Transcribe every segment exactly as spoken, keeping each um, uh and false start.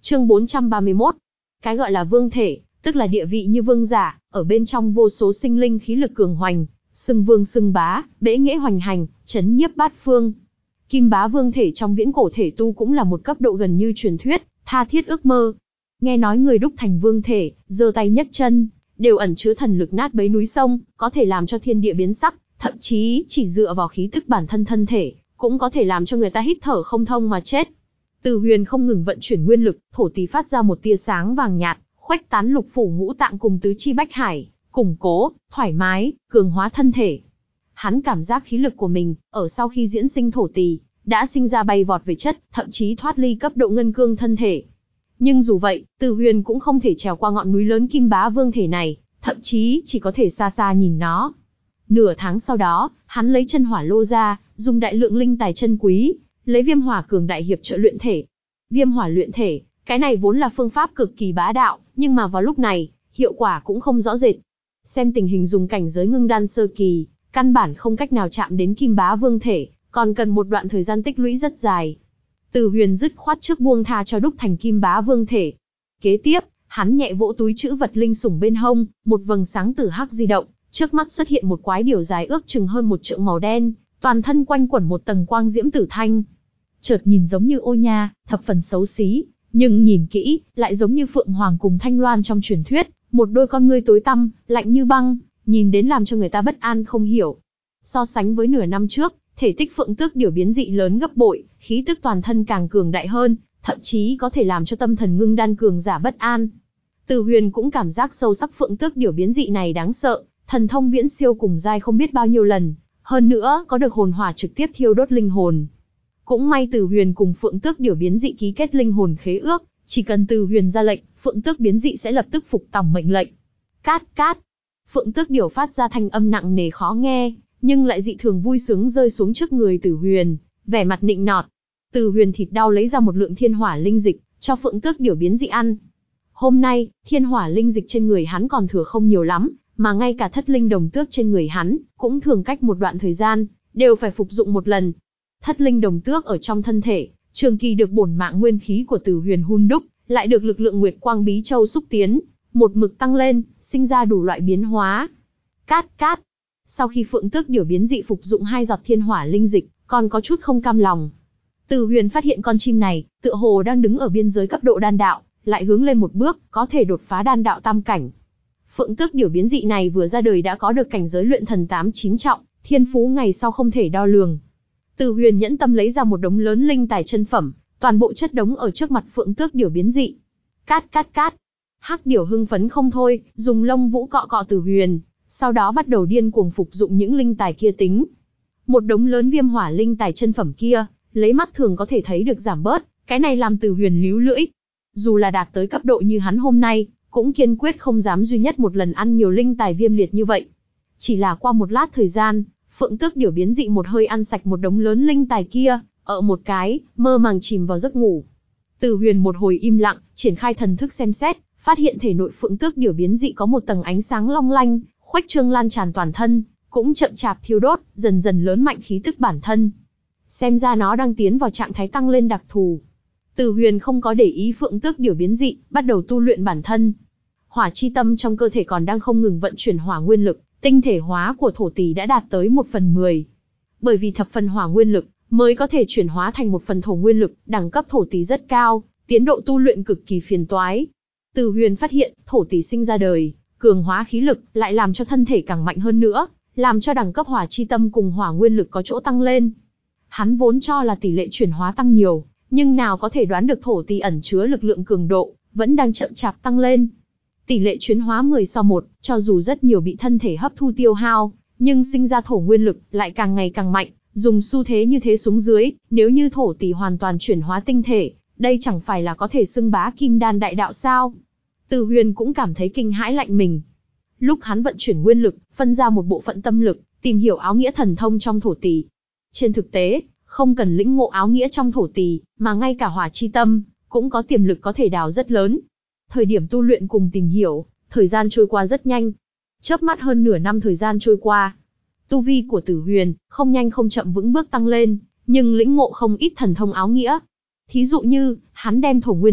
Chương bốn trăm ba mươi mốt. Cái gọi là vương thể, tức là địa vị như vương giả, ở bên trong vô số sinh linh khí lực cường hoành, xưng vương xưng bá, bẽ nghệ hoành hành, chấn nhiếp bát phương. Kim bá vương thể trong viễn cổ thể tu cũng là một cấp độ gần như truyền thuyết, tha thiết ước mơ. Nghe nói người đúc thành vương thể, giơ tay nhấc chân, đều ẩn chứa thần lực nát bấy núi sông, có thể làm cho thiên địa biến sắc, thậm chí chỉ dựa vào khí tức bản thân thân thể, cũng có thể làm cho người ta hít thở không thông mà chết. Từ Huyền không ngừng vận chuyển nguyên lực, thổ tí phát ra một tia sáng vàng nhạt, khuếch tán lục phủ ngũ tạng cùng tứ chi bách hải, củng cố, thoải mái, cường hóa thân thể. Hắn cảm giác khí lực của mình, ở sau khi diễn sinh thổ tỳ, đã sinh ra bay vọt về chất, thậm chí thoát ly cấp độ ngân cương thân thể. Nhưng dù vậy, Từ Huyền cũng không thể trèo qua ngọn núi lớn Kim Bá Vương thể này, thậm chí chỉ có thể xa xa nhìn nó. Nửa tháng sau đó, hắn lấy chân hỏa lô ra, dùng đại lượng linh tài chân quý, lấy viêm hỏa cường đại hiệp trợ luyện thể. Viêm hỏa luyện thể, cái này vốn là phương pháp cực kỳ bá đạo, nhưng mà vào lúc này, hiệu quả cũng không rõ rệt. Xem tình hình dùng cảnh giới ngưng đan sơ kỳ, căn bản không cách nào chạm đến Kim Bá Vương thể, còn cần một đoạn thời gian tích lũy rất dài. Từ Huyền dứt khoát trước buông tha cho đúc thành Kim Bá Vương thể. Kế tiếp, hắn nhẹ vỗ túi trữ vật linh sủng bên hông, một vầng sáng tử hắc di động, trước mắt xuất hiện một quái điểu dài ước chừng hơn một trượng màu đen, toàn thân quanh quẩn một tầng quang diễm tử thanh. Chợt nhìn giống như ô nha, thập phần xấu xí, nhưng nhìn kỹ, lại giống như phượng hoàng cùng thanh loan trong truyền thuyết, một đôi con ngươi tối tăm, lạnh như băng, nhìn đến làm cho người ta bất an không hiểu. So sánh với nửa năm trước, thể tích phượng tước điểu biến dị lớn gấp bội, khí tức toàn thân càng cường đại hơn, thậm chí có thể làm cho tâm thần ngưng đan cường giả bất an. Từ Huyền cũng cảm giác sâu sắc phượng tước điểu biến dị này đáng sợ, thần thông viễn siêu cùng giai không biết bao nhiêu lần, hơn nữa có được hồn hỏa trực tiếp thiêu đốt linh hồn. Cũng may Từ Huyền cùng phượng tước điểu biến dị ký kết linh hồn khế ước, chỉ cần Từ Huyền ra lệnh, phượng tước biến dị sẽ lập tức phục tòng mệnh lệnh. Cát cát, phượng tước điểu phát ra thanh âm nặng nề khó nghe, nhưng lại dị thường vui sướng rơi xuống trước người Từ Huyền, vẻ mặt nịnh nọt. Từ Huyền thịt đau lấy ra một lượng thiên hỏa linh dịch, cho phượng tước điểu biến dị ăn. Hôm nay, thiên hỏa linh dịch trên người hắn còn thừa không nhiều lắm, mà ngay cả thất linh đồng tước trên người hắn, cũng thường cách một đoạn thời gian, đều phải phục dụng một lần. Thất linh đồng tước ở trong thân thể, trường kỳ được bổn mạng nguyên khí của Từ Huyền hun đúc, lại được lực lượng Nguyệt Quang Bí Châu xúc tiến, một mực tăng lên, sinh ra đủ loại biến hóa. Cát cát. Sau khi phượng tước điểu biến dị phục dụng hai giọt thiên hỏa linh dịch, còn có chút không cam lòng. Từ Huyền phát hiện con chim này, tựa hồ đang đứng ở biên giới cấp độ đan đạo, lại hướng lên một bước, có thể đột phá đan đạo tam cảnh. Phượng tước điểu biến dị này vừa ra đời đã có được cảnh giới luyện thần tám chín trọng, thiên phú ngày sau không thể đo lường. Từ Huyền nhẫn tâm lấy ra một đống lớn linh tài chân phẩm, toàn bộ chất đống ở trước mặt phượng tước điểu biến dị. Cát cát cát. Hắc điểu hưng phấn không thôi, dùng lông vũ cọ cọ Từ Huyền, sau đó bắt đầu điên cuồng phục dụng những linh tài kia tính. Một đống lớn viêm hỏa linh tài chân phẩm kia, lấy mắt thường có thể thấy được giảm bớt, cái này làm Từ Huyền líu lưỡi. Dù là đạt tới cấp độ như hắn hôm nay, cũng kiên quyết không dám duy nhất một lần ăn nhiều linh tài viêm liệt như vậy. Chỉ là qua một lát thời gian, phượng tước điểu biến dị một hơi ăn sạch một đống lớn linh tài kia, ở một cái, mơ màng chìm vào giấc ngủ. Từ Huyền một hồi im lặng, triển khai thần thức xem xét, phát hiện thể nội phượng tước điểu biến dị có một tầng ánh sáng long lanh, khuếch trương lan tràn toàn thân, cũng chậm chạp thiêu đốt, dần dần lớn mạnh khí tức bản thân. Xem ra nó đang tiến vào trạng thái tăng lên đặc thù. Từ Huyền không có để ý phượng tước điểu biến dị, bắt đầu tu luyện bản thân. Hỏa chi tâm trong cơ thể còn đang không ngừng vận chuyển hỏa nguyên lực, tinh thể hóa của thổ tỷ đã đạt tới một phần mười. Bởi vì thập phần hỏa nguyên lực, mới có thể chuyển hóa thành một phần thổ nguyên lực, đẳng cấp thổ tỷ rất cao, tiến độ tu luyện cực kỳ phiền toái. Từ Huyền phát hiện, thổ tỷ sinh ra đời, cường hóa khí lực, lại làm cho thân thể càng mạnh hơn nữa, làm cho đẳng cấp hỏa chi tâm cùng hỏa nguyên lực có chỗ tăng lên. Hắn vốn cho là tỷ lệ chuyển hóa tăng nhiều, nhưng nào có thể đoán được thổ tỷ ẩn chứa lực lượng cường độ, vẫn đang chậm chạp tăng lên. Tỷ lệ chuyển hóa mười so một, cho dù rất nhiều bị thân thể hấp thu tiêu hao, nhưng sinh ra thổ nguyên lực lại càng ngày càng mạnh, dùng xu thế như thế xuống dưới, nếu như thổ tỷ hoàn toàn chuyển hóa tinh thể, đây chẳng phải là có thể xưng bá kim đan đại đạo sao? Từ Huyền cũng cảm thấy kinh hãi lạnh mình. Lúc hắn vận chuyển nguyên lực, phân ra một bộ phận tâm lực, tìm hiểu áo nghĩa thần thông trong thổ tỷ. Trên thực tế, không cần lĩnh ngộ áo nghĩa trong thổ tỷ, mà ngay cả hỏa chi tâm, cũng có tiềm lực có thể đào rất lớn. Thời điểm tu luyện cùng tìm hiểu, thời gian trôi qua rất nhanh. Chớp mắt hơn nửa năm thời gian trôi qua. Tu vi của Tử Huyền, không nhanh không chậm vững bước tăng lên, nhưng lĩnh ngộ không ít thần thông áo nghĩa. Thí dụ như, hắn đem thổ nguyên lực,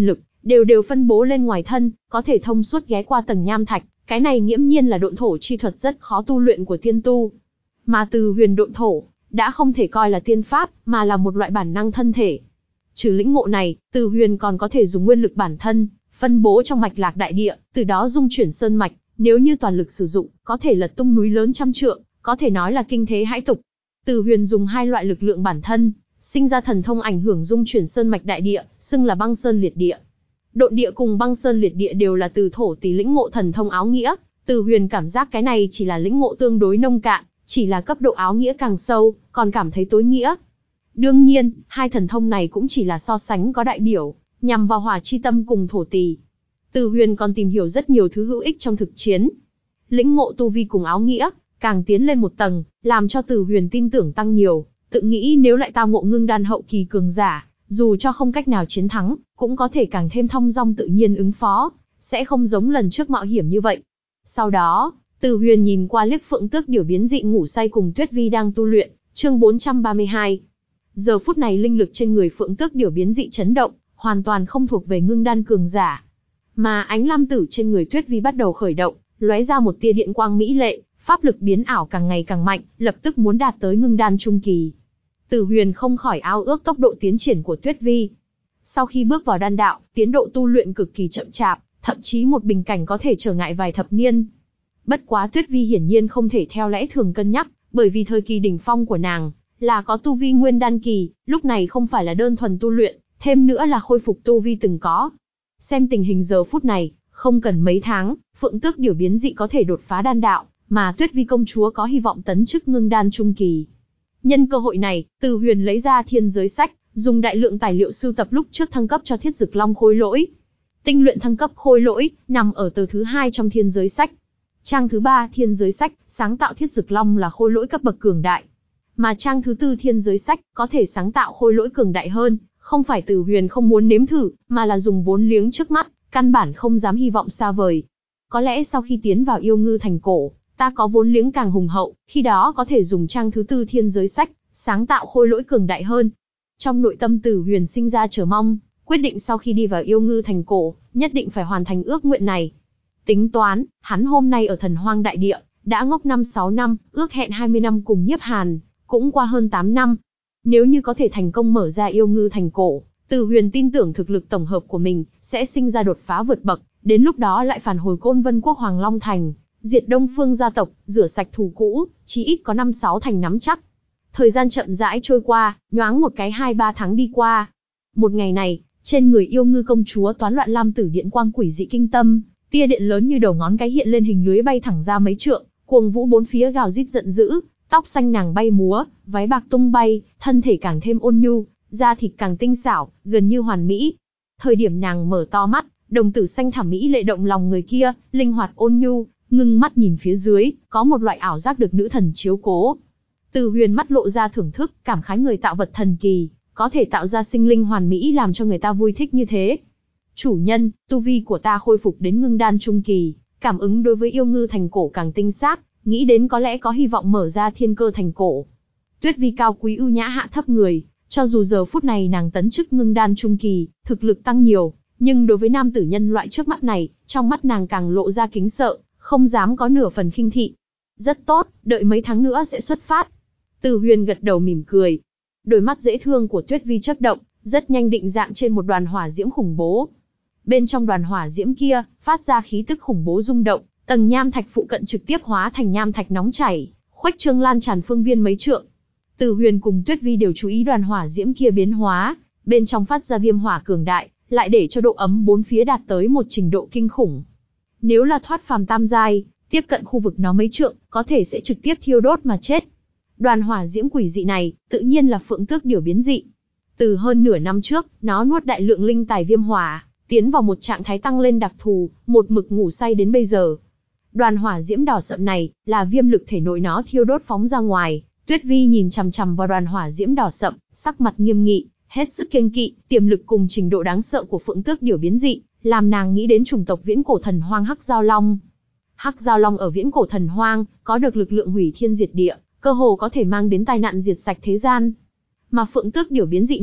đều đều phân bố lên ngoài thân, có thể thông suốt ghé qua tầng nham thạch, cái này nghiễm nhiên là độn thổ chi thuật rất khó tu luyện của tiên tu. Mà Từ Huyền độn thổ, đã không thể coi là tiên pháp, mà là một loại bản năng thân thể. Trừ lĩnh ngộ này, Từ Huyền còn có thể dùng nguyên lực bản thân, phân bố trong mạch lạc đại địa, từ đó dung chuyển sơn mạch, nếu như toàn lực sử dụng, có thể lật tung núi lớn trăm trượng, có thể nói là kinh thế hãi tục. Từ Huyền dùng hai loại lực lượng bản thân, sinh ra thần thông ảnh hưởng dung chuyển sơn mạch đại địa, xưng là băng sơn liệt địa. Độn địa cùng băng sơn liệt địa đều là từ thổ tỷ lĩnh ngộ thần thông áo nghĩa, Từ Huyền cảm giác cái này chỉ là lĩnh ngộ tương đối nông cạn, chỉ là cấp độ áo nghĩa càng sâu, còn cảm thấy tối nghĩa. Đương nhiên, hai thần thông này cũng chỉ là so sánh có đại biểu, nhằm vào hỏa chi tâm cùng thổ tỷ. Từ Huyền còn tìm hiểu rất nhiều thứ hữu ích trong thực chiến. Lĩnh ngộ tu vi cùng áo nghĩa, càng tiến lên một tầng, làm cho Từ Huyền tin tưởng tăng nhiều, tự nghĩ nếu lại tao ngộ ngưng đan hậu kỳ cường giả, dù cho không cách nào chiến thắng, cũng có thể càng thêm thong dong tự nhiên ứng phó, sẽ không giống lần trước mạo hiểm như vậy. Sau đó, Từ Huyền nhìn qua liếc Phượng Tước Điểu biến dị ngủ say cùng Tuyết Vi đang tu luyện, chương bốn trăm ba mươi hai. Giờ phút này linh lực trên người Phượng Tước Điểu biến dị chấn động, hoàn toàn không thuộc về ngưng đan cường giả. Mà ánh lam tử trên người Tuyết Vi bắt đầu khởi động, lóe ra một tia điện quang mỹ lệ, pháp lực biến ảo càng ngày càng mạnh, lập tức muốn đạt tới ngưng đan trung kỳ. Từ Huyền không khỏi ao ước tốc độ tiến triển của Tuyết Vi. Sau khi bước vào đan đạo, tiến độ tu luyện cực kỳ chậm chạp, thậm chí một bình cảnh có thể trở ngại vài thập niên. Bất quá Tuyết Vi hiển nhiên không thể theo lẽ thường cân nhắc, bởi vì thời kỳ đỉnh phong của nàng là có tu vi nguyên đan kỳ, lúc này không phải là đơn thuần tu luyện, thêm nữa là khôi phục tu vi từng có. Xem tình hình giờ phút này, không cần mấy tháng, Phượng Tước Điểu biến dị có thể đột phá đan đạo, mà Tuyết Vi công chúa có hy vọng tấn chức ngưng đan trung kỳ. Nhân cơ hội này, Từ Huyền lấy ra thiên giới sách, dùng đại lượng tài liệu sưu tập lúc trước thăng cấp cho Thiết Dực Long khôi lỗi. Tinh luyện thăng cấp khôi lỗi, nằm ở tờ thứ hai trong thiên giới sách. Trang thứ ba thiên giới sách, sáng tạo Thiết Dực Long là khôi lỗi cấp bậc cường đại. Mà trang thứ tư thiên giới sách, có thể sáng tạo khôi lỗi cường đại hơn, không phải Từ Huyền không muốn nếm thử, mà là dùng vốn liếng trước mắt, căn bản không dám hy vọng xa vời. Có lẽ sau khi tiến vào yêu ngư thành cổ, ta có vốn liếng càng hùng hậu, khi đó có thể dùng trang thứ tư thiên giới sách, sáng tạo khôi lỗi cường đại hơn. Trong nội tâm Từ Huyền sinh ra chờ mong, quyết định sau khi đi vào yêu ngư thành cổ, nhất định phải hoàn thành ước nguyện này. Tính toán, hắn hôm nay ở thần hoang đại địa, đã ngốc năm sáu năm, ước hẹn hai mươi năm cùng Nhiếp Hàn, cũng qua hơn tám năm. Nếu như có thể thành công mở ra yêu ngư thành cổ, Từ Huyền tin tưởng thực lực tổng hợp của mình sẽ sinh ra đột phá vượt bậc, đến lúc đó lại phản hồi Côn Vân quốc Hoàng Long thành, diệt Đông Phương gia tộc, rửa sạch thù cũ, chí ít có năm sáu thành nắm chắc. Thời gian chậm rãi trôi qua, nhoáng một cái hai ba tháng đi qua. Một ngày này, trên người yêu ngư công chúa toán loạn lam tử điện quang quỷ dị kinh tâm, tia điện lớn như đầu ngón cái hiện lên hình lưới bay thẳng ra mấy trượng, cuồng vũ bốn phía gào rít giận dữ, tóc xanh nàng bay múa, váy bạc tung bay, thân thể càng thêm ôn nhu, da thịt càng tinh xảo, gần như hoàn mỹ. Thời điểm nàng mở to mắt, đồng tử xanh thẳm mỹ lệ động lòng người kia, linh hoạt ôn nhu, ngưng mắt nhìn phía dưới, có một loại ảo giác được nữ thần chiếu cố. Từ Huyền mắt lộ ra thưởng thức, cảm khái người tạo vật thần kỳ, có thể tạo ra sinh linh hoàn mỹ làm cho người ta vui thích như thế. Chủ nhân, tu vi của ta khôi phục đến ngưng đan trung kỳ, cảm ứng đối với yêu ngư thành cổ càng tinh xác, nghĩ đến có lẽ có hy vọng mở ra thiên cơ thành cổ. Tuyết Vi cao quý ưu nhã hạ thấp người, cho dù giờ phút này nàng tấn chức ngưng đan trung kỳ, thực lực tăng nhiều, nhưng đối với nam tử nhân loại trước mắt này, trong mắt nàng càng lộ ra kính sợ, không dám có nửa phần khinh thị. Rất tốt, đợi mấy tháng nữa sẽ xuất phát. Từ Huyền gật đầu mỉm cười. Đôi mắt dễ thương của Tuyết Vi chớp động, rất nhanh định dạng trên một đoàn hỏa diễm khủng bố. Bên trong đoàn hỏa diễm kia, phát ra khí tức khủng bố rung động, tầng nham thạch phụ cận trực tiếp hóa thành nham thạch nóng chảy, khuếch trương lan tràn phương viên mấy trượng. Từ Huyền cùng Tuyết Vi đều chú ý đoàn hỏa diễm kia biến hóa, bên trong phát ra viêm hỏa cường đại, lại để cho độ ấm bốn phía đạt tới một trình độ kinh khủng. Nếu là thoát phàm tam giai, tiếp cận khu vực nó mấy trượng, có thể sẽ trực tiếp thiêu đốt mà chết. Đoàn hỏa diễm quỷ dị này, tự nhiên là Phượng Tước Điểu biến dị. Từ hơn nửa năm trước, nó nuốt đại lượng linh tài viêm hỏa, tiến vào một trạng thái tăng lên đặc thù, một mực ngủ say đến bây giờ. Đoàn hỏa diễm đỏ sậm này, là viêm lực thể nội nó thiêu đốt phóng ra ngoài. Tuyết Vi nhìn chằm chằm vào đoàn hỏa diễm đỏ sậm, sắc mặt nghiêm nghị, hết sức kiêng kỵ, tiềm lực cùng trình độ đáng sợ của Phượng Tước Điểu biến dị, làm nàng nghĩ đến chủng tộc viễn cổ thần hoang Hắc Giao Long. Hắc Giao Long ở viễn cổ thần hoang, có được lực lượng hủy thiên diệt địa, cơ hồ có thể mang đến tai nạn diệt sạch thế gian. Mà Phượng Tước Điểu biến dị này,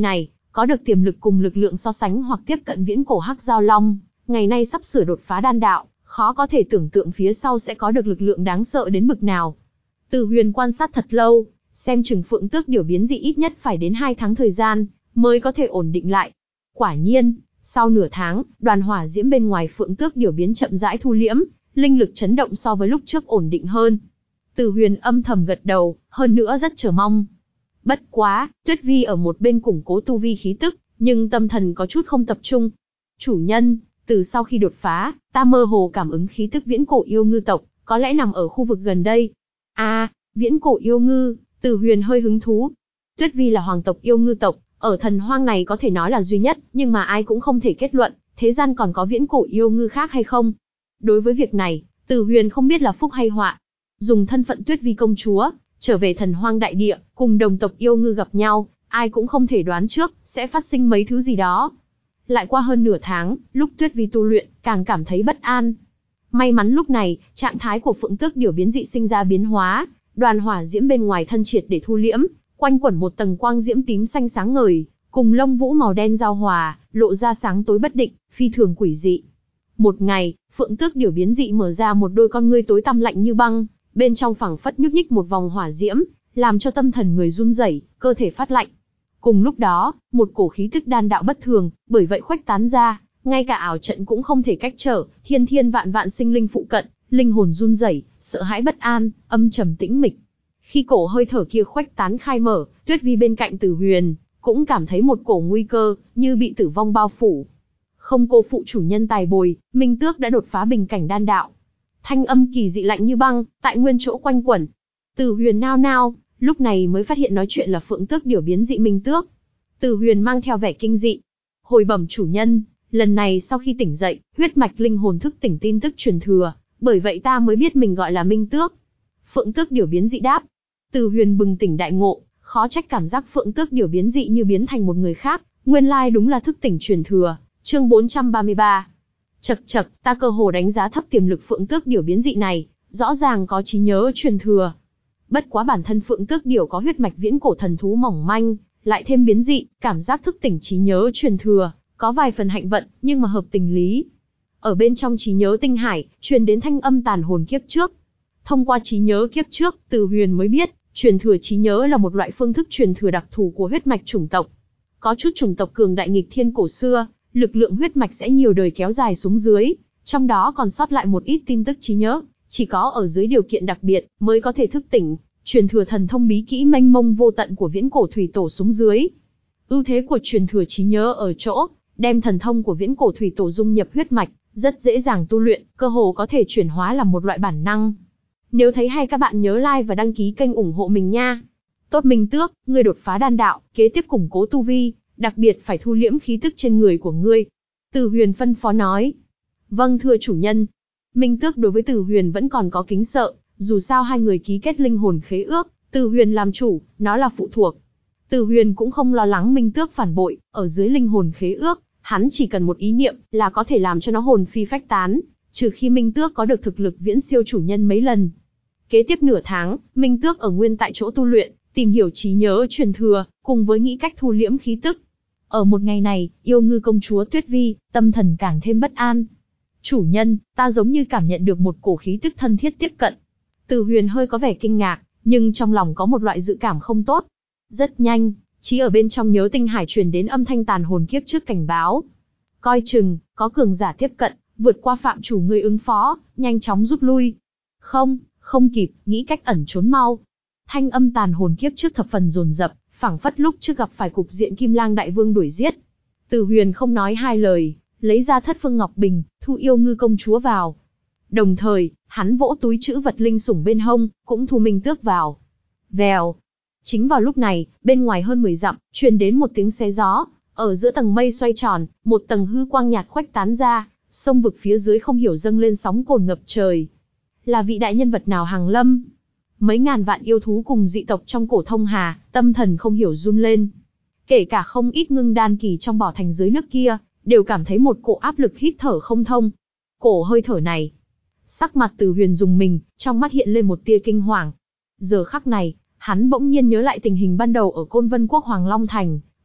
có được tiềm lực cùng lực lượng so sánh hoặc tiếp cận viễn cổ Hắc Giao Long, ngày nay sắp sửa đột phá đan đạo, khó có thể tưởng tượng phía sau sẽ có được lực lượng đáng sợ đến bực nào. Từ Huyền quan sát thật lâu, xem chừng Phượng Tước Điểu biến dị ít nhất phải đến hai tháng thời gian, mới có thể ổn định lại. Quả nhiên, sau nửa tháng, đoàn hỏa diễm bên ngoài Phượng Tước Điểu biến chậm rãi thu liễm, linh lực chấn động so với lúc trước ổn định hơn. Từ Huyền âm thầm gật đầu, hơn nữa rất chờ mong. Bất quá, Tuyết Vi ở một bên củng cố tu vi khí tức, nhưng tâm thần có chút không tập trung. Chủ nhân, từ sau khi đột phá, ta mơ hồ cảm ứng khí tức viễn cổ yêu ngư tộc, có lẽ nằm ở khu vực gần đây. À, viễn cổ yêu ngư, Từ Huyền hơi hứng thú. Tuyết Vi là hoàng tộc yêu ngư tộc, ở thần hoang này có thể nói là duy nhất, nhưng mà ai cũng không thể kết luận, thế gian còn có viễn cổ yêu ngư khác hay không. Đối với việc này, Từ Huyền không biết là phúc hay họa. Dùng thân phận Tuyết Vi công chúa, trở về thần hoang đại địa, cùng đồng tộc yêu ngư gặp nhau, ai cũng không thể đoán trước, sẽ phát sinh mấy thứ gì đó. Lại qua hơn nửa tháng, lúc Tuyết Vi tu luyện, càng cảm thấy bất an. May mắn lúc này, trạng thái của Phượng Tước Điểu biến dị sinh ra biến hóa, đoàn hỏa diễm bên ngoài thân triệt để thu liễm, quanh quẩn một tầng quang diễm tím xanh sáng ngời, cùng lông vũ màu đen giao hòa, lộ ra sáng tối bất định, phi thường quỷ dị. Một ngày, Phượng Tước Điểu biến dị mở ra một đôi con ngươi tối tăm lạnh như băng, bên trong phảng phất nhúc nhích một vòng hỏa diễm, làm cho tâm thần người run rẩy, cơ thể phát lạnh. Cùng lúc đó, một cổ khí tức đan đạo bất thường, bởi vậy khuếch tán ra, ngay cả ảo trận cũng không thể cách trở, thiên thiên vạn vạn sinh linh phụ cận, linh hồn run rẩy, sợ hãi bất an, âm trầm tĩnh mịch. Khi cổ hơi thở kia khuếch tán khai mở, Tuyết Vi bên cạnh Từ Huyền cũng cảm thấy một cổ nguy cơ, như bị tử vong bao phủ. Không cô phụ chủ nhân tài bồi, Minh Tước đã đột phá bình cảnh đan đạo. Thanh âm kỳ dị lạnh như băng, tại nguyên chỗ quanh quẩn. Từ Huyền nao nao, lúc này mới phát hiện nói chuyện là Phượng Tước Điểu biến dị Minh Tước. Từ Huyền mang theo vẻ kinh dị. Hồi bẩm chủ nhân, lần này sau khi tỉnh dậy, huyết mạch linh hồn thức tỉnh tin tức truyền thừa, bởi vậy ta mới biết mình gọi là Minh Tước. Phượng Tước Điểu biến dị đáp. Từ Huyền bừng tỉnh đại ngộ, khó trách cảm giác Phượng Tước Điểu biến dị như biến thành một người khác, nguyên lai đúng là thức tỉnh truyền thừa. Chương bốn trăm ba mươi ba. Chậc chậc, ta cơ hồ đánh giá thấp tiềm lực Phượng Tước Điểu biến dị này, rõ ràng có trí nhớ truyền thừa. Bất quá bản thân Phượng Tước Điểu có huyết mạch viễn cổ thần thú mỏng manh, lại thêm biến dị, cảm giác thức tỉnh trí nhớ truyền thừa, có vài phần hạnh vận, nhưng mà hợp tình lý. Ở bên trong trí nhớ tinh hải, truyền đến thanh âm tàn hồn kiếp trước. Thông qua trí nhớ kiếp trước, Từ Huyền mới biết, truyền thừa trí nhớ là một loại phương thức truyền thừa đặc thù của huyết mạch chủng tộc. Có chút chủng tộc cường đại nghịch thiên cổ xưa, lực lượng huyết mạch sẽ nhiều đời kéo dài xuống dưới, trong đó còn sót lại một ít tin tức trí nhớ, chỉ có ở dưới điều kiện đặc biệt mới có thể thức tỉnh, truyền thừa thần thông bí kỹ mênh mông vô tận của viễn cổ thủy tổ xuống dưới. Ưu thế của truyền thừa trí nhớ ở chỗ, đem thần thông của viễn cổ thủy tổ dung nhập huyết mạch, rất dễ dàng tu luyện, cơ hồ có thể chuyển hóa làm một loại bản năng. Nếu thấy hay các bạn nhớ like và đăng ký kênh ủng hộ mình nha. Tốt Minh Tước, ngươi đột phá đan đạo, kế tiếp củng cố tu vi, đặc biệt phải thu liễm khí tức trên người của ngươi. Từ Huyền phân phó nói. Vâng thưa chủ nhân. Minh Tước đối với Từ Huyền vẫn còn có kính sợ, dù sao hai người ký kết linh hồn khế ước, Từ Huyền làm chủ, nó là phụ thuộc. Từ Huyền cũng không lo lắng Minh Tước phản bội, ở dưới linh hồn khế ước, hắn chỉ cần một ý niệm là có thể làm cho nó hồn phi phách tán, trừ khi Minh Tước có được thực lực viễn siêu chủ nhân mấy lần. Kế tiếp nửa tháng, Minh Tước ở nguyên tại chỗ tu luyện, tìm hiểu trí nhớ truyền thừa, cùng với nghĩ cách thu liễm khí tức. Ở một ngày này, yêu ngư công chúa Tuyết Vi, tâm thần càng thêm bất an. Chủ nhân, ta giống như cảm nhận được một cổ khí tức thân thiết tiếp cận. Từ Huyền hơi có vẻ kinh ngạc, nhưng trong lòng có một loại dự cảm không tốt. Rất nhanh, chỉ ở bên trong nhớ tinh hải truyền đến âm thanh tàn hồn kiếp trước cảnh báo. Coi chừng, có cường giả tiếp cận, vượt qua phạm chủ ngươi ứng phó, nhanh chóng rút lui. Không, không kịp, nghĩ cách ẩn trốn mau. Thanh âm tàn hồn kiếp trước thập phần dồn dập, phảng phất lúc trước gặp phải cục diện Kim Lang đại vương đuổi giết. Từ Huyền không nói hai lời, lấy ra thất phương ngọc bình, thu yêu ngư công chúa vào. Đồng thời, hắn vỗ túi trữ vật linh sủng bên hông, cũng thu Minh Tước vào. Vèo. Chính vào lúc này, bên ngoài hơn mười dặm, truyền đến một tiếng xé gió, ở giữa tầng mây xoay tròn, một tầng hư quang nhạt khuếch tán ra, sông vực phía dưới không hiểu dâng lên sóng cồn ngập trời. Là vị đại nhân vật nào hàng lâm? Mấy ngàn vạn yêu thú cùng dị tộc trong cổ thông hà, tâm thần không hiểu run lên. Kể cả không ít ngưng đan kỳ trong bỏ thành dưới nước kia, đều cảm thấy một cỗ áp lực hít thở không thông. Cổ hơi thở này. Sắc mặt Từ Huyền rùng mình, trong mắt hiện lên một tia kinh hoàng. Giờ khắc này, hắn bỗng nhiên nhớ lại tình hình ban đầu ở Côn Vân Quốc Hoàng Long Thành,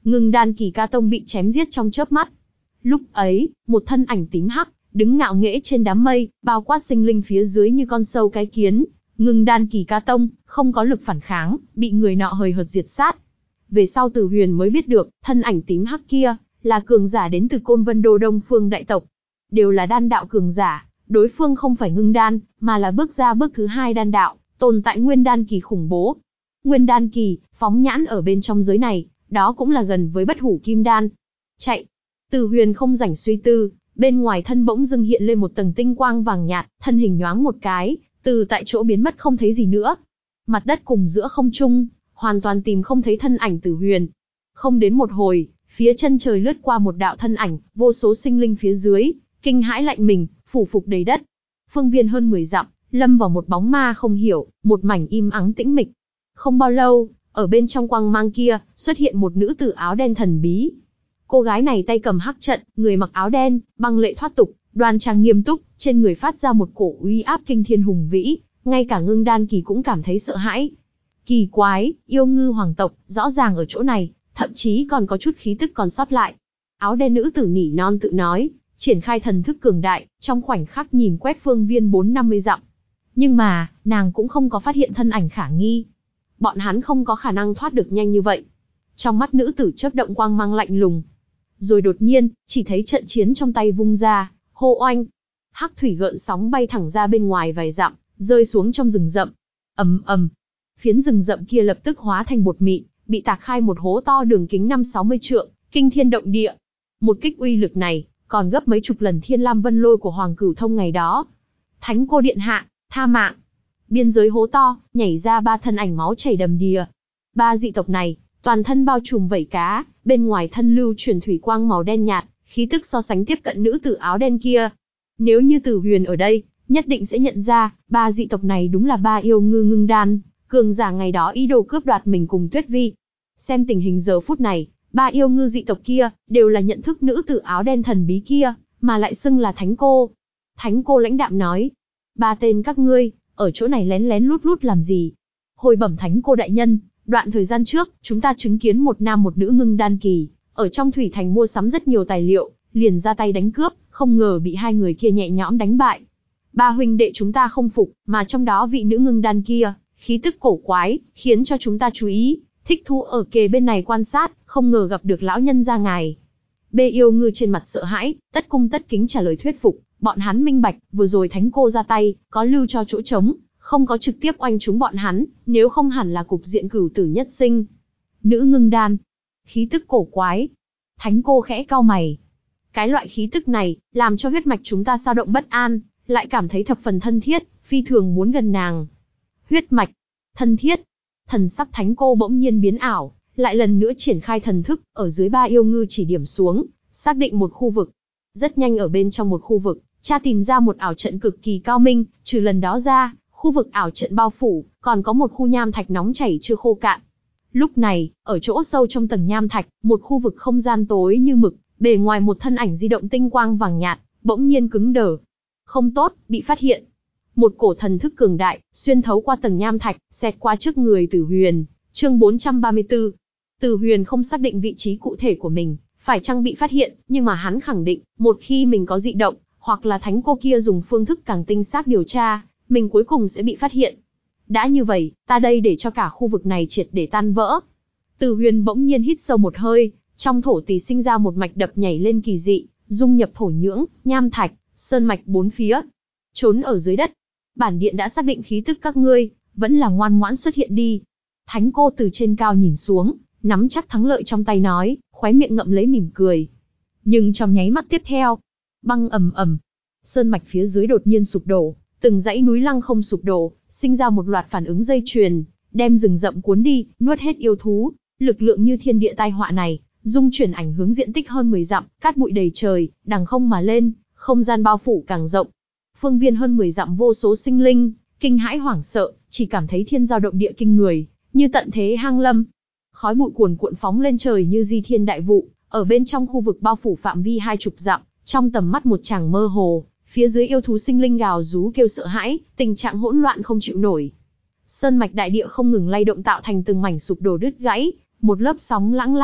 Ngưng đan kỳ ca tông bị chém giết trong chớp mắt. Lúc ấy, một thân ảnh tím hắc, đứng ngạo nghễ trên đám mây, bao quát sinh linh phía dưới như con sâu cái kiến. Ngưng đan kỳ ca tông, không có lực phản kháng, bị người nọ hời hợt diệt sát. Về sau Tử Huyền mới biết được, thân ảnh tím hắc kia, là cường giả đến từ Côn Vân Đô Đông Phương đại tộc. Đều là đan đạo cường giả, đối phương không phải ngưng đan, mà là bước ra bước thứ hai đan đạo, tồn tại nguyên đan kỳ khủng bố. Nguyên đan kỳ, phóng nhãn ở bên trong giới này, đó cũng là gần với bất hủ kim đan. Chạy! Tử Huyền không rảnh suy tư, bên ngoài thân bỗng dưng hiện lên một tầng tinh quang vàng nhạt, thân hình nhoáng một cái, từ tại chỗ biến mất không thấy gì nữa. Mặt đất cùng giữa không trung, hoàn toàn tìm không thấy thân ảnh Tử Huyền. Không đến một hồi, phía chân trời lướt qua một đạo thân ảnh, vô số sinh linh phía dưới, kinh hãi lạnh mình, phủ phục đầy đất. Phương viên hơn mười dặm, lâm vào một bóng ma không hiểu, một mảnh im ắng tĩnh mịch. Không bao lâu, ở bên trong quang mang kia, xuất hiện một nữ tử áo đen thần bí. Cô gái này tay cầm hắc trận, người mặc áo đen, băng lệ thoát tục, đoan trang nghiêm túc, trên người phát ra một cổ uy áp kinh thiên hùng vĩ, ngay cả ngưng đan kỳ cũng cảm thấy sợ hãi. Kỳ quái, yêu ngư hoàng tộc, rõ ràng ở chỗ này, thậm chí còn có chút khí tức còn sót lại. Áo đen nữ tử nỉ non tự nói, triển khai thần thức cường đại, trong khoảnh khắc nhìn quét phương viên bốn năm mươi dặm. Nhưng mà, nàng cũng không có phát hiện thân ảnh khả nghi. Bọn hắn không có khả năng thoát được nhanh như vậy. Trong mắt nữ tử chớp động quang mang lạnh lùng. Rồi đột nhiên, chỉ thấy trận chiến trong tay vung ra, hô oanh. Hắc thủy gợn sóng bay thẳng ra bên ngoài vài dặm, rơi xuống trong rừng rậm. Ầm ầm. Phiến rừng rậm kia lập tức hóa thành bột mịn, bị tạc khai một hố to đường kính năm sáu mươi trượng, kinh thiên động địa. Một kích uy lực này, còn gấp mấy chục lần Thiên Lam Vân Lôi của Hoàng Cửu Thông ngày đó. Thánh cô điện hạ, tha mạng. Biên giới hố to, nhảy ra ba thân ảnh máu chảy đầm đìa. Ba dị tộc này, toàn thân bao trùm vảy cá, bên ngoài thân lưu chuyển thủy quang màu đen nhạt, khí tức so sánh tiếp cận nữ tử áo đen kia. Nếu như Tử Huyền ở đây, nhất định sẽ nhận ra, ba dị tộc này đúng là ba yêu ngư ngưng đan, cường giả ngày đó ý đồ cướp đoạt mình cùng Tuyết Vi. Xem tình hình giờ phút này, ba yêu ngư dị tộc kia, đều là nhận thức nữ tử áo đen thần bí kia, mà lại xưng là Thánh cô. Thánh cô lãnh đạm nói, ba tên các ngươi, ở chỗ này lén lén lút lút làm gì? Hồi bẩm Thánh cô đại nhân, đoạn thời gian trước, chúng ta chứng kiến một nam một nữ ngưng đan kỳ, ở trong thủy thành mua sắm rất nhiều tài liệu, liền ra tay đánh cướp, không ngờ bị hai người kia nhẹ nhõm đánh bại. Ba huynh đệ chúng ta không phục, mà trong đó vị nữ ngưng đan kia, khí tức cổ quái, khiến cho chúng ta chú ý, thích thú ở kề bên này quan sát, không ngờ gặp được lão nhân gia ngài. Bê yêu ngư trên mặt sợ hãi, tất cung tất kính trả lời thuyết phục, bọn hắn minh bạch, vừa rồi Thánh cô ra tay, có lưu cho chỗ trống, không có trực tiếp oanh chúng bọn hắn, nếu không hẳn là cục diện cửu tử nhất sinh. Nữ ngưng đan, khí tức cổ quái. Thánh cô khẽ cau mày. Cái loại khí tức này, làm cho huyết mạch chúng ta dao động bất an, lại cảm thấy thập phần thân thiết, phi thường muốn gần nàng. Huyết mạch, thân thiết. Thần sắc Thánh cô bỗng nhiên biến ảo, lại lần nữa triển khai thần thức, ở dưới ba yêu ngư chỉ điểm xuống, xác định một khu vực. Rất nhanh ở bên trong một khu vực, cha tìm ra một ảo trận cực kỳ cao minh, trừ lần đó ra, khu vực ảo trận bao phủ, còn có một khu nham thạch nóng chảy chưa khô cạn. Lúc này, ở chỗ sâu trong tầng nham thạch, một khu vực không gian tối như mực, bề ngoài một thân ảnh di động tinh quang vàng nhạt, bỗng nhiên cứng đờ. Không tốt, bị phát hiện. Một cổ thần thức cường đại, xuyên thấu qua tầng nham thạch, xẹt qua trước người Tử Huyền. Chương bốn trăm ba mươi tư. Tử Huyền không xác định vị trí cụ thể của mình, phải chăng bị phát hiện, nhưng mà hắn khẳng định, một khi mình có dị động, hoặc là Thánh cô kia dùng phương thức càng tinh xác điều tra, mình cuối cùng sẽ bị phát hiện. Đã như vậy, ta đây để cho cả khu vực này triệt để tan vỡ. Tử Huyền bỗng nhiên hít sâu một hơi, trong thổ tỳ sinh ra một mạch đập nhảy lên kỳ dị, dung nhập thổ nhưỡng, nham thạch, sơn mạch bốn phía. Trốn ở dưới đất. Bản điện đã xác định khí tức các ngươi, vẫn là ngoan ngoãn xuất hiện đi. Thánh cô từ trên cao nhìn xuống, nắm chắc thắng lợi trong tay nói, khóe miệng ngậm lấy mỉm cười. Nhưng trong nháy mắt tiếp theo, băng ầm ầm, sơn mạch phía dưới đột nhiên sụp đổ, từng dãy núi lăng không sụp đổ, sinh ra một loạt phản ứng dây chuyền, đem rừng rậm cuốn đi, nuốt hết yêu thú. Lực lượng như thiên địa tai họa này, dung chuyển ảnh hướng diện tích hơn mười dặm, cát bụi đầy trời, đằng không mà lên, không gian bao phủ càng rộng. Phương viên hơn mười dặm vô số sinh linh, kinh hãi hoảng sợ, chỉ cảm thấy thiên giao động địa kinh người, như tận thế hang lâm. Khói bụi cuồn cuộn phóng lên trời như di thiên đại vụ, ở bên trong khu vực bao phủ phạm vi hai chục dặm, trong tầm mắt một chàng mơ hồ, phía dưới yêu thú sinh linh gào rú kêu sợ hãi, tình trạng hỗn loạn không chịu nổi. Sơn mạch đại địa không ngừng lay động tạo thành từng mảnh sụp đổ đứt gãy, một lớp sóng lãng lan,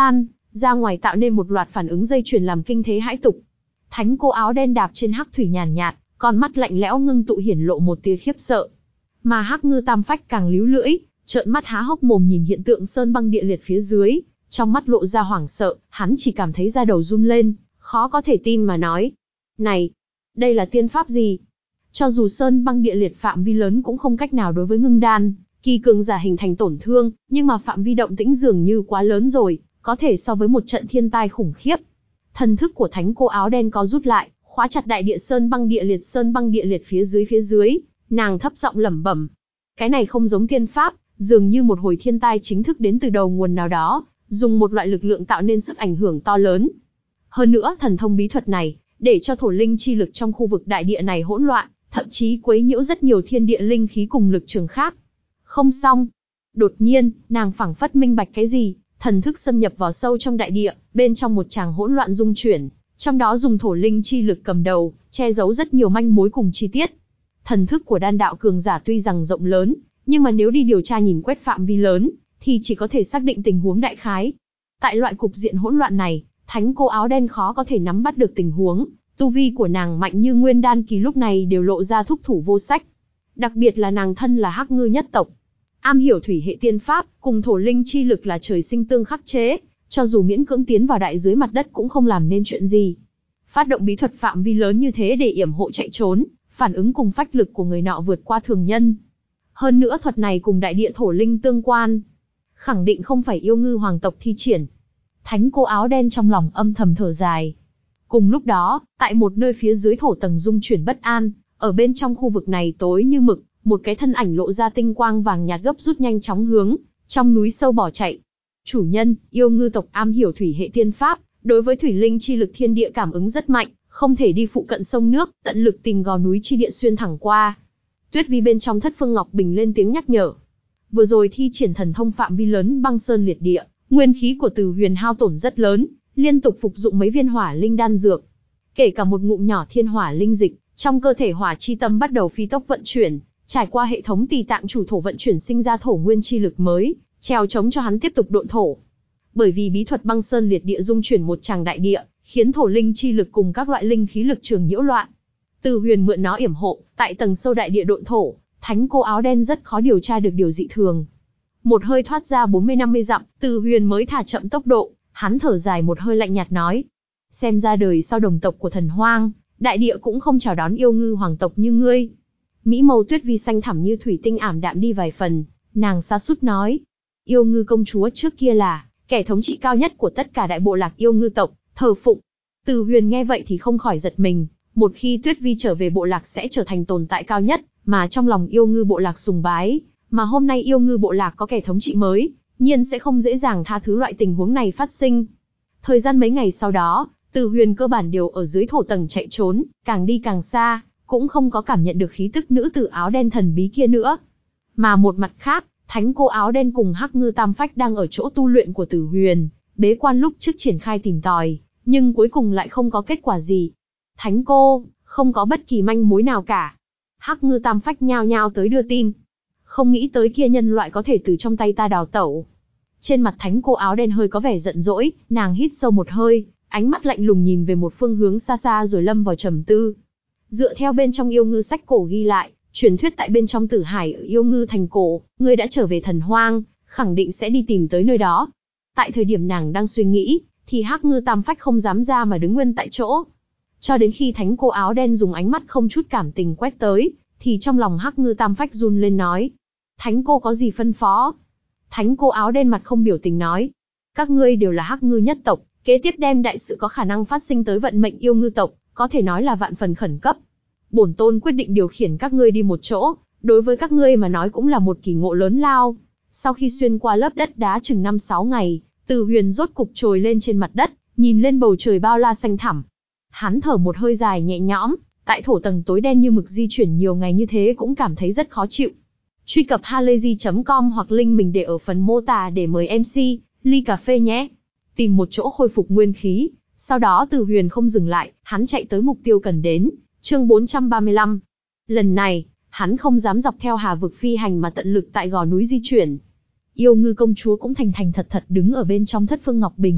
ra ngoài tạo nên một loạt phản ứng dây chuyền làm kinh thế hãi tục. Thánh cô áo đen đạp trên hắc thủy nhàn nhạt, con mắt lạnh lẽo ngưng tụ hiển lộ một tia khiếp sợ. Mà Hắc Ngư Tam Phách càng líu lưỡi, trợn mắt há hốc mồm nhìn hiện tượng sơn băng địa liệt phía dưới, trong mắt lộ ra hoảng sợ, hắn chỉ cảm thấy da đầu run lên, khó có thể tin mà nói: "Này, đây là tiên pháp gì?" Cho dù sơn băng địa liệt phạm vi lớn cũng không cách nào đối với ngưng đan kỳ cường giả hình thành tổn thương, nhưng mà phạm vi động tĩnh dường như quá lớn rồi, có thể so với một trận thiên tai khủng khiếp. Thần thức của thánh cô áo đen có rút lại, khóa chặt đại địa sơn băng địa liệt sơn băng địa liệt phía dưới phía dưới, nàng thấp giọng lẩm bẩm: "Cái này không giống tiên pháp, dường như một hồi thiên tai chính thức đến từ đầu nguồn nào đó, dùng một loại lực lượng tạo nên sức ảnh hưởng to lớn. Hơn nữa, thần thông bí thuật này, để cho thổ linh chi lực trong khu vực đại địa này hỗn loạn, thậm chí quấy nhiễu rất nhiều thiên địa linh khí cùng lực trường khác." Không xong. Đột nhiên, nàng phảng phất minh bạch cái gì, thần thức xâm nhập vào sâu trong đại địa, bên trong một tràng hỗn loạn dung chuyển, trong đó dùng thổ linh chi lực cầm đầu, che giấu rất nhiều manh mối cùng chi tiết. Thần thức của đan đạo cường giả tuy rằng rộng lớn, nhưng mà nếu đi điều tra nhìn quét phạm vi lớn, thì chỉ có thể xác định tình huống đại khái. Tại loại cục diện hỗn loạn này, thánh cô áo đen khó có thể nắm bắt được tình huống, tu vi của nàng mạnh như nguyên đan kỳ lúc này đều lộ ra thúc thủ vô sách. Đặc biệt là nàng thân là Hắc Ngư nhất tộc, am hiểu thủy hệ tiên pháp, cùng thổ linh chi lực là trời sinh tương khắc chế, cho dù miễn cưỡng tiến vào đại dưới mặt đất cũng không làm nên chuyện gì. Phát động bí thuật phạm vi lớn như thế để yểm hộ chạy trốn, phản ứng cùng phách lực của người nọ vượt qua thường nhân. Hơn nữa thuật này cùng đại địa thổ linh tương quan, khẳng định không phải yêu ngư hoàng tộc thi triển. Thánh cô áo đen trong lòng âm thầm thở dài. Cùng lúc đó, tại một nơi phía dưới thổ tầng dung chuyển bất an, ở bên trong khu vực này tối như mực, một cái thân ảnh lộ ra tinh quang vàng nhạt gấp rút nhanh chóng hướng trong núi sâu bỏ chạy. Chủ nhân, yêu ngư tộc am hiểu thủy hệ tiên pháp, đối với thủy linh chi lực thiên địa cảm ứng rất mạnh, không thể đi phụ cận sông nước, tận lực tìm gò núi chi địa xuyên thẳng qua. Tuyết Vi bên trong Thất Phương Ngọc Bình lên tiếng nhắc nhở. Vừa rồi thi triển thần thông phạm vi lớn băng sơn liệt địa, nguyên khí của Từ Huyền hao tổn rất lớn, liên tục phục dụng mấy viên hỏa linh đan dược, kể cả một ngụm nhỏ thiên hỏa linh dịch, trong cơ thể hỏa chi tâm bắt đầu phi tốc vận chuyển, trải qua hệ thống tỳ tạng chủ thổ vận chuyển sinh ra thổ nguyên chi lực mới, treo chống cho hắn tiếp tục độn thổ. Bởi vì bí thuật băng sơn liệt địa dung chuyển một tràng đại địa, khiến thổ linh chi lực cùng các loại linh khí lực trường nhiễu loạn. Từ Huyền mượn nó yểm hộ, tại tầng sâu đại địa độn thổ, thánh cô áo đen rất khó điều tra được điều dị thường. Một hơi thoát ra bốn mươi năm mươi dặm, Từ Huyền mới thả chậm tốc độ, hắn thở dài một hơi lạnh nhạt nói: "Xem ra đời sau đồng tộc của thần hoang, đại địa cũng không chào đón yêu ngư hoàng tộc như ngươi." Mỹ mâu Tuyết Vi xanh thẳm như thủy tinh ảm đạm đi vài phần, nàng sa sút nói: "Yêu ngư công chúa trước kia là kẻ thống trị cao nhất của tất cả đại bộ lạc yêu ngư tộc, thờ phụng." Từ Huyền nghe vậy thì không khỏi giật mình, một khi Tuyết Vi trở về bộ lạc sẽ trở thành tồn tại cao nhất, mà trong lòng yêu ngư bộ lạc sùng bái, mà hôm nay yêu ngư bộ lạc có kẻ thống trị mới, nhiên sẽ không dễ dàng tha thứ loại tình huống này phát sinh. Thời gian mấy ngày sau đó, Từ Huyền cơ bản đều ở dưới thổ tầng chạy trốn, càng đi càng xa, cũng không có cảm nhận được khí tức nữ tử áo đen thần bí kia nữa. Mà một mặt khác, thánh cô áo đen cùng Hắc Ngư Tam Phách đang ở chỗ tu luyện của Từ Huyền, bế quan lúc trước triển khai tìm tòi, nhưng cuối cùng lại không có kết quả gì. Thánh cô, không có bất kỳ manh mối nào cả. Hắc Ngư Tam Phách nhao nhao tới đưa tin. Không nghĩ tới kia nhân loại có thể từ trong tay ta đào tẩu. Trên mặt thánh cô áo đen hơi có vẻ giận dỗi, nàng hít sâu một hơi, ánh mắt lạnh lùng nhìn về một phương hướng xa xa rồi lâm vào trầm tư. Dựa theo bên trong yêu ngư sách cổ ghi lại, truyền thuyết tại bên trong Tử Hải ở yêu ngư thành cổ, ngươi đã trở về thần hoang, khẳng định sẽ đi tìm tới nơi đó. Tại thời điểm nàng đang suy nghĩ, thì Hắc Ngư Tam Phách không dám ra mà đứng nguyên tại chỗ. Cho đến khi thánh cô áo đen dùng ánh mắt không chút cảm tình quét tới, thì trong lòng Hắc Ngư Tam Phách run lên nói: "Thánh cô có gì phân phó?" Thánh cô áo đen mặt không biểu tình nói: "Các ngươi đều là Hắc Ngư nhất tộc, kế tiếp đem đại sự có khả năng phát sinh tới vận mệnh yêu ngư tộc, có thể nói là vạn phần khẩn cấp. Bổn tôn quyết định điều khiển các ngươi đi một chỗ, đối với các ngươi mà nói cũng là một kỳ ngộ lớn lao." Sau khi xuyên qua lớp đất đá chừng năm sáu ngày, Từ Huyền rốt cục trồi lên trên mặt đất, nhìn lên bầu trời bao la xanh thẳm. Hắn thở một hơi dài nhẹ nhõm, tại thổ tầng tối đen như mực di chuyển nhiều ngày như thế cũng cảm thấy rất khó chịu. Truy cập halayzi chấm com hoặc link mình để ở phần mô tả để mời em xê, ly cà phê nhé. Tìm một chỗ khôi phục nguyên khí, sau đó Từ Huyền không dừng lại, hắn chạy tới mục tiêu cần đến, chương bốn trăm ba mươi lăm. Lần này, hắn không dám dọc theo hà vực phi hành mà tận lực tại gò núi di chuyển. Yêu ngư công chúa cũng thành thành thật thật đứng ở bên trong Thất Phương Ngọc Bình,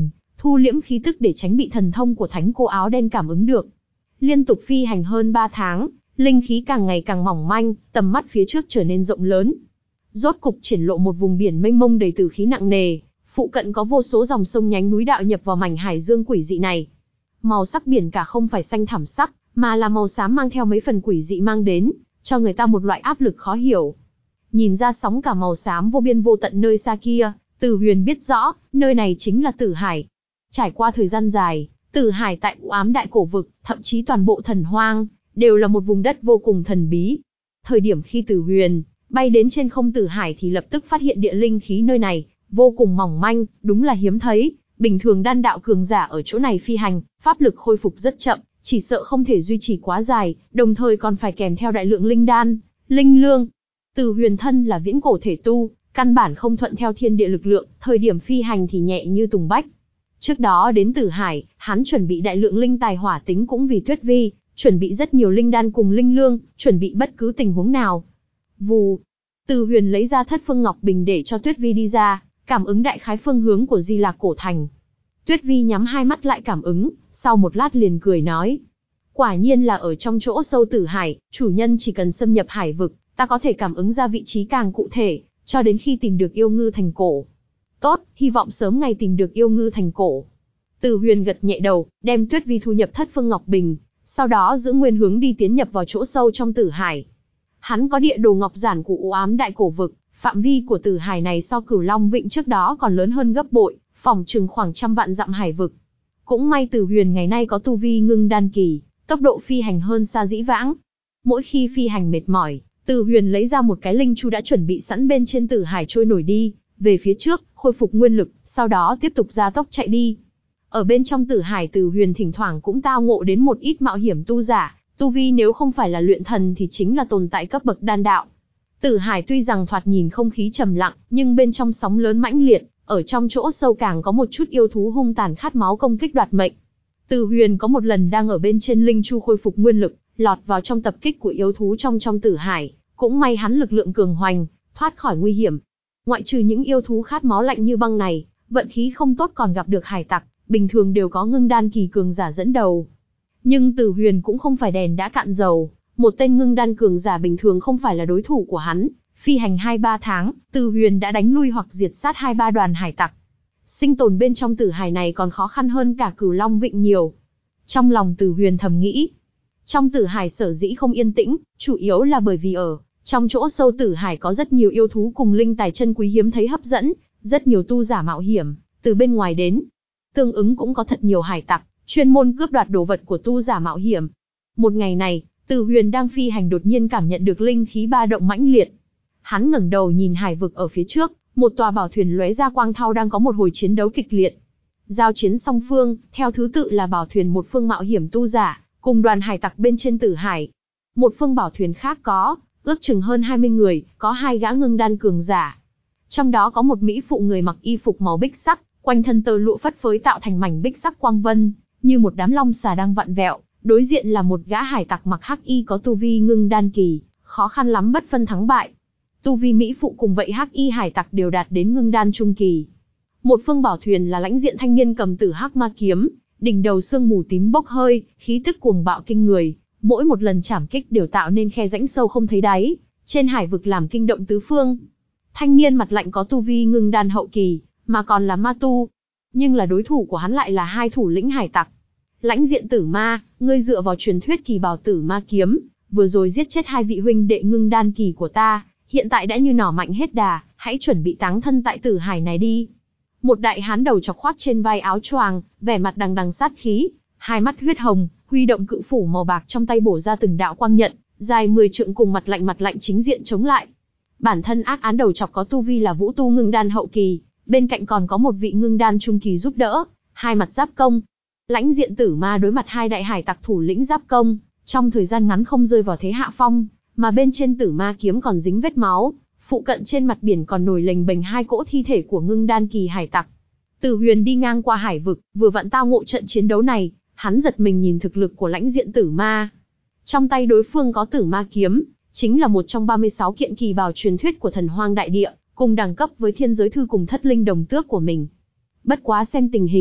thu liễm khí tức để tránh bị thần thông của thánh cô áo đen cảm ứng được. Liên tục phi hành hơn ba tháng, linh khí càng ngày càng mỏng manh, tầm mắt phía trước trở nên rộng lớn. Rốt cục triển lộ một vùng biển mênh mông đầy tử khí nặng nề, phụ cận có vô số dòng sông nhánh núi đạo nhập vào mảnh hải dương quỷ dị này. Màu sắc biển cả không phải xanh thẳm sắc, mà là màu xám mang theo mấy phần quỷ dị mang đến, cho người ta một loại áp lực khó hiểu. Nhìn ra sóng cả màu xám vô biên vô tận nơi xa kia, Từ Huyền biết rõ, nơi này chính là Tử Hải. Trải qua thời gian dài, Tử Hải tại U Ám Đại Cổ Vực, thậm chí toàn bộ Thần Hoang, đều là một vùng đất vô cùng thần bí. Thời điểm khi Từ Huyền bay đến trên không Tử Hải thì lập tức phát hiện địa linh khí nơi này vô cùng mỏng manh, đúng là hiếm thấy. Bình thường đan đạo cường giả ở chỗ này phi hành, pháp lực khôi phục rất chậm, chỉ sợ không thể duy trì quá dài, đồng thời còn phải kèm theo đại lượng linh đan, linh lương. Từ Huyền thân là viễn cổ thể tu, căn bản không thuận theo thiên địa lực lượng, thời điểm phi hành thì nhẹ như tùng bách. Trước đó đến Tử Hải, hắn chuẩn bị đại lượng linh tài hỏa tính cũng vì Tuyết Vi, chuẩn bị rất nhiều linh đan cùng linh lương, chuẩn bị bất cứ tình huống nào. Vù, Từ Huyền lấy ra Thất Phương Ngọc Bình để cho Tuyết Vi đi ra, cảm ứng đại khái phương hướng của Di Lạc Cổ Thành. Tuyết Vi nhắm hai mắt lại cảm ứng, sau một lát liền cười nói: quả nhiên là ở trong chỗ sâu Tử Hải, chủ nhân chỉ cần xâm nhập hải vực, ta có thể cảm ứng ra vị trí càng cụ thể, cho đến khi tìm được yêu ngư thành cổ. Tốt, hy vọng sớm ngày tìm được yêu ngư thành cổ. Từ Huyền gật nhẹ đầu, đem Tuyết Vi thu nhập Thất Phương Ngọc Bình, sau đó giữ nguyên hướng đi tiến nhập vào chỗ sâu trong Tử Hải. Hắn có địa đồ ngọc giản của U Ám Đại Cổ Vực, phạm vi của Tử Hải này so Cửu Long Vịnh trước đó còn lớn hơn gấp bội, phỏng chừng khoảng trăm vạn dặm hải vực. Cũng may Từ Huyền ngày nay có tu vi ngưng đan kỳ, tốc độ phi hành hơn xa dĩ vãng. Mỗi khi phi hành mệt mỏi, Từ Huyền lấy ra một cái linh chu đã chuẩn bị sẵn bên trên Tử Hải trôi nổi đi, về phía trước, khôi phục nguyên lực, sau đó tiếp tục gia tốc chạy đi. Ở bên trong Tử Hải, Từ Huyền thỉnh thoảng cũng tao ngộ đến một ít mạo hiểm tu giả, tu vi nếu không phải là luyện thần thì chính là tồn tại cấp bậc đan đạo. Tử Hải tuy rằng thoạt nhìn không khí trầm lặng, nhưng bên trong sóng lớn mãnh liệt, ở trong chỗ sâu càng có một chút yêu thú hung tàn khát máu công kích đoạt mệnh. Từ Huyền có một lần đang ở bên trên linh chu khôi phục nguyên lực, lọt vào trong tập kích của yêu thú trong trong Tử Hải, cũng may hắn lực lượng cường hoành, thoát khỏi nguy hiểm. Ngoại trừ những yêu thú khát máu lạnh như băng này, vận khí không tốt còn gặp được hải tặc, bình thường đều có ngưng đan kỳ cường giả dẫn đầu. Nhưng Từ Huyền cũng không phải đèn đã cạn dầu, một tên ngưng đan cường giả bình thường không phải là đối thủ của hắn. Phi hành hai ba tháng, Từ Huyền đã đánh lui hoặc diệt sát hai ba đoàn hải tặc. Sinh tồn bên trong Tử Hải này còn khó khăn hơn cả Cửu Long Vịnh nhiều. Trong lòng Từ Huyền thầm nghĩ, trong Tử Hải sở dĩ không yên tĩnh, chủ yếu là bởi vì ở trong chỗ sâu Tử Hải có rất nhiều yêu thú cùng linh tài chân quý hiếm thấy hấp dẫn, rất nhiều tu giả mạo hiểm từ bên ngoài đến. Tương ứng cũng có thật nhiều hải tặc chuyên môn cướp đoạt đồ vật của tu giả mạo hiểm. Một ngày này, Từ Huyền đang phi hành đột nhiên cảm nhận được linh khí ba động mãnh liệt. Hắn ngẩng đầu nhìn hải vực ở phía trước, một tòa bảo thuyền lóe ra quang thao đang có một hồi chiến đấu kịch liệt. Giao chiến song phương, theo thứ tự là bảo thuyền một phương mạo hiểm tu giả, cùng đoàn hải tặc bên trên Tử Hải. Một phương bảo thuyền khác có, ước chừng hơn hai mươi người, có hai gã ngưng đan cường giả. Trong đó có một mỹ phụ người mặc y phục màu bích sắc, quanh thân tơ lụa phất phới tạo thành mảnh bích sắc quang vân, như một đám long xà đang vặn vẹo. Đối diện là một gã hải tặc mặc hắc y có tu vi ngưng đan kỳ, khó khăn lắm bất phân thắng bại. Tu vi mỹ phụ cùng vậy hắc y hải tặc đều đạt đến ngưng đan trung kỳ. Một phương bảo thuyền là lãnh diện thanh niên cầm tử hắc ma kiếm, đỉnh đầu sương mù tím bốc hơi, khí tức cuồng bạo kinh người, mỗi một lần chảm kích đều tạo nên khe rãnh sâu không thấy đáy, trên hải vực làm kinh động tứ phương. Thanh niên mặt lạnh có tu vi ngưng đan hậu kỳ, mà còn là ma tu, nhưng là đối thủ của hắn lại là hai thủ lĩnh hải tặc. Lãnh diện tử ma, ngươi dựa vào truyền thuyết kỳ bảo tử ma kiếm, vừa rồi giết chết hai vị huynh đệ ngưng đan kỳ của ta, hiện tại đã như nỏ mạnh hết đà, hãy chuẩn bị táng thân tại Tử Hải này đi. Một đại hán đầu chọc khoác trên vai áo choàng, vẻ mặt đằng đằng sát khí, hai mắt huyết hồng, huy động cự phủ màu bạc trong tay bổ ra từng đạo quang nhận, dài mười trượng cùng mặt lạnh mặt lạnh chính diện chống lại. Bản thân ác án đầu chọc có tu vi là vũ tu ngưng đan hậu kỳ, bên cạnh còn có một vị ngưng đan trung kỳ giúp đỡ, hai mặt giáp công. Lãnh diện tử ma đối mặt hai đại hải tặc thủ lĩnh giáp công, trong thời gian ngắn không rơi vào thế hạ phong, mà bên trên tử ma kiếm còn dính vết máu, phụ cận trên mặt biển còn nổi lềnh bềnh hai cỗ thi thể của ngưng đan kỳ hải tặc. Từ Huyền đi ngang qua hải vực, vừa vặn tao ngộ trận chiến đấu này, hắn giật mình nhìn thực lực của lãnh diện tử ma. Trong tay đối phương có tử ma kiếm, chính là một trong ba mươi sáu kiện kỳ bảo truyền thuyết của thần hoang đại địa, cùng đẳng cấp với thiên giới thư cùng thất linh đồng tước của mình. Bất quá xem tình hình,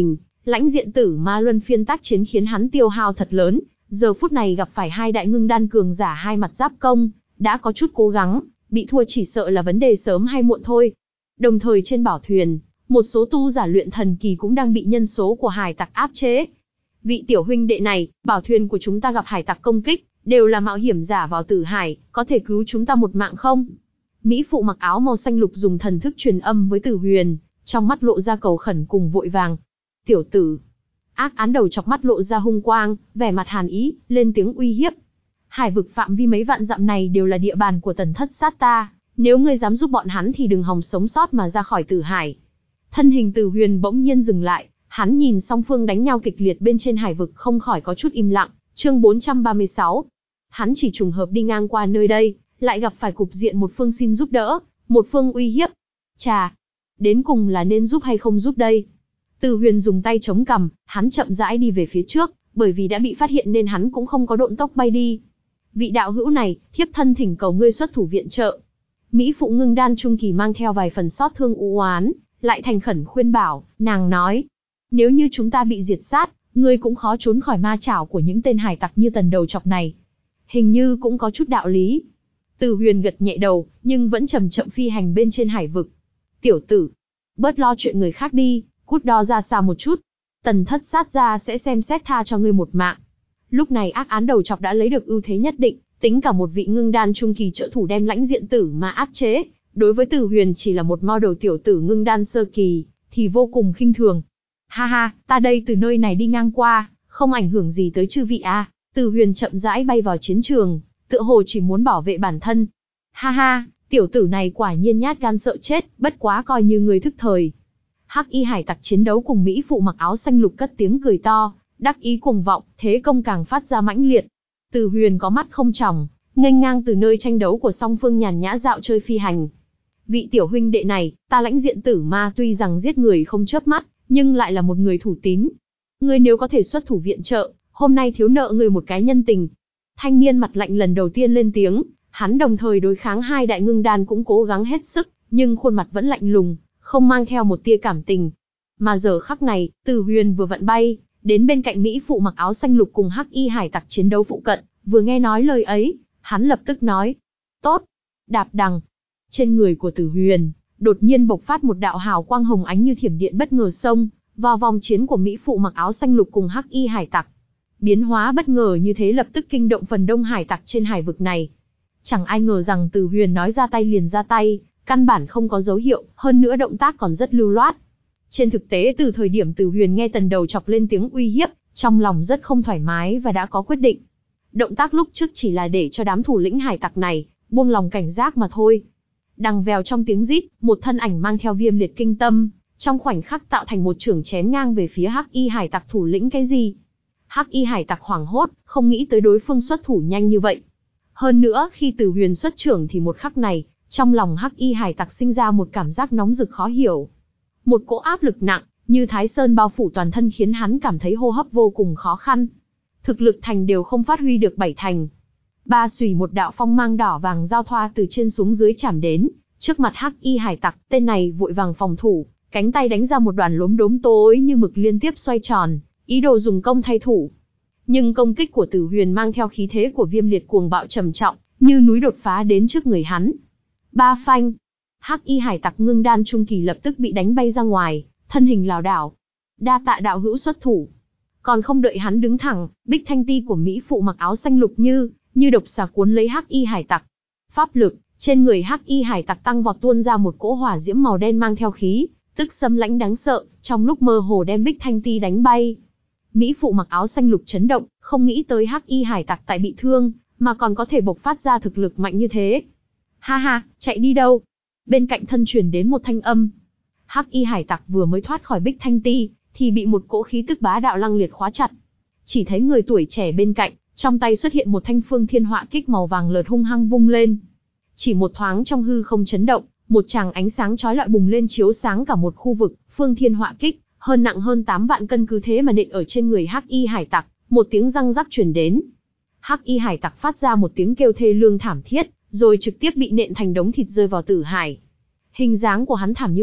Lãnh diện tử ma luân phiên tác chiến khiến hắn tiêu hao thật lớn, giờ phút này gặp phải hai đại ngưng đan cường giả hai mặt giáp công, đã có chút cố gắng, bị thua chỉ sợ là vấn đề sớm hay muộn thôi. Đồng thời trên bảo thuyền, một số tu giả luyện thần kỳ cũng đang bị nhân số của hải tặc áp chế. Vị tiểu huynh đệ này, bảo thuyền của chúng ta gặp hải tặc công kích, đều là mạo hiểm giả vào tử hải, có thể cứu chúng ta một mạng không? Mỹ phụ mặc áo màu xanh lục dùng thần thức truyền âm với Tử Huyền, trong mắt lộ ra cầu khẩn cùng vội vàng. Tiểu tử, ác án đầu chọc mắt lộ ra hung quang, vẻ mặt hàn ý, lên tiếng uy hiếp. Hải vực phạm vi mấy vạn dặm này đều là địa bàn của Tần Thất Sát ta, nếu ngươi dám giúp bọn hắn thì đừng hòng sống sót mà ra khỏi tử hải. Thân hình Tử Huyền bỗng nhiên dừng lại, hắn nhìn song phương đánh nhau kịch liệt bên trên hải vực không khỏi có chút im lặng. Chương bốn trăm ba mươi sáu. Hắn chỉ trùng hợp đi ngang qua nơi đây, lại gặp phải cục diện một phương xin giúp đỡ, một phương uy hiếp. Chà, đến cùng là nên giúp hay không giúp đây? Tử Huyền dùng tay chống cằm, hắn chậm rãi đi về phía trước, bởi vì đã bị phát hiện nên hắn cũng không có độn tốc bay đi. Vị đạo hữu này, thiếp thân thỉnh cầu ngươi xuất thủ viện trợ. Mỹ phụ ngưng đan trung kỳ mang theo vài phần xót thương u oán, lại thành khẩn khuyên bảo, nàng nói: nếu như chúng ta bị diệt sát, ngươi cũng khó trốn khỏi ma chảo của những tên hải tặc như Tần đầu chọc này. Hình như cũng có chút đạo lý. Tử Huyền gật nhẹ đầu, nhưng vẫn chậm chậm phi hành bên trên hải vực. Tiểu tử, bớt lo chuyện người khác đi, cút đo ra xa một chút. Tần Thất Sát gia sẽ xem xét tha cho ngươi một mạng. Lúc này ác án đầu chọc đã lấy được ưu thế nhất định, tính cả một vị ngưng đan trung kỳ trợ thủ đem lãnh diện tử mà áp chế, đối với Tử Huyền chỉ là một model tiểu tử ngưng đan sơ kỳ, thì vô cùng khinh thường. Ha ha, ta đây từ nơi này đi ngang qua, không ảnh hưởng gì tới chư vị à? Tử Huyền chậm rãi bay vào chiến trường, tựa hồ chỉ muốn bảo vệ bản thân. Ha ha, tiểu tử này quả nhiên nhát gan sợ chết, bất quá coi như người thức thời. Hắc y hải tặc chiến đấu cùng Mỹ phụ mặc áo xanh lục cất tiếng cười to, đắc ý cuồng vọng, thế công càng phát ra mãnh liệt. Tử Huyền có mắt không tròng, nghênh ngang từ nơi tranh đấu của song phương nhàn nhã dạo chơi phi hành. Vị tiểu huynh đệ này, ta lãnh diện tử ma tuy rằng giết người không chớp mắt, nhưng lại là một người thủ tín. Ngươi nếu có thể xuất thủ viện trợ, hôm nay thiếu nợ ngươi một cái nhân tình. Thanh niên mặt lạnh lần đầu tiên lên tiếng, hắn đồng thời đối kháng hai đại ngưng đan cũng cố gắng hết sức, nhưng khuôn mặt vẫn lạnh lùng, không mang theo một tia cảm tình. Mà giờ khắc này, Tử Huyền vừa vặn bay đến bên cạnh Mỹ phụ mặc áo xanh lục cùng hắc y hải tặc chiến đấu phụ cận, vừa nghe nói lời ấy, hắn lập tức nói: tốt. Đạp đằng. Trên người của Tử Huyền đột nhiên bộc phát một đạo hào quang hồng ánh như thiểm điện bất ngờ xông vào vòng chiến của Mỹ phụ mặc áo xanh lục cùng hắc y hải tặc. Biến hóa bất ngờ như thế lập tức kinh động phần đông hải tặc trên hải vực này. Chẳng ai ngờ rằng Tử Huyền nói ra tay liền ra tay, căn bản không có dấu hiệu, hơn nữa động tác còn rất lưu loát. Trên thực tế từ thời điểm Tử Huyền nghe Tần đầu chọc lên tiếng uy hiếp, trong lòng rất không thoải mái và đã có quyết định. Động tác lúc trước chỉ là để cho đám thủ lĩnh hải tặc này buông lòng cảnh giác mà thôi. Đằng vèo trong tiếng rít, một thân ảnh mang theo viêm liệt kinh tâm, trong khoảnh khắc tạo thành một chưởng chém ngang về phía hắc y hải tặc thủ lĩnh cái gì. Hắc y hải tặc hoảng hốt, không nghĩ tới đối phương xuất thủ nhanh như vậy. Hơn nữa, khi Tử Huyền xuất chưởng thì một khắc này, trong lòng hắc y hải tặc sinh ra một cảm giác nóng rực khó hiểu. Một cỗ áp lực nặng, như Thái Sơn bao phủ toàn thân khiến hắn cảm thấy hô hấp vô cùng khó khăn. Thực lực thành đều không phát huy được bảy thành. Ba xùy một đạo phong mang đỏ vàng giao thoa từ trên xuống dưới chạm đến, trước mặt hắc y hải tặc, tên này vội vàng phòng thủ, cánh tay đánh ra một đoàn lốm đốm tối như mực liên tiếp xoay tròn, ý đồ dùng công thay thủ. Nhưng công kích của Tử Huyền mang theo khí thế của viêm liệt cuồng bạo trầm trọng, như núi đột phá đến trước người hắn. Ba phanh, hắc y hải tặc ngưng đan trung kỳ lập tức bị đánh bay ra ngoài, thân hình lảo đảo. Đa tạ đạo hữu xuất thủ. Còn không đợi hắn đứng thẳng, bích thanh ti của Mỹ phụ mặc áo xanh lục như như độc xà cuốn lấy hắc y hải tặc. Pháp lực trên người hắc y hải tặc tăng vọt tuôn ra một cỗ hỏa diễm màu đen mang theo khí tức xâm lãnh đáng sợ, trong lúc mơ hồ đem bích thanh ti đánh bay. Mỹ phụ mặc áo xanh lục chấn động, không nghĩ tới hắc y hải tặc tại bị thương mà còn có thể bộc phát ra thực lực mạnh như thế. Ha ha, chạy đi đâu? Bên cạnh thân truyền đến một thanh âm. Hắc y hải tặc vừa mới thoát khỏi bích thanh ti thì bị một cỗ khí tức bá đạo lăng liệt khóa chặt. Chỉ thấy người tuổi trẻ bên cạnh, trong tay xuất hiện một thanh phương thiên họa kích màu vàng lợt hung hăng vung lên. Chỉ một thoáng trong hư không chấn động, một tràng ánh sáng chói lọi bùng lên chiếu sáng cả một khu vực. Phương thiên họa kích hơn nặng hơn tám vạn cân cứ thế mà nện ở trên người hắc y hải tặc, một tiếng răng rắc truyền đến. Hắc y hải tặc phát ra một tiếng kêu thê lương thảm thiết, rồi trực tiếp bị nện thành đống thịt rơi vào tử hải. Hình dáng của hắn thảm như vậy,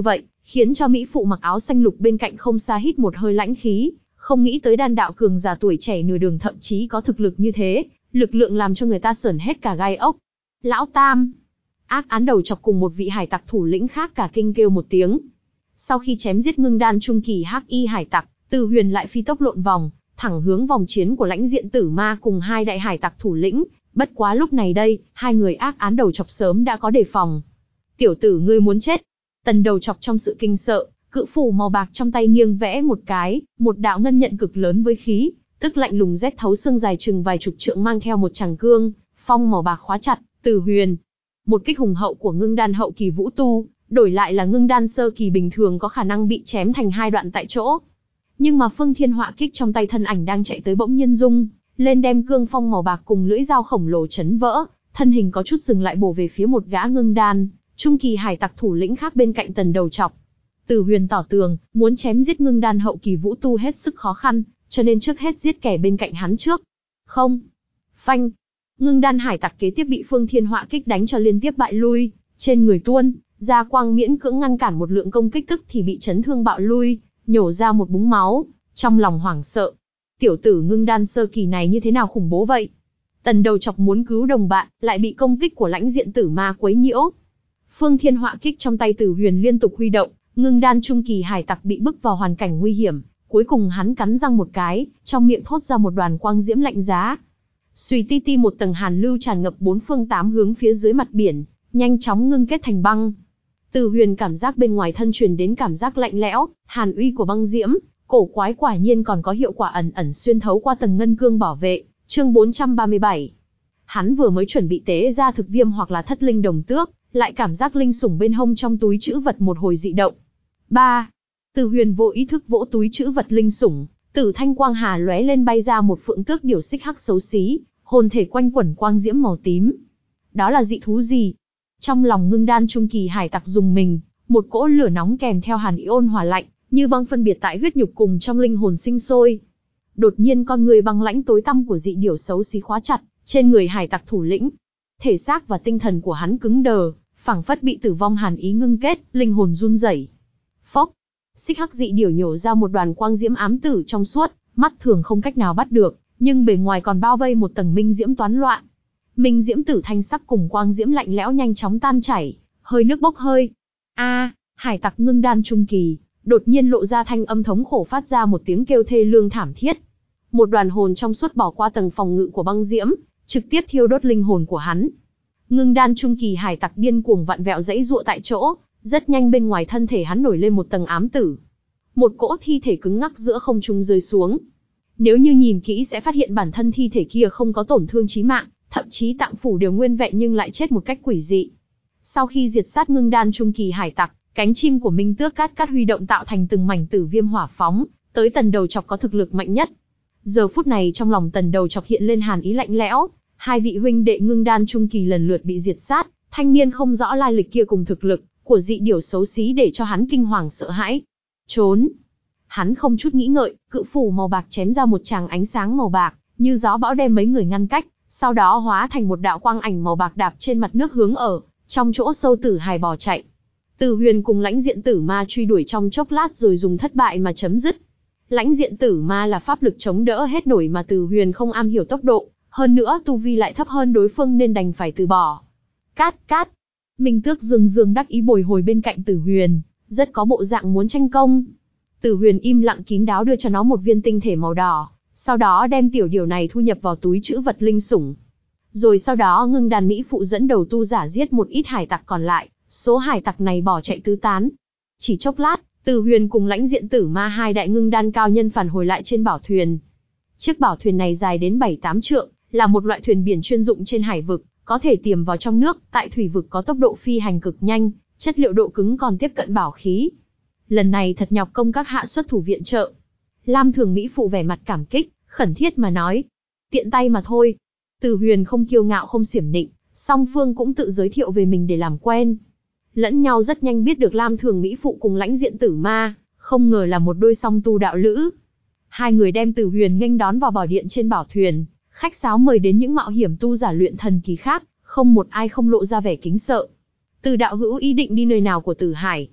khiến cho mỹ phụ mặc áo xanh lục bên cạnh không xa hít một hơi lãnh khí, không nghĩ tới đan đạo cường giả tuổi trẻ nửa đường thậm chí có thực lực như thế, lực lượng làm cho người ta sởn hết cả gai ốc. Lão Tam! Ác án đầu chọc cùng một vị hải tặc thủ lĩnh khác cả kinh kêu một tiếng. Sau khi chém giết ngưng đan trung kỳ hắc y hải tặc, Từ Huyền lại phi tốc lộn vòng, thẳng hướng vòng chiến của lãnh diện tử ma cùng hai đại hải tặc thủ lĩnh. Bất quá lúc này đây, hai người ác án đầu chọc sớm đã có đề phòng. Tiểu tử ngươi muốn chết! Tần đầu chọc trong sự kinh sợ, cự phủ màu bạc trong tay nghiêng vẽ một cái, một đạo ngân nhận cực lớn với khí, tức lạnh lùng rét thấu xương dài chừng vài chục trượng mang theo một chàng cương, phong màu bạc khóa chặt, Từ Huyền. Một kích hùng hậu của ngưng đan hậu kỳ vũ tu, đổi lại là ngưng đan sơ kỳ bình thường có khả năng bị chém thành hai đoạn tại chỗ. Nhưng mà Phương Thiên Họa kích trong tay thân ảnh đang chạy tới bỗng nhiên rung lên, đem cương phong màu bạc cùng lưỡi dao khổng lồ chấn vỡ, thân hình có chút dừng lại bổ về phía một gã ngưng đan trung kỳ hải tặc thủ lĩnh khác bên cạnh Tần đầu chọc. Từ Huyền tỏ tường, muốn chém giết ngưng đan hậu kỳ vũ tu hết sức khó khăn, cho nên trước hết giết kẻ bên cạnh hắn trước. Không. Phanh. Ngưng đan hải tặc kế tiếp bị Phương Thiên Họa kích đánh cho liên tiếp bại lui, trên người tuôn ra quang miễn cưỡng ngăn cản một lượng công kích tức thì bị chấn thương bạo lui, nhổ ra một búng máu, trong lòng hoảng sợ. Tiểu tử ngưng đan sơ kỳ này như thế nào khủng bố vậy? Tần đầu chọc muốn cứu đồng bạn, lại bị công kích của lãnh diện tử ma quấy nhiễu. Phương Thiên Họa kích trong tay Từ Huyền liên tục huy động, ngưng đan trung kỳ hải tặc bị bức vào hoàn cảnh nguy hiểm, cuối cùng hắn cắn răng một cái, trong miệng thốt ra một đoàn quang diễm lạnh giá. Xùy ti ti một tầng hàn lưu tràn ngập bốn phương tám hướng phía dưới mặt biển, nhanh chóng ngưng kết thành băng. Từ Huyền cảm giác bên ngoài thân truyền đến cảm giác lạnh lẽo, hàn uy của băng diễm, cổ quái quả nhiên còn có hiệu quả ẩn ẩn xuyên thấu qua tầng ngân cương bảo vệ. Chương bốn trăm ba mươi bảy. Hắn vừa mới chuẩn bị tế ra thực viêm hoặc là thất linh đồng tước, lại cảm giác linh sủng bên hông trong túi trữ vật một hồi dị động. ba. Từ Huyền vô ý thức vỗ túi trữ vật linh sủng, tử thanh quang hà lóe lên bay ra một phượng tước điểu xích hắc xấu xí, hồn thể quanh quẩn quang diễm màu tím. Đó là dị thú gì? Trong lòng ngưng đan trung kỳ hải tặc dùng mình, một cỗ lửa nóng kèm theo hàn ý ôn hòa lạnh, như băng phân biệt tại huyết nhục cùng trong linh hồn sinh sôi. Đột nhiên con người băng lãnh tối tăm của dị điểu xấu xí khóa chặt trên người hải tặc thủ lĩnh. Thể xác và tinh thần của hắn cứng đờ, phảng phất bị tử vong hàn ý ngưng kết, linh hồn run rẩy. Phốc, xích hắc dị điểu nhổ ra một đoàn quang diễm ám tử trong suốt, mắt thường không cách nào bắt được, nhưng bề ngoài còn bao vây một tầng minh diễm toán loạn. Minh diễm tử thanh sắc cùng quang diễm lạnh lẽo nhanh chóng tan chảy, hơi nước bốc hơi. A, à, hải tặc ngưng đan trung kỳ, đột nhiên lộ ra thanh âm thống khổ phát ra một tiếng kêu thê lương thảm thiết. Một đoàn hồn trong suốt bỏ qua tầng phòng ngự của băng diễm, trực tiếp thiêu đốt linh hồn của hắn. Ngưng đan trung kỳ hải tặc điên cuồng vặn vẹo giãy giụa tại chỗ, rất nhanh bên ngoài thân thể hắn nổi lên một tầng ám tử. Một cỗ thi thể cứng ngắc giữa không trung rơi xuống. Nếu như nhìn kỹ sẽ phát hiện bản thân thi thể kia không có tổn thương chí mạng, thậm chí tạng phủ đều nguyên vẹn nhưng lại chết một cách quỷ dị. Sau khi diệt sát ngưng đan trung kỳ hải tặc, cánh chim của Minh Tước Cát Cát huy động tạo thành từng mảnh tử viêm hỏa phóng, tới Tần đầu chọc có thực lực mạnh nhất. Giờ phút này trong lòng Tần đầu chọc hiện lên hàn ý lạnh lẽo, hai vị huynh đệ ngưng đan trung kỳ lần lượt bị diệt sát, thanh niên không rõ lai lịch kia cùng thực lực của dị điểu xấu xí để cho hắn kinh hoàng sợ hãi. Trốn! Hắn không chút nghĩ ngợi, cự phủ màu bạc chém ra một tràng ánh sáng màu bạc, như gió bão đem mấy người ngăn cách, sau đó hóa thành một đạo quang ảnh màu bạc đạp trên mặt nước hướng ở trong chỗ sâu tử hài bỏ chạy. Từ Huyền cùng lãnh diện tử ma truy đuổi trong chốc lát rồi dùng thất bại mà chấm dứt. Lãnh diện tử ma là pháp lực chống đỡ hết nổi mà Từ Huyền không am hiểu tốc độ, hơn nữa tu vi lại thấp hơn đối phương nên đành phải từ bỏ. Cát cát. Minh Tước dương dương đắc ý bồi hồi bên cạnh Từ Huyền, rất có bộ dạng muốn tranh công. Từ Huyền im lặng kín đáo đưa cho nó một viên tinh thể màu đỏ, sau đó đem tiểu điều này thu nhập vào túi trữ vật linh sủng. Rồi sau đó ngưng đàn mỹ phụ dẫn đầu tu giả giết một ít hải tặc còn lại, số hải tặc này bỏ chạy tứ tán. Chỉ chốc lát, Từ Huyền cùng lãnh diện tử ma hai đại ngưng đan cao nhân phản hồi lại trên bảo thuyền. Chiếc bảo thuyền này dài đến bảy tám trượng, là một loại thuyền biển chuyên dụng trên hải vực, có thể tiềm vào trong nước, tại thủy vực có tốc độ phi hành cực nhanh, chất liệu độ cứng còn tiếp cận bảo khí. Lần này thật nhọc công các hạ xuất thủ viện trợ. Lam Thường mỹ phụ vẻ mặt cảm kích, khẩn thiết mà nói. Tiện tay mà thôi. Từ Huyền không kiêu ngạo không xiểm nịnh, song phương cũng tự giới thiệu về mình để làm quen. Lẫn nhau rất nhanh biết được Lam Thường mỹ phụ cùng lãnh diện tử ma, không ngờ là một đôi song tu đạo lữ. Hai người đem Từ Huyền nghênh đón vào bảo điện trên bảo thuyền, khách sáo mời đến những mạo hiểm tu giả luyện thần kỳ khác, không một ai không lộ ra vẻ kính sợ. Từ đạo hữu ý định đi nơi nào của Tử Hải?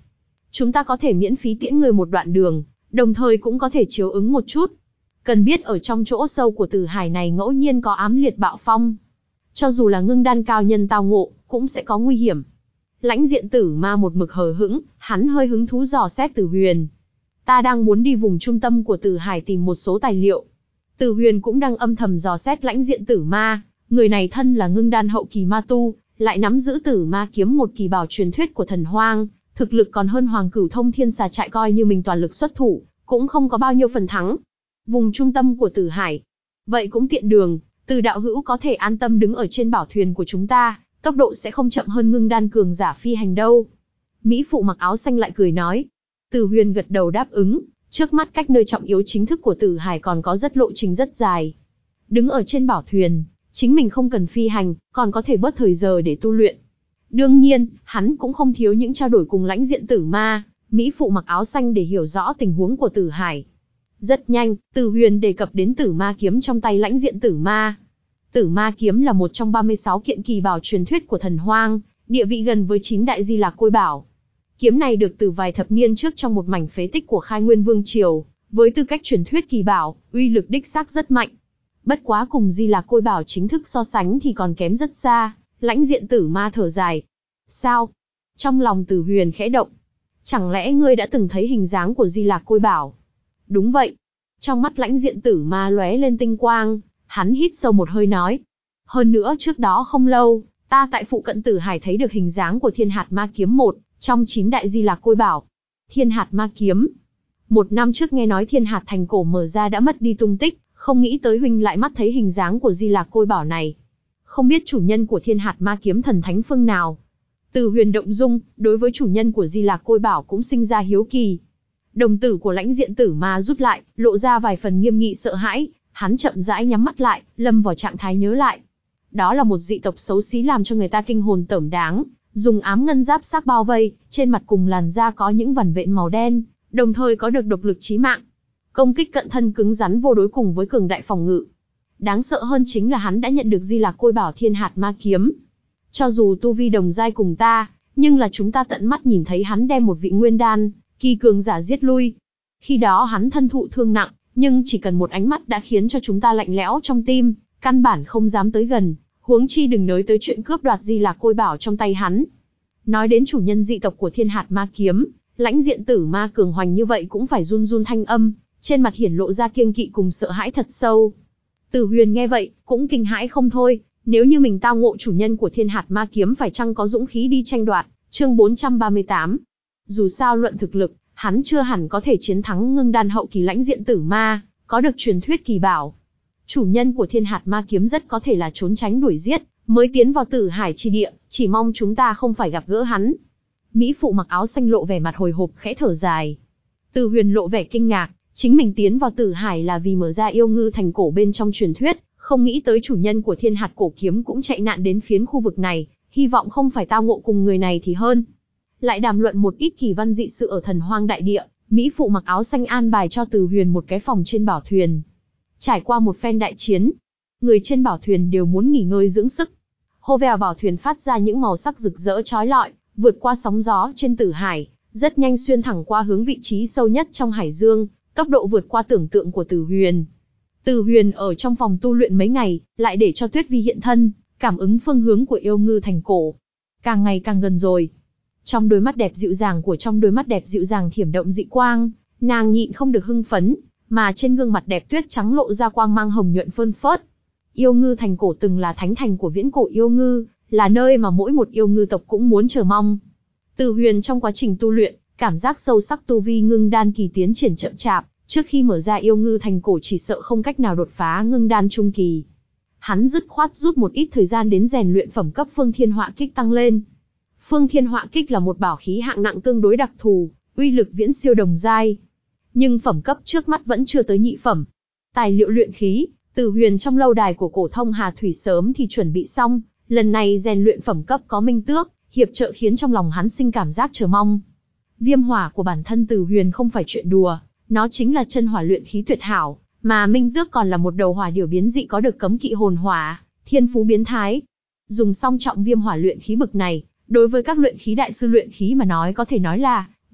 Chúng ta có thể miễn phí tiễn người một đoạn đường, đồng thời cũng có thể chiếu ứng một chút. Cần biết ở trong chỗ sâu của tử hải này ngẫu nhiên có ám liệt bạo phong. Cho dù là ngưng đan cao nhân tao ngộ, cũng sẽ có nguy hiểm. Lãnh Diện Tử Ma một mực hờ hững, hắn hơi hứng thú dò xét Tử Huyền. Ta đang muốn đi vùng trung tâm của tử hải tìm một số tài liệu. Tử Huyền cũng đang âm thầm dò xét Lãnh Diện Tử Ma, người này thân là ngưng đan hậu kỳ ma tu, lại nắm giữ Tử Ma kiếm một kỳ bảo truyền thuyết của thần hoang, thực lực còn hơn Hoàng Cửu Thông Thiên Xà Trại, coi như mình toàn lực xuất thủ, cũng không có bao nhiêu phần thắng. Vùng trung tâm của tử hải, vậy cũng tiện đường, Từ đạo hữu có thể an tâm đứng ở trên bảo thuyền của chúng ta, tốc độ sẽ không chậm hơn ngưng đan cường giả phi hành đâu. Mỹ phụ mặc áo xanh lại cười nói. Từ Huyền gật đầu đáp ứng, trước mắt cách nơi trọng yếu chính thức của tử hải còn có rất lộ trình rất dài. Đứng ở trên bảo thuyền, chính mình không cần phi hành, còn có thể bớt thời giờ để tu luyện. Đương nhiên, hắn cũng không thiếu những trao đổi cùng Lãnh Diện Tử Ma, Mỹ phụ mặc áo xanh để hiểu rõ tình huống của tử hải. Rất nhanh, Từ Huyền đề cập đến Tử Ma kiếm trong tay Lãnh Diện Tử Ma. Tử Ma kiếm là một trong ba mươi sáu kiện kỳ bảo truyền thuyết của thần hoang, địa vị gần với chín đại di lạc côi bảo. Kiếm này được từ vài thập niên trước trong một mảnh phế tích của Khai Nguyên Vương Triều, với tư cách truyền thuyết kỳ bảo, uy lực đích xác rất mạnh. Bất quá cùng di lạc côi bảo chính thức so sánh thì còn kém rất xa. Lãnh Diện Tử Ma thở dài. Sao? Trong lòng Từ Huyền khẽ động. Chẳng lẽ ngươi đã từng thấy hình dáng của di lạc côi bảo? Đúng vậy. Trong mắt Lãnh Diện Tử Ma lóe lên tinh quang, hắn hít sâu một hơi nói. Hơn nữa trước đó không lâu, ta tại phụ cận tử hải thấy được hình dáng của Thiên Hạt Ma Kiếm một, trong chín đại di lạc côi bảo. Thiên Hạt Ma Kiếm. Một năm trước nghe nói Thiên Hạt Thành cổ mở ra đã mất đi tung tích, không nghĩ tới huynh lại mắt thấy hình dáng của di lạc côi bảo này. Không biết chủ nhân của Thiên Hạt Ma Kiếm thần thánh phương nào? Từ Huyền động dung, đối với chủ nhân của di lạc côi bảo cũng sinh ra hiếu kỳ. Đồng tử của Lãnh Diện Tử Ma rút lại, lộ ra vài phần nghiêm nghị sợ hãi, hắn chậm rãi nhắm mắt lại, lâm vào trạng thái nhớ lại. Đó là một dị tộc xấu xí làm cho người ta kinh hồn tởm đáng, dùng ám ngân giáp xác bao vây, trên mặt cùng làn da có những vằn vện màu đen, đồng thời có được độc lực chí mạng. Công kích cận thân cứng rắn vô đối cùng với cường đại phòng ngự. Đáng sợ hơn chính là hắn đã nhận được di lạc côi bảo Thiên Hạt Ma Kiếm. Cho dù tu vi đồng giai cùng ta, nhưng là chúng ta tận mắt nhìn thấy hắn đem một vị nguyên đan kỳ cường giả giết lui. Khi đó hắn thân thụ thương nặng, nhưng chỉ cần một ánh mắt đã khiến cho chúng ta lạnh lẽo trong tim, căn bản không dám tới gần, huống chi đừng nói tới chuyện cướp đoạt di lạc côi bảo trong tay hắn. Nói đến chủ nhân dị tộc của Thiên Hạt Ma Kiếm, Lãnh Diện Tử Ma cường hoành như vậy cũng phải run run thanh âm, trên mặt hiển lộ ra kiêng kỵ cùng sợ hãi thật sâu. Từ Huyền nghe vậy, cũng kinh hãi không thôi, nếu như mình tao ngộ chủ nhân của Thiên Hạt Ma Kiếm phải chăng có dũng khí đi tranh đoạt. Chương bốn trăm ba mươi tám. Dù sao luận thực lực, hắn chưa hẳn có thể chiến thắng ngưng đan hậu kỳ Lãnh Diện Tử Ma, có được truyền thuyết kỳ bảo. Chủ nhân của Thiên Hạt Ma Kiếm rất có thể là trốn tránh đuổi giết, mới tiến vào tử hải chi địa, chỉ mong chúng ta không phải gặp gỡ hắn. Mỹ phụ mặc áo xanh lộ vẻ mặt hồi hộp khẽ thở dài. Từ Huyền lộ vẻ kinh ngạc, chính mình tiến vào tử hải là vì mở ra yêu ngư thành cổ bên trong truyền thuyết, không nghĩ tới chủ nhân của Thiên Hạt cổ kiếm cũng chạy nạn đến phiến khu vực này, hy vọng không phải tao ngộ cùng người này thì hơn. Lại đàm luận một ít kỳ văn dị sự ở thần hoang đại địa, Mỹ phụ mặc áo xanh an bài cho Từ Huyền một cái phòng trên bảo thuyền. Trải qua một phen đại chiến, người trên bảo thuyền đều muốn nghỉ ngơi dưỡng sức. Hô vèo bảo thuyền phát ra những màu sắc rực rỡ chói lọi, vượt qua sóng gió trên tử hải, rất nhanh xuyên thẳng qua hướng vị trí sâu nhất trong hải dương, tốc độ vượt qua tưởng tượng của Từ Huyền. Từ Huyền ở trong phòng tu luyện mấy ngày, lại để cho Tuyết Vi hiện thân, cảm ứng phương hướng của yêu ngư thành cổ. Càng ngày càng gần rồi. Trong đôi mắt đẹp dịu dàng của trong đôi mắt đẹp dịu dàng thiểm động dị quang, nàng nhịn không được hưng phấn, mà trên gương mặt đẹp tuyết trắng lộ ra quang mang hồng nhuận phơn phớt. Yêu ngư thành cổ từng là thánh thành của viễn cổ yêu ngư, là nơi mà mỗi một yêu ngư tộc cũng muốn chờ mong. Từ Huyền trong quá trình tu luyện, cảm giác sâu sắc tu vi ngưng đan kỳ tiến triển chậm chạp, trước khi mở ra yêu ngư thành cổ chỉ sợ không cách nào đột phá ngưng đan trung kỳ. Hắn dứt khoát rút một ít thời gian đến rèn luyện phẩm cấp Phương Thiên Họa Kích tăng lên. Phương Thiên Họa Kích là một bảo khí hạng nặng tương đối đặc thù, uy lực viễn siêu đồng giai. Nhưng phẩm cấp trước mắt vẫn chưa tới nhị phẩm. Tài liệu luyện khí, Từ Huyền trong lâu đài của cổ thông Hà Thủy sớm thì chuẩn bị xong, lần này rèn luyện phẩm cấp có minh tước, hiệp trợ khiến trong lòng hắn sinh cảm giác chờ mong. Viêm hỏa của bản thân Từ Huyền không phải chuyện đùa, nó chính là chân hỏa luyện khí tuyệt hảo, mà minh tước còn là một đầu hỏa điểu biến dị có được cấm kỵ hồn hỏa, thiên phú biến thái. Dùng song trọng viêm hỏa luyện khí bực này, đối với các luyện khí đại sư luyện khí mà nói có thể nói là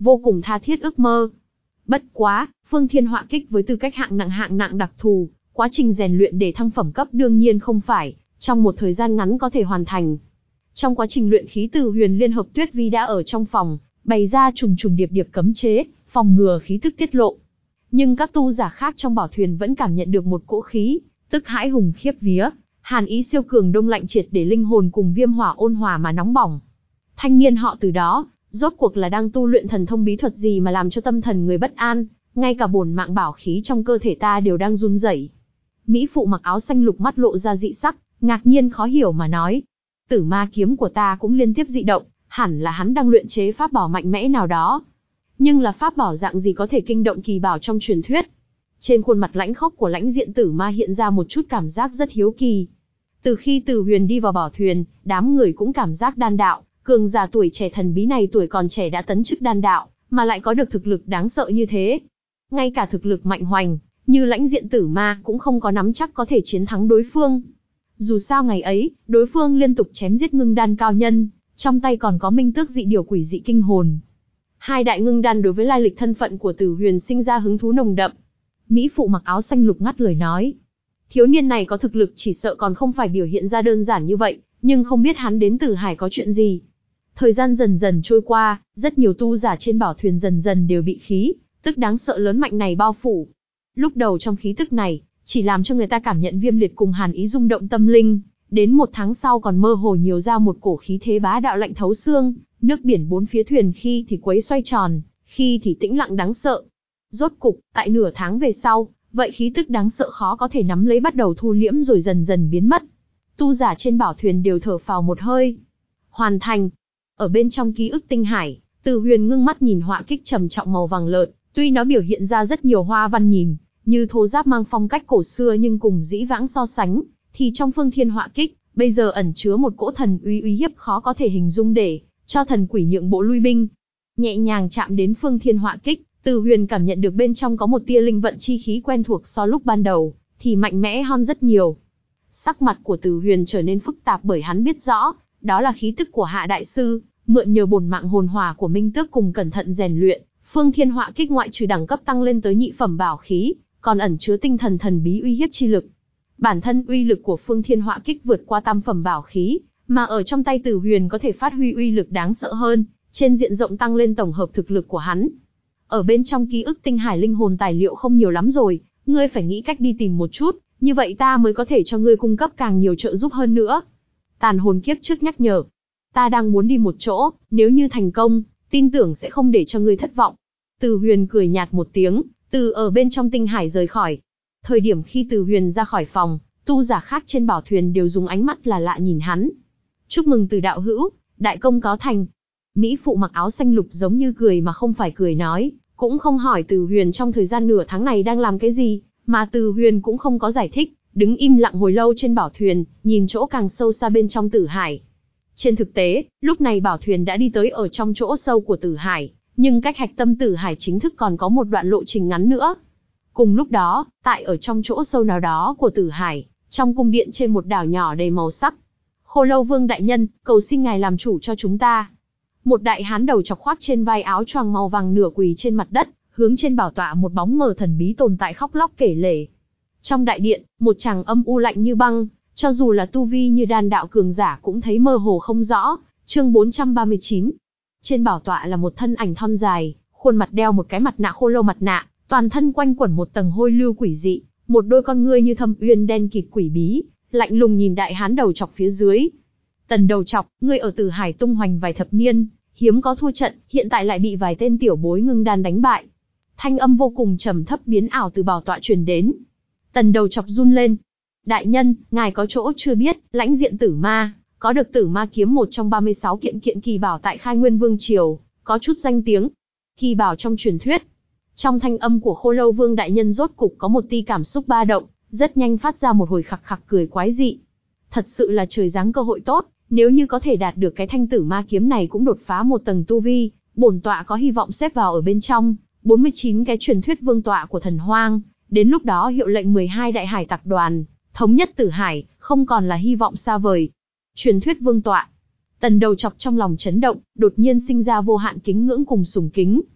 vô cùng tha thiết ước mơ. Bất quá, Phương Thiên Họa Kích với tư cách hạng nặng hạng nặng đặc thù, quá trình rèn luyện để thăng phẩm cấp đương nhiên không phải trong một thời gian ngắn có thể hoàn thành. Trong quá trình luyện khí, Từ Huyền liên hợp Tuyết Vi đã ở trong phòng bày ra trùng trùng điệp điệp cấm chế, phòng ngừa khí tức tiết lộ. Nhưng các tu giả khác trong bảo thuyền vẫn cảm nhận được một cỗ khí tức hãi hùng khiếp vía, hàn ý siêu cường đông lạnh triệt để linh hồn cùng viêm hỏa ôn hòa mà nóng bỏng. Thanh niên họ Từ đó, rốt cuộc là đang tu luyện thần thông bí thuật gì mà làm cho tâm thần người bất an, ngay cả bổn mạng bảo khí trong cơ thể ta đều đang run rẩy. Mỹ phụ mặc áo xanh lục mắt lộ ra dị sắc, ngạc nhiên khó hiểu mà nói: Tử ma kiếm của ta cũng liên tiếp dị động, hẳn là hắn đang luyện chế pháp bảo mạnh mẽ nào đó. Nhưng là pháp bảo dạng gì có thể kinh động kỳ bảo trong truyền thuyết? Trên khuôn mặt lãnh khốc của lãnh diện tử ma hiện ra một chút cảm giác rất hiếu kỳ. Từ khi Từ Huyền đi vào bảo thuyền, đám người cũng cảm giác đan đạo, cường giả tuổi trẻ thần bí này tuổi còn trẻ đã tấn chức đan đạo, mà lại có được thực lực đáng sợ như thế. Ngay cả thực lực mạnh hoành, như lãnh diện tử ma cũng không có nắm chắc có thể chiến thắng đối phương. Dù sao ngày ấy, đối phương liên tục chém giết ngưng đan cao nhân, trong tay còn có minh tước dị điều quỷ dị kinh hồn. Hai đại ngưng đan đối với lai lịch thân phận của Từ Huyền sinh ra hứng thú nồng đậm. Mỹ phụ mặc áo xanh lục ngắt lời nói: thiếu niên này có thực lực chỉ sợ còn không phải biểu hiện ra đơn giản như vậy, nhưng không biết hắn đến Tử Hải có chuyện gì. Thời gian dần dần trôi qua, rất nhiều tu giả trên bảo thuyền dần dần đều bị khí tức đáng sợ lớn mạnh này bao phủ. Lúc đầu trong khí tức này, chỉ làm cho người ta cảm nhận viêm liệt cùng hàn ý rung động tâm linh, đến một tháng sau còn mơ hồ nhiều ra một cổ khí thế bá đạo lạnh thấu xương, nước biển bốn phía thuyền khi thì quấy xoay tròn, khi thì tĩnh lặng đáng sợ. Rốt cục, tại nửa tháng về sau, vậy khí tức đáng sợ khó có thể nắm lấy bắt đầu thu liễm rồi dần dần biến mất. Tu giả trên bảo thuyền đều thở phào một hơi. Hoàn thành. Ở bên trong ký ức tinh hải, Từ Huyền ngưng mắt nhìn họa kích trầm trọng màu vàng lợn, tuy nó biểu hiện ra rất nhiều hoa văn nhìn như thô ráp mang phong cách cổ xưa, nhưng cùng dĩ vãng so sánh, thì trong Phương Thiên họa kích bây giờ ẩn chứa một cỗ thần uy uy hiếp khó có thể hình dung để cho thần quỷ nhượng bộ lui binh. Nhẹ nhàng chạm đến Phương Thiên họa kích, Từ Huyền cảm nhận được bên trong có một tia linh vận chi khí quen thuộc, so lúc ban đầu thì mạnh mẽ hơn rất nhiều. Sắc mặt của Từ Huyền trở nên phức tạp bởi hắn biết rõ, đó là khí tức của Hạ đại sư, mượn nhờ bổn mạng hồn hỏa của Minh Tước cùng cẩn thận rèn luyện, Phương Thiên họa kích ngoại trừ đẳng cấp tăng lên tới nhị phẩm bảo khí, còn ẩn chứa tinh thần thần bí uy hiếp chi lực. Bản thân uy lực của Phương Thiên họa kích vượt qua tam phẩm bảo khí, mà ở trong tay Từ Huyền có thể phát huy uy lực đáng sợ hơn, trên diện rộng tăng lên tổng hợp thực lực của hắn. Ở bên trong ký ức tinh hải linh hồn tài liệu không nhiều lắm rồi, ngươi phải nghĩ cách đi tìm một chút, như vậy ta mới có thể cho ngươi cung cấp càng nhiều trợ giúp hơn nữa. Tàn hồn kiếp trước nhắc nhở, ta đang muốn đi một chỗ, nếu như thành công, tin tưởng sẽ không để cho ngươi thất vọng. Từ Huyền cười nhạt một tiếng, từ ở bên trong tinh hải rời khỏi. Thời điểm khi Từ Huyền ra khỏi phòng, tu giả khác trên bảo thuyền đều dùng ánh mắt là lạ nhìn hắn. Chúc mừng Từ đạo hữu, đại công cáo thành. Mỹ phụ mặc áo xanh lục giống như cười mà không phải cười nói, cũng không hỏi Từ Huyền trong thời gian nửa tháng này đang làm cái gì, mà Từ Huyền cũng không có giải thích, đứng im lặng hồi lâu trên bảo thuyền, nhìn chỗ càng sâu xa bên trong Tử Hải. Trên thực tế, lúc này bảo thuyền đã đi tới ở trong chỗ sâu của Tử Hải, nhưng cách hạch tâm Tử Hải chính thức còn có một đoạn lộ trình ngắn nữa. Cùng lúc đó, tại ở trong chỗ sâu nào đó của Tử Hải, trong cung điện trên một đảo nhỏ đầy màu sắc. Khô Lâu Vương đại nhân, cầu xin ngài làm chủ cho chúng ta. Một đại hán đầu chọc khoác trên vai áo choàng màu vàng nửa quỳ trên mặt đất, hướng trên bảo tọa một bóng mờ thần bí tồn tại khóc lóc kể lể. Trong đại điện, một chàng âm u lạnh như băng, cho dù là tu vi như đan đạo cường giả cũng thấy mơ hồ không rõ. Chương bốn trăm ba mươi chín. Trên bảo tọa là một thân ảnh thon dài, khuôn mặt đeo một cái mặt nạ khô lâu mặt nạ, toàn thân quanh quẩn một tầng hôi lưu quỷ dị, một đôi con ngươi như thâm uyên đen kịt quỷ bí, lạnh lùng nhìn đại hán đầu chọc phía dưới. Tần đầu chọc, ngươi ở Tử Hải tung hoành vài thập niên, hiếm có thua trận, hiện tại lại bị vài tên tiểu bối ngưng đan đánh bại. Thanh âm vô cùng trầm thấp biến ảo từ bảo tọa truyền đến. Tần đầu chọc run lên. Đại nhân, ngài có chỗ chưa biết, lãnh diện tử ma, có được tử ma kiếm một trong ba mươi sáu kiện kiện kỳ bảo tại Khai Nguyên Vương Triều, có chút danh tiếng. Kỳ bảo trong truyền thuyết. Trong thanh âm của Khô Lâu Vương đại nhân rốt cục có một tia cảm xúc ba động, rất nhanh phát ra một hồi khặc khặc cười quái dị. Thật sự là trời giáng cơ hội tốt, nếu như có thể đạt được cái thanh tử ma kiếm này cũng đột phá một tầng tu vi, bổn tọa có hy vọng xếp vào ở bên trong bốn mươi chín cái truyền thuyết vương tọa của thần hoang, đến lúc đó hiệu lệnh mười hai đại hải tặc đoàn, thống nhất Tử Hải, không còn là hy vọng xa vời. Truyền thuyết vương tọa. Tần đầu chọc trong lòng chấn động, đột nhiên sinh ra vô hạn kính ngưỡng cùng sùng kính.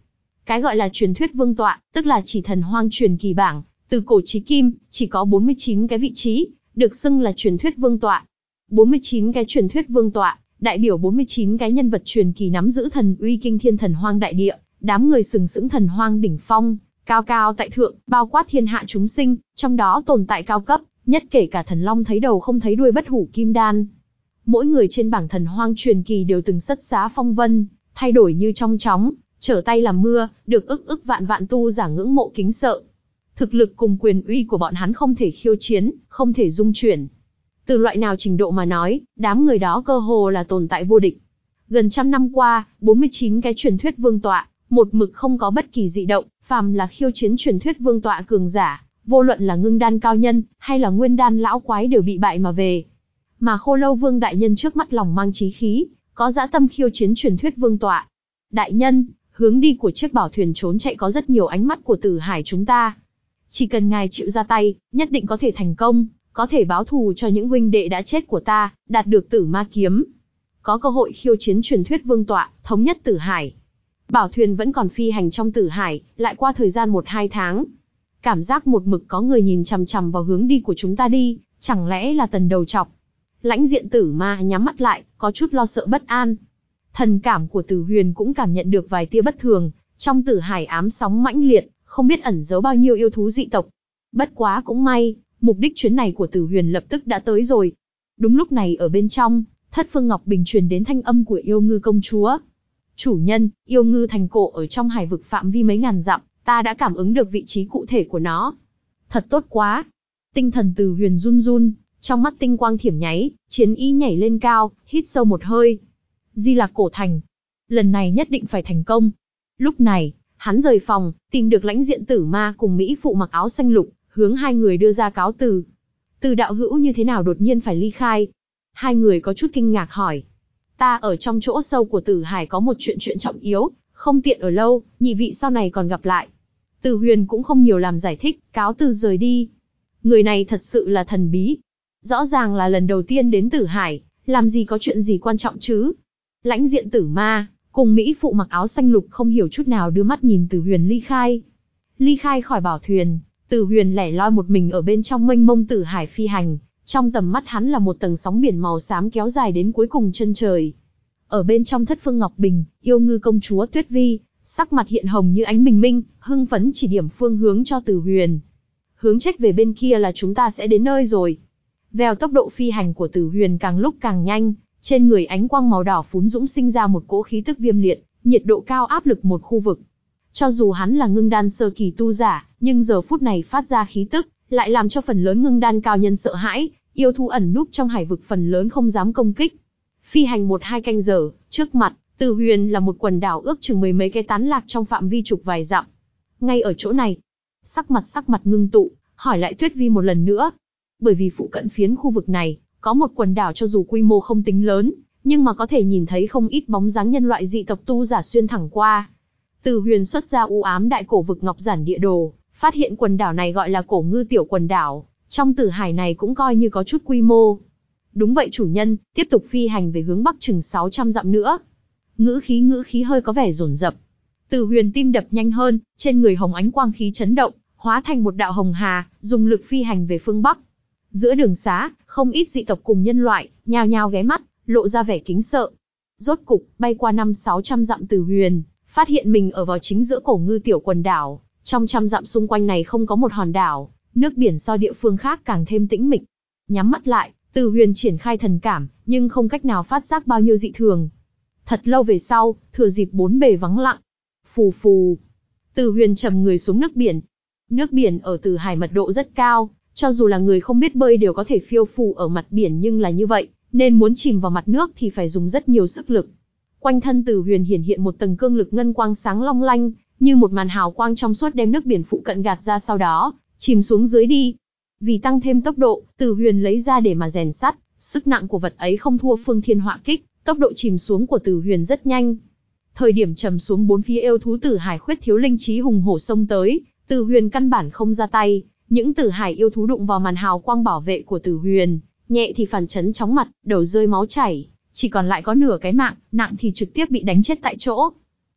Cái gọi là truyền thuyết vương tọa, tức là chỉ thần hoang truyền kỳ bảng, từ cổ chí kim, chỉ có bốn mươi chín cái vị trí, được xưng là truyền thuyết vương tọa. bốn mươi chín cái truyền thuyết vương tọa, đại biểu bốn mươi chín cái nhân vật truyền kỳ nắm giữ thần uy kinh thiên thần hoang đại địa, đám người sừng sững thần hoang đỉnh phong, cao cao tại thượng, bao quát thiên hạ chúng sinh, trong đó tồn tại cao cấp, nhất kể cả thần long thấy đầu không thấy đuôi bất hủ kim đan. Mỗi người trên bảng thần hoang truyền kỳ đều từng sất giá phong vân, thay đổi như trong chóng, trở tay làm mưa, được ức ức vạn vạn tu giả ngưỡng mộ kính sợ. Thực lực cùng quyền uy của bọn hắn không thể khiêu chiến, không thể dung chuyển. Từ loại nào trình độ mà nói, đám người đó cơ hồ là tồn tại vô địch. Gần trăm năm qua, bốn mươi chín cái truyền thuyết vương tọa, một mực không có bất kỳ dị động, phàm là khiêu chiến truyền thuyết vương tọa cường giả, vô luận là ngưng đan cao nhân, hay là nguyên đan lão quái đều bị bại mà về. Mà Khô Lâu Vương đại nhân trước mắt lòng mang chí khí, có dã tâm khiêu chiến truyền thuyết vương tọa. Đại nhân, hướng đi của chiếc bảo thuyền trốn chạy có rất nhiều ánh mắt của Tử Hải chúng ta. Chỉ cần ngài chịu ra tay, nhất định có thể thành công, có thể báo thù cho những huynh đệ đã chết của ta, đạt được Tử Ma kiếm. Có cơ hội khiêu chiến truyền thuyết vương tọa, thống nhất Tử Hải. Bảo thuyền vẫn còn phi hành trong Tử Hải, lại qua thời gian một hai tháng. Cảm giác một mực có người nhìn chằm chằm vào hướng đi của chúng ta đi, chẳng lẽ là Tần đầu trọc. Lãnh Diện Tử Ma nhắm mắt lại, có chút lo sợ bất an. Thần cảm của Tử Huyền cũng cảm nhận được vài tia bất thường, trong Tử Hải ám sóng mãnh liệt, không biết ẩn giấu bao nhiêu yêu thú dị tộc. Bất quá cũng may, mục đích chuyến này của Tử Huyền lập tức đã tới rồi. Đúng lúc này ở bên trong, Thất Phương Ngọc Bình truyền đến thanh âm của Yêu Ngư công chúa. Chủ nhân, Yêu Ngư thành cổ ở trong hải vực phạm vi mấy ngàn dặm, ta đã cảm ứng được vị trí cụ thể của nó. Thật tốt quá. Tinh thần Tử Huyền run run, trong mắt tinh quang thiểm nháy, chiến ý nhảy lên cao, hít sâu một hơi. Di Lạc cổ thành. Lần này nhất định phải thành công. Lúc này, hắn rời phòng, tìm được Lãnh Diện Tử Ma cùng Mỹ phụ mặc áo xanh lục, hướng hai người đưa ra cáo từ. Từ đạo hữu như thế nào đột nhiên phải ly khai? Hai người có chút kinh ngạc hỏi. Ta ở trong chỗ sâu của Tử Hải có một chuyện chuyện trọng yếu, không tiện ở lâu, nhị vị sau này còn gặp lại. Tử Huyền cũng không nhiều làm giải thích, cáo từ rời đi. Người này thật sự là thần bí. Rõ ràng là lần đầu tiên đến Tử Hải, làm gì có chuyện gì quan trọng chứ? Lãnh Diện Tử Ma cùng Mỹ phụ mặc áo xanh lục không hiểu chút nào đưa mắt nhìn Tử Huyền ly khai. Ly khai khỏi bảo thuyền, Tử Huyền lẻ loi một mình ở bên trong mênh mông Tử Hải phi hành, trong tầm mắt hắn là một tầng sóng biển màu xám kéo dài đến cuối cùng chân trời. Ở bên trong Thất Phương Ngọc Bình, Yêu Ngư công chúa Tuyết Vi, sắc mặt hiện hồng như ánh bình minh, hưng phấn chỉ điểm phương hướng cho Tử Huyền. Hướng trách về bên kia là chúng ta sẽ đến nơi rồi. Vèo, tốc độ phi hành của Tử Huyền càng lúc càng nhanh, trên người ánh quang màu đỏ phún dũng sinh ra một cỗ khí tức viêm liệt, nhiệt độ cao áp lực một khu vực. Cho dù hắn là ngưng đan sơ kỳ tu giả, nhưng giờ phút này phát ra khí tức, lại làm cho phần lớn ngưng đan cao nhân sợ hãi, yêu thú ẩn núp trong hải vực phần lớn không dám công kích. Phi hành một hai canh giờ, trước mặt, Tử Huyền là một quần đảo ước chừng mười mấy cái tán lạc trong phạm vi chục vài dặm. Ngay ở chỗ này, sắc mặt sắc mặt ngưng tụ, hỏi lại Tuyết Vi một lần nữa. Bởi vì phụ cận phiến khu vực này, có một quần đảo cho dù quy mô không tính lớn, nhưng mà có thể nhìn thấy không ít bóng dáng nhân loại dị tộc tu giả xuyên thẳng qua. Tử Huyền xuất ra u ám đại cổ vực ngọc giản địa đồ, phát hiện quần đảo này gọi là Cổ Ngư tiểu quần đảo, trong Tử Hải này cũng coi như có chút quy mô. Đúng vậy chủ nhân, tiếp tục phi hành về hướng bắc chừng sáu trăm dặm nữa. Ngữ khí ngữ khí hơi có vẻ dồn dập. Tử Huyền tim đập nhanh hơn, trên người hồng ánh quang khí chấn động, hóa thành một đạo hồng hà, dùng lực phi hành về phương bắc. Giữa đường xá, không ít dị tộc cùng nhân loại, nhao nhao ghé mắt, lộ ra vẻ kính sợ. Rốt cục, bay qua năm sáu trăm dặm Tử Huyền, phát hiện mình ở vào chính giữa Cổ Ngư tiểu quần đảo, trong trăm dặm xung quanh này không có một hòn đảo, nước biển so địa phương khác càng thêm tĩnh mịch. Nhắm mắt lại, Tử Huyền triển khai thần cảm, nhưng không cách nào phát giác bao nhiêu dị thường. Thật lâu về sau, thừa dịp bốn bề vắng lặng, phù phù, Tử Huyền trầm người xuống nước biển. Nước biển ở Tử Hải mật độ rất cao, cho dù là người không biết bơi đều có thể phiêu phù ở mặt biển, nhưng là như vậy, nên muốn chìm vào mặt nước thì phải dùng rất nhiều sức lực. Quanh thân Tử Huyền hiển hiện một tầng cương lực ngân quang sáng long lanh, như một màn hào quang trong suốt đem nước biển phụ cận gạt ra, sau đó chìm xuống dưới đi. Vì tăng thêm tốc độ, Tử Huyền lấy ra để mà rèn sắt, sức nặng của vật ấy không thua Phương Thiên Họa Kích, tốc độ chìm xuống của Tử Huyền rất nhanh. Thời điểm trầm xuống, bốn phía yêu thú Tử Hải khuyết thiếu linh trí hùng hổ xông tới, Tử Huyền căn bản không ra tay, những Tử Hải yêu thú đụng vào màn hào quang bảo vệ của Tử Huyền, nhẹ thì phản chấn chóng mặt, đầu rơi máu chảy, chỉ còn lại có nửa cái mạng, nặng thì trực tiếp bị đánh chết tại chỗ.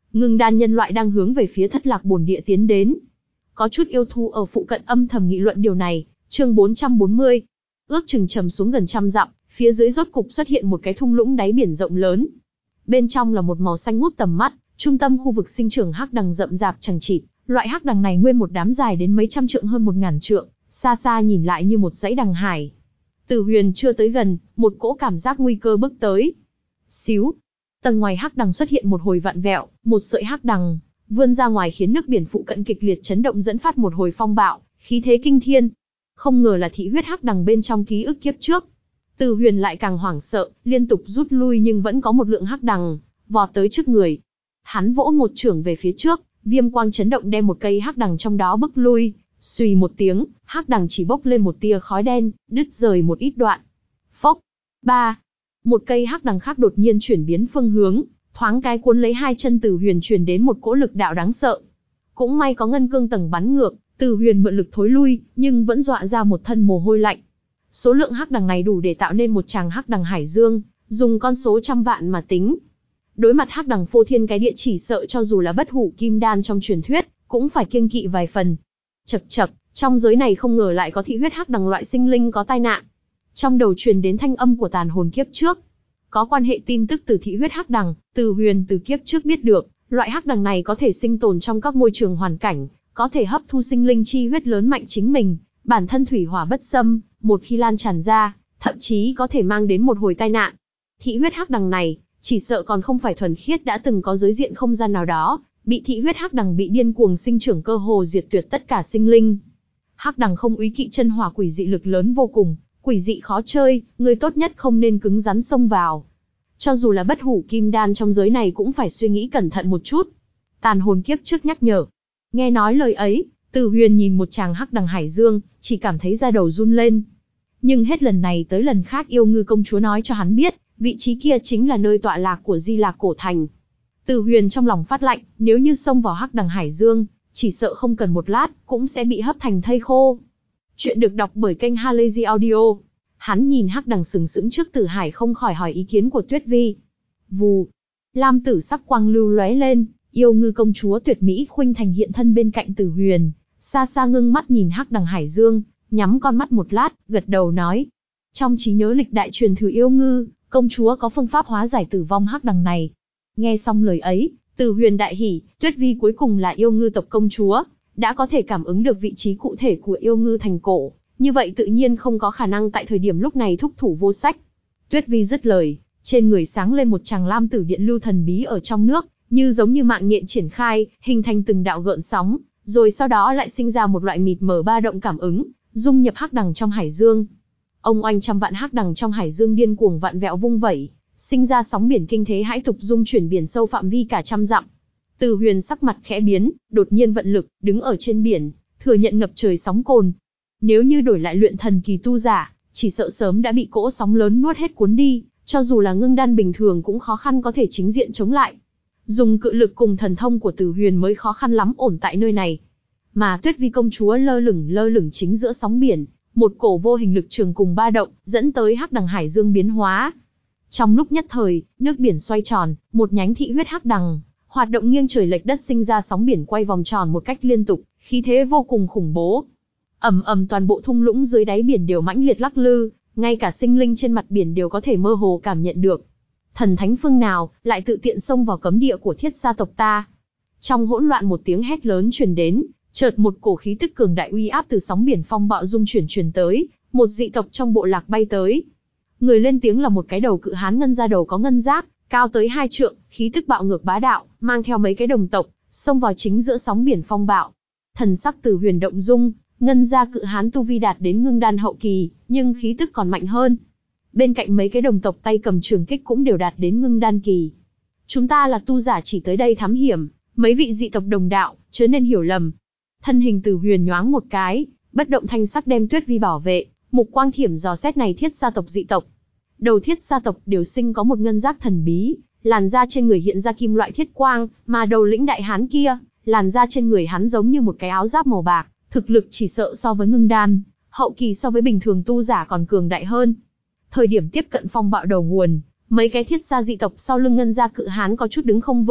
Ngưng đan nhân loại đang hướng về phía Thất Lạc bồn địa tiến đến. Có chút yêu thú ở phụ cận âm thầm nghị luận điều này. Chương bốn trăm bốn mươi. Ước chừng trầm xuống gần trăm dặm, phía dưới rốt cục xuất hiện một cái thung lũng đáy biển rộng lớn. Bên trong là một màu xanh ngút tầm mắt, trung tâm khu vực sinh trưởng hắc đằng rậm rạp chằng chịt, loại hắc đằng này nguyên một đám dài đến mấy trăm trượng hơn một ngàn trượng, xa xa nhìn lại như một dãy đằng hải. Từ Huyền chưa tới gần, một cỗ cảm giác nguy cơ bước tới. Xíu, tầng ngoài hắc đằng xuất hiện một hồi vặn vẹo, một sợi hắc đằng vươn ra ngoài khiến nước biển phụ cận kịch liệt chấn động dẫn phát một hồi phong bạo, khí thế kinh thiên. Không ngờ là thị huyết hắc đằng bên trong ký ức kiếp trước. Từ Huyền lại càng hoảng sợ, liên tục rút lui nhưng vẫn có một lượng hắc đằng vọt tới trước người. Hắn vỗ một chưởng về phía trước, viêm quang chấn động đem một cây hắc đằng trong đó bức lui. Xùy một tiếng, hắc đằng chỉ bốc lên một tia khói đen, đứt rời một ít đoạn. Phốc. Ba. Một cây hắc đằng khác đột nhiên chuyển biến phương hướng, thoáng cái cuốn lấy hai chân Từ Huyền truyền đến một cỗ lực đạo đáng sợ. Cũng may có ngân cương tầng bắn ngược, Từ Huyền mượn lực thối lui, nhưng vẫn dọa ra một thân mồ hôi lạnh. Số lượng hắc đằng này đủ để tạo nên một tràng hắc đằng hải dương, dùng con số trăm vạn mà tính. Đối mặt hắc đằng phô thiên cái địa chỉ sợ cho dù là bất hủ kim đan trong truyền thuyết, cũng phải kiêng kỵ vài phần. Chậc chậc, trong giới này không ngờ lại có thị huyết hắc đằng loại sinh linh có tai nạn. Trong đầu truyền đến thanh âm của tàn hồn kiếp trước. Có quan hệ tin tức từ thị huyết hắc đằng, Từ Huyền từ kiếp trước biết được, loại hắc đằng này có thể sinh tồn trong các môi trường hoàn cảnh, có thể hấp thu sinh linh chi huyết lớn mạnh chính mình, bản thân thủy hỏa bất xâm, một khi lan tràn ra, thậm chí có thể mang đến một hồi tai nạn. Thị huyết hắc đằng này, chỉ sợ còn không phải thuần khiết đã từng có giới diện không gian nào đó, bị thị huyết hắc đằng bị điên cuồng sinh trưởng cơ hồ diệt tuyệt tất cả sinh linh. Hắc đằng không úy kỵ chân hỏa quỷ dị lực lớn vô cùng, quỷ dị khó chơi, người tốt nhất không nên cứng rắn xông vào. Cho dù là bất hủ kim đan trong giới này cũng phải suy nghĩ cẩn thận một chút. Tàn hồn kiếp trước nhắc nhở. Nghe nói lời ấy, Từ Huyền nhìn một tràng hắc đằng hải dương, chỉ cảm thấy da đầu run lên. Nhưng hết lần này tới lần khác Yêu Ngư công chúa nói cho hắn biết, vị trí kia chính là nơi tọa lạc của Di Lạc cổ thành. Từ Huyền trong lòng phát lạnh, nếu như xông vào hắc đằng hải dương, chỉ sợ không cần một lát, cũng sẽ bị hấp thành thây khô. Chuyện được đọc bởi kênh Halazy Audio. Hắn nhìn hắc đằng sừng sững trước Tử Hải không khỏi hỏi ý kiến của Tuyết Vi. Vù, lam tử sắc quang lưu lóe lên, Yêu Ngư công chúa tuyệt mỹ khuynh thành hiện thân bên cạnh Từ Huyền, xa xa ngưng mắt nhìn hắc đằng hải dương, nhắm con mắt một lát, gật đầu nói: trong trí nhớ lịch đại truyền thừa Yêu Ngư, công chúa có phương pháp hóa giải tử vong hắc đằng này. Nghe xong lời ấy, Từ Huyền đại hỉ, Tuyết Vi cuối cùng là Yêu Ngư tộc công chúa, đã có thể cảm ứng được vị trí cụ thể của Yêu Ngư thành cổ, như vậy tự nhiên không có khả năng tại thời điểm lúc này thúc thủ vô sách. Tuyết Vi dứt lời, trên người sáng lên một tràng lam tử điện lưu thần bí ở trong nước, như giống như mạng nhện triển khai, hình thành từng đạo gợn sóng, rồi sau đó lại sinh ra một loại mịt mờ ba động cảm ứng, dung nhập hắc đằng trong hải dương. Ông oanh trăm vạn hắc đằng trong hải dương điên cuồng vặn vẹo vung vẩy, sinh ra sóng biển kinh thế hãi tục dung chuyển biển sâu phạm vi cả trăm dặm. Từ Huyền sắc mặt khẽ biến, đột nhiên vận lực, đứng ở trên biển, thừa nhận ngập trời sóng cồn. Nếu như đổi lại luyện thần kỳ tu giả, chỉ sợ sớm đã bị cỗ sóng lớn nuốt hết cuốn đi, cho dù là ngưng đan bình thường cũng khó khăn có thể chính diện chống lại. Dùng cự lực cùng thần thông của Từ Huyền mới khó khăn lắm ổn tại nơi này. Mà Tuyết Vi công chúa lơ lửng lơ lửng chính giữa sóng biển, một cổ vô hình lực trường cùng ba động, dẫn tới hắc đằng hải dương biến hóa. Trong lúc nhất thời, nước biển xoay tròn, một nhánh thị huyết hắc đằng, hoạt động nghiêng trời lệch đất sinh ra sóng biển quay vòng tròn một cách liên tục, khí thế vô cùng khủng bố. Ầm ầm toàn bộ thung lũng dưới đáy biển đều mãnh liệt lắc lư, ngay cả sinh linh trên mặt biển đều có thể mơ hồ cảm nhận được. Thần thánh phương nào lại tự tiện xông vào cấm địa của Thiết gia tộc ta? Trong hỗn loạn một tiếng hét lớn truyền đến, chợt một cổ khí tức cường đại uy áp từ sóng biển phong bạo dung chuyển truyền tới, một dị tộc trong bộ lạc bay tới. Người lên tiếng là một cái đầu cự hán ngân da đầu có ngân giáp, cao tới hai trượng, khí tức bạo ngược bá đạo, mang theo mấy cái đồng tộc, xông vào chính giữa sóng biển phong bạo. Thần sắc Từ Huyền động dung, ngân gia cự hán tu vi đạt đến ngưng đan hậu kỳ, nhưng khí tức còn mạnh hơn. Bên cạnh mấy cái đồng tộc tay cầm trường kích cũng đều đạt đến ngưng đan kỳ. Chúng ta là tu giả chỉ tới đây thám hiểm, mấy vị dị tộc đồng đạo, chớ nên hiểu lầm. Thân hình Từ Huyền nhoáng một cái, bất động thanh sắc đem Tuyết Vi bảo vệ, mục quang thiểm dò xét này Thiết gia tộc dị tộc. Đầu Thiết gia tộc đều sinh có một ngân giác thần bí, làn da trên người hiện ra kim loại thiết quang, mà đầu lĩnh đại hán kia, làn da trên người hắn giống như một cái áo giáp màu bạc, thực lực chỉ sợ so với ngưng đan hậu kỳ so với bình thường tu giả còn cường đại hơn. Thời điểm tiếp cận phong bạo đầu nguồn, mấy cái Thiết gia dị tộc sau lưng ngân gia cự hán có chút đứng không vững,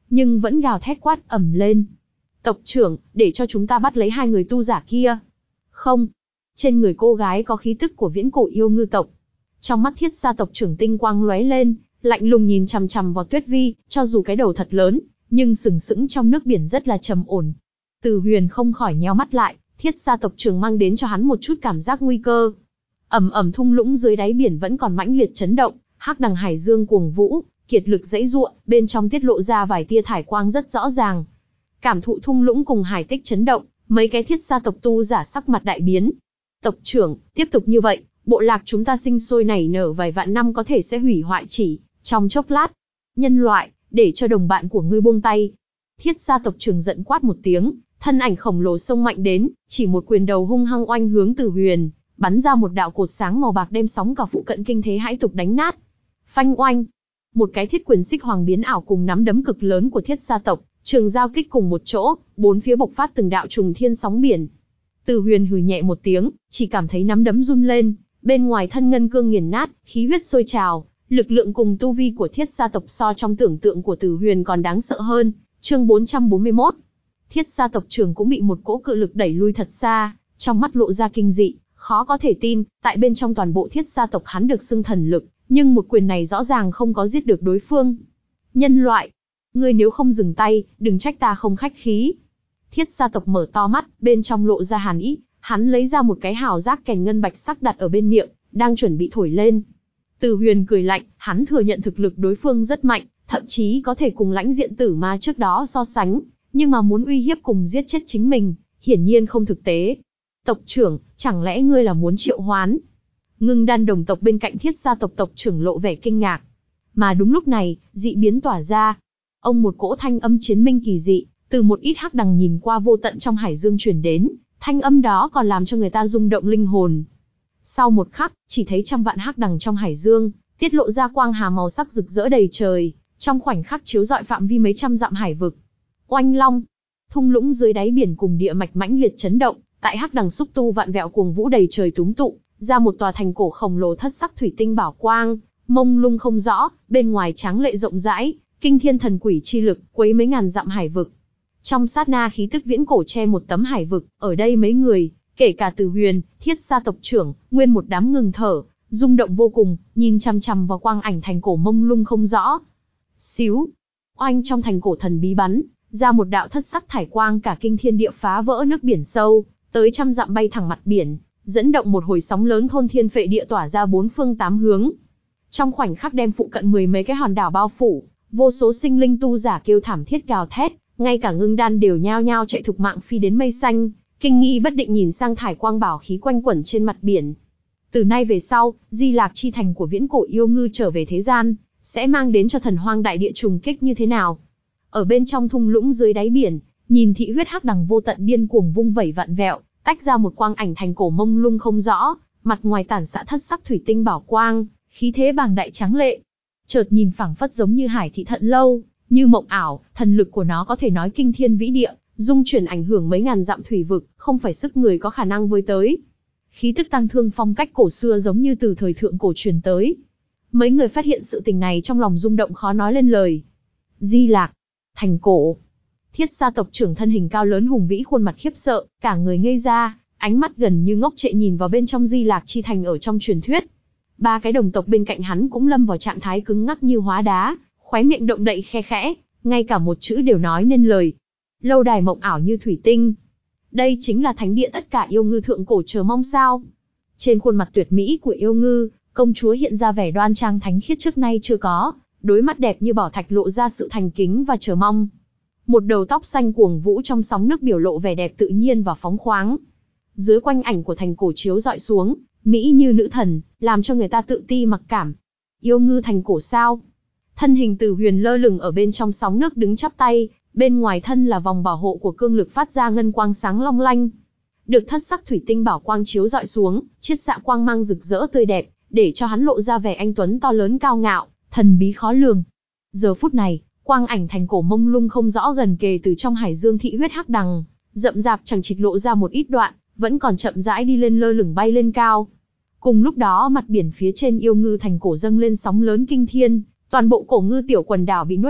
nhưng vẫn gào thét quát ầm lên. Tộc trưởng, để cho chúng ta bắt lấy hai người tu giả kia. Không. Trên người cô gái có khí tức của viễn cổ yêu ngư tộc. Trong mắt Thiết gia tộc trưởng tinh quang lóe lên, lạnh lùng nhìn chằm chằm vào Tuyết Vi, cho dù cái đầu thật lớn, nhưng sừng sững trong nước biển rất là trầm ổn. Từ Huyền không khỏi nheo mắt lại, Thiết gia tộc trưởng mang đến cho hắn một chút cảm giác nguy cơ. Ầm ầm thung lũng dưới đáy biển vẫn còn mãnh liệt chấn động, hắc đằng hải dương cuồng vũ, kiệt lực giãy giụa, bên trong tiết lộ ra vài tia thải quang rất rõ ràng. Cảm thụ thung lũng cùng hải tích chấn động, mấy cái Thiết gia tộc tu giả sắc mặt đại biến. Tộc trưởng, tiếp tục như vậy, bộ lạc chúng ta sinh sôi nảy nở vài vạn năm có thể sẽ hủy hoại chỉ trong chốc lát. Nhân loại, để cho đồng bạn của ngươi buông tay. Thiết gia tộc trưởng giận quát một tiếng, thân ảnh khổng lồ xông mạnh đến, chỉ một quyền đầu hung hăng oanh hướng Từ Huyền, bắn ra một đạo cột sáng màu bạc đem sóng cả phụ cận kinh thế hãi tục đánh nát. Phanh oanh, một cái thiết quyền xích hoàng biến ảo cùng nắm đấm cực lớn của Thiết gia tộc, trường giao kích cùng một chỗ, bốn phía bộc phát từng đạo trùng thiên sóng biển. Từ Huyền hừ nhẹ một tiếng, chỉ cảm thấy nắm đấm run lên, bên ngoài thân ngân cương nghiền nát, khí huyết sôi trào, lực lượng cùng tu vi của Thiết gia tộc so trong tưởng tượng của Từ Huyền còn đáng sợ hơn. Chương bốn trăm bốn mươi mốt. Thiết gia tộc trưởng cũng bị một cỗ cự lực đẩy lui thật xa, trong mắt lộ ra kinh dị, khó có thể tin, tại bên trong toàn bộ Thiết gia tộc hắn được xưng thần lực, nhưng một quyền này rõ ràng không có giết được đối phương. Nhân loại, ngươi nếu không dừng tay, đừng trách ta không khách khí. Thiết gia tộc mở to mắt, bên trong lộ ra hàn ý, hắn lấy ra một cái hào giác kèn ngân bạch sắc đặt ở bên miệng, đang chuẩn bị thổi lên. Từ Huyền cười lạnh, hắn thừa nhận thực lực đối phương rất mạnh, thậm chí có thể cùng lãnh diện tử ma trước đó so sánh, nhưng mà muốn uy hiếp cùng giết chết chính mình, hiển nhiên không thực tế. Tộc trưởng, chẳng lẽ ngươi là muốn triệu hoán? Ngưng đan đồng tộc bên cạnh Thiết gia tộc tộc trưởng lộ vẻ kinh ngạc. Mà đúng lúc này, dị biến tỏa ra. Ông một cỗ thanh âm chiến minh kỳ dị, từ một ít hắc đằng nhìn qua vô tận trong hải dương truyền đến, thanh âm đó còn làm cho người ta rung động linh hồn. Sau một khắc, chỉ thấy trăm vạn hắc đằng trong hải dương, tiết lộ ra quang hà màu sắc rực rỡ đầy trời, trong khoảnh khắc chiếu rọi phạm vi mấy trăm dặm hải vực. Oanh long, thung lũng dưới đáy biển cùng địa mạch mãnh liệt chấn động, tại hắc đằng xúc tu vạn vẹo cuồng vũ đầy trời túm tụ, ra một tòa thành cổ khổng lồ thất sắc thủy tinh bảo quang, mông lung không rõ, bên ngoài tráng lệ rộng rãi, kinh thiên thần quỷ chi lực, quấy mấy ngàn dặm hải vực. Trong sát na khí tức viễn cổ che một tấm hải vực, ở đây mấy người, kể cả Từ Huyền, Thiết gia tộc trưởng, nguyên một đám ngừng thở, rung động vô cùng, nhìn chằm chằm vào quang ảnh thành cổ mông lung không rõ. Xíu, oanh trong thành cổ thần bí bắn ra một đạo thất sắc thải quang, cả kinh thiên địa phá vỡ nước biển sâu, tới trăm dặm bay thẳng mặt biển, dẫn động một hồi sóng lớn thôn thiên phệ địa tỏa ra bốn phương tám hướng. Trong khoảnh khắc đem phụ cận mười mấy cái hòn đảo bao phủ, vô số sinh linh tu giả kêu thảm thiết gào thét, ngay cả ngưng đan đều nhao nhao chạy thục mạng phi đến mây xanh, kinh nghi bất định nhìn sang thải quang bảo khí quanh quẩn trên mặt biển. Từ nay về sau, Di Lạc chi thành của viễn cổ yêu ngư trở về thế gian, sẽ mang đến cho thần hoang đại địa trùng kích như thế nào? Ở bên trong thung lũng dưới đáy biển, nhìn thị huyết hắc đằng vô tận điên cuồng vung vẩy vặn vẹo, tách ra một quang ảnh thành cổ mông lung không rõ, mặt ngoài tản xạ thất sắc thủy tinh bảo quang, khí thế bàng đại tráng lệ. Chợt nhìn phảng phất giống như hải thị thận lâu, như mộng ảo, thần lực của nó có thể nói kinh thiên vĩ địa, dung chuyển ảnh hưởng mấy ngàn dặm thủy vực, không phải sức người có khả năng với tới. Khí tức tăng thương phong cách cổ xưa giống như từ thời thượng cổ truyền tới. Mấy người phát hiện sự tình này trong lòng rung động khó nói lên lời. Di Lạc, thành cổ. Thiết gia tộc trưởng thân hình cao lớn hùng vĩ khuôn mặt khiếp sợ, cả người ngây ra, ánh mắt gần như ngốc trệ nhìn vào bên trong Di Lạc chi thành ở trong truyền thuyết. Ba cái đồng tộc bên cạnh hắn cũng lâm vào trạng thái cứng ngắc như hóa đá, khóe miệng động đậy khe khẽ, ngay cả một chữ đều nói nên lời. Lâu đài mộng ảo như thủy tinh. Đây chính là thánh địa tất cả yêu ngư thượng cổ chờ mong sao? Trên khuôn mặt tuyệt mỹ của yêu ngư, công chúa hiện ra vẻ đoan trang thánh khiết trước nay chưa có, đôi mắt đẹp như bảo thạch lộ ra sự thành kính và chờ mong. Một đầu tóc xanh cuồng vũ trong sóng nước biểu lộ vẻ đẹp tự nhiên và phóng khoáng. Dưới quanh ảnh của thành cổ chiếu dọi xuống, mỹ như nữ thần, làm cho người ta tự ti mặc cảm. Yêu ngư thành cổ sao? Thân hình Từ Huyền lơ lửng ở bên trong sóng nước đứng chắp tay, bên ngoài thân là vòng bảo hộ của cương lực phát ra ngân quang sáng long lanh. Được thất sắc thủy tinh bảo quang chiếu dọi xuống, chiết xạ quang mang rực rỡ tươi đẹp, để cho hắn lộ ra vẻ anh tuấn to lớn cao ngạo, thần bí khó lường. Giờ phút này, quang ảnh thành cổ mông lung không rõ gần kề từ trong hải dương thị huyết hắc đằng, rậm rạp chẳng chịt lộ ra một ít đoạn, vẫn còn chậm rãi đi lên lơ lửng bay lên cao. Cùng lúc đó mặt biển phía trên yêu ngư thành cổ dâng lên sóng lớn kinh thiên, toàn bộ cổ ngư tiểu quần đảo bị nuốt hết,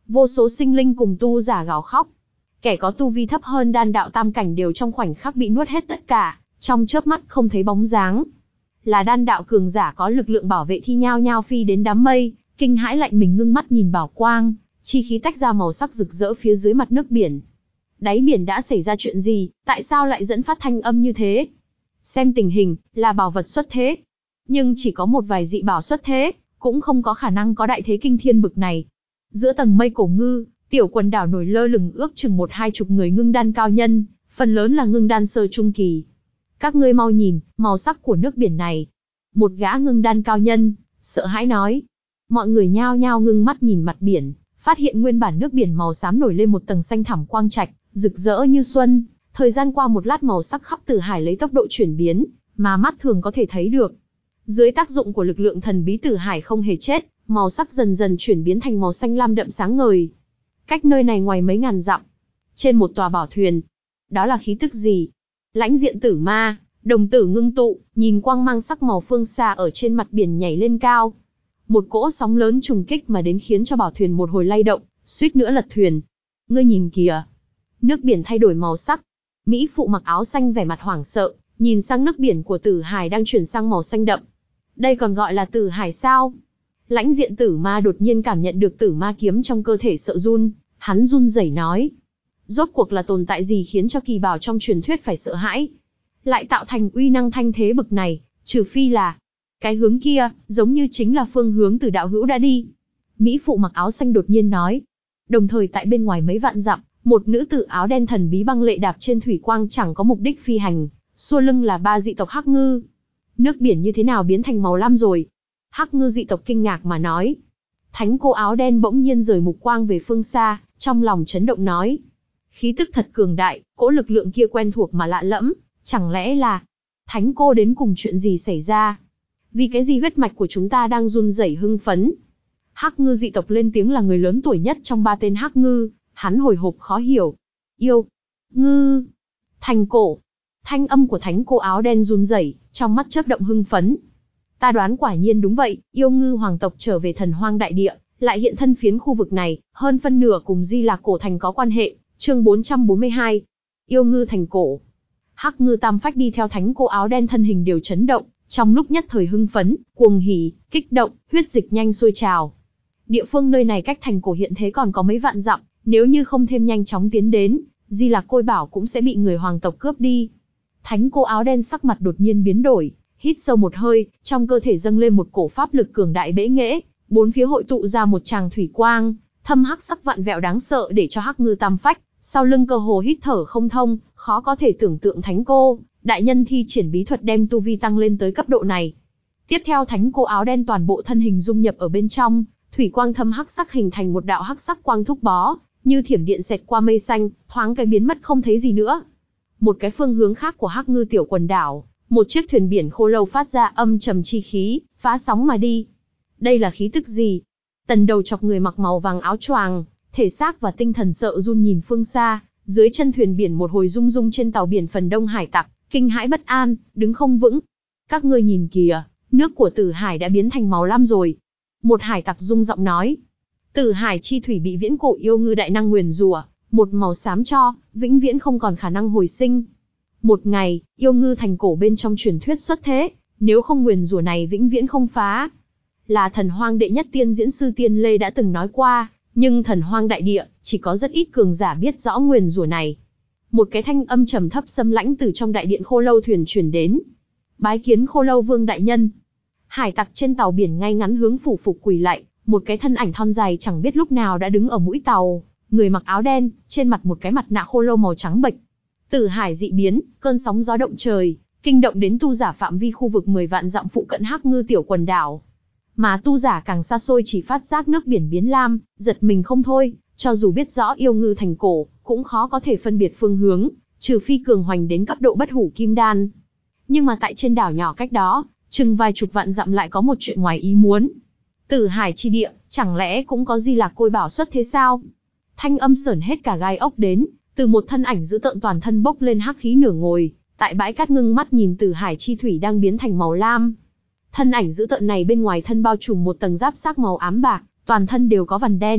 Vô số sinh linh cùng tu giả gào khóc. Kẻ có tu vi thấp hơn đan đạo tam cảnh đều trong khoảnh khắc bị nuốt hết tất cả, trong chớp mắt không thấy bóng dáng. Là đan đạo cường giả có lực lượng bảo vệ thì nhao nhao phi đến đám mây, kinh hãi lạnh mình ngưng mắt nhìn bảo quang, chi khí tách ra màu sắc rực rỡ phía dưới mặt nước biển. Đáy biển đã xảy ra chuyện gì, tại sao lại dẫn phát thanh âm như thế? Xem tình hình, là bảo vật xuất thế. Nhưng chỉ có một vài dị bảo xuất thế, cũng không có khả năng có đại thế kinh thiên bực này. Giữa tầng mây cổ ngư, tiểu quần đảo nổi lơ lửng ước chừng một hai chục người ngưng đan cao nhân, phần lớn là ngưng đan sơ trung kỳ. Các ngươi mau nhìn, màu sắc của nước biển này. Một gã ngưng đan cao nhân, sợ hãi nói. Mọi người nhao nhao ngưng mắt nhìn mặt biển, phát hiện nguyên bản nước biển màu xám nổi lên một tầng xanh thẳm quang trạch, rực rỡ như xuân. Thời gian qua một lát màu sắc khắp Tử Hải lấy tốc độ chuyển biến, mà mắt thường có thể thấy được. Dưới tác dụng của lực lượng thần bí Tử Hải không hề chết, màu sắc dần dần chuyển biến thành màu xanh lam đậm sáng ngời. Cách nơi này ngoài mấy ngàn dặm, trên một tòa bảo thuyền. Đó là khí tức gì? Lãnh Diện Tử Ma, đồng tử ngưng tụ, nhìn quang mang sắc màu phương xa ở trên mặt biển nhảy lên cao. Một cỗ sóng lớn trùng kích mà đến khiến cho bảo thuyền một hồi lay động, suýt nữa lật thuyền. Ngươi nhìn kìa, nước biển thay đổi màu sắc. Mỹ phụ mặc áo xanh vẻ mặt hoảng sợ, nhìn sang nước biển của Tử Hải đang chuyển sang màu xanh đậm. Đây còn gọi là Tử Hải sao? Lãnh Diện Tử Ma đột nhiên cảm nhận được Tử Ma kiếm trong cơ thể sợ run, hắn run rẩy nói. Rốt cuộc là tồn tại gì khiến cho kỳ bảo trong truyền thuyết phải sợ hãi? Lại tạo thành uy năng thanh thế bực này, trừ phi là... Cái hướng kia, giống như chính là phương hướng từ đạo hữu đã đi. Mỹ phụ mặc áo xanh đột nhiên nói. Đồng thời tại bên ngoài mấy vạn dặm, một nữ tử áo đen thần bí băng lệ đạp trên thủy quang chẳng có mục đích phi hành, xua lưng là ba dị tộc Hắc Ngư. Nước biển như thế nào biến thành màu lam rồi? Hắc Ngư dị tộc kinh ngạc mà nói. Thánh cô áo đen bỗng nhiên rời mục quang về phương xa, trong lòng chấn động nói. Khí tức thật cường đại, cỗ lực lượng kia quen thuộc mà lạ lẫm, chẳng lẽ là... Thánh cô đến cùng chuyện gì xảy ra? Vì cái gì huyết mạch của chúng ta đang run rẩy hưng phấn? Hắc Ngư dị tộc lên tiếng là người lớn tuổi nhất trong ba tên Hắc Ngư, hắn hồi hộp khó hiểu. Yêu, ngư, thành cổ. Thanh âm của thánh cô áo đen run rẩy, trong mắt chớp động hưng phấn. Ta đoán quả nhiên đúng vậy, yêu ngư hoàng tộc trở về thần hoang đại địa, lại hiện thân phiến khu vực này, hơn phân nửa cùng Di Lạc cổ thành có quan hệ. Chương bốn trăm bốn mươi hai. Yêu ngư thành cổ. Hắc Ngư tam phách đi theo thánh cô áo đen thân hình đều chấn động, trong lúc nhất thời hưng phấn, cuồng hỉ, kích động, huyết dịch nhanh sôi trào. Địa phương nơi này cách thành cổ hiện thế còn có mấy vạn dặm, nếu như không thêm nhanh chóng tiến đến, Di Lạc Côi Bảo cũng sẽ bị người hoàng tộc cướp đi. Thánh cô áo đen sắc mặt đột nhiên biến đổi, hít sâu một hơi, trong cơ thể dâng lên một cổ pháp lực cường đại bẽ nghễ, bốn phía hội tụ ra một tràng thủy quang, thâm hắc sắc vặn vẹo đáng sợ để cho Hắc Ngư tam phách, sau lưng cơ hồ hít thở không thông, khó có thể tưởng tượng thánh cô, đại nhân thi triển bí thuật đem tu vi tăng lên tới cấp độ này. Tiếp theo thánh cô áo đen toàn bộ thân hình dung nhập ở bên trong, thủy quang thâm hắc sắc hình thành một đạo hắc sắc quang thúc bó, như thiểm điện xẹt qua mây xanh, thoáng cái biến mất không thấy gì nữa. Một cái phương hướng khác của Hắc Ngư tiểu quần đảo, một chiếc thuyền biển khô lâu phát ra âm trầm chi khí, phá sóng mà đi. Đây là khí tức gì? Tần đầu chọc người mặc màu vàng áo choàng, thể xác và tinh thần sợ run nhìn phương xa, dưới chân thuyền biển một hồi rung rung trên tàu biển phần đông hải tặc, kinh hãi bất an, đứng không vững. Các ngươi nhìn kìa, nước của Tử Hải đã biến thành màu lam rồi. Một hải tặc rung giọng nói. Tử Hải chi thủy bị viễn cổ yêu ngư đại năng nguyền rủa, một màu xám cho, vĩnh viễn không còn khả năng hồi sinh. Một ngày, yêu ngư thành cổ bên trong truyền thuyết xuất thế, nếu không nguyền rủa này vĩnh viễn không phá. Là thần hoang đệ nhất tiên diễn sư Tiên Lê đã từng nói qua, nhưng thần hoang đại địa, chỉ có rất ít cường giả biết rõ nguyền rủa này. Một cái thanh âm trầm thấp xâm lãnh từ trong đại điện khô lâu thuyền truyền đến. Bái kiến khô lâu vương đại nhân. Hải tặc trên tàu biển ngay ngắn hướng phủ phục quỳ lạy, một cái thân ảnh thon dài chẳng biết lúc nào đã đứng ở mũi tàu, người mặc áo đen, trên mặt một cái mặt nạ khô lâu màu trắng bệch. Tử Hải dị biến, cơn sóng gió động trời, kinh động đến tu giả phạm vi khu vực mười vạn dặm phụ cận Hắc Ngư tiểu quần đảo. Mà tu giả càng xa xôi chỉ phát giác nước biển biến lam, giật mình không thôi, cho dù biết rõ yêu ngư thành cổ, cũng khó có thể phân biệt phương hướng, trừ phi cường hoành đến cấp độ bất hủ kim đan. Nhưng mà tại trên đảo nhỏ cách đó, chừng vài chục vạn dặm lại có một chuyện ngoài ý muốn. Tử Hải chi địa, chẳng lẽ cũng có Di Lạc Côi Bảo xuất thế sao? Thanh âm sởn hết cả gai ốc đến, từ một thân ảnh dữ tợn toàn thân bốc lên hắc khí nửa ngồi, tại bãi cát ngưng mắt nhìn Tử Hải chi thủy đang biến thành màu lam. Thân ảnh dữ tợn này bên ngoài thân bao trùm một tầng giáp xác màu ám bạc, toàn thân đều có vằn đen,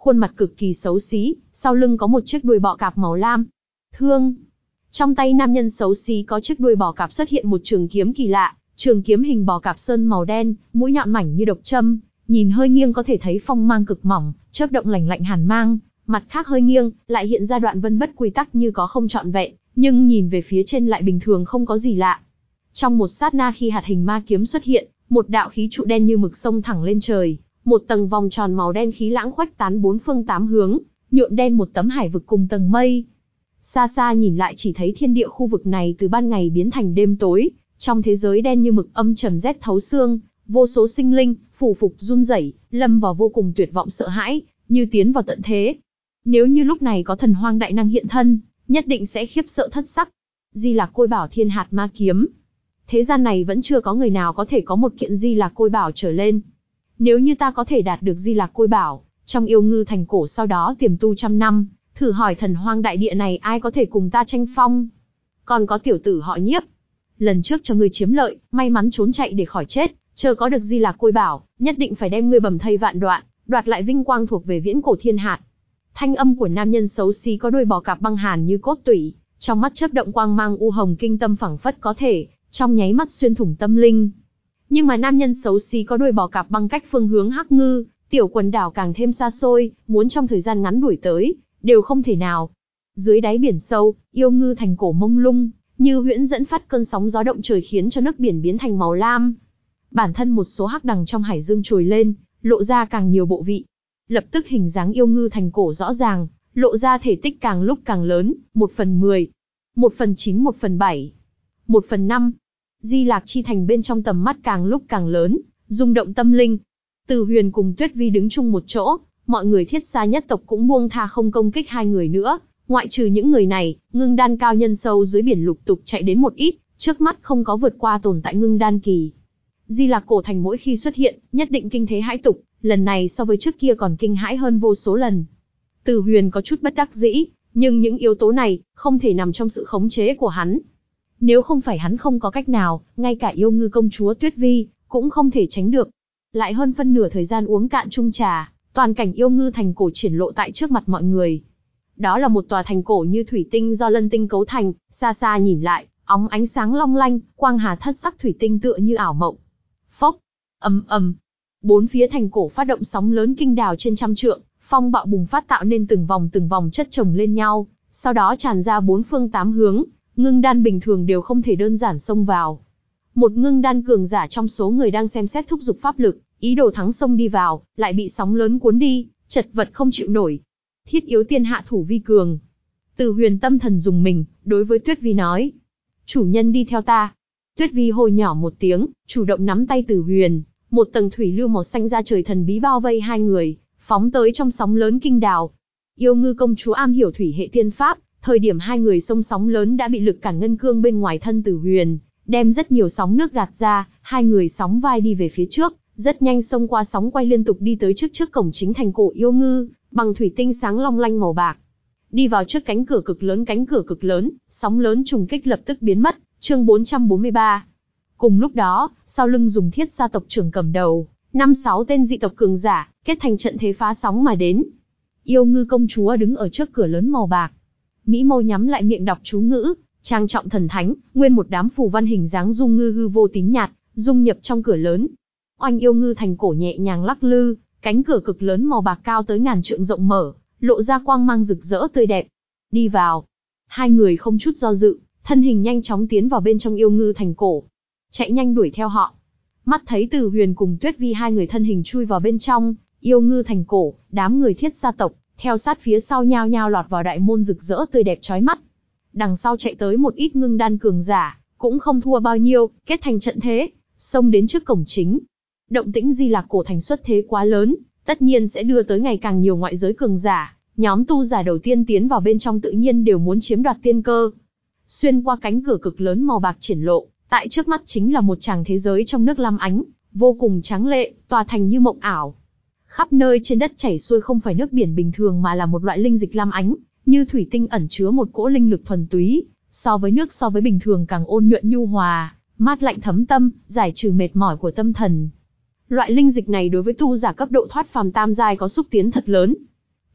khuôn mặt cực kỳ xấu xí, sau lưng có một chiếc đuôi bọ cạp màu lam. Thương. Trong tay nam nhân xấu xí có chiếc đuôi bò cạp xuất hiện một trường kiếm kỳ lạ, trường kiếm hình bò cạp sơn màu đen, mũi nhọn mảnh như độc châm, nhìn hơi nghiêng có thể thấy phong mang cực mỏng, chớp động lạnh lạnh hàn mang, mặt khác hơi nghiêng, lại hiện ra đoạn vân bất quy tắc như có không trọn vẹn, nhưng nhìn về phía trên lại bình thường không có gì lạ. Trong một sát na khi hạt hình ma kiếm xuất hiện, một đạo khí trụ đen như mực xông thẳng lên trời, một tầng vòng tròn màu đen khí lãng khuếch tán bốn phương tám hướng, nhuộm đen một tấm hải vực cùng tầng mây. Xa xa nhìn lại chỉ thấy thiên địa khu vực này từ ban ngày biến thành đêm tối, trong thế giới đen như mực âm trầm rét thấu xương, vô số sinh linh, phủ phục run rẩy, lâm vào vô cùng tuyệt vọng sợ hãi, như tiến vào tận thế. Nếu như lúc này có thần hoang đại năng hiện thân, nhất định sẽ khiếp sợ thất sắc. Di Lạc Côi Bảo Thiên Hạt Ma Kiếm. Thế gian này vẫn chưa có người nào có thể có một kiện Di Lạc Côi Bảo trở lên. Nếu như ta có thể đạt được Di Lạc Côi Bảo, trong Yêu Ngư Thành Cổ sau đó tiềm tu trăm năm, thử hỏi thần hoang đại địa này ai có thể cùng ta tranh phong. Còn có tiểu tử họ Nhiếp. Lần trước cho ngươi chiếm lợi, may mắn trốn chạy để khỏi chết, chờ có được Di Lạc Côi Bảo, nhất định phải đem ngươi bầm thây vạn đoạn, đoạt lại vinh quang thuộc về viễn cổ thiên hạt. Thanh âm của nam nhân xấu xí có đuôi bò cạp băng hàn như cốt tủy, trong mắt chớp động quang mang u hồng kinh tâm phảng phất có thể, trong nháy mắt xuyên thủng tâm linh. Nhưng mà nam nhân xấu xí có đuôi bò cạp băng cách phương hướng Hắc Ngư, tiểu quần đảo càng thêm xa xôi, muốn trong thời gian ngắn đuổi tới, đều không thể nào. Dưới đáy biển sâu, Yêu Ngư Thành Cổ mông lung, như huyễn dẫn phát cơn sóng gió động trời khiến cho nước biển biến thành màu lam. Bản thân một số hắc đằng trong hải dương trồi lên, lộ ra càng nhiều bộ vị. Lập tức hình dáng Yêu Ngư Thành Cổ rõ ràng, lộ ra thể tích càng lúc càng lớn, một phần mười, một phần chín, một phần bảy, một phần năm. Di Lạc Chi Thành bên trong tầm mắt càng lúc càng lớn, rung động tâm linh. Từ Huyền cùng Tuyết Vi đứng chung một chỗ, mọi người Thiết Xa nhất tộc cũng buông tha không công kích hai người nữa. Ngoại trừ những người này, ngưng đan cao nhân sâu dưới biển lục tục chạy đến một ít, trước mắt không có vượt qua tồn tại ngưng đan kỳ. Di Lạc Cổ Thành mỗi khi xuất hiện, nhất định kinh thế hãi tục, lần này so với trước kia còn kinh hãi hơn vô số lần. Từ Huyền có chút bất đắc dĩ, nhưng những yếu tố này, không thể nằm trong sự khống chế của hắn. Nếu không phải hắn không có cách nào, ngay cả Yêu Ngư công chúa Tuyết Vi, cũng không thể tránh được. Lại hơn phân nửa thời gian uống cạn chung trà, toàn cảnh Yêu Ngư Thành Cổ triển lộ tại trước mặt mọi người. Đó là một tòa thành cổ như thủy tinh do lân tinh cấu thành, xa xa nhìn lại, óng ánh sáng long lanh, quang hà thất sắc thủy tinh tựa như ảo mộng. Phốc, ầm ầm, bốn phía thành cổ phát động sóng lớn kinh đào trên trăm trượng, phong bạo bùng phát tạo nên từng vòng từng vòng chất chồng lên nhau, sau đó tràn ra bốn phương tám hướng, ngưng đan bình thường đều không thể đơn giản xông vào. Một ngưng đan cường giả trong số người đang xem xét thúc giục pháp lực, ý đồ thắng xông đi vào, lại bị sóng lớn cuốn đi, chật vật không chịu nổi. Thiết yếu tiên hạ thủ vi cường. Từ Huyền tâm thần dùng mình, đối với Tuyết Vi nói. Chủ nhân đi theo ta. Tuyết Vi hô nhỏ một tiếng, chủ động nắm tay Từ Huyền, một tầng thủy lưu màu xanh ra trời thần bí bao vây hai người, phóng tới trong sóng lớn kinh đào. Yêu Ngư công chúa am hiểu thủy hệ tiên pháp, thời điểm hai người xông sóng lớn đã bị lực cản ngân cương bên ngoài thân Từ Huyền, đem rất nhiều sóng nước gạt ra, hai người sóng vai đi về phía trước, rất nhanh xông qua sóng quay liên tục đi tới trước trước cổng chính thành cổ Yêu Ngư, bằng thủy tinh sáng long lanh màu bạc. Đi vào trước cánh cửa cực lớn, cánh cửa cực lớn, sóng lớn trùng kích lập tức biến mất. Chương bốn trăm bốn mươi ba. Cùng lúc đó, sau lưng dùng Thiết Xa tộc trưởng cầm đầu, năm sáu tên dị tộc cường giả, kết thành trận thế phá sóng mà đến. Yêu Ngư công chúa đứng ở trước cửa lớn màu bạc. Mỹ mâu nhắm lại miệng đọc chú ngữ, trang trọng thần thánh, nguyên một đám phù văn hình dáng dung ngư hư vô tím nhạt, dung nhập trong cửa lớn. Oanh Yêu Ngư thành cổ nhẹ nhàng lắc lư, cánh cửa cực lớn màu bạc cao tới ngàn trượng rộng mở, lộ ra quang mang rực rỡ tươi đẹp. Đi vào. Hai người không chút do dự, thân hình nhanh chóng tiến vào bên trong Yêu Ngư thành cổ. Chạy nhanh đuổi theo họ. Mắt thấy Từ Huyền cùng Tuyết Vi hai người thân hình chui vào bên trong Yêu Ngư thành cổ, đám người Thiết Xa tộc theo sát phía sau nhao nhao lọt vào đại môn rực rỡ tươi đẹp chói mắt. Đằng sau chạy tới một ít ngưng đan cường giả, cũng không thua bao nhiêu, kết thành trận thế, xông đến trước cổng chính. Động tĩnh Di Lạc cổ thành xuất thế quá lớn, tất nhiên sẽ đưa tới ngày càng nhiều ngoại giới cường giả, nhóm tu giả đầu tiên tiến vào bên trong tự nhiên đều muốn chiếm đoạt tiên cơ. Xuyên qua cánh cửa cực lớn màu bạc triển lộ, tại trước mắt chính là một tràng thế giới trong nước lam ánh, vô cùng tráng lệ, tòa thành như mộng ảo. Khắp nơi trên đất chảy xuôi không phải nước biển bình thường mà là một loại linh dịch lam ánh, như thủy tinh ẩn chứa một cỗ linh lực thuần túy, so với nước so với bình thường càng ôn nhuận nhu hòa, mát lạnh thấm tâm, giải trừ mệt mỏi của tâm thần. Loại linh dịch này đối với tu giả cấp độ thoát phàm tam giai có xúc tiến thật lớn.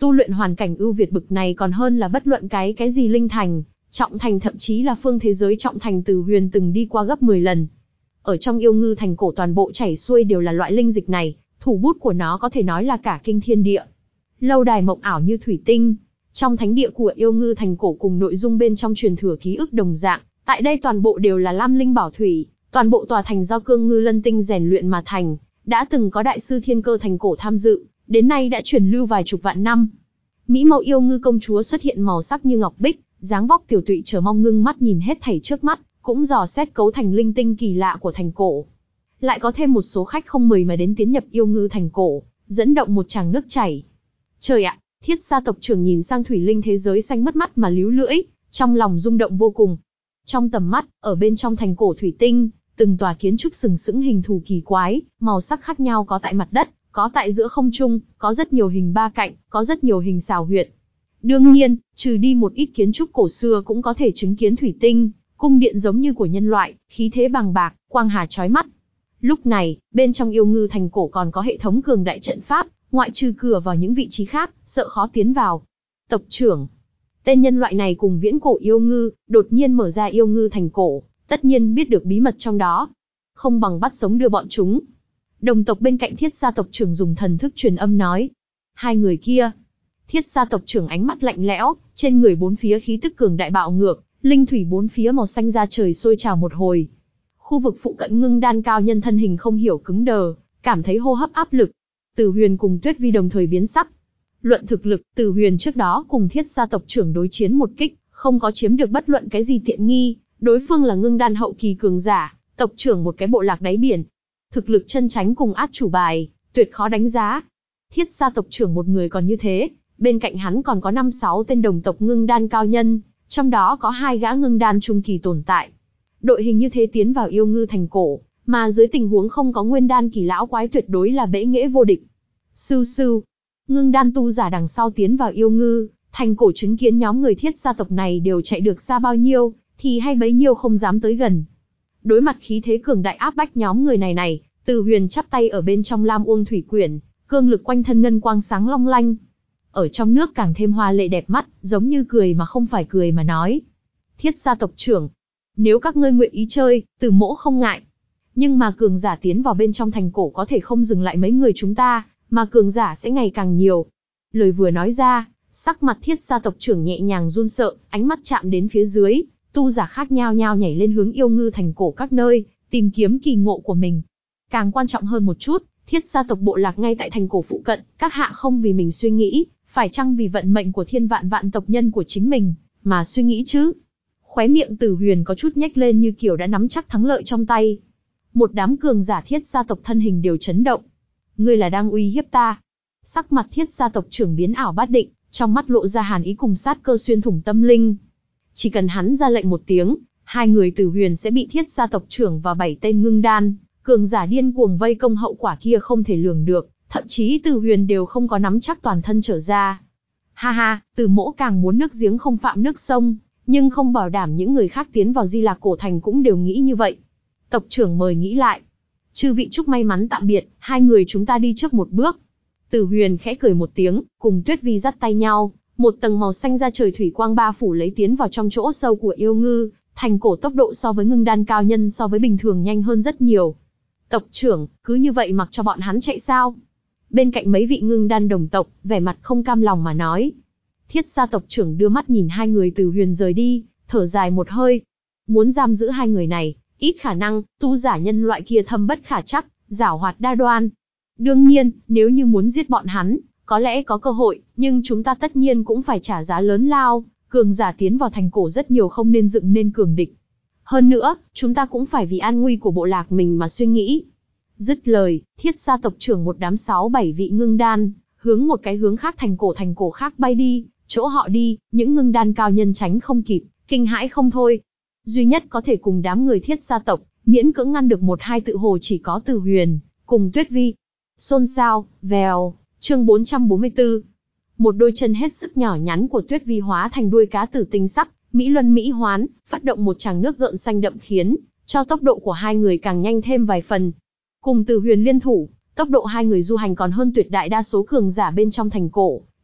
Tu luyện hoàn cảnh ưu việt bực này còn hơn là bất luận cái cái gì linh thành, trọng thành thậm chí là phương thế giới trọng thành Từ Huyền từng đi qua gấp mười lần. Ở trong Yêu Ngư thành cổ toàn bộ chảy xuôi đều là loại linh dịch này, thủ bút của nó có thể nói là cả kinh thiên địa. Lâu đài mộng ảo như thủy tinh, trong thánh địa của Yêu Ngư thành cổ cùng nội dung bên trong truyền thừa ký ức đồng dạng, tại đây toàn bộ đều là lam linh bảo thủy, toàn bộ tòa thành do cương ngư lân tinh rèn luyện mà thành, đã từng có đại sư thiên cơ thành cổ tham dự, đến nay đã truyền lưu vài chục vạn năm. Mỹ mẫu Yêu Ngư công chúa xuất hiện màu sắc như ngọc bích, dáng vóc tiểu tụy chờ mong ngưng mắt nhìn hết thảy trước mắt, cũng dò xét cấu thành linh tinh kỳ lạ của thành cổ. Lại có thêm một số khách không mời mà đến tiến nhập Yêu Ngư thành cổ, dẫn động một tràng nước chảy. Trời ạ, Thiết gia tộc trưởng nhìn sang thủy linh thế giới xanh mất mắt mà líu lưỡi, trong lòng rung động vô cùng. Trong tầm mắt, ở bên trong thành cổ thủy tinh, từng tòa kiến trúc sừng sững hình thù kỳ quái, màu sắc khác nhau có tại mặt đất, có tại giữa không trung, có rất nhiều hình ba cạnh, có rất nhiều hình xào huyệt. Đương nhiên, trừ đi một ít kiến trúc cổ xưa cũng có thể chứng kiến thủy tinh, cung điện giống như của nhân loại, khí thế bằng bạc, quang hà chói mắt. Lúc này, bên trong Yêu Ngư thành cổ còn có hệ thống cường đại trận pháp, ngoại trừ cửa vào những vị trí khác, sợ khó tiến vào. Tộc trưởng, tên nhân loại này cùng viễn cổ Yêu Ngư, đột nhiên mở ra Yêu Ngư thành cổ, tất nhiên biết được bí mật trong đó. Không bằng bắt sống đưa bọn chúng. Đồng tộc bên cạnh Thiết gia tộc trưởng dùng thần thức truyền âm nói. Hai người kia. Thiết gia tộc trưởng ánh mắt lạnh lẽo, trên người bốn phía khí tức cường đại bạo ngược, linh thủy bốn phía màu xanh ra trời sôi trào một hồi. Khu vực phụ cận ngưng đan cao nhân thân hình không hiểu cứng đờ, cảm thấy hô hấp áp lực. Từ Huyền cùng Tuyết Vi đồng thời biến sắc. Luận thực lực, Từ Huyền trước đó cùng Thiết gia tộc trưởng đối chiến một kích, không có chiếm được bất luận cái gì tiện nghi, đối phương là ngưng đan hậu kỳ cường giả, tộc trưởng một cái bộ lạc đáy biển. Thực lực chân chánh cùng át chủ bài, tuyệt khó đánh giá. Thiết gia tộc trưởng một người còn như thế, bên cạnh hắn còn có năm sáu tên đồng tộc ngưng đan cao nhân, trong đó có hai gã ngưng đan trung kỳ tồn tại. Đội hình như thế tiến vào Yêu Ngư thành cổ, mà dưới tình huống không có nguyên đan kỳ lão quái tuyệt đối là bẽ nghễ vô địch. Sưu sưu, ngưng đan tu giả đằng sau tiến vào Yêu Ngư thành cổ chứng kiến nhóm người Thiết gia tộc này đều chạy được xa bao nhiêu, thì hay bấy nhiêu không dám tới gần. Đối mặt khí thế cường đại áp bách nhóm người này này, Từ Huyền chắp tay ở bên trong Lam Uông thủy quyển, cương lực quanh thân ngân quang sáng long lanh. Ở trong nước càng thêm hoa lệ đẹp mắt, giống như cười mà không phải cười mà nói. Thiết gia tộc trưởng, nếu các ngươi nguyện ý chơi, Từ mỗ không ngại. Nhưng mà cường giả tiến vào bên trong thành cổ có thể không dừng lại mấy người chúng ta, mà cường giả sẽ ngày càng nhiều. Lời vừa nói ra, sắc mặt Thiết gia tộc trưởng nhẹ nhàng run sợ, ánh mắt chạm đến phía dưới, tu giả khác nhao nhao nhảy lên hướng Yêu Ngư thành cổ các nơi, tìm kiếm kỳ ngộ của mình. Càng quan trọng hơn một chút, Thiết gia tộc bộ lạc ngay tại thành cổ phụ cận, các hạ không vì mình suy nghĩ, phải chăng vì vận mệnh của thiên vạn vạn tộc nhân của chính mình, mà suy nghĩ chứ? Khóe miệng Từ Huyền có chút nhếch lên như kiểu đã nắm chắc thắng lợi trong tay. Một đám cường giả Thiết gia tộc thân hình đều chấn động. Ngươi là đang uy hiếp ta? Sắc mặt Thiết gia tộc trưởng biến ảo bát định, trong mắt lộ ra hàn ý cùng sát cơ xuyên thủng tâm linh. Chỉ cần hắn ra lệnh một tiếng, hai người Từ Huyền sẽ bị Thiết gia tộc trưởng và bảy tên ngưng đan cường giả điên cuồng vây công, hậu quả kia không thể lường được, thậm chí Từ Huyền đều không có nắm chắc toàn thân trở ra. Ha ha, Từ mỗ càng muốn nước giếng không phạm nước sông, nhưng không bảo đảm những người khác tiến vào Di Lạc cổ thành cũng đều nghĩ như vậy. Tộc trưởng mời nghĩ lại. Chư vị chúc may mắn tạm biệt, hai người chúng ta đi trước một bước. Từ Huyền khẽ cười một tiếng, cùng Tuyết Vi dắt tay nhau, một tầng màu xanh ra trời thủy quang ba phủ lấy tiến vào trong chỗ sâu của Yêu Ngư thành cổ. Tốc độ so với ngưng đan cao nhân so với bình thường nhanh hơn rất nhiều. Tộc trưởng, cứ như vậy mặc cho bọn hắn chạy sao? Bên cạnh mấy vị ngưng đan đồng tộc, vẻ mặt không cam lòng mà nói. Thiết gia tộc trưởng đưa mắt nhìn hai người Từ Huyền rời đi, thở dài một hơi. Muốn giam giữ hai người này, ít khả năng, tu giả nhân loại kia thâm bất khả trắc, giảo hoạt đa đoan. Đương nhiên, nếu như muốn giết bọn hắn, có lẽ có cơ hội, nhưng chúng ta tất nhiên cũng phải trả giá lớn lao, cường giả tiến vào thành cổ rất nhiều, không nên dựng nên cường địch. Hơn nữa, chúng ta cũng phải vì an nguy của bộ lạc mình mà suy nghĩ. Dứt lời, Thiết gia tộc trưởng một đám sáu bảy vị ngưng đan, hướng một cái hướng khác thành cổ thành cổ khác bay đi, chỗ họ đi, những ngưng đan cao nhân tránh không kịp, kinh hãi không thôi. Duy nhất có thể cùng đám người Thiết gia tộc, miễn cưỡng ngăn được một hai tự hồ chỉ có Từ Huyền, cùng Tuyết Vi. Xôn xao, vèo, chương bốn trăm bốn mươi tư. Một đôi chân hết sức nhỏ nhắn của Tuyết Vi hóa thành đuôi cá tử tinh sắc, mỹ luân mỹ hoán, phát động một tràng nước gợn xanh đậm khiến cho tốc độ của hai người càng nhanh thêm vài phần. Cùng Từ Huyền liên thủ, tốc độ hai người du hành còn hơn tuyệt đại đa số cường giả bên trong thành cổ,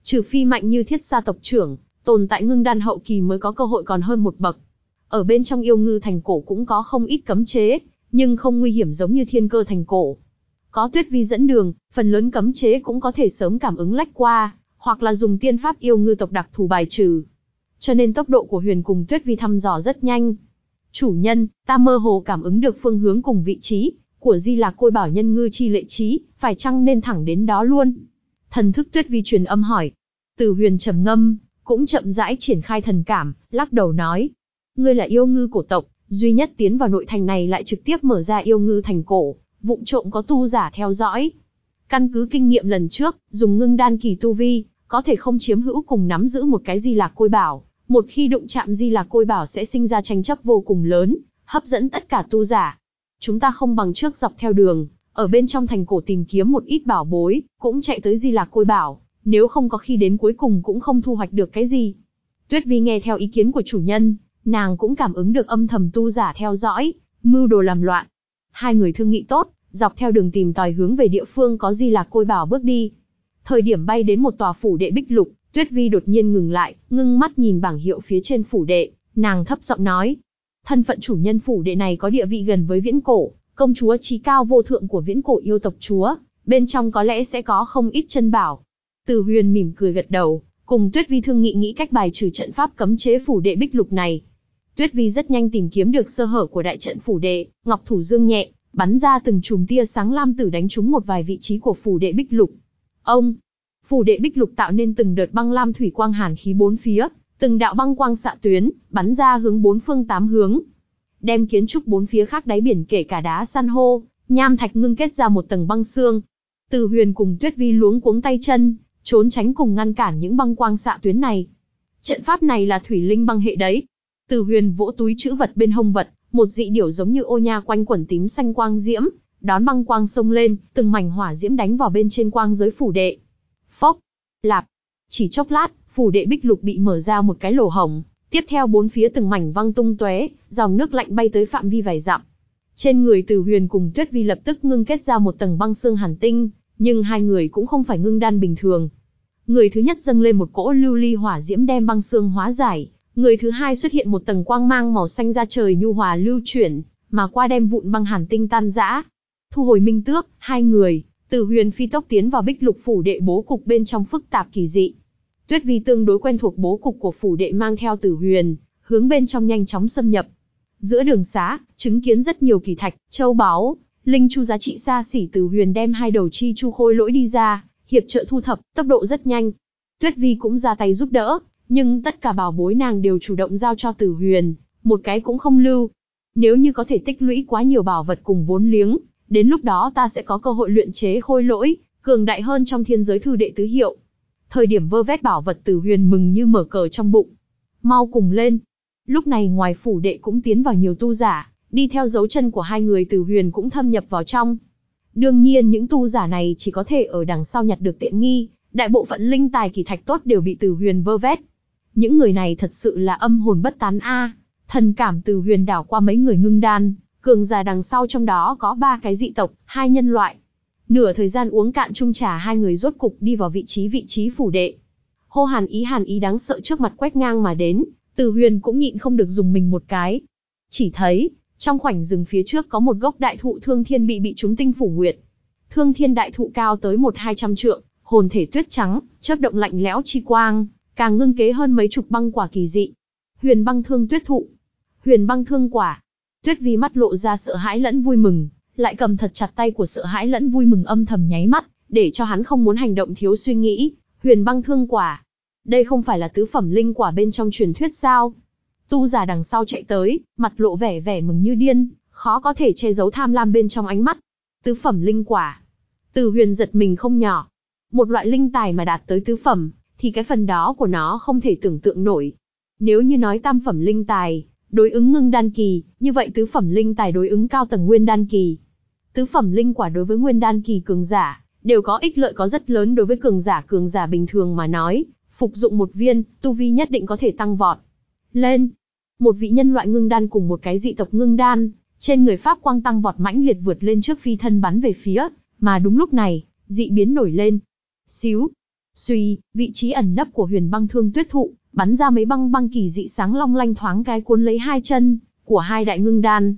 Trừ phi mạnh như Thiết gia tộc trưởng, tồn tại ngưng đan hậu kỳ mới có cơ hội còn hơn một bậc. Ở bên trong Yêu Ngư thành cổ cũng có không ít cấm chế, nhưng không nguy hiểm giống như Thiên Cơ thành cổ. Có Tuyết Vi dẫn đường, phần lớn cấm chế cũng có thể sớm cảm ứng lách qua, hoặc là dùng tiên pháp yêu ngư tộc đặc thù bài trừ. Cho nên tốc độ của Huyền cùng Tuyết Vi thăm dò rất nhanh. Chủ nhân, ta mơ hồ cảm ứng được phương hướng cùng vị trí của Di Lạc Côi Bảo Nhân Ngư Chi Lệ Trí, phải chăng nên thẳng đến đó luôn? Thần thức Tuyết Vi truyền âm hỏi. Từ Huyền trầm ngâm, cũng chậm rãi triển khai thần cảm, lắc đầu nói: ngươi là yêu ngư cổ tộc, duy nhất tiến vào nội thành này lại trực tiếp mở ra yêu ngư thành cổ, vụng trộm có tu giả theo dõi. Căn cứ kinh nghiệm lần trước, dùng ngưng đan kỳ tu vi, có thể không chiếm hữu cùng nắm giữ một cái Di Lạc Côi Bảo, một khi đụng chạm Di Lạc Côi Bảo sẽ sinh ra tranh chấp vô cùng lớn, hấp dẫn tất cả tu giả. Chúng ta không bằng trước dọc theo đường, ở bên trong thành cổ tìm kiếm một ít bảo bối, cũng chạy tới Di Lạc Côi Bảo, nếu không có khi đến cuối cùng cũng không thu hoạch được cái gì. Tuyết Vi nghe theo ý kiến của chủ nhân, nàng cũng cảm ứng được âm thầm tu giả theo dõi, mưu đồ làm loạn. Hai người thương nghị tốt, dọc theo đường tìm tòi hướng về địa phương có Di Lạc Côi Bảo bước đi. Thời điểm bay đến một tòa phủ đệ bích lục, Tuyết Vi đột nhiên ngừng lại, ngưng mắt nhìn bảng hiệu phía trên phủ đệ, nàng thấp giọng nói: thân phận chủ nhân phủ đệ này có địa vị gần với Viễn Cổ, công chúa trí cao vô thượng của Viễn Cổ yêu tộc chúa, bên trong có lẽ sẽ có không ít chân bảo. Từ Huyền mỉm cười gật đầu, cùng Tuyết Vi thương nghị nghĩ cách bài trừ trận pháp cấm chế phủ đệ bích lục này. Tuyết Vi rất nhanh tìm kiếm được sơ hở của đại trận phủ đệ, ngọc thủ dương nhẹ, bắn ra từng chùm tia sáng lam tử đánh trúng một vài vị trí của phủ đệ bích lục. Ông, phủ đệ bích lục tạo nên từng đợt băng lam thủy quang hàn khí bốn phía, từng đạo băng quang xạ tuyến, bắn ra hướng bốn phương tám hướng. Đem kiến trúc bốn phía khác đáy biển kể cả đá san hô, nham thạch ngưng kết ra một tầng băng xương. Từ Huyền cùng Tuyết Vi luống cuống tay chân, trốn tránh cùng ngăn cản những băng quang xạ tuyến này. Trận pháp này là thủy linh băng hệ đấy. Từ Huyền vỗ túi trữ vật bên hông vật, một dị điểu giống như ô nha quanh quẩn tím xanh quang diễm, đón băng quang xông lên, từng mảnh hỏa diễm đánh vào bên trên quang giới phủ đệ. Phốc, lạp, chỉ chốc lát, phủ đệ bích lục bị mở ra một cái lỗ hổng, tiếp theo bốn phía từng mảnh văng tung tóe, dòng nước lạnh bay tới phạm vi vài dặm. Trên người Từ Huyền cùng Tuyết Vi lập tức ngưng kết ra một tầng băng xương hàn tinh, nhưng hai người cũng không phải ngưng đan bình thường. Người thứ nhất dâng lên một cỗ lưu ly hỏa diễm đem băng xương hóa giải, người thứ hai xuất hiện một tầng quang mang màu xanh da trời nhu hòa lưu chuyển, mà qua đem vụn băng hàn tinh tan rã. Thu hồi minh tước, hai người, Từ Huyền phi tốc tiến vào bích lục phủ đệ bố cục bên trong phức tạp kỳ dị. Tuyết Vi tương đối quen thuộc bố cục của phủ đệ mang theo Từ Huyền, hướng bên trong nhanh chóng xâm nhập. Giữa đường xá, chứng kiến rất nhiều kỳ thạch, châu báu, linh chu giá trị xa xỉ. Từ Huyền đem hai đầu chi chu khôi lỗi đi ra, hiệp trợ thu thập, tốc độ rất nhanh. Tuyết Vi cũng ra tay giúp đỡ, nhưng tất cả bảo bối nàng đều chủ động giao cho Từ Huyền, một cái cũng không lưu. Nếu như có thể tích lũy quá nhiều bảo vật cùng vốn liếng, đến lúc đó ta sẽ có cơ hội luyện chế khôi lỗi, cường đại hơn trong thiên giới thư đệ tứ hiệu. Thời điểm vơ vét bảo vật, Từ Huyền mừng như mở cờ trong bụng. Mau cùng lên. Lúc này ngoài phủ đệ cũng tiến vào nhiều tu giả, đi theo dấu chân của hai người Từ Huyền cũng thâm nhập vào trong. Đương nhiên những tu giả này chỉ có thể ở đằng sau nhặt được tiện nghi, đại bộ phận linh tài kỳ thạch tốt đều bị Từ Huyền vơ vét. Những người này thật sự là âm hồn bất tán a. Thần cảm Từ Huyền đảo qua mấy người ngưng đan, cường giả đằng sau trong đó có ba cái dị tộc, hai nhân loại. Nửa thời gian uống cạn chung trà, hai người rốt cục đi vào vị trí vị trí phủ đệ. Hô hàn ý hàn ý đáng sợ trước mặt quét ngang mà đến, Từ Huyền cũng nhịn không được dùng mình một cái. Chỉ thấy, trong khoảnh rừng phía trước có một gốc đại thụ Thương Thiên bị bị trúng tinh phủ nguyệt. Thương Thiên đại thụ cao tới một hai trăm trượng, hồn thể tuyết trắng, chớp động lạnh lẽo chi quang, càng ngưng kế hơn mấy chục băng quả kỳ dị. Huyền băng thương tuyết thụ, huyền băng thương quả. Tuyết Vi mắt lộ ra sợ hãi lẫn vui mừng, lại cầm thật chặt tay của sợ hãi lẫn vui mừng âm thầm nháy mắt, để cho hắn không muốn hành động thiếu suy nghĩ. Huyền băng thương quả, đây không phải là tứ phẩm linh quả bên trong truyền thuyết sao? Tu giả đằng sau chạy tới, mặt lộ vẻ vẻ mừng như điên, khó có thể che giấu tham lam bên trong ánh mắt. Tứ phẩm linh quả. Từ Huyền giật mình không nhỏ. Một loại linh tài mà đạt tới tứ phẩm, thì cái phần đó của nó không thể tưởng tượng nổi. Nếu như nói tam phẩm linh tài, đối ứng ngưng đan kỳ, như vậy tứ phẩm linh tài đối ứng cao tầng nguyên đan kỳ. Tứ phẩm linh quả đối với nguyên đan kỳ cường giả, đều có ích lợi có rất lớn. Đối với cường giả cường giả bình thường mà nói, phục dụng một viên, tu vi nhất định có thể tăng vọt lên. Một vị nhân loại ngưng đan cùng một cái dị tộc ngưng đan, trên người pháp quang tăng vọt mãnh liệt vượt lên trước phi thân bắn về phía, mà đúng lúc này, dị biến nổi lên. Xíu, Suy, vị trí ẩn nấp của Huyền Băng Thương Tuyết Thụ, bắn ra mấy băng băng kỳ dị sáng long lanh thoáng cái cuốn lấy hai chân của hai đại ngưng đan.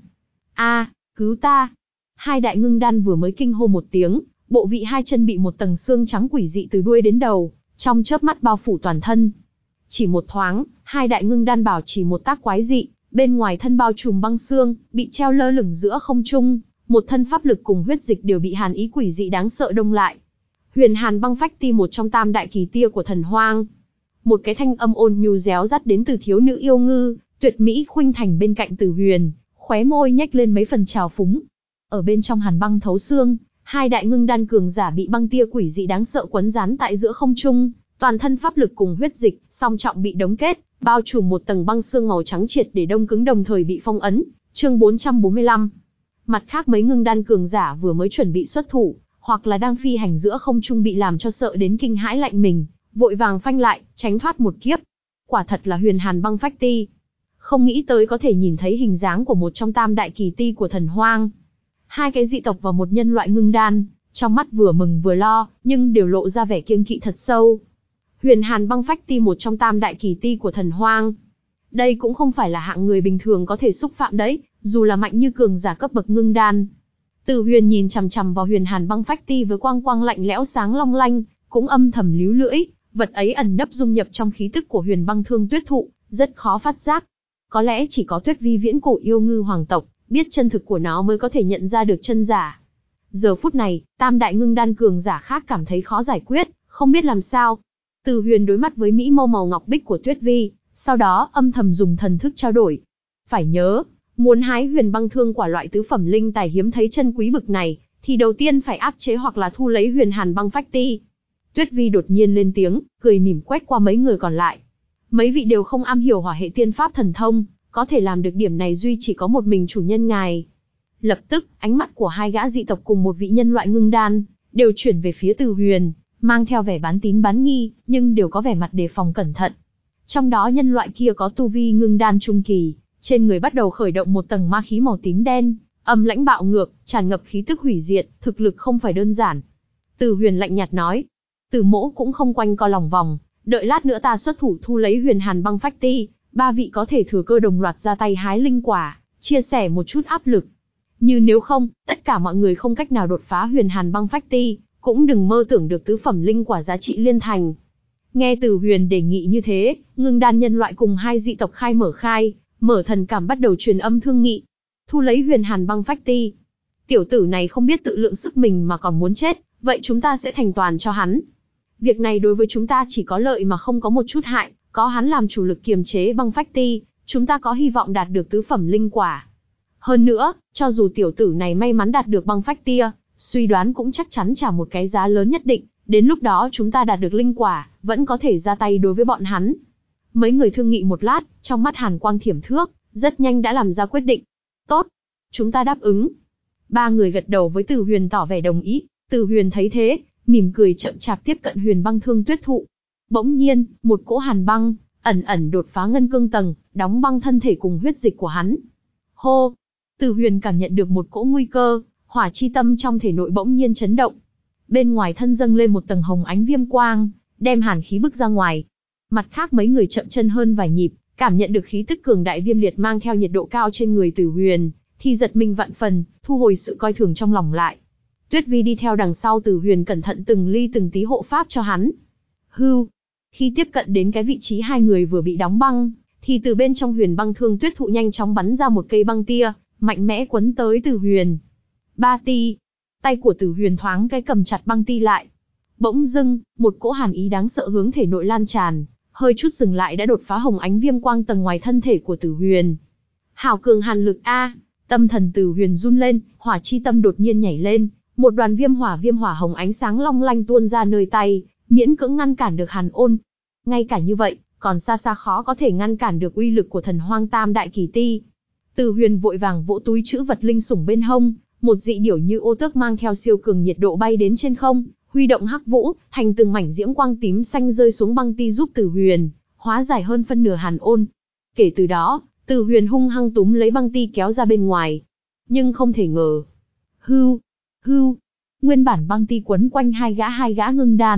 A, cứu ta! Hai đại ngưng đan vừa mới kinh hô một tiếng, bộ vị hai chân bị một tầng xương trắng quỷ dị từ đuôi đến đầu, trong chớp mắt bao phủ toàn thân. Chỉ một thoáng, hai đại ngưng đan bảo chỉ một tác quái dị, bên ngoài thân bao trùm băng xương, bị treo lơ lửng giữa không trung, một thân pháp lực cùng huyết dịch đều bị hàn ý quỷ dị đáng sợ đông lại. Huyền Hàn Băng Phách Ti, một trong tam đại kỳ tia của thần hoang. Một cái thanh âm ôn nhu réo rắt đến từ thiếu nữ yêu ngư, tuyệt mỹ khuynh thành bên cạnh Tử Huyền, khóe môi nhếch lên mấy phần trào phúng. Ở bên trong hàn băng thấu xương, hai đại ngưng đan cường giả bị băng tia quỷ dị đáng sợ quấn rán tại giữa không trung, toàn thân pháp lực cùng huyết dịch song trọng bị đóng kết, bao trùm một tầng băng xương màu trắng triệt để đông cứng, đồng thời bị phong ấn. Chương bốn trăm bốn mươi lăm. Mặt khác mấy ngưng đan cường giả vừa mới chuẩn bị xuất thủ, hoặc là đang phi hành giữa không trung bị làm cho sợ đến kinh hãi lạnh mình, vội vàng phanh lại, tránh thoát một kiếp. Quả thật là Huyền Hàn Băng Phách Ti. Không nghĩ tới có thể nhìn thấy hình dáng của một trong tam đại kỳ ti của thần hoang. Hai cái dị tộc và một nhân loại ngưng đan, trong mắt vừa mừng vừa lo, nhưng đều lộ ra vẻ kiêng kỵ thật sâu. Huyền Hàn Băng Phách Ti, một trong tam đại kỳ ti của thần hoang. Đây cũng không phải là hạng người bình thường có thể xúc phạm đấy, dù là mạnh như cường giả cấp bậc ngưng đan. Từ Huyền nhìn chằm chằm vào Huyền Hàn Băng Phách Ti với quang quang lạnh lẽo sáng long lanh, cũng âm thầm líu lưỡi, vật ấy ẩn nấp dung nhập trong khí tức của Huyền Băng Thương Tuyết Thụ, rất khó phát giác. Có lẽ chỉ có Tuyết Vi viễn cổ yêu ngư hoàng tộc biết chân thực của nó mới có thể nhận ra được chân giả. Giờ phút này, tam đại ngưng đan cường giả khác cảm thấy khó giải quyết, không biết làm sao. Từ Huyền đối mắt với mỹ mâu màu ngọc bích của Tuyết Vi, sau đó âm thầm dùng thần thức trao đổi. Phải nhớ, muốn hái Huyền Băng Thương quả loại tứ phẩm linh tài hiếm thấy chân quý bực này, thì đầu tiên phải áp chế hoặc là thu lấy Huyền Hàn Băng Phách Ti. Tuyết Vi đột nhiên lên tiếng, cười mỉm quét qua mấy người còn lại. Mấy vị đều không am hiểu hỏa hệ tiên pháp thần thông, có thể làm được điểm này duy chỉ có một mình chủ nhân ngài. Lập tức, ánh mắt của hai gã dị tộc cùng một vị nhân loại ngưng đan đều chuyển về phía Từ Huyền, mang theo vẻ bán tín bán nghi, nhưng đều có vẻ mặt đề phòng cẩn thận. Trong đó nhân loại kia có tu vi ngưng đan trung kỳ, trên người bắt đầu khởi động một tầng ma khí màu tím đen, âm lãnh bạo ngược, tràn ngập khí tức hủy diệt, thực lực không phải đơn giản. Từ Huyền lạnh nhạt nói, Từ Mỗ cũng không quanh co lòng vòng, đợi lát nữa ta xuất thủ thu lấy Huyền Hàn Băng Phách Ti, ba vị có thể thừa cơ đồng loạt ra tay hái linh quả, chia sẻ một chút áp lực. Như nếu không, tất cả mọi người không cách nào đột phá Huyền Hàn Băng Phách Ti, cũng đừng mơ tưởng được tứ phẩm linh quả giá trị liên thành. Nghe Từ Huyền đề nghị như thế, ngưng đan nhân loại cùng hai dị tộc khai mở khai, mở thần cảm bắt đầu truyền âm thương nghị. Thu lấy Huyền Hàn Băng Phách Ti. Tiểu tử này không biết tự lượng sức mình mà còn muốn chết, vậy chúng ta sẽ thành toàn cho hắn. Việc này đối với chúng ta chỉ có lợi mà không có một chút hại, có hắn làm chủ lực kiềm chế Băng Phách Ti, chúng ta có hy vọng đạt được tứ phẩm linh quả. Hơn nữa, cho dù tiểu tử này may mắn đạt được Băng Phách Ti, suy đoán cũng chắc chắn trả một cái giá lớn nhất định, đến lúc đó chúng ta đạt được linh quả, vẫn có thể ra tay đối với bọn hắn. Mấy người thương nghị một lát, trong mắt hàn quang thiểm thước, rất nhanh đã làm ra quyết định. Tốt, chúng ta đáp ứng. Ba người gật đầu với Từ Huyền tỏ vẻ đồng ý. Từ Huyền thấy thế, mỉm cười chậm chạp tiếp cận Huyền Băng Thương Tuyết Thụ. Bỗng nhiên, một cỗ hàn băng ẩn ẩn đột phá ngân cương tầng, đóng băng thân thể cùng huyết dịch của hắn. Hô! Từ Huyền cảm nhận được một cỗ nguy cơ, hỏa chi tâm trong thể nội bỗng nhiên chấn động. Bên ngoài thân dâng lên một tầng hồng ánh viêm quang, đem hàn khí bức ra ngoài. Mặt khác mấy người chậm chân hơn vài nhịp, cảm nhận được khí tức cường đại viêm liệt mang theo nhiệt độ cao trên người Từ Huyền, thì giật mình vạn phần, thu hồi sự coi thường trong lòng lại. Tuyết Vi đi theo đằng sau Từ Huyền cẩn thận từng ly từng tí hộ pháp cho hắn. Hưu! Khi tiếp cận đến cái vị trí hai người vừa bị đóng băng, thì từ bên trong Huyền Băng Thương Tuyết Thụ nhanh chóng bắn ra một cây băng tia, mạnh mẽ quấn tới Từ Huyền. Ba ti! Tay của Từ Huyền thoáng cái cầm chặt băng ti lại. Bỗng dưng, một cỗ hàn ý đáng sợ hướng thể nội lan tràn, hơi chút dừng lại đã đột phá hồng ánh viêm quang tầng ngoài thân thể của Từ Huyền. Hảo cường hàn lực a! Tâm thần Từ Huyền run lên, hỏa chi tâm đột nhiên nhảy lên, một đoàn viêm hỏa viêm hỏa hồng ánh sáng long lanh tuôn ra nơi tay, miễn cưỡng ngăn cản được hàn ôn. Ngay cả như vậy, còn xa xa khó có thể ngăn cản được uy lực của thần hoang tam đại kỳ ti. Từ Huyền vội vàng vỗ túi trữ vật linh sủng bên hông, một dị điểu như ô tước mang theo siêu cường nhiệt độ bay đến trên không, huy động hắc vũ, thành từng mảnh diễm quang tím xanh rơi xuống băng ti giúp Từ Huyền hóa giải hơn phân nửa hàn ôn. Kể từ đó, Từ Huyền hung hăng túm lấy băng ti kéo ra bên ngoài. Nhưng không thể ngờ, hưu, hưu, nguyên bản băng ti quấn quanh hai gã hai gã ngưng đan,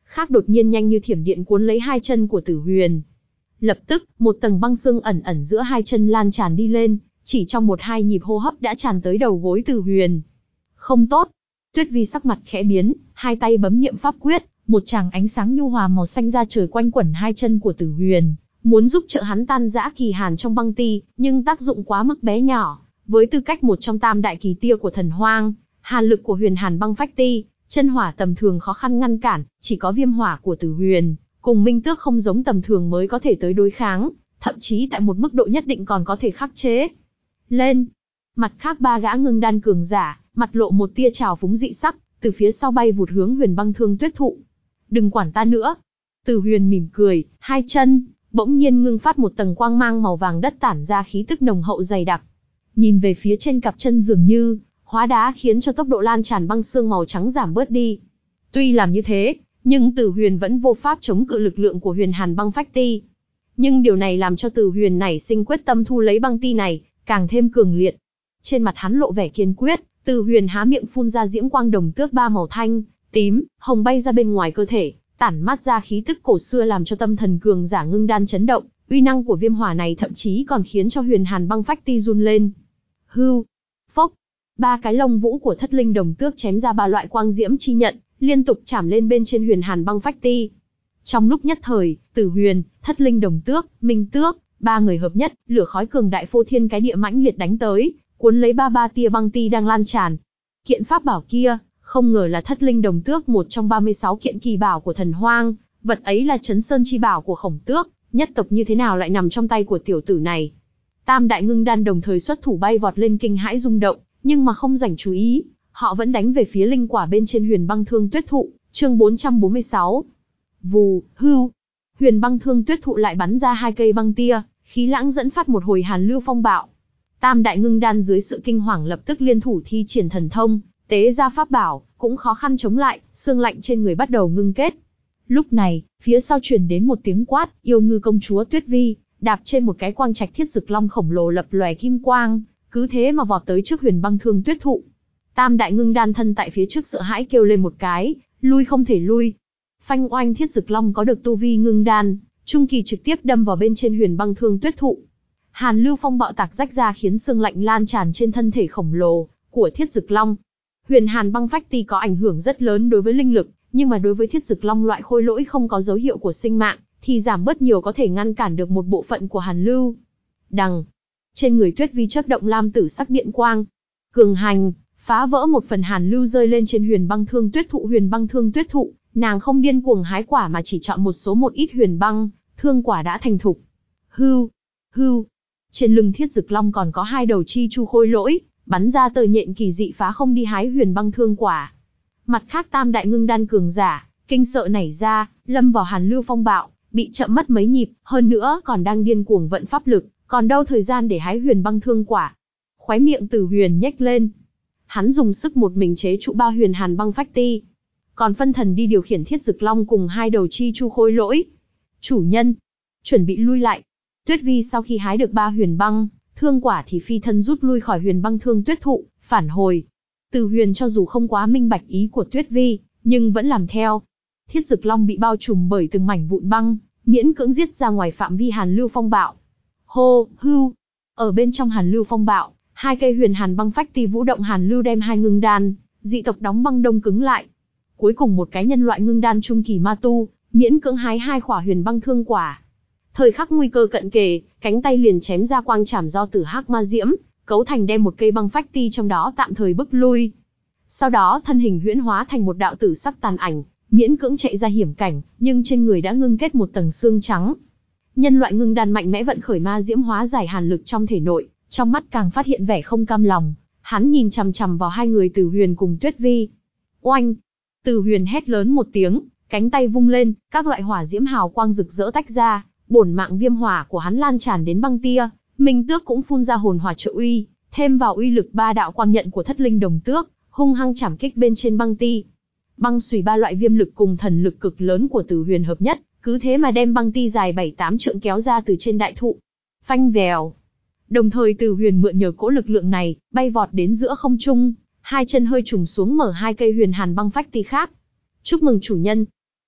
khác đột nhiên nhanh như thiểm điện cuốn lấy hai chân của Tử Huyền. Lập tức, một tầng băng xương ẩn ẩn giữa hai chân lan tràn đi lên, chỉ trong một hai nhịp hô hấp đã tràn tới đầu gối Tử Huyền. Không tốt. Tuyết Vi sắc mặt khẽ biến, hai tay bấm niệm pháp quyết, một tràng ánh sáng nhu hòa màu xanh ra trời quanh quẩn hai chân của Tử Huyền, muốn giúp trợ hắn tan rã kỳ hàn trong băng ti, nhưng tác dụng quá mức bé nhỏ. Với tư cách một trong tam đại kỳ tia của thần hoang, hàn lực của huyền hàn băng phách ti, chân hỏa tầm thường khó khăn ngăn cản, chỉ có viêm hỏa của Tử Huyền, cùng minh tước không giống tầm thường mới có thể tới đối kháng, thậm chí tại một mức độ nhất định còn có thể khắc chế. Lên! Mặt khác ba gã ngưng đan cường giả, mặt lộ một tia trào phúng dị sắc, từ phía sau bay vụt hướng Huyền Băng Thương Tuyết Thụ. Đừng quản ta nữa! Tử Huyền mỉm cười, hai chân, bỗng nhiên ngưng phát một tầng quang mang màu vàng đất tản ra khí tức nồng hậu dày đặc. Nhìn về phía trên cặp chân dường như, hóa đá khiến cho tốc độ lan tràn băng xương màu trắng giảm bớt đi. Tuy làm như thế, nhưng Tử Huyền vẫn vô pháp chống cự lực lượng của huyền hàn băng phách ti. Nhưng điều này làm cho Tử Huyền nảy sinh quyết tâm thu lấy băng ti này, càng thêm cường liệt. Trên mặt hắn lộ vẻ kiên quyết, Tử Huyền há miệng phun ra diễm quang đồng tước ba màu thanh, tím, hồng bay ra bên ngoài cơ thể, tản mát ra khí tức cổ xưa làm cho tâm thần cường giả ngưng đan chấn động, uy năng của viêm hỏa này thậm chí còn khiến cho huyền hàn băng phách ti run lên. Hưu, phốc, ba cái lông vũ của thất linh đồng tước chém ra ba loại quang diễm chi nhận, liên tục chạm lên bên trên huyền hàn băng phách ti. Trong lúc nhất thời, Tử Huyền, thất linh đồng tước, minh tước, ba người hợp nhất, lửa khói cường đại phô thiên cái địa mãnh liệt đánh tới, cuốn lấy ba ba tia băng ti đang lan tràn. Kiện pháp bảo kia, không ngờ là thất linh đồng tước, một trong ba mươi sáu kiện kỳ bảo của thần hoang, vật ấy là Chấn Sơn chi bảo của Khổng Tước, nhất tộc như thế nào lại nằm trong tay của tiểu tử này. Tam đại ngưng đan đồng thời xuất thủ bay vọt lên kinh hãi rung động, nhưng mà không rảnh chú ý, họ vẫn đánh về phía linh quả bên trên Huyền Băng Thương Tuyết Thụ, chương bốn trăm bốn mươi sáu. Vù, hưu, Huyền Băng Thương Tuyết Thụ lại bắn ra hai cây băng tia, khí lãng dẫn phát một hồi hàn lưu phong bạo. Tam đại ngưng đan dưới sự kinh hoàng lập tức liên thủ thi triển thần thông, tế ra pháp bảo, cũng khó khăn chống lại, xương lạnh trên người bắt đầu ngưng kết. Lúc này, phía sau truyền đến một tiếng quát, yêu ngư công chúa Tuyết Vi, đạp trên một cái quang trạch thiết dực long khổng lồ lập lòe kim quang, cứ thế mà vọt tới trước Huyền Băng Thương Tuyết Thụ. Tam đại ngưng đan thân tại phía trước sợ hãi kêu lên một cái, lui không thể lui. Phanh oanh, thiết dực long có được tu vi ngưng đan, trung kỳ trực tiếp đâm vào bên trên Huyền Băng Thương Tuyết Thụ. Hàn lưu phong bạo tạc rách ra khiến xương lạnh lan tràn trên thân thể khổng lồ của thiết dực long. Huyền hàn băng phách ti có ảnh hưởng rất lớn đối với linh lực, nhưng mà đối với thiết dực long loại khôi lỗi không có dấu hiệu của sinh mạng, thì giảm bớt nhiều có thể ngăn cản được một bộ phận của hàn lưu. Đằng, trên người Tuyết Vi chớp động lam tử sắc điện quang, cường hành, phá vỡ một phần hàn lưu rơi lên trên Huyền Băng Thương Tuyết Thụ. Huyền Băng Thương Tuyết Thụ, nàng không điên cuồng hái quả mà chỉ chọn một số một ít huyền băng thương quả đã thành thục. Hưu, hưu, trên lưng thiết dực long còn có hai đầu chi chu khôi lỗi, bắn ra tờ nhện kỳ dị phá không đi hái huyền băng thương quả. Mặt khác tam đại ngưng đan cường giả, kinh sợ nảy ra, lâm vào hàn lưu phong bạo, bị chậm mất mấy nhịp, hơn nữa còn đang điên cuồng vận pháp lực, còn đâu thời gian để hái huyền băng thương quả. Khóe miệng Tử Huyền nhếch lên. Hắn dùng sức một mình chế trụ ba huyền hàn băng phách ti, còn phân thần đi điều khiển thiết dực long cùng hai đầu chi chu khôi lỗi. Chủ nhân, chuẩn bị lui lại. Tuyết Vi sau khi hái được ba huyền băng thương quả thì phi thân rút lui khỏi Huyền Băng Thương Tuyết Thụ, phản hồi. Tử Huyền cho dù không quá minh bạch ý của Tuyết Vi, nhưng vẫn làm theo. Thiết dực long bị bao trùm bởi từng mảnh vụn băng, miễn cưỡng giết ra ngoài phạm vi hàn lưu phong bạo. Hô, hưu, ở bên trong hàn lưu phong bạo, hai cây huyền hàn băng phách ti vũ động hàn lưu đem hai ngưng đan dị tộc đóng băng đông cứng lại. Cuối cùng một cái nhân loại ngưng đan trung kỳ ma tu, miễn cưỡng hái hai quả huyền băng thương quả. Thời khắc nguy cơ cận kề, cánh tay liền chém ra quang chảm do tử hắc ma diễm cấu thành, đem một cây băng phách ti trong đó tạm thời bức lui. Sau đó thân hình huyễn hóa thành một đạo tử sắc tàn ảnh, miễn cưỡng chạy ra hiểm cảnh, nhưng trên người đã ngưng kết một tầng xương trắng. Nhân loại ngưng đan mạnh mẽ vận khởi ma diễm hóa giải hàn lực trong thể nội, trong mắt càng phát hiện vẻ không cam lòng. Hắn nhìn chằm chằm vào hai người Tử Huyền cùng Tuyết Vi. Oanh! Tử Huyền hét lớn một tiếng, cánh tay vung lên, các loại hỏa diễm hào quang rực rỡ tách ra. Bổn mạng viêm hỏa của hắn lan tràn đến băng tia, Minh Tước cũng phun ra hồn hỏa trợ uy, thêm vào uy lực ba đạo quang nhận của thất linh đồng tước, hung hăng chảm kích bên trên băng ti. Băng xùy ba loại viêm lực cùng thần lực cực lớn của Tử Huyền hợp nhất, cứ thế mà đem băng ti dài bảy tám trượng kéo ra từ trên đại thụ. Phanh vèo. Đồng thời Tử Huyền mượn nhờ cỗ lực lượng này, bay vọt đến giữa không trung, hai chân hơi trùng xuống mở hai cây huyền hàn băng phách ti khác. Chúc mừng chủ nhân.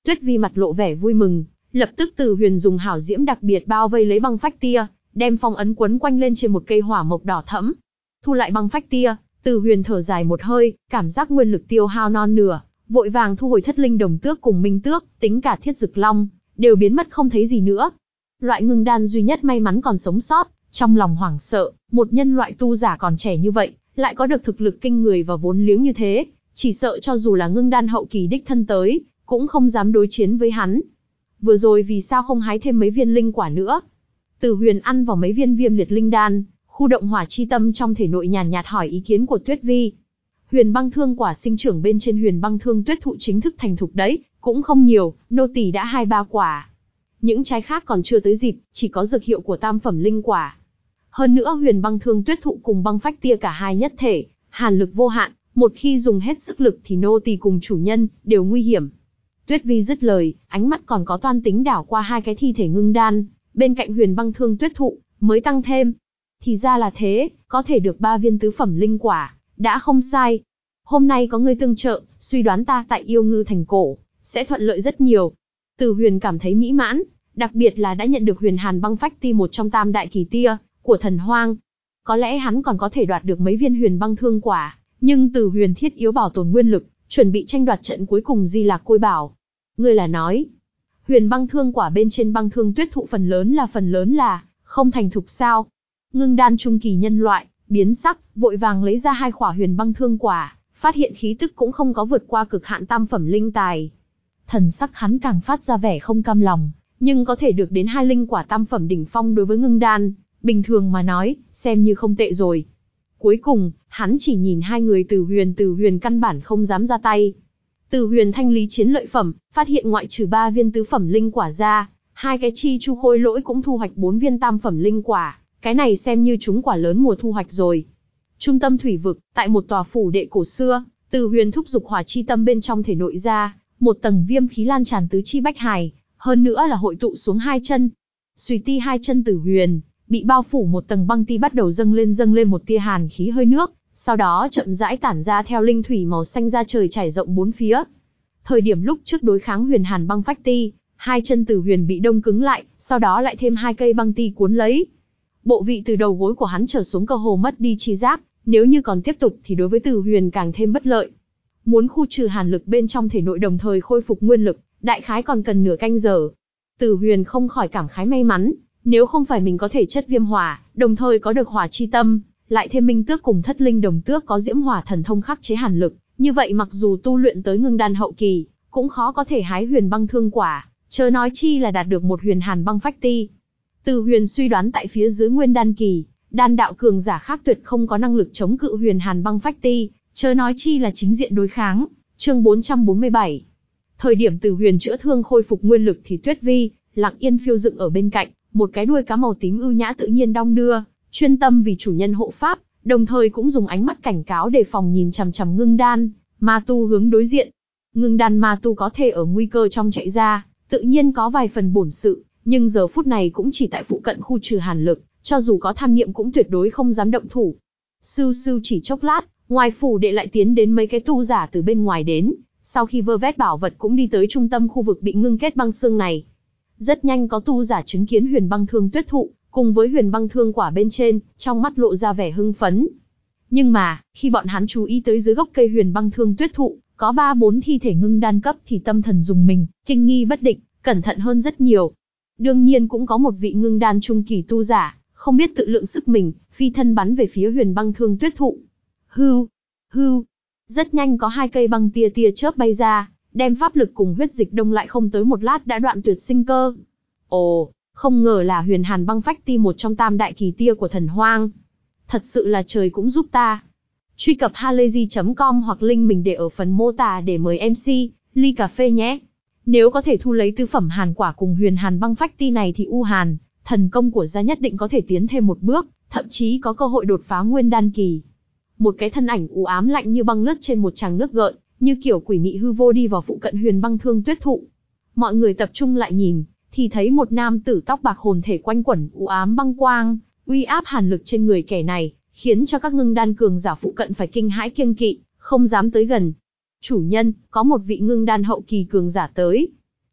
Tuyết Vi mặt lộ vẻ vui mừng, lập tức Từ Huyền dùng hảo diễm đặc biệt bao vây lấy băng phách tia, đem phong ấn quấn quanh lên trên một cây hỏa mộc đỏ thẫm. Thu lại băng phách tia, Từ Huyền thở dài một hơi, cảm giác nguyên lực tiêu hao non nửa, vội vàng thu hồi thất linh đồng tước cùng minh tước, tính cả thiết dực long, đều biến mất không thấy gì nữa. Loại ngưng đan duy nhất may mắn còn sống sót, trong lòng hoảng sợ, một nhân loại tu giả còn trẻ như vậy, lại có được thực lực kinh người và vốn liếng như thế, chỉ sợ cho dù là ngưng đan hậu kỳ đích thân tới, cũng không dám đối chiến với hắn. Vừa rồi vì sao không hái thêm mấy viên linh quả nữa? Từ Huyền ăn vào mấy viên viêm liệt linh đan, khu động hỏa chi tâm trong thể nội nhàn nhạt hỏi ý kiến của Tuyết Vi. Huyền băng thương quả sinh trưởng bên trên huyền băng thương tuyết thụ chính thức thành thục đấy, cũng không nhiều, nô tỳ đã hai ba quả. Những trái khác còn chưa tới dịp, chỉ có dược hiệu của tam phẩm linh quả. Hơn nữa huyền băng thương tuyết thụ cùng băng phách tia cả hai nhất thể, hàn lực vô hạn, một khi dùng hết sức lực thì nô tỳ cùng chủ nhân đều nguy hiểm. Tuyết Vi dứt lời, ánh mắt còn có toan tính đảo qua hai cái thi thể ngưng đan, bên cạnh huyền băng thương tuyết thụ, mới tăng thêm. Thì ra là thế, có thể được ba viên tứ phẩm linh quả, đã không sai. Hôm nay có ngươi tương trợ, suy đoán ta tại Yêu Ngư thành cổ, sẽ thuận lợi rất nhiều. Từ Huyền cảm thấy mỹ mãn, đặc biệt là đã nhận được huyền hàn băng phách ti một trong tam đại kỳ tia của thần hoang. Có lẽ hắn còn có thể đoạt được mấy viên huyền băng thương quả, nhưng Từ Huyền thiết yếu bảo tồn nguyên lực, chuẩn bị tranh đoạt trận cuối cùng Di Lạc Côi Bảo. Ngươi là nói, huyền băng thương quả bên trên băng thương tuyết thụ phần lớn là phần lớn là không thành thục sao? Ngưng đan trung kỳ nhân loại biến sắc, vội vàng lấy ra hai khỏa huyền băng thương quả, phát hiện khí tức cũng không có vượt qua cực hạn tam phẩm linh tài. Thần sắc hắn càng phát ra vẻ không cam lòng, nhưng có thể được đến hai linh quả tam phẩm đỉnh phong đối với ngưng đan, bình thường mà nói, xem như không tệ rồi. Cuối cùng, hắn chỉ nhìn hai người Từ Huyền Từ Huyền căn bản không dám ra tay. Từ Huyền thanh lý chiến lợi phẩm, phát hiện ngoại trừ ba viên tứ phẩm linh quả ra, hai cái chi chu khôi lỗi cũng thu hoạch bốn viên tam phẩm linh quả, cái này xem như trúng quả lớn mùa thu hoạch rồi. Trung tâm thủy vực, tại một tòa phủ đệ cổ xưa, Từ Huyền thúc dục hỏa chi tâm bên trong thể nội ra, một tầng viêm khí lan tràn tứ chi bách hải, hơn nữa là hội tụ xuống hai chân. Xùy ti hai chân Từ Huyền bị bao phủ một tầng băng ti bắt đầu dâng lên dâng lên một tia hàn khí hơi nước, sau đó chậm rãi tản ra theo linh thủy màu xanh ra trời trải rộng bốn phía. Thời điểm lúc trước đối kháng huyền hàn băng phách ti, hai chân Từ Huyền bị đông cứng lại, sau đó lại thêm hai cây băng ti cuốn lấy. Bộ vị từ đầu gối của hắn trở xuống cơ hồ mất đi chi giác, nếu như còn tiếp tục thì đối với Từ Huyền càng thêm bất lợi. Muốn khu trừ hàn lực bên trong thể nội đồng thời khôi phục nguyên lực, đại khái còn cần nửa canh giờ. Từ Huyền không khỏi cảm khái may mắn, nếu không phải mình có thể chất viêm hỏa, đồng thời có được hỏa chi tâm, lại thêm minh tước cùng thất linh đồng tước có diễm hỏa thần thông khắc chế hàn lực, như vậy mặc dù tu luyện tới ngưng đan hậu kỳ, cũng khó có thể hái huyền băng thương quả, chớ nói chi là đạt được một huyền hàn băng phách ti. Từ Huyền suy đoán tại phía dưới nguyên đan kỳ, đan đạo cường giả khác tuyệt không có năng lực chống cự huyền hàn băng phách ti, chớ nói chi là chính diện đối kháng. Chương bốn trăm bốn mươi bảy. Thời điểm Từ Huyền chữa thương khôi phục nguyên lực thì Tuyết Vi lặng yên phiêu dựng ở bên cạnh, một cái đuôi cá màu tím ưu nhã tự nhiên đong đưa, chuyên tâm vì chủ nhân hộ pháp, đồng thời cũng dùng ánh mắt cảnh cáo đề phòng nhìn chằm chằm ngưng đan ma tu hướng đối diện. Ngưng đan ma tu có thể ở nguy cơ trong chạy ra, tự nhiên có vài phần bổn sự, nhưng giờ phút này cũng chỉ tại phụ cận khu trừ hàn lực, cho dù có tham niệm cũng tuyệt đối không dám động thủ. Sưu sưu chỉ chốc lát, ngoài phủ đệ lại tiến đến mấy cái tu giả từ bên ngoài đến, sau khi vơ vét bảo vật cũng đi tới trung tâm khu vực bị ngưng kết băng xương này. Rất nhanh có tu giả chứng kiến huyền băng thương tuyết thụ, cùng với huyền băng thương quả bên trên, trong mắt lộ ra vẻ hưng phấn. Nhưng mà, khi bọn hắn chú ý tới dưới gốc cây huyền băng thương tuyết thụ, có ba bốn thi thể ngưng đan cấp thì tâm thần rùng mình, kinh nghi bất định, cẩn thận hơn rất nhiều. Đương nhiên cũng có một vị ngưng đan trung kỳ tu giả, không biết tự lượng sức mình, phi thân bắn về phía huyền băng thương tuyết thụ. Hưu, hưu, rất nhanh có hai cây băng tia tia chớp bay ra, đem pháp lực cùng huyết dịch đông lại không tới một lát đã đoạn tuyệt sinh cơ. Ồ, không ngờ là huyền hàn băng phách ti một trong tam đại kỳ tia của thần hoang. Thật sự là trời cũng giúp ta. Truy cập halayzi chấm com hoặc link mình để ở phần mô tả để mời em xê, ly cà phê nhé. Nếu có thể thu lấy tứ phẩm hàn quả cùng huyền hàn băng phách ti này thì U Hàn, thần công của gia nhất định có thể tiến thêm một bước, thậm chí có cơ hội đột phá nguyên đan kỳ. Một cái thân ảnh u ám lạnh như băng lướt trên một tràng nước gợn, như kiểu quỷ mị hư vô đi vào phụ cận huyền băng thương tuyết thụ. Mọi người tập trung lại nhìn, thì thấy một nam tử tóc bạc hồn thể quanh quẩn u ám băng quang, uy áp hàn lực trên người kẻ này, khiến cho các ngưng đan cường giả phụ cận phải kinh hãi kiêng kỵ, không dám tới gần. Chủ nhân, có một vị ngưng đan hậu kỳ cường giả tới.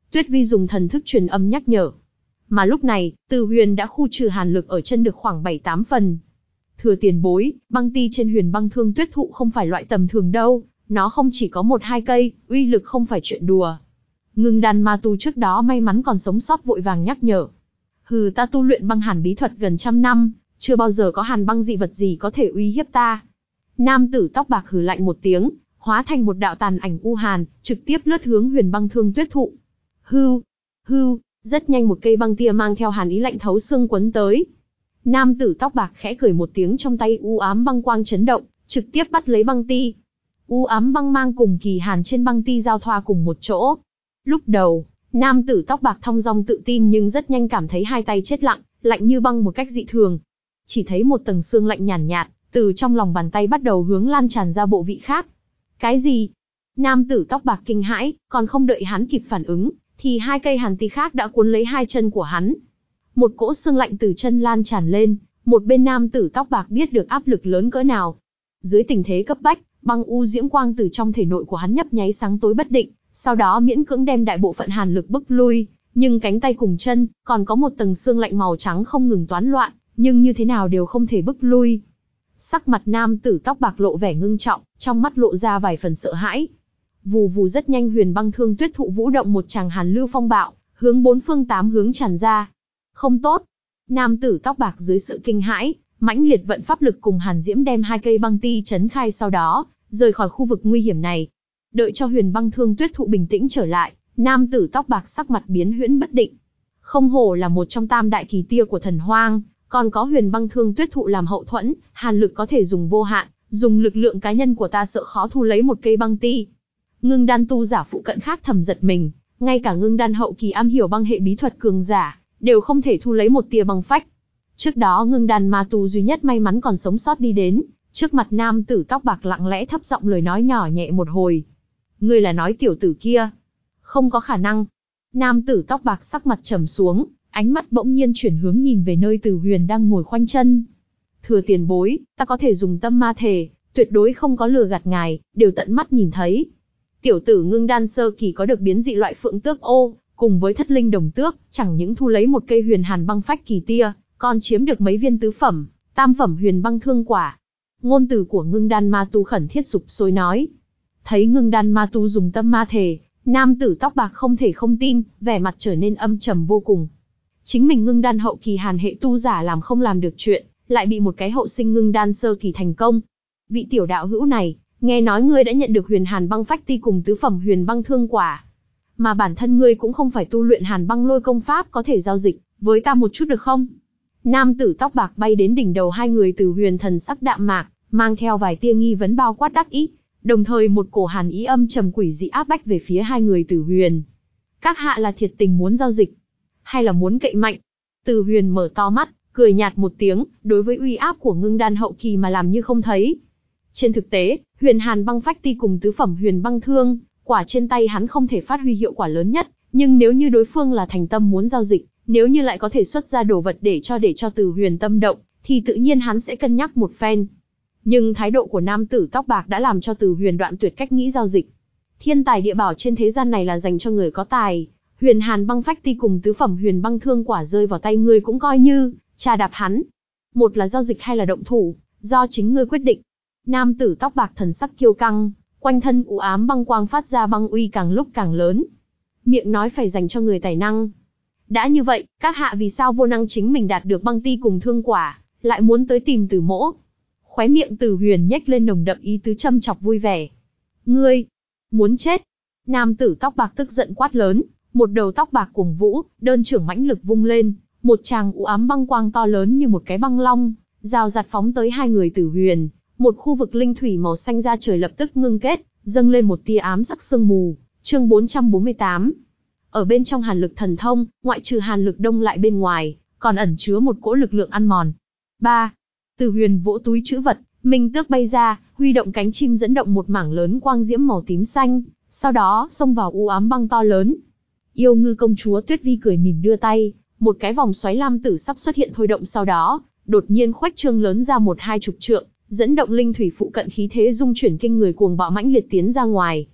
Tuyết Vi dùng thần thức truyền âm nhắc nhở. Mà lúc này, Từ Huyền đã khu trừ hàn lực ở chân được khoảng bảy tám phần. Thừa tiền bối, băng ti trên Huyền Băng Thương Tuyết thụ không phải loại tầm thường đâu, nó không chỉ có một hai cây, uy lực không phải chuyện đùa. Ngưng đan ma tu trước đó may mắn còn sống sót vội vàng nhắc nhở. Hừ, ta tu luyện băng hàn bí thuật gần trăm năm, chưa bao giờ có hàn băng dị vật gì có thể uy hiếp ta. Nam tử tóc bạc hừ lạnh một tiếng, hóa thành một đạo tàn ảnh u hàn, trực tiếp lướt hướng Huyền Băng Thương Tuyết thụ. Hưu, hưu, rất nhanh một cây băng tia mang theo hàn ý lạnh thấu xương quấn tới. Nam tử tóc bạc khẽ cười một tiếng, trong tay u ám băng quang chấn động, trực tiếp bắt lấy băng ti. U ám băng mang cùng kỳ hàn trên băng ti giao thoa cùng một chỗ. Lúc đầu, nam tử tóc bạc thong dong tự tin nhưng rất nhanh cảm thấy hai tay chết lặng, lạnh như băng một cách dị thường. Chỉ thấy một tầng xương lạnh nhàn nhạt, nhạt, từ trong lòng bàn tay bắt đầu hướng lan tràn ra bộ vị khác. Cái gì? Nam tử tóc bạc kinh hãi, còn không đợi hắn kịp phản ứng, thì hai cây hàn ti khác đã cuốn lấy hai chân của hắn. Một cỗ xương lạnh từ chân lan tràn lên, một bên nam tử tóc bạc biết được áp lực lớn cỡ nào. Dưới tình thế cấp bách, băng u diễm quang từ trong thể nội của hắn nhấp nháy sáng tối bất định, sau đó miễn cưỡng đem đại bộ phận hàn lực bức lui, nhưng cánh tay cùng chân, còn có một tầng xương lạnh màu trắng không ngừng toán loạn, nhưng như thế nào đều không thể bức lui. Sắc mặt nam tử tóc bạc lộ vẻ ngưng trọng, trong mắt lộ ra vài phần sợ hãi. Vù vù, rất nhanh Huyền Băng Thương Tuyết thụ vũ động một tràng hàn lưu phong bạo, hướng bốn phương tám hướng tràn ra. Không tốt. Nam tử tóc bạc dưới sự kinh hãi, mãnh liệt vận pháp lực cùng hàn diễm đem hai cây băng ti chấn khai, sau đó rời khỏi khu vực nguy hiểm này. Đợi cho Huyền Băng Thương Tuyết thụ bình tĩnh trở lại, nam tử tóc bạc sắc mặt biến huyễn bất định. Không hổ là một trong tam đại kỳ tia của thần hoang, còn có Huyền Băng Thương Tuyết thụ làm hậu thuẫn, hàn lực có thể dùng vô hạn, dùng lực lượng cá nhân của ta sợ khó thu lấy một cây băng ti. Ngưng đan tu giả phụ cận khác thầm giật mình, ngay cả ngưng đan hậu kỳ am hiểu băng hệ bí thuật cường giả, đều không thể thu lấy một tia băng phách. Trước đó ngưng đan ma tu duy nhất may mắn còn sống sót đi đến, trước mặt nam tử tóc bạc lặng lẽ thấp giọng lời nói nhỏ nhẹ một hồi. Ngươi là nói tiểu tử kia? Không có khả năng. Nam tử tóc bạc sắc mặt trầm xuống, ánh mắt bỗng nhiên chuyển hướng nhìn về nơi Từ Huyền đang ngồi khoanh chân. Thừa tiền bối, ta có thể dùng tâm ma thể, tuyệt đối không có lừa gạt ngài, đều tận mắt nhìn thấy. Tiểu tử ngưng đan sơ kỳ có được biến dị loại phượng tước ô, cùng với thất linh đồng tước, chẳng những thu lấy một cây huyền hàn băng phách kỳ tia, còn chiếm được mấy viên tứ phẩm, tam phẩm huyền băng thương quả. Ngôn từ của ngưng đan ma tu khẩn thiết sục sôi nói. Thấy ngưng đan ma tu dùng tâm ma thể, nam tử tóc bạc không thể không tin, vẻ mặt trở nên âm trầm vô cùng. Chính mình ngưng đan hậu kỳ hàn hệ tu giả làm không làm được chuyện, lại bị một cái hậu sinh ngưng đan sơ kỳ thành công. Vị tiểu đạo hữu này, nghe nói ngươi đã nhận được huyền hàn băng phách ti cùng tứ phẩm huyền băng thương quả. Mà bản thân ngươi cũng không phải tu luyện hàn băng lôi công pháp, có thể giao dịch với ta một chút được không? Nam tử tóc bạc bay đến đỉnh đầu hai người Từ Huyền, thần sắc đạm mạc, mang theo vài tia nghi vấn bao quát đắc ý, đồng thời một cổ hàn ý âm trầm quỷ dị áp bách về phía hai người Từ Huyền. Các hạ là thiệt tình muốn giao dịch, hay là muốn cậy mạnh? Từ Huyền mở to mắt, cười nhạt một tiếng, đối với uy áp của ngưng đan hậu kỳ mà làm như không thấy. Trên thực tế, huyền hàn băng phách ti cùng tứ phẩm huyền băng thương, quả trên tay hắn không thể phát huy hiệu quả lớn nhất, nhưng nếu như đối phương là thành tâm muốn giao dịch, nếu như lại có thể xuất ra đồ vật để cho để cho Từ Huyền tâm động, thì tự nhiên hắn sẽ cân nhắc một phen. Nhưng thái độ của nam tử tóc bạc đã làm cho Từ Huyền đoạn tuyệt cách nghĩ giao dịch. Thiên tài địa bảo trên thế gian này là dành cho người có tài, huyền hàn băng phách ti cùng tứ phẩm huyền băng thương quả rơi vào tay ngươi cũng coi như trà đạp hắn. Một là giao dịch hay là động thủ, do chính ngươi quyết định. Nam tử tóc bạc thần sắc kiêu căng, quanh thân u ám băng quang phát ra băng uy càng lúc càng lớn. Miệng nói phải dành cho người tài năng. Đã như vậy, các hạ vì sao vô năng chính mình đạt được băng ti cùng thương quả, lại muốn tới tìm Từ mỗ? Khóe miệng Từ Huyền nhếch lên nồng đậm ý tứ châm chọc vui vẻ. Ngươi, muốn chết? Nam tử tóc bạc tức giận quát lớn, một đầu tóc bạc cuồng vũ, đơn trưởng mãnh lực vung lên, một tràng u ám băng quang to lớn như một cái băng long, rào rạt phóng tới hai người Từ Huyền. Một khu vực linh thủy màu xanh ra trời lập tức ngưng kết, dâng lên một tia ám sắc sương mù. Chương bốn trăm bốn mươi tám. Ở bên trong hàn lực thần thông, ngoại trừ hàn lực đông lại bên ngoài, còn ẩn chứa một cỗ lực lượng ăn mòn. ba. Từ Huyền vỗ túi trữ vật, minh tước bay ra, huy động cánh chim dẫn động một mảng lớn quang diễm màu tím xanh, sau đó xông vào u ám băng to lớn. Yêu ngư công chúa Tuyết Vi cười mỉm đưa tay, một cái vòng xoáy lam tử sắc xuất hiện thôi động, sau đó đột nhiên khuếch trương lớn ra một hai chục trượng, dẫn động linh thủy phụ cận khí thế dung chuyển kinh người cuồng bạo mãnh liệt tiến ra ngoài.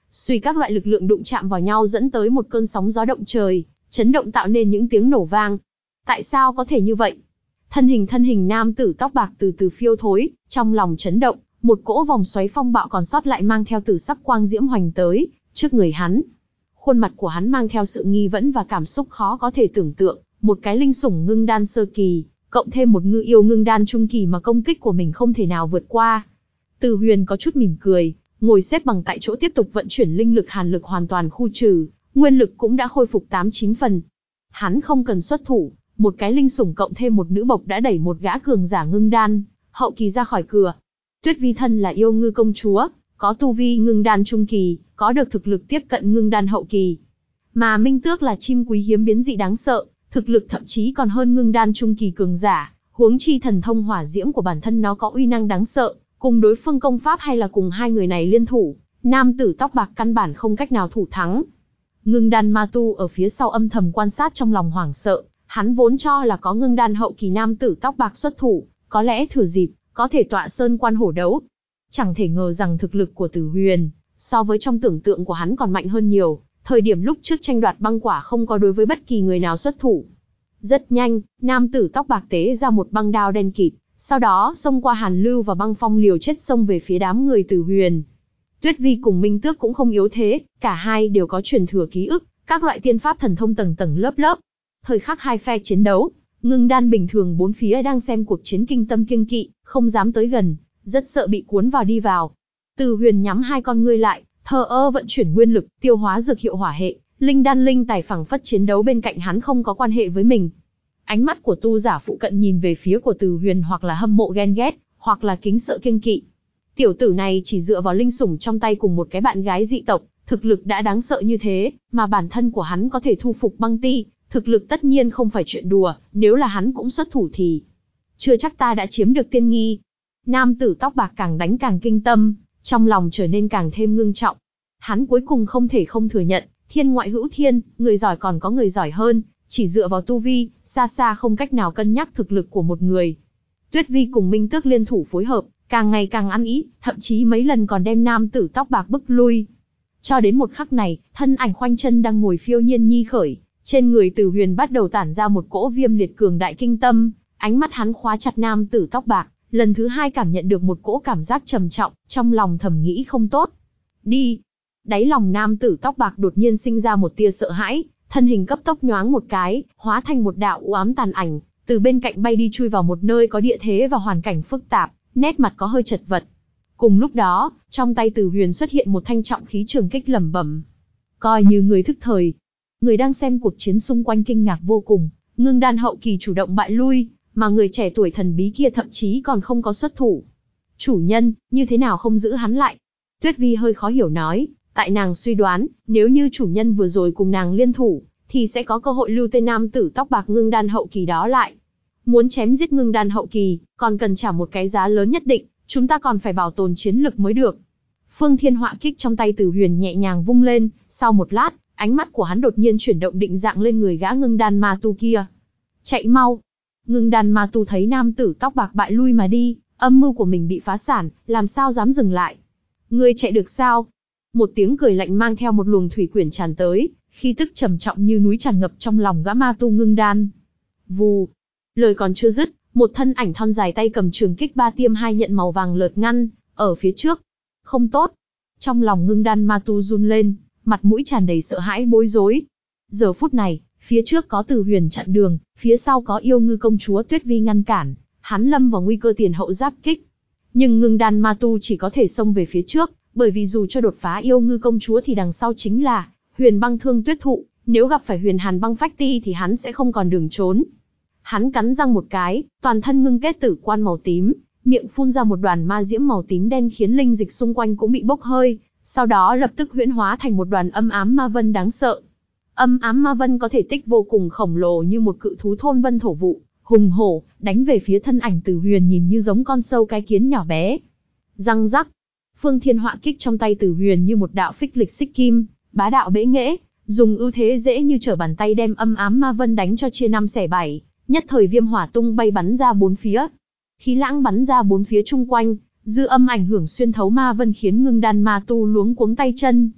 Suy các loại lực lượng đụng chạm vào nhau dẫn tới một cơn sóng gió động trời, chấn động tạo nên những tiếng nổ vang. Tại sao có thể như vậy? Thân hình thân hình nam tử tóc bạc từ từ phiêu thối, trong lòng chấn động, một cỗ vòng xoáy phong bạo còn sót lại mang theo tử sắc quang diễm hoành tới, trước người hắn. Khuôn mặt của hắn mang theo sự nghi vấn và cảm xúc khó có thể tưởng tượng, một cái linh sủng ngưng đan sơ kỳ, cộng thêm một ngư yêu ngưng đan trung kỳ mà công kích của mình không thể nào vượt qua. Từ Huyền có chút mỉm cười, ngồi xếp bằng tại chỗ tiếp tục vận chuyển linh lực hàn lực hoàn toàn khu trừ, nguyên lực cũng đã khôi phục tám chín phần. Hắn không cần xuất thủ, một cái linh sủng cộng thêm một nữ bộc đã đẩy một gã cường giả ngưng đan hậu kỳ ra khỏi cửa. Tuyết Vi thân là yêu ngư công chúa, có tu vi ngưng đan trung kỳ, có được thực lực tiếp cận ngưng đan hậu kỳ. Mà Minh Tước là chim quý hiếm biến dị đáng sợ, thực lực thậm chí còn hơn ngưng đan trung kỳ cường giả, huống chi thần thông hỏa diễm của bản thân nó có uy năng đáng sợ, cùng đối phương công pháp hay là cùng hai người này liên thủ, nam tử tóc bạc căn bản không cách nào thủ thắng. Ngưng đan ma tu ở phía sau âm thầm quan sát trong lòng hoảng sợ, hắn vốn cho là có ngưng đan hậu kỳ nam tử tóc bạc xuất thủ, có lẽ thừa dịp, có thể tọa sơn quan hổ đấu. Chẳng thể ngờ rằng thực lực của Tử Huyền, so với trong tưởng tượng của hắn còn mạnh hơn nhiều, thời điểm lúc trước tranh đoạt băng quả không có đối với bất kỳ người nào xuất thủ. Rất nhanh, nam tử tóc bạc tế ra một băng đao đen kịt, sau đó xông qua hàn lưu và băng phong liều chết xông về phía đám người Tử Huyền. Tuyết Vi cùng Minh Tước cũng không yếu thế, cả hai đều có truyền thừa ký ức, các loại tiên pháp thần thông tầng tầng lớp lớp. Thời khắc hai phe chiến đấu, ngưng đan bình thường bốn phía đang xem cuộc chiến kinh tâm kiêng kỵ, không dám tới gần, rất sợ bị cuốn vào đi vào. Tử Huyền nhắm hai con ngươi lại, thờ ơ vận chuyển nguyên lực, tiêu hóa dược hiệu hỏa hệ, linh đan linh tài phẳng phất chiến đấu bên cạnh hắn không có quan hệ với mình. Ánh mắt của tu giả phụ cận nhìn về phía của Tử Huyền hoặc là hâm mộ ghen ghét, hoặc là kính sợ kiêng kỵ. Tiểu tử này chỉ dựa vào linh sủng trong tay cùng một cái bạn gái dị tộc, thực lực đã đáng sợ như thế, mà bản thân của hắn có thể thu phục băng ti, thực lực tất nhiên không phải chuyện đùa, nếu là hắn cũng xuất thủ thì chưa chắc ta đã chiếm được tiên nghi. Nam tử tóc bạc càng đánh càng kinh tâm, trong lòng trở nên càng thêm ngưng trọng. Hắn cuối cùng không thể không thừa nhận, thiên ngoại hữu thiên, người giỏi còn có người giỏi hơn, chỉ dựa vào tu vi, xa xa không cách nào cân nhắc thực lực của một người. Tuyết Vi cùng Minh Tước liên thủ phối hợp, càng ngày càng ăn ý, thậm chí mấy lần còn đem nam tử tóc bạc bức lui. Cho đến một khắc này, thân ảnh khoanh chân đang ngồi phiêu nhiên nhi khởi, trên người Tử Huyền bắt đầu tản ra một cỗ viêm liệt cường đại kinh tâm, ánh mắt hắn khóa chặt nam tử tóc bạc, lần thứ hai cảm nhận được một cỗ cảm giác trầm trọng, trong lòng thầm nghĩ không tốt. Đi! Đáy lòng nam tử tóc bạc đột nhiên sinh ra một tia sợ hãi, thân hình cấp tốc nhoáng một cái, hóa thành một đạo u ám tàn ảnh, từ bên cạnh bay đi chui vào một nơi có địa thế và hoàn cảnh phức tạp, nét mặt có hơi chật vật. Cùng lúc đó, trong tay Tử Huyền xuất hiện một thanh trọng khí trường kích lẩm bẩm. Coi như người thức thời. Người đang xem cuộc chiến xung quanh kinh ngạc vô cùng, ngưng đan hậu kỳ chủ động bại lui, mà người trẻ tuổi thần bí kia thậm chí còn không có xuất thủ. Chủ nhân, như thế nào không giữ hắn lại? Tuyết Vi hơi khó hiểu nói, tại nàng suy đoán, nếu như chủ nhân vừa rồi cùng nàng liên thủ, thì sẽ có cơ hội lưu tên nam tử tóc bạc ngưng đan hậu kỳ đó lại. Muốn chém giết ngưng đan hậu kỳ, còn cần trả một cái giá lớn nhất định, chúng ta còn phải bảo tồn chiến lực mới được. Phương Thiên Họa kích trong tay Tử Huyền nhẹ nhàng vung lên, sau một lát, ánh mắt của hắn đột nhiên chuyển động định dạng lên người gã ngưng đan ma tu kia. Chạy mau! Ngưng đan ma tu thấy nam tử tóc bạc bại lui mà đi, âm mưu của mình bị phá sản, làm sao dám dừng lại. Ngươi chạy được sao? Một tiếng cười lạnh mang theo một luồng thủy quyển tràn tới, khí tức trầm trọng như núi tràn ngập trong lòng gã ma tu ngưng đan. Vù! Lời còn chưa dứt, một thân ảnh thon dài tay cầm trường kích ba tiêm hai nhận màu vàng lợt ngăn, ở phía trước. Không tốt! Trong lòng ngưng đan ma tu run lên, mặt mũi tràn đầy sợ hãi bối rối. Giờ phút này, phía trước có Tử Huyền chặn đường, phía sau có yêu ngư công chúa Tuyết Vi ngăn cản, hắn lâm vào nguy cơ tiền hậu giáp kích. Nhưng ngưng đan ma tu chỉ có thể xông về phía trước, bởi vì dù cho đột phá yêu ngư công chúa thì đằng sau chính là Huyền Băng Thương Tuyết Thụ, nếu gặp phải Huyền Hàn Băng Phách Ti thì hắn sẽ không còn đường trốn. Hắn cắn răng một cái, toàn thân ngưng kết tử quan màu tím, miệng phun ra một đoàn ma diễm màu tím đen khiến linh dịch xung quanh cũng bị bốc hơi, sau đó lập tức huyễn hóa thành một đoàn âm ám ma vân đáng sợ. Âm ám ma vân có thể tích vô cùng khổng lồ như một cự thú thôn vân thổ vụ, hùng hổ, đánh về phía thân ảnh Tử Huyền nhìn như giống con sâu cái kiến nhỏ bé. Răng rắc, Phương Thiên Họa kích trong tay Tử Huyền như một đạo phích lịch xích kim, bá đạo bẽ nghễ, dùng ưu thế dễ như trở bàn tay đem âm ám ma vân đánh cho chia năm xẻ bảy, nhất thời viêm hỏa tung bay bắn ra bốn phía. Khí lãng bắn ra bốn phía chung quanh, dư âm ảnh hưởng xuyên thấu ma vân khiến ngưng đan ma tu luống cuống tay chân.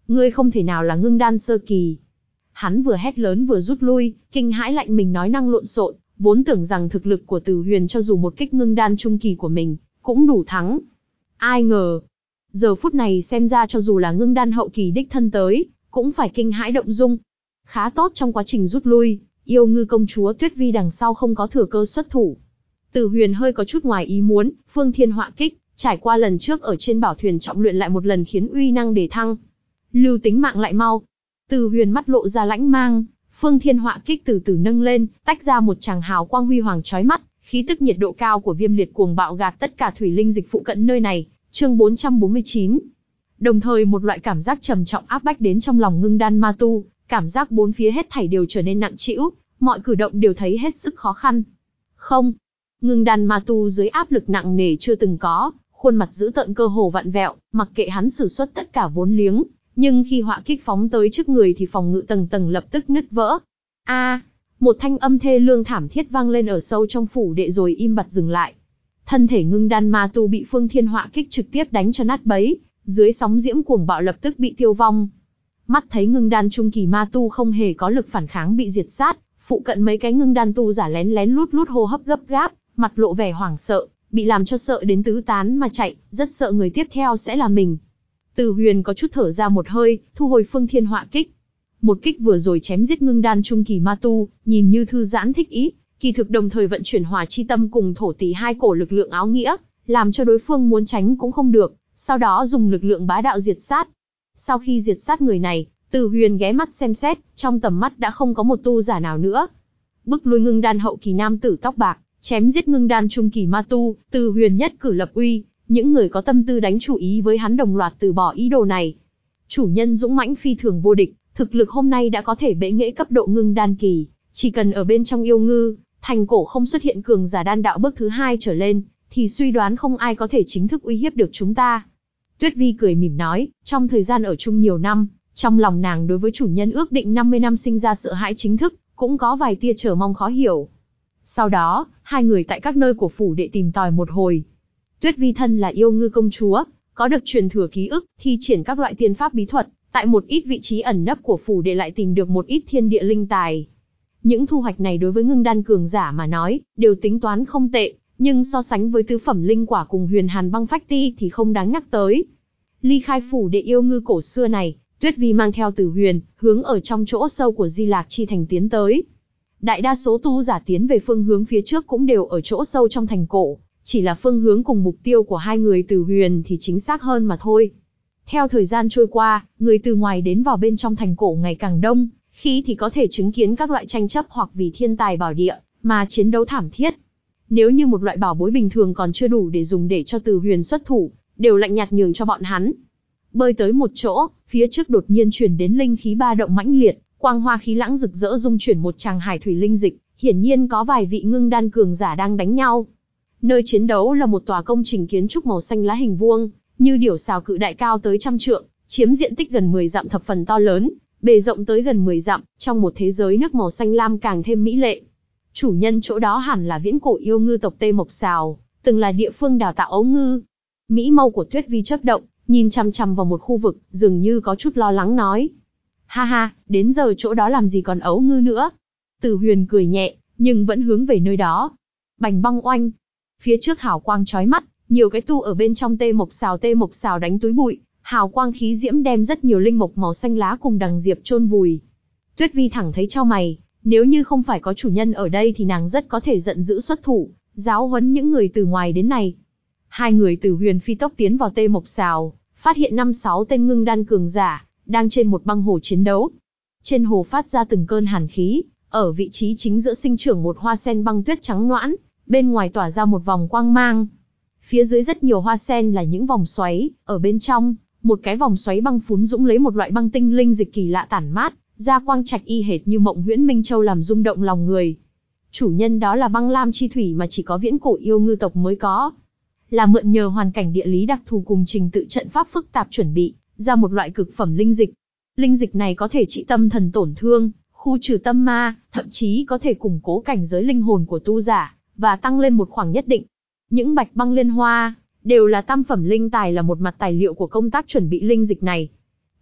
ngươi không thể nào là ngưng đan sơ kỳ. Hắn vừa hét lớn vừa rút lui, kinh hãi lạnh mình nói năng lộn xộn, vốn tưởng rằng thực lực của Từ Huyền cho dù một kích ngưng đan trung kỳ của mình, cũng đủ thắng. Ai ngờ, giờ phút này xem ra cho dù là ngưng đan hậu kỳ đích thân tới, cũng phải kinh hãi động dung. Khá tốt trong quá trình rút lui, yêu ngư công chúa Tuyết Vi đằng sau không có thừa cơ xuất thủ. Từ Huyền hơi có chút ngoài ý muốn, phương thiên họa kích, trải qua lần trước ở trên bảo thuyền trọng luyện lại một lần khiến uy năng đề thăng. Lưu tính mạng lại mau. Từ Huyền mắt lộ ra lãnh mang, phương thiên họa kích từ từ nâng lên, tách ra một tràng hào quang huy hoàng chói mắt, khí tức nhiệt độ cao của viêm liệt cuồng bạo gạt tất cả thủy linh dịch phụ cận nơi này. Chương bốn trăm bốn mươi chín. Đồng thời một loại cảm giác trầm trọng áp bách đến trong lòng ngưng đan ma tu, cảm giác bốn phía hết thảy đều trở nên nặng trĩu, mọi cử động đều thấy hết sức khó khăn. Không, ngưng đan ma tu dưới áp lực nặng nề chưa từng có, khuôn mặt dữ tợn cơ hồ vặn vẹo, mặc kệ hắn sử xuất tất cả vốn liếng, nhưng khi họa kích phóng tới trước người thì phòng ngự tầng tầng lập tức nứt vỡ. A, à, một thanh âm thê lương thảm thiết vang lên ở sâu trong phủ đệ rồi im bặt dừng lại. Thân thể ngưng đan ma tu bị phương thiên họa kích trực tiếp đánh cho nát bấy, dưới sóng diễm cuồng bạo lập tức bị tiêu vong. Mắt thấy ngưng đan trung kỳ ma tu không hề có lực phản kháng bị diệt sát, phụ cận mấy cái ngưng đan tu giả lén lén lút lút hô hấp gấp gáp, mặt lộ vẻ hoảng sợ, bị làm cho sợ đến tứ tán mà chạy, rất sợ người tiếp theo sẽ là mình. Từ Huyền có chút thở ra một hơi, thu hồi phương thiên họa kích. Một kích vừa rồi chém giết ngưng đan trung kỳ ma tu, nhìn như thư giãn thích ý, kỳ thực đồng thời vận chuyển hỏa chi tâm cùng thổ tỷ hai cổ lực lượng áo nghĩa, làm cho đối phương muốn tránh cũng không được, sau đó dùng lực lượng bá đạo diệt sát. Sau khi diệt sát người này, Từ Huyền ghé mắt xem xét, trong tầm mắt đã không có một tu giả nào nữa. Bức lui ngưng đan hậu kỳ nam tử tóc bạc, chém giết ngưng đan trung kỳ ma tu, Từ Huyền nhất cử lập uy, những người có tâm tư đánh chủ ý với hắn đồng loạt từ bỏ ý đồ này. Chủ nhân dũng mãnh phi thường vô địch, thực lực hôm nay đã có thể bệ nghệ cấp độ ngưng đan kỳ, chỉ cần ở bên trong yêu ngư, thành cổ không xuất hiện cường giả đan đạo bước thứ hai trở lên, thì suy đoán không ai có thể chính thức uy hiếp được chúng ta. Tuyết Vi cười mỉm nói, trong thời gian ở chung nhiều năm, trong lòng nàng đối với chủ nhân ước định năm mươi năm sinh ra sợ hãi chính thức, cũng có vài tia chờ mong khó hiểu. Sau đó, hai người tại các nơi của phủ đệ tìm tòi một hồi. Tuyết Vi thân là yêu ngư công chúa, có được truyền thừa ký ức, thi triển các loại tiên pháp bí thuật, tại một ít vị trí ẩn nấp của phủ đệ lại tìm được một ít thiên địa linh tài. Những thu hoạch này đối với ngưng đan cường giả mà nói, đều tính toán không tệ, nhưng so sánh với tứ phẩm linh quả cùng huyền hàn băng phách ti thì không đáng nhắc tới. Ly khai phủ đệ yêu ngư cổ xưa này, Tuyết Vi mang theo Tử Huyền, hướng ở trong chỗ sâu của Di Lạc Chi Thành tiến tới. Đại đa số tu giả tiến về phương hướng phía trước cũng đều ở chỗ sâu trong thành cổ, chỉ là phương hướng cùng mục tiêu của hai người Tử Huyền thì chính xác hơn mà thôi. Theo thời gian trôi qua, người từ ngoài đến vào bên trong thành cổ ngày càng đông, khi thì có thể chứng kiến các loại tranh chấp hoặc vì thiên tài bảo địa, mà chiến đấu thảm thiết. Nếu như một loại bảo bối bình thường còn chưa đủ để dùng để cho Tử Huyền xuất thủ, đều lạnh nhạt nhường cho bọn hắn. Bơi tới một chỗ, phía trước đột nhiên truyền đến linh khí ba động mãnh liệt, quang hoa khí lãng rực rỡ dung chuyển một tràng hải thủy linh dịch, hiển nhiên có vài vị ngưng đan cường giả đang đánh nhau. Nơi chiến đấu là một tòa công trình kiến trúc màu xanh lá hình vuông, như điểu xào cự đại cao tới trăm trượng, chiếm diện tích gần mười dặm thập phần to lớn, bề rộng tới gần mười dặm, trong một thế giới nước màu xanh lam càng thêm mỹ lệ. Chủ nhân chỗ đó hẳn là viễn cổ yêu ngư tộc Tê Mộc Sào, từng là địa phương đào tạo ấu ngư. Mỹ mâu của Tuyết Vi chớp động, nhìn chằm chằm vào một khu vực, dường như có chút lo lắng nói. Ha ha, đến giờ chỗ đó làm gì còn ấu ngư nữa. Từ Huyền cười nhẹ, nhưng vẫn hướng về nơi đó. Bành băng oanh. Phía trước hào quang chói mắt, nhiều cái tu ở bên trong Tê Mộc Sào Tê Mộc Sào đánh túi bụi, hào quang khí diễm đem rất nhiều linh mộc màu xanh lá cùng đằng diệp chôn vùi. Tuyết Vi thẳng thấy chau mày, nếu như không phải có chủ nhân ở đây thì nàng rất có thể giận dữ xuất thủ, giáo huấn những người từ ngoài đến này. Hai người từ Huyền phi tốc tiến vào Tê Mộc Sào, phát hiện năm sáu tên ngưng đan cường giả đang trên một băng hồ chiến đấu. Trên hồ phát ra từng cơn hàn khí, ở vị trí chính giữa sinh trưởng một hoa sen băng tuyết trắng noãn, bên ngoài tỏa ra một vòng quang mang. Phía dưới rất nhiều hoa sen là những vòng xoáy, ở bên trong, một cái vòng xoáy băng phún dũng lấy một loại băng tinh linh dịch kỳ lạ tản mát, ra quang trạch y hệt như mộng huyễn minh châu làm rung động lòng người. Chủ nhân đó là băng lam chi thủy mà chỉ có viễn cổ yêu ngư tộc mới có. Là mượn nhờ hoàn cảnh địa lý đặc thù cùng trình tự trận pháp phức tạp chuẩn bị, ra một loại cực phẩm linh dịch. Linh dịch này có thể trị tâm thần tổn thương, khu trừ tâm ma, thậm chí có thể củng cố cảnh giới linh hồn của tu giả, và tăng lên một khoảng nhất định. Những bạch băng liên hoa, đều là tam phẩm linh tài là một mặt tài liệu của công tác chuẩn bị linh dịch này.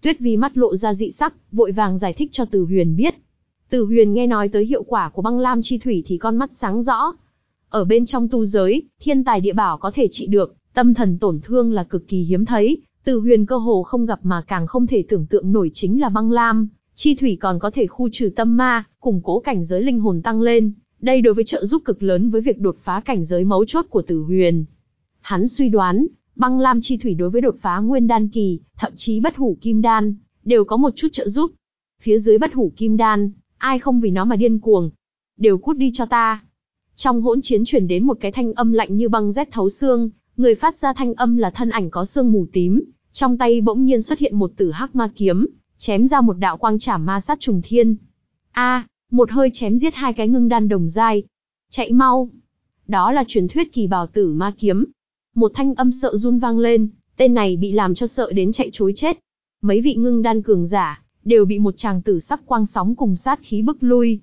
Tuyết Vi mắt lộ ra dị sắc, vội vàng giải thích cho Từ Huyền biết. Từ Huyền nghe nói tới hiệu quả của băng lam chi thủy thì con mắt sáng rõ. Ở bên trong tu giới, thiên tài địa bảo có thể trị được, tâm thần tổn thương là cực kỳ hiếm thấy. Từ Huyền cơ hồ không gặp mà càng không thể tưởng tượng nổi chính là băng lam chi thủy còn có thể khu trừ tâm ma, củng cố cảnh giới linh hồn tăng lên. Đây đối với trợ giúp cực lớn với việc đột phá cảnh giới mấu chốt của Từ Huyền. Hắn suy đoán, băng lam chi thủy đối với đột phá nguyên đan kỳ, thậm chí bất hủ kim đan, đều có một chút trợ giúp. Phía dưới bất hủ kim đan, ai không vì nó mà điên cuồng. Đều cút đi cho ta. Trong hỗn chiến truyền đến một cái thanh âm lạnh như băng rét thấu xương, người phát ra thanh âm là thân ảnh có sương mù tím, trong tay bỗng nhiên xuất hiện một tử hắc ma kiếm, chém ra một đạo quang trảm ma sát trùng thiên. A, một hơi chém giết hai cái ngưng đan đồng giai. Chạy mau. Đó là truyền thuyết kỳ bảo tử ma kiếm. Một thanh âm sợ run vang lên, tên này bị làm cho sợ đến chạy trối chết. Mấy vị ngưng đan cường giả đều bị một tràng tử sắc quang sóng cùng sát khí bức lui.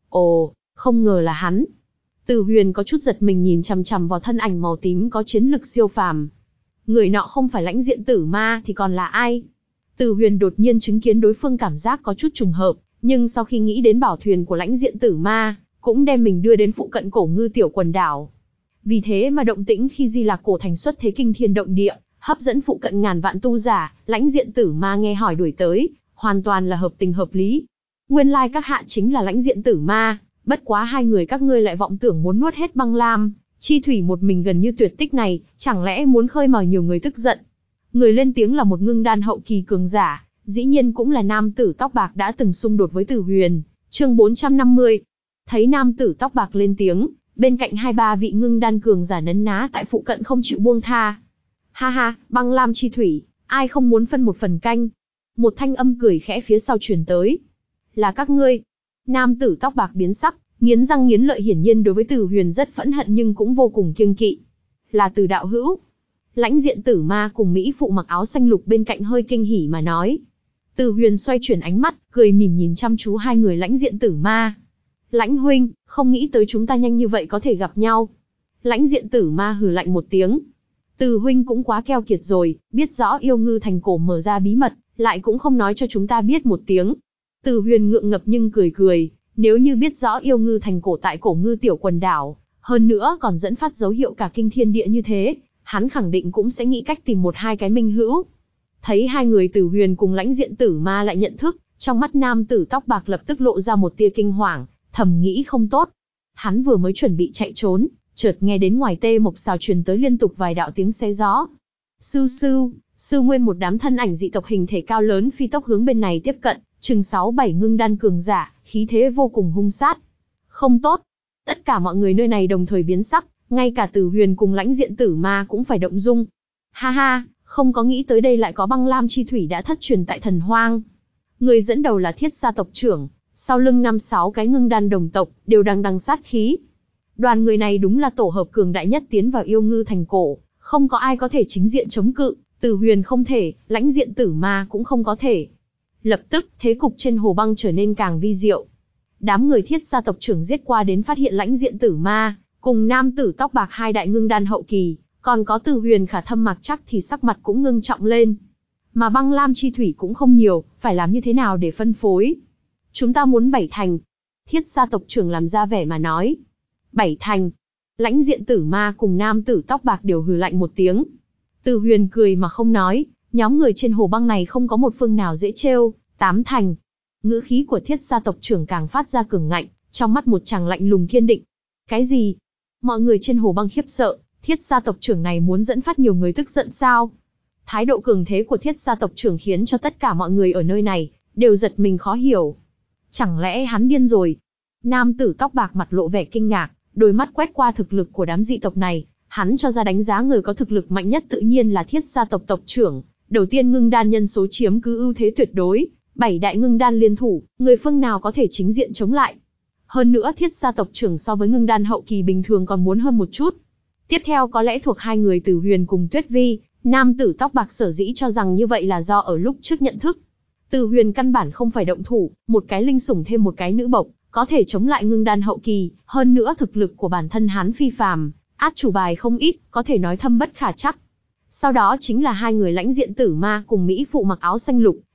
Ồ, không ngờ là hắn. Từ Huyền có chút giật mình nhìn chằm chằm vào thân ảnh màu tím có chiến lực siêu phàm. Người nọ không phải Lãnh Diện Tử Ma thì còn là ai? Từ Huyền đột nhiên chứng kiến đối phương cảm giác có chút trùng hợp, nhưng sau khi nghĩ đến bảo thuyền của Lãnh Diện Tử Ma, cũng đem mình đưa đến phụ cận Cổ Ngư tiểu quần đảo. Vì thế mà động tĩnh khi Di Lạc Cổ Thành xuất thế kinh thiên động địa, hấp dẫn phụ cận ngàn vạn tu giả, Lãnh Diện Tử Ma nghe hỏi đuổi tới, hoàn toàn là hợp tình hợp lý. Nguyên lai các hạ chính là Lãnh Diện Tử Ma, bất quá hai người các ngươi lại vọng tưởng muốn nuốt hết băng lam chi thủy một mình gần như tuyệt tích này, chẳng lẽ muốn khơi mào nhiều người tức giận. Người lên tiếng là một ngưng đan hậu kỳ cường giả, dĩ nhiên cũng là nam tử tóc bạc đã từng xung đột với Từ Huyền. Chương bốn trăm năm mươi. Thấy nam tử tóc bạc lên tiếng, bên cạnh hai ba vị ngưng đan cường giả nấn ná tại phụ cận không chịu buông tha. Ha ha, băng lam chi thủy, ai không muốn phân một phần canh? Một thanh âm cười khẽ phía sau truyền tới. Là các ngươi. Nam tử tóc bạc biến sắc, nghiến răng nghiến lợi, hiển nhiên đối với Từ Huyền rất phẫn hận nhưng cũng vô cùng kiêng kỵ. Là Từ đạo hữu. Lãnh Diện Tử Ma cùng mỹ phụ mặc áo xanh lục bên cạnh hơi kinh hỉ mà nói. Từ Huyền xoay chuyển ánh mắt, cười mỉm nhìn chăm chú hai người Lãnh Diện Tử Ma. Lãnh huynh, không nghĩ tới chúng ta nhanh như vậy có thể gặp nhau. Lãnh Diện Tử Ma hừ lạnh một tiếng. Từ huynh cũng quá keo kiệt rồi, biết rõ Yêu Ngư Thành cổ mở ra bí mật, lại cũng không nói cho chúng ta biết một tiếng. Từ Huyền ngượng ngập nhưng cười cười, nếu như biết rõ Yêu Ngư Thành cổ tại Cổ Ngư tiểu quần đảo, hơn nữa còn dẫn phát dấu hiệu cả kinh thiên địa như thế, hắn khẳng định cũng sẽ nghĩ cách tìm một hai cái minh hữu. Thấy hai người Từ Huyền cùng Lãnh Diện Tử Ma lại nhận thức, trong mắt nam tử tóc bạc lập tức lộ ra một tia kinh hoàng, thầm nghĩ không tốt. Hắn vừa mới chuẩn bị chạy trốn, chợt nghe đến ngoài tê mộc xào truyền tới liên tục vài đạo tiếng xé gió. Sư sư, sư nguyên một đám thân ảnh dị tộc hình thể cao lớn phi tốc hướng bên này tiếp cận, chừng sáu bảy ngưng đan cường giả, khí thế vô cùng hung sát. Không tốt. Tất cả mọi người nơi này đồng thời biến sắc, ngay cả Từ Huyền cùng Lãnh Diện Tử Ma cũng phải động dung. Ha ha, không có nghĩ tới đây lại có băng lam chi thủy đã thất truyền tại Thần Hoang. Người dẫn đầu là Thiết Gia tộc trưởng, sau lưng năm sáu cái ngưng đan đồng tộc, đều đằng đằng sát khí. Đoàn người này đúng là tổ hợp cường đại nhất tiến vào Yêu Ngư Thành cổ, không có ai có thể chính diện chống cự, Từ Huyền không thể, Lãnh Diện Tử Ma cũng không có thể. Lập tức, thế cục trên hồ băng trở nên càng vi diệu. Đám người Thiết Gia tộc trưởng giết qua đến phát hiện Lãnh Diện Tử Ma, cùng nam tử tóc bạc hai đại ngưng đan hậu kỳ, còn có Từ Huyền khả thâm mặc chắc thì sắc mặt cũng ngưng trọng lên. Mà băng lam chi thủy cũng không nhiều, phải làm như thế nào để phân phối? Chúng ta muốn bảy thành. Thiết Gia tộc trưởng làm ra vẻ mà nói. Bảy thành. Lãnh Diện Tử Ma cùng nam tử tóc bạc đều hừ lạnh một tiếng. Từ Huyền cười mà không nói, nhóm người trên hồ băng này không có một phương nào dễ trêu, tám thành. Ngữ khí của Thiết Gia tộc trưởng càng phát ra cường ngạnh, trong mắt một chàng lạnh lùng kiên định. Cái gì? Mọi người trên hồ băng khiếp sợ, Thiết Gia tộc trưởng này muốn dẫn phát nhiều người tức giận sao? Thái độ cường thế của Thiết Gia tộc trưởng khiến cho tất cả mọi người ở nơi này đều giật mình khó hiểu. Chẳng lẽ hắn điên rồi? Nam tử tóc bạc mặt lộ vẻ kinh ngạc, đôi mắt quét qua thực lực của đám dị tộc này, hắn cho ra đánh giá người có thực lực mạnh nhất tự nhiên là Thiết Gia tộc tộc trưởng. Đầu tiên ngưng đan nhân số chiếm cứ ưu thế tuyệt đối, bảy đại ngưng đan liên thủ, người phương nào có thể chính diện chống lại? Hơn nữa Thiết Gia tộc trưởng so với ngưng đan hậu kỳ bình thường còn muốn hơn một chút. Tiếp theo có lẽ thuộc hai người Từ Huyền cùng Tuyết Vi, nam tử tóc bạc sở dĩ cho rằng như vậy là do ở lúc trước nhận thức. Từ Huyền căn bản không phải động thủ, một cái linh sủng thêm một cái nữ bộc, có thể chống lại ngưng đan hậu kỳ, hơn nữa thực lực của bản thân hắn phi phàm, át chủ bài không ít, có thể nói thâm bất khả trắc. Sau đó chính là hai người Lãnh Diện Tử Ma cùng mỹ phụ mặc áo xanh lục,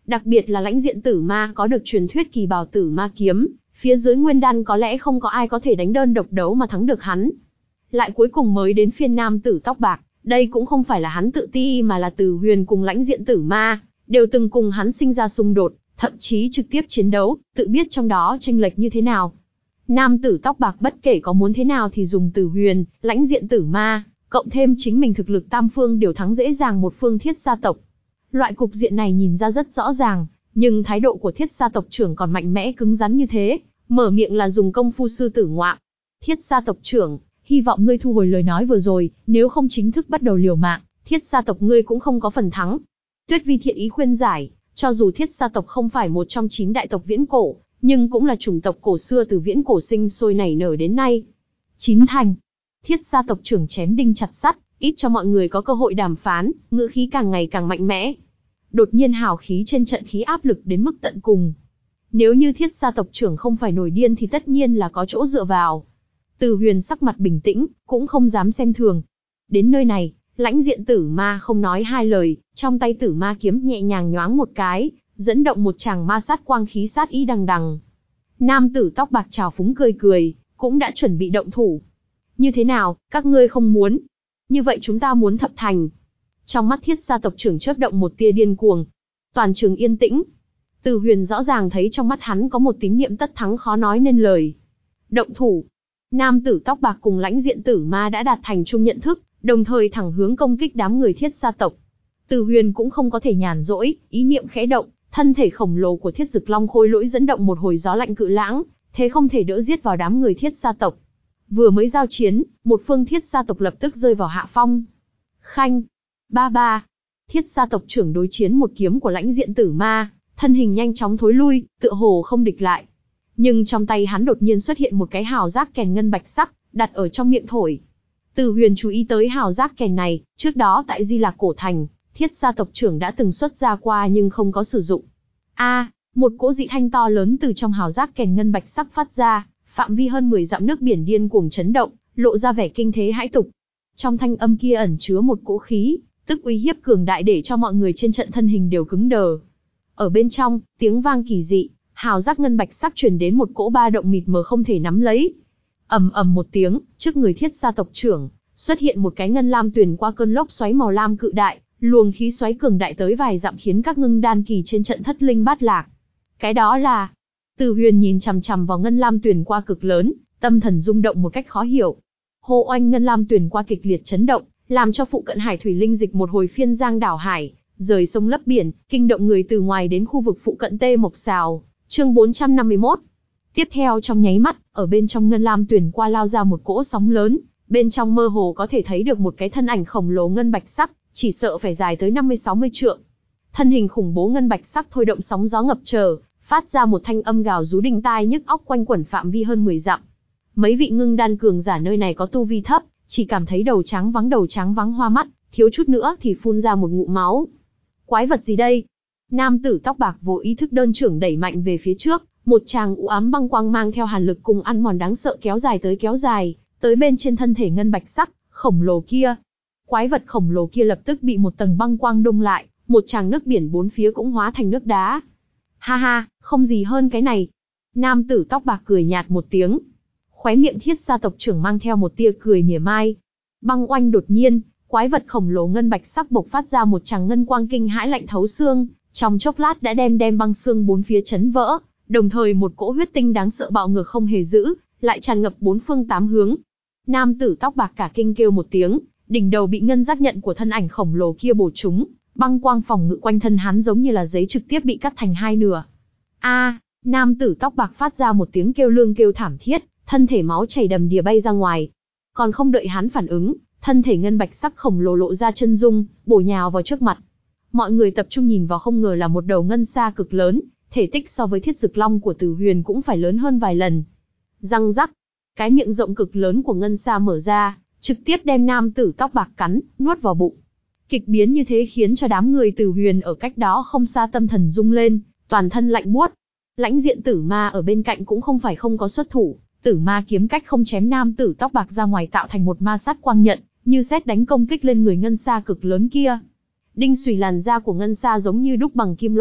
Đặc biệt là lãnh diện tử ma có được truyền thuyết kỳ bào tử ma kiếm, phía dưới nguyên đan có lẽ không có ai có thể đánh đơn độc đấu mà thắng được hắn. Lại cuối cùng mới đến phiên nam tử tóc bạc, đây cũng không phải là hắn tự ti mà là Từ Huyền cùng lãnh diện tử ma, đều từng cùng hắn sinh ra xung đột, thậm chí trực tiếp chiến đấu, tự biết trong đó chênh lệch như thế nào. Nam tử tóc bạc bất kể có muốn thế nào thì dùng Từ Huyền, lãnh diện tử ma, cộng thêm chính mình thực lực tam phương đều thắng dễ dàng một phương Thiết gia tộc. Loại cục diện này nhìn ra rất rõ ràng, nhưng thái độ của Thiết gia tộc trưởng còn mạnh mẽ cứng rắn như thế, mở miệng là dùng công phu sư tử ngoạm. Thiết gia tộc trưởng, hy vọng ngươi thu hồi lời nói vừa rồi, nếu không chính thức bắt đầu liều mạng, Thiết gia tộc ngươi cũng không có phần thắng. Tuyết Vi thiện ý khuyên giải, cho dù Thiết gia tộc không phải một trong chín đại tộc viễn cổ, nhưng cũng là chủng tộc cổ xưa từ viễn cổ sinh sôi nảy nở đến nay. Chín thành. Thiết gia tộc trưởng chém đinh chặt sắt, ít cho mọi người có cơ hội đàm phán, ngữ khí càng ngày càng mạnh mẽ. Đột nhiên hào khí trên trận khí áp lực đến mức tận cùng. Nếu như Thiết gia tộc trưởng không phải nổi điên thì tất nhiên là có chỗ dựa vào. Từ Huyền sắc mặt bình tĩnh, cũng không dám xem thường. Đến nơi này, lãnh diện tử ma không nói hai lời, trong tay tử ma kiếm nhẹ nhàng nhoáng một cái, dẫn động một tràng ma sát quang khí sát ý đằng đằng. Nam tử tóc bạc trào phúng cười cười, cũng đã chuẩn bị động thủ. Như thế nào, các ngươi không muốn? Như vậy chúng ta muốn thập thành. Trong mắt Thiết gia tộc trưởng chớp động một tia điên cuồng. Toàn trường yên tĩnh. Từ Huyền rõ ràng thấy trong mắt hắn có một tín niệm tất thắng khó nói nên lời. Động thủ. Nam tử tóc bạc cùng lãnh diện tử ma đã đạt thành chung nhận thức, đồng thời thẳng hướng công kích đám người Thiết gia tộc. Từ Huyền cũng không có thể nhàn rỗi, ý niệm khẽ động, thân thể khổng lồ của Thiết Dực Long khôi lỗi dẫn động một hồi gió lạnh cự lãng, thế không thể đỡ giết vào đám người Thiết gia tộc. Vừa mới giao chiến, một phương Thiết gia tộc lập tức rơi vào hạ phong. Khanh, ba ba. Thiết gia tộc trưởng đối chiến một kiếm của lãnh diện tử ma, thân hình nhanh chóng thối lui, tựa hồ không địch lại. Nhưng trong tay hắn đột nhiên xuất hiện một cái hào giác kèn ngân bạch sắc, đặt ở trong miệng thổi. Từ Huyền chú ý tới hào giác kèn này, trước đó tại Di Lạc Cổ Thành, Thiết gia tộc trưởng đã từng xuất ra qua nhưng không có sử dụng. A, à, một cỗ dị thanh to lớn từ trong hào giác kèn ngân bạch sắc phát ra, phạm vi hơn mười dặm nước biển điên cuồng chấn động, lộ ra vẻ kinh thế hãi tục. Trong thanh âm kia ẩn chứa một cỗ khí, tức uy hiếp cường đại để cho mọi người trên trận thân hình đều cứng đờ. Ở bên trong, tiếng vang kỳ dị, hào giác ngân bạch sắc truyền đến một cỗ ba động mịt mờ không thể nắm lấy. Ầm ầm một tiếng, trước người Thiết gia tộc trưởng xuất hiện một cái ngân lam tuyền qua cơn lốc xoáy màu lam cự đại, luồng khí xoáy cường đại tới vài dặm khiến các ngưng đan kỳ trên trận thất linh bát lạc. Cái đó là... Từ Huyền nhìn chằm chằm vào ngân lam tuyền qua cực lớn, tâm thần rung động một cách khó hiểu. Hô oanh ngân lam tuyền qua kịch liệt chấn động, làm cho phụ cận hải thủy linh dịch một hồi phiên giang đảo hải, rời sông lấp biển, kinh động người từ ngoài đến khu vực phụ cận Tê Mộc Sào. Chương bốn trăm năm mươi mốt. Tiếp theo trong nháy mắt, ở bên trong ngân lam tuyền qua lao ra một cỗ sóng lớn, bên trong mơ hồ có thể thấy được một cái thân ảnh khổng lồ ngân bạch sắc, chỉ sợ phải dài tới năm mươi sáu mươi trượng. Thân hình khủng bố ngân bạch sắc thôi động sóng gió ngập trời, phát ra một thanh âm gào rú đinh tai nhức óc quanh quẩn phạm vi hơn mười dặm. Mấy vị ngưng đan cường giả nơi này có tu vi thấp, chỉ cảm thấy đầu trắng vắng đầu trắng vắng hoa mắt, thiếu chút nữa thì phun ra một ngụm máu. Quái vật gì đây? Nam tử tóc bạc vô ý thức đơn trưởng đẩy mạnh về phía trước, một tràng u ám băng quang mang theo hàn lực cùng ăn mòn đáng sợ kéo dài tới kéo dài, tới bên trên thân thể ngân bạch sắc, khổng lồ kia. Quái vật khổng lồ kia lập tức bị một tầng băng quang đông lại, một tràng nước biển bốn phía cũng hóa thành nước đá. Ha ha, không gì hơn cái này. Nam tử tóc bạc cười nhạt một tiếng. Khóe miệng Thiết gia tộc trưởng mang theo một tia cười mỉa mai. Băng oanh đột nhiên, quái vật khổng lồ ngân bạch sắc bộc phát ra một tràng ngân quang kinh hãi lạnh thấu xương, trong chốc lát đã đem đem băng xương bốn phía chấn vỡ, đồng thời một cỗ huyết tinh đáng sợ bạo ngược không hề giữ, lại tràn ngập bốn phương tám hướng. Nam tử tóc bạc cả kinh kêu một tiếng, đỉnh đầu bị ngân giác nhận của thân ảnh khổng lồ kia bổ trúng, băng quang phòng ngự quanh thân hắn giống như là giấy trực tiếp bị cắt thành hai nửa. A, à, nam tử tóc bạc phát ra một tiếng kêu lương kêu thảm thiết, thân thể máu chảy đầm đìa bay ra ngoài. Còn không đợi hắn phản ứng, thân thể ngân bạch sắc khổng lồ lộ ra chân dung, bổ nhào vào trước mặt. Mọi người tập trung nhìn vào không ngờ là một đầu ngân sa cực lớn, thể tích so với Thiết Dực Long của Từ Huyền cũng phải lớn hơn vài lần. Răng rắc, cái miệng rộng cực lớn của ngân sa mở ra, trực tiếp đem nam tử tóc bạc cắn, nuốt vào bụng. Kịch biến như thế khiến cho đám người Từ Huyền ở cách đó không xa tâm thần rung lên, toàn thân lạnh buốt. Lãnh diện tử ma ở bên cạnh cũng không phải không có xuất thủ, tử ma kiếm cách không chém nam tử tóc bạc ra ngoài tạo thành một ma sát quang nhận, như sét đánh công kích lên người ngân sa cực lớn kia. Đinh xùy làn da của ngân sa giống như đúc bằng kim loại,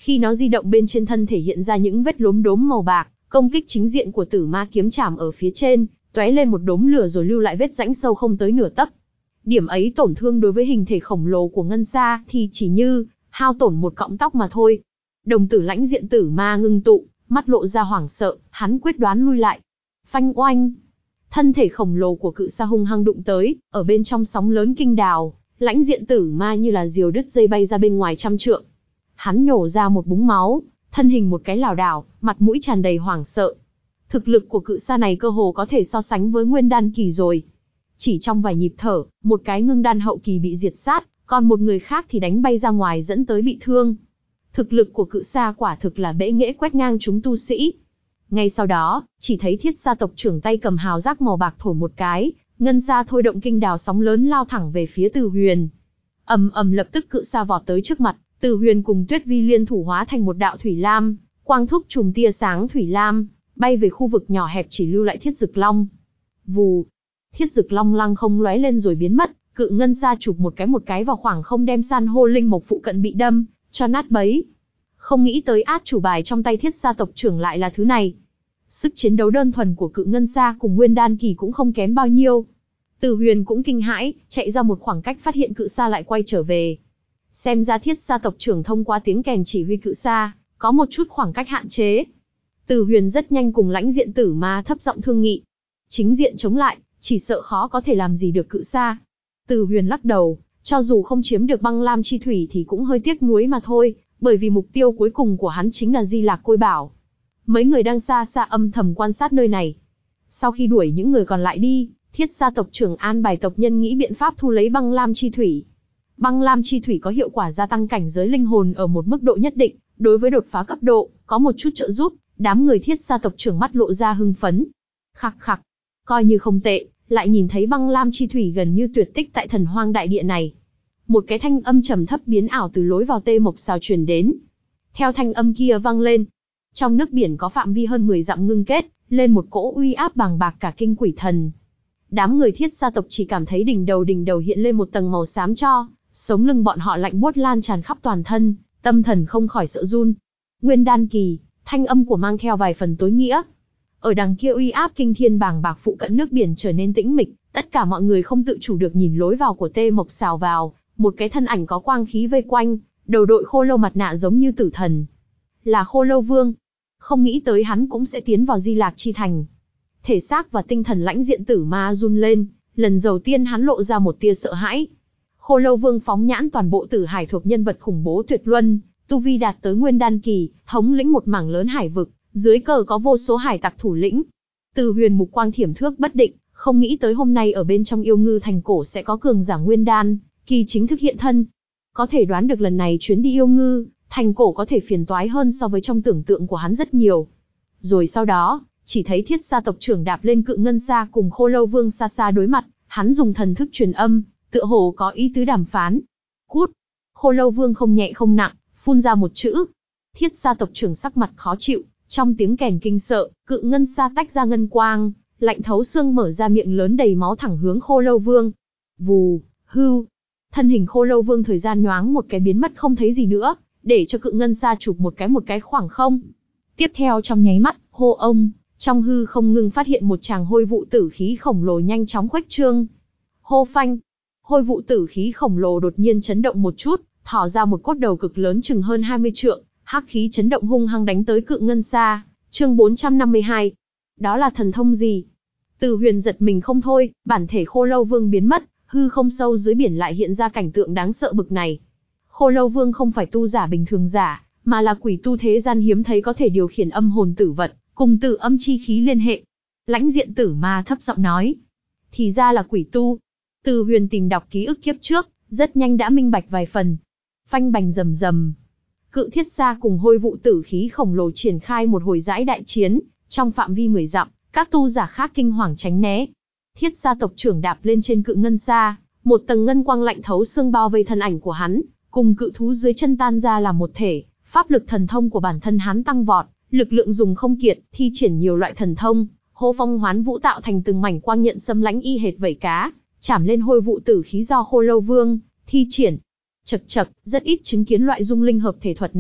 Khi nó di động bên trên thân thể hiện ra những vết lốm đốm màu bạc, công kích chính diện của Tử Ma kiếm chảm ở phía trên, tóe lên một đốm lửa rồi lưu lại vết rãnh sâu không tới nửa tấc. Điểm ấy tổn thương đối với hình thể khổng lồ của Ngân Sa thì chỉ như hao tổn một cọng tóc mà thôi. Đồng tử lãnh diện Tử Ma ngưng tụ, mắt lộ ra hoảng sợ, hắn quyết đoán lui lại. Phanh oanh, thân thể khổng lồ của cự sa hung hăng đụng tới, ở bên trong sóng lớn kinh đào, lãnh diện Tử Ma như là diều đứt dây bay ra bên ngoài trăm trượng. Hắn nhổ ra một búng máu, thân hình một cái lảo đảo, mặt mũi tràn đầy hoảng sợ. Thực lực của cự sa này cơ hồ có thể so sánh với nguyên đan kỳ rồi. Chỉ trong vài nhịp thở, một cái ngưng đan hậu kỳ bị diệt sát, còn một người khác thì đánh bay ra ngoài dẫn tới bị thương. Thực lực của cự sa quả thực là bẽ nghễ quét ngang chúng tu sĩ. Ngay sau đó, chỉ thấy Thiết Sa tộc trưởng tay cầm hào giác màu bạc thổi một cái, Ngân Sa thôi động kinh đào sóng lớn lao thẳng về phía Từ Huyền. Ầm ầm, lập tức cự sa vọt tới trước mặt, Từ Huyền cùng Tuyết Vi liên thủ hóa thành một đạo thủy lam, quang thúc chùm tia sáng thủy lam, bay về khu vực nhỏ hẹp chỉ lưu lại Thiết Dực Long. Vù, Thiết Dực Long lăng không lóe lên rồi biến mất, cự Ngân Sa chụp một cái một cái vào khoảng không đem san hô linh mộc phụ cận bị đâm cho nát bấy. Không nghĩ tới át chủ bài trong tay Thiết Sa tộc trưởng lại là thứ này. Sức chiến đấu đơn thuần của cự Ngân Sa cùng nguyên đan kỳ cũng không kém bao nhiêu. Từ Huyền cũng kinh hãi, chạy ra một khoảng cách phát hiện cự sa lại quay trở về. Xem ra Thiết Sa tộc trưởng thông qua tiếng kèn chỉ huy cự sa, có một chút khoảng cách hạn chế. Từ Huyền rất nhanh cùng lãnh diện Tử Ma thấp giọng thương nghị. Chính diện chống lại, chỉ sợ khó có thể làm gì được cự sa. Từ Huyền lắc đầu, cho dù không chiếm được băng lam chi thủy thì cũng hơi tiếc nuối mà thôi, bởi vì mục tiêu cuối cùng của hắn chính là Di Lạc Côi Bảo. Mấy người đang xa xa âm thầm quan sát nơi này. Sau khi đuổi những người còn lại đi, Thiết Sa tộc trưởng an bài tộc nhân nghĩ biện pháp thu lấy băng lam chi thủy. Băng lam chi thủy có hiệu quả gia tăng cảnh giới linh hồn ở một mức độ nhất định, đối với đột phá cấp độ, có một chút trợ giúp. Đám người Thiết Sa tộc trưởng mắt lộ ra hưng phấn. Khặc khặc, coi như không tệ, lại nhìn thấy băng lam chi thủy gần như tuyệt tích tại Thần Hoang đại địa này. Một cái thanh âm trầm thấp biến ảo từ lối vào Tê Mộc Sào truyền đến. Theo thanh âm kia vang lên, trong nước biển có phạm vi hơn mười dặm ngưng kết lên một cỗ uy áp bàng bạc cả kinh quỷ thần. Đám người Thiết Sa tộc chỉ cảm thấy đỉnh đầu đỉnh đầu hiện lên một tầng màu xám cho, sống lưng bọn họ lạnh buốt lan tràn khắp toàn thân, tâm thần không khỏi sợ run. Nguyên đan kỳ, thanh âm của mang theo vài phần tối nghĩa. Ở đằng kia uy áp kinh thiên bàng bạc phụ cận nước biển trở nên tĩnh mịch, tất cả mọi người không tự chủ được nhìn lối vào của Tê Mộc Sào vào, một cái thân ảnh có quang khí vây quanh, đầu đội khô lâu mặt nạ giống như tử thần. Là Khô Lâu Vương. Không nghĩ tới hắn cũng sẽ tiến vào Di Lạc chi thành. Thể xác và tinh thần lãnh diện Tử Ma run lên, lần đầu tiên hắn lộ ra một tia sợ hãi. Khô Lâu Vương phóng nhãn toàn bộ Tử Hải thuộc nhân vật khủng bố tuyệt luân, tu vi đạt tới nguyên đan kỳ, thống lĩnh một mảng lớn hải vực, dưới cờ có vô số hải tặc thủ lĩnh. Từ Huyền mục quang thiểm thước bất định, không nghĩ tới hôm nay ở bên trong Yêu Ngư thành cổ sẽ có cường giả nguyên đan kỳ chính thức hiện thân. Có thể đoán được lần này chuyến đi Yêu Ngư thành cổ có thể phiền toái hơn so với trong tưởng tượng của hắn rất nhiều. Rồi sau đó, chỉ thấy Thiết Sa tộc trưởng đạp lên cự Ngân Sa cùng Khô Lâu Vương xa xa đối mặt, hắn dùng thần thức truyền âm, tựa hồ có ý tứ đàm phán. Cút! Khô Lâu Vương không nhẹ không nặng, phun ra một chữ. Thiết Sa tộc trưởng sắc mặt khó chịu, trong tiếng kèn kinh sợ, cự Ngân Sa tách ra ngân quang, lạnh thấu xương mở ra miệng lớn đầy máu thẳng hướng Khô Lâu Vương. Vù, hưu! Thân hình Khô Lâu Vương thời gian nhoáng một cái biến mất không thấy gì nữa, để cho cự Ngân Sa chụp một cái một cái khoảng không. Tiếp theo trong nháy mắt, hô ông, trong hư không ngưng phát hiện một tràng hôi vụ tử khí khổng lồ nhanh chóng khuếch trương. Hô phanh! Hôi vụ tử khí khổng lồ đột nhiên chấn động một chút, thỏ ra một cốt đầu cực lớn chừng hơn hai mươi trượng, hắc khí chấn động hung hăng đánh tới cự Ngân Sa. Chương bốn trăm năm mươi hai. Đó là thần thông gì? Từ Huyền giật mình không thôi, bản thể Khô Lâu Vương biến mất, hư không sâu dưới biển lại hiện ra cảnh tượng đáng sợ bực này. Khô Lâu Vương không phải tu giả bình thường giả, mà là quỷ tu thế gian hiếm thấy có thể điều khiển âm hồn tử vật, cùng tử âm chi khí liên hệ. Lãnh diện Tử Ma thấp giọng nói. Thì ra là quỷ tu. Từ Huyền tìm đọc ký ức kiếp trước, rất nhanh đã minh bạch vài phần. Phanh bành rầm rầm. Cự Thiết Sa cùng hôi vụ tử khí khổng lồ triển khai một hồi dãi đại chiến, trong phạm vi mười dặm, các tu giả khác kinh hoàng tránh né. Thiết Sa tộc trưởng đạp lên trên cự Ngân Sa, một tầng ngân quang lạnh thấu xương bao vây thân ảnh của hắn, cùng cự thú dưới chân tan ra làm một thể, pháp lực thần thông của bản thân hắn tăng vọt, lực lượng dùng không kiệt, thi triển nhiều loại thần thông, hô phong hoán vũ tạo thành từng mảnh quang nhận xâm lãnh y hệt vảy cá, chảm lên hôi vụ tử khí do Khô Lâu Vương thi triển. Chậc chậc, rất ít chứng kiến loại dung linh hợp thể thuật này,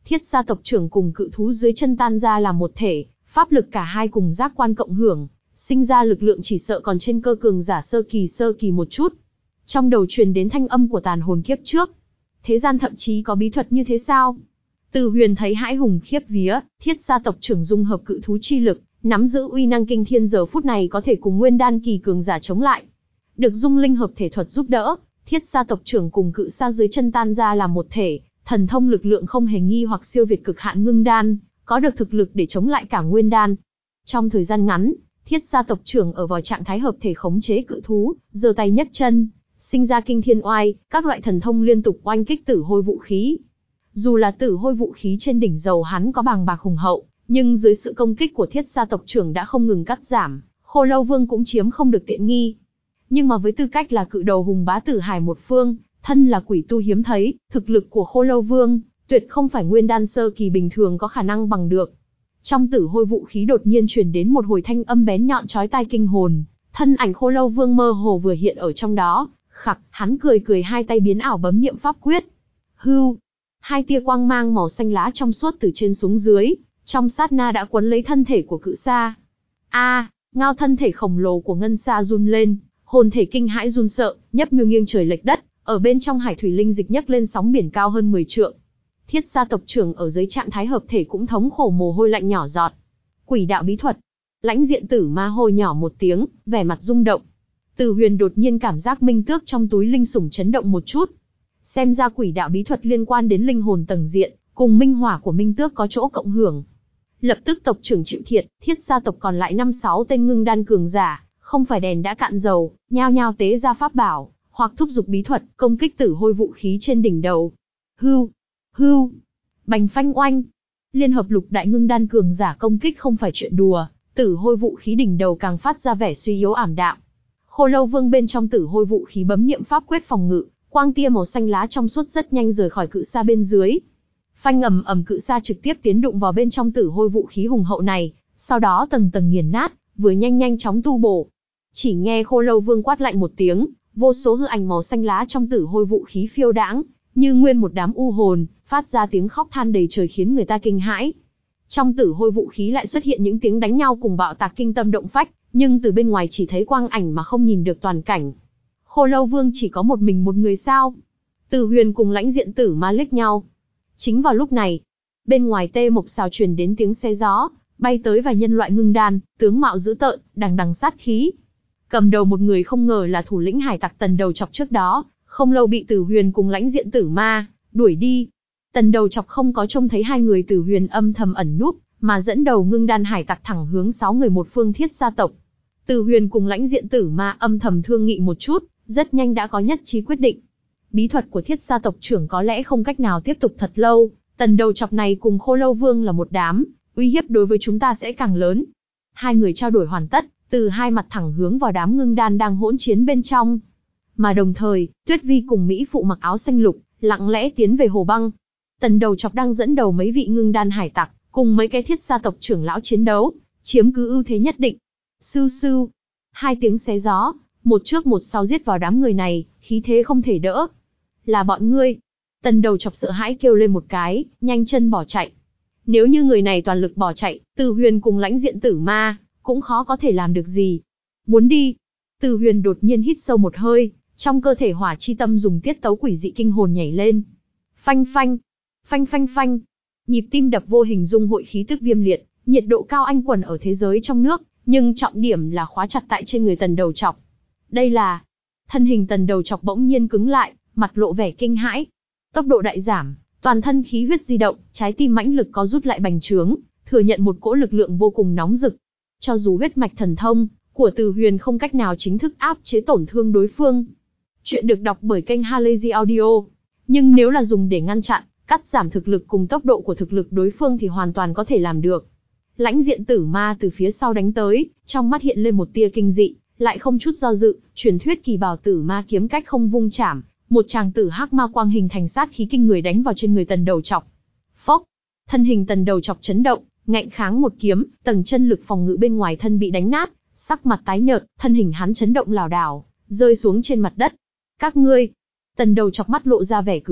Thiết gia tộc trưởng cùng cự thú dưới chân tan ra làm một thể, pháp lực cả hai cùng giác quan cộng hưởng, sinh ra lực lượng chỉ sợ còn trên cơ cường giả sơ kỳ sơ kỳ một chút. Trong đầu truyền đến thanh âm của tàn hồn kiếp trước. Thế gian thậm chí có bí thuật như thế sao? Từ Huyền thấy hãi hùng khiếp vía, Thiết gia tộc trưởng dung hợp cự thú chi lực, nắm giữ uy năng kinh thiên, giờ phút này có thể cùng nguyên đan kỳ cường giả chống lại. Được dung linh hợp thể thuật giúp đỡ, Thiết gia tộc trưởng cùng cự sa dưới chân tan ra làm một thể, thần thông lực lượng không hề nghi hoặc siêu việt cực hạn ngưng đan, có được thực lực để chống lại cả nguyên đan. Trong thời gian ngắn, Thiết gia tộc trưởng ở vào trạng thái hợp thể khống chế cự thú, giơ tay nhấc chân, sinh ra kinh thiên oai, các loại thần thông liên tục oanh kích tử hôi vũ khí. Dù là tử hôi vũ khí trên đỉnh dầu hắn có bàng bạc hùng hậu, nhưng dưới sự công kích của Thiết gia tộc trưởng đã không ngừng cắt giảm, Khô Lâu Vương cũng chiếm không được tiện nghi. Nhưng mà với tư cách là cự đầu hùng bá tử hải một phương, thân là quỷ tu hiếm thấy, thực lực của Khô Lâu Vương tuyệt không phải nguyên đan sơ kỳ bình thường có khả năng bằng được. Trong tử hôi vũ khí đột nhiên truyền đến một hồi thanh âm bén nhọn chói tai kinh hồn, thân ảnh Khô Lâu Vương mơ hồ vừa hiện ở trong đó, khặc, hắn cười cười hai tay biến ảo bấm niệm pháp quyết. Hưu, hai tia quang mang màu xanh lá trong suốt từ trên xuống dưới, trong sát na đã quấn lấy thân thể của cự sa. A, ngao thân thể khổng lồ của ngân sa run lên, hồn thể kinh hãi run sợ, nhấp miêu nghiêng trời lệch đất, ở bên trong hải thủy linh dịch nhấc lên sóng biển cao hơn mười trượng. Thiết gia tộc trưởng ở dưới trạng thái hợp thể cũng thống khổ mồ hôi lạnh nhỏ giọt. Quỷ đạo bí thuật. Lãnh Diện Tử Ma hô nhỏ một tiếng, vẻ mặt rung động. Từ Huyền đột nhiên cảm giác minh tước trong túi linh sủng chấn động một chút. Xem ra quỷ đạo bí thuật liên quan đến linh hồn tầng diện, cùng minh hỏa của minh tước có chỗ cộng hưởng. Lập tức tộc trưởng chịu thiệt, Thiết gia tộc còn lại năm sáu tên ngưng đan cường giả, không phải đèn đã cạn dầu, nhao nhao tế ra pháp bảo, hoặc thúc giục bí thuật, công kích tử hôi vũ khí trên đỉnh đầu. Hưu, hưu, bành phanh oanh. Liên hợp lục đại ngưng đan cường giả công kích không phải chuyện đùa, tử hôi vũ khí đỉnh đầu càng phát ra vẻ suy yếu ảm đạm. Khô Lâu Vương bên trong tử hôi vũ khí bấm niệm pháp quyết phòng ngự, quang tia màu xanh lá trong suốt rất nhanh rời khỏi cự sa bên dưới. Phanh ầm ầm, cự sa trực tiếp tiến đụng vào bên trong tử hôi vũ khí hùng hậu này, sau đó tầng tầng nghiền nát, vừa nhanh nhanh chóng tu bổ. Chỉ nghe Khô Lâu Vương quát lạnh một tiếng, vô số hư ảnh màu xanh lá trong tử hôi vũ khí phiêu đãng, như nguyên một đám u hồn, phát ra tiếng khóc than đầy trời khiến người ta kinh hãi. Trong tử hôi vũ khí lại xuất hiện những tiếng đánh nhau cùng bạo tạc kinh tâm động phách, nhưng từ bên ngoài chỉ thấy quang ảnh mà không nhìn được toàn cảnh. Khô Lâu Vương chỉ có một mình một người sao? Từ Huyền cùng Lãnh Diện Tử Ma liếc nhau. Chính vào lúc này, bên ngoài Tê Mộc Xào truyền đến tiếng xe gió, bay tới vài nhân loại ngưng đan, tướng mạo dữ tợn, đằng đằng sát khí. Cầm đầu một người không ngờ là thủ lĩnh hải tặc Tần Đầu Chọc trước đó, không lâu bị Từ Huyền cùng Lãnh Diện Tử Ma đuổi đi. Tần Đầu Chọc không có trông thấy hai người Từ Huyền âm thầm ẩn núp, mà dẫn đầu ngưng đan hải tặc thẳng hướng sáu người một phương Thiết gia tộc. Từ Huyền cùng Lãnh Diện Tử Ma âm thầm thương nghị một chút, rất nhanh đã có nhất trí quyết định. Bí thuật của Thiết gia tộc trưởng có lẽ không cách nào tiếp tục thật lâu, Tần Đầu Chọc này cùng Khô Lâu Vương là một đám, uy hiếp đối với chúng ta sẽ càng lớn. Hai người trao đổi hoàn tất, từ hai mặt thẳng hướng vào đám ngưng đan đang hỗn chiến bên trong. Mà đồng thời, Tuyết Vi cùng Mỹ phụ mặc áo xanh lục, lặng lẽ tiến về hồ băng. Tần Đầu Chọc đang dẫn đầu mấy vị ngưng đan hải tặc, cùng mấy cái Thiết gia tộc trưởng lão chiến đấu, chiếm cứ ưu thế nhất định. Sưu sưu, hai tiếng xé gió, một trước một sau giết vào đám người này, khí thế không thể đỡ. Là bọn ngươi. Tần Đầu Chọc sợ hãi kêu lên một cái, nhanh chân bỏ chạy. Nếu như người này toàn lực bỏ chạy, Từ Huyền cùng Lãnh Diện Tử Ma cũng khó có thể làm được gì. Muốn đi. Từ Huyền đột nhiên hít sâu một hơi, trong cơ thể hỏa chi tâm dùng tiết tấu quỷ dị kinh hồn nhảy lên. Phanh phanh, phanh phanh phanh. Nhịp tim đập vô hình dung hội khí tức viêm liệt, nhiệt độ cao anh quẩn ở thế giới trong nước, nhưng trọng điểm là khóa chặt tại trên người Tần Đầu Chọc. Đây là... Thân hình Tần Đầu Chọc bỗng nhiên cứng lại, mặt lộ vẻ kinh hãi. Tốc độ đại giảm, toàn thân khí huyết di động, trái tim mãnh lực có rút lại bành trướng, thừa nhận một cỗ lực lượng vô cùng nóng rực. Cho dù huyết mạch thần thông của Từ Huyền không cách nào chính thức áp chế tổn thương đối phương. Chuyện được đọc bởi kênh Halazy Audio. Nhưng nếu là dùng để ngăn chặn, cắt giảm thực lực cùng tốc độ của thực lực đối phương thì hoàn toàn có thể làm được. Lãnh Diện Tử Ma từ phía sau đánh tới, trong mắt hiện lên một tia kinh dị, lại không chút do dự, truyền thuyết kỳ bảo Tử Ma kiếm cách không vung chảm, một tràng tử hắc ma quang hình thành sát khí kinh người đánh vào trên người Tần Đầu Chọc. Phốc, thân hình Tần Đầu Chọc chấn động, ngạnh kháng một kiếm, tầng chân lực phòng ngự bên ngoài thân bị đánh nát, sắc mặt tái nhợt, thân hình hắn chấn động lảo đảo, rơi xuống trên mặt đất. Các ngươi, Tần Đầu Chọc mắt lộ ra vẻ cừu hận,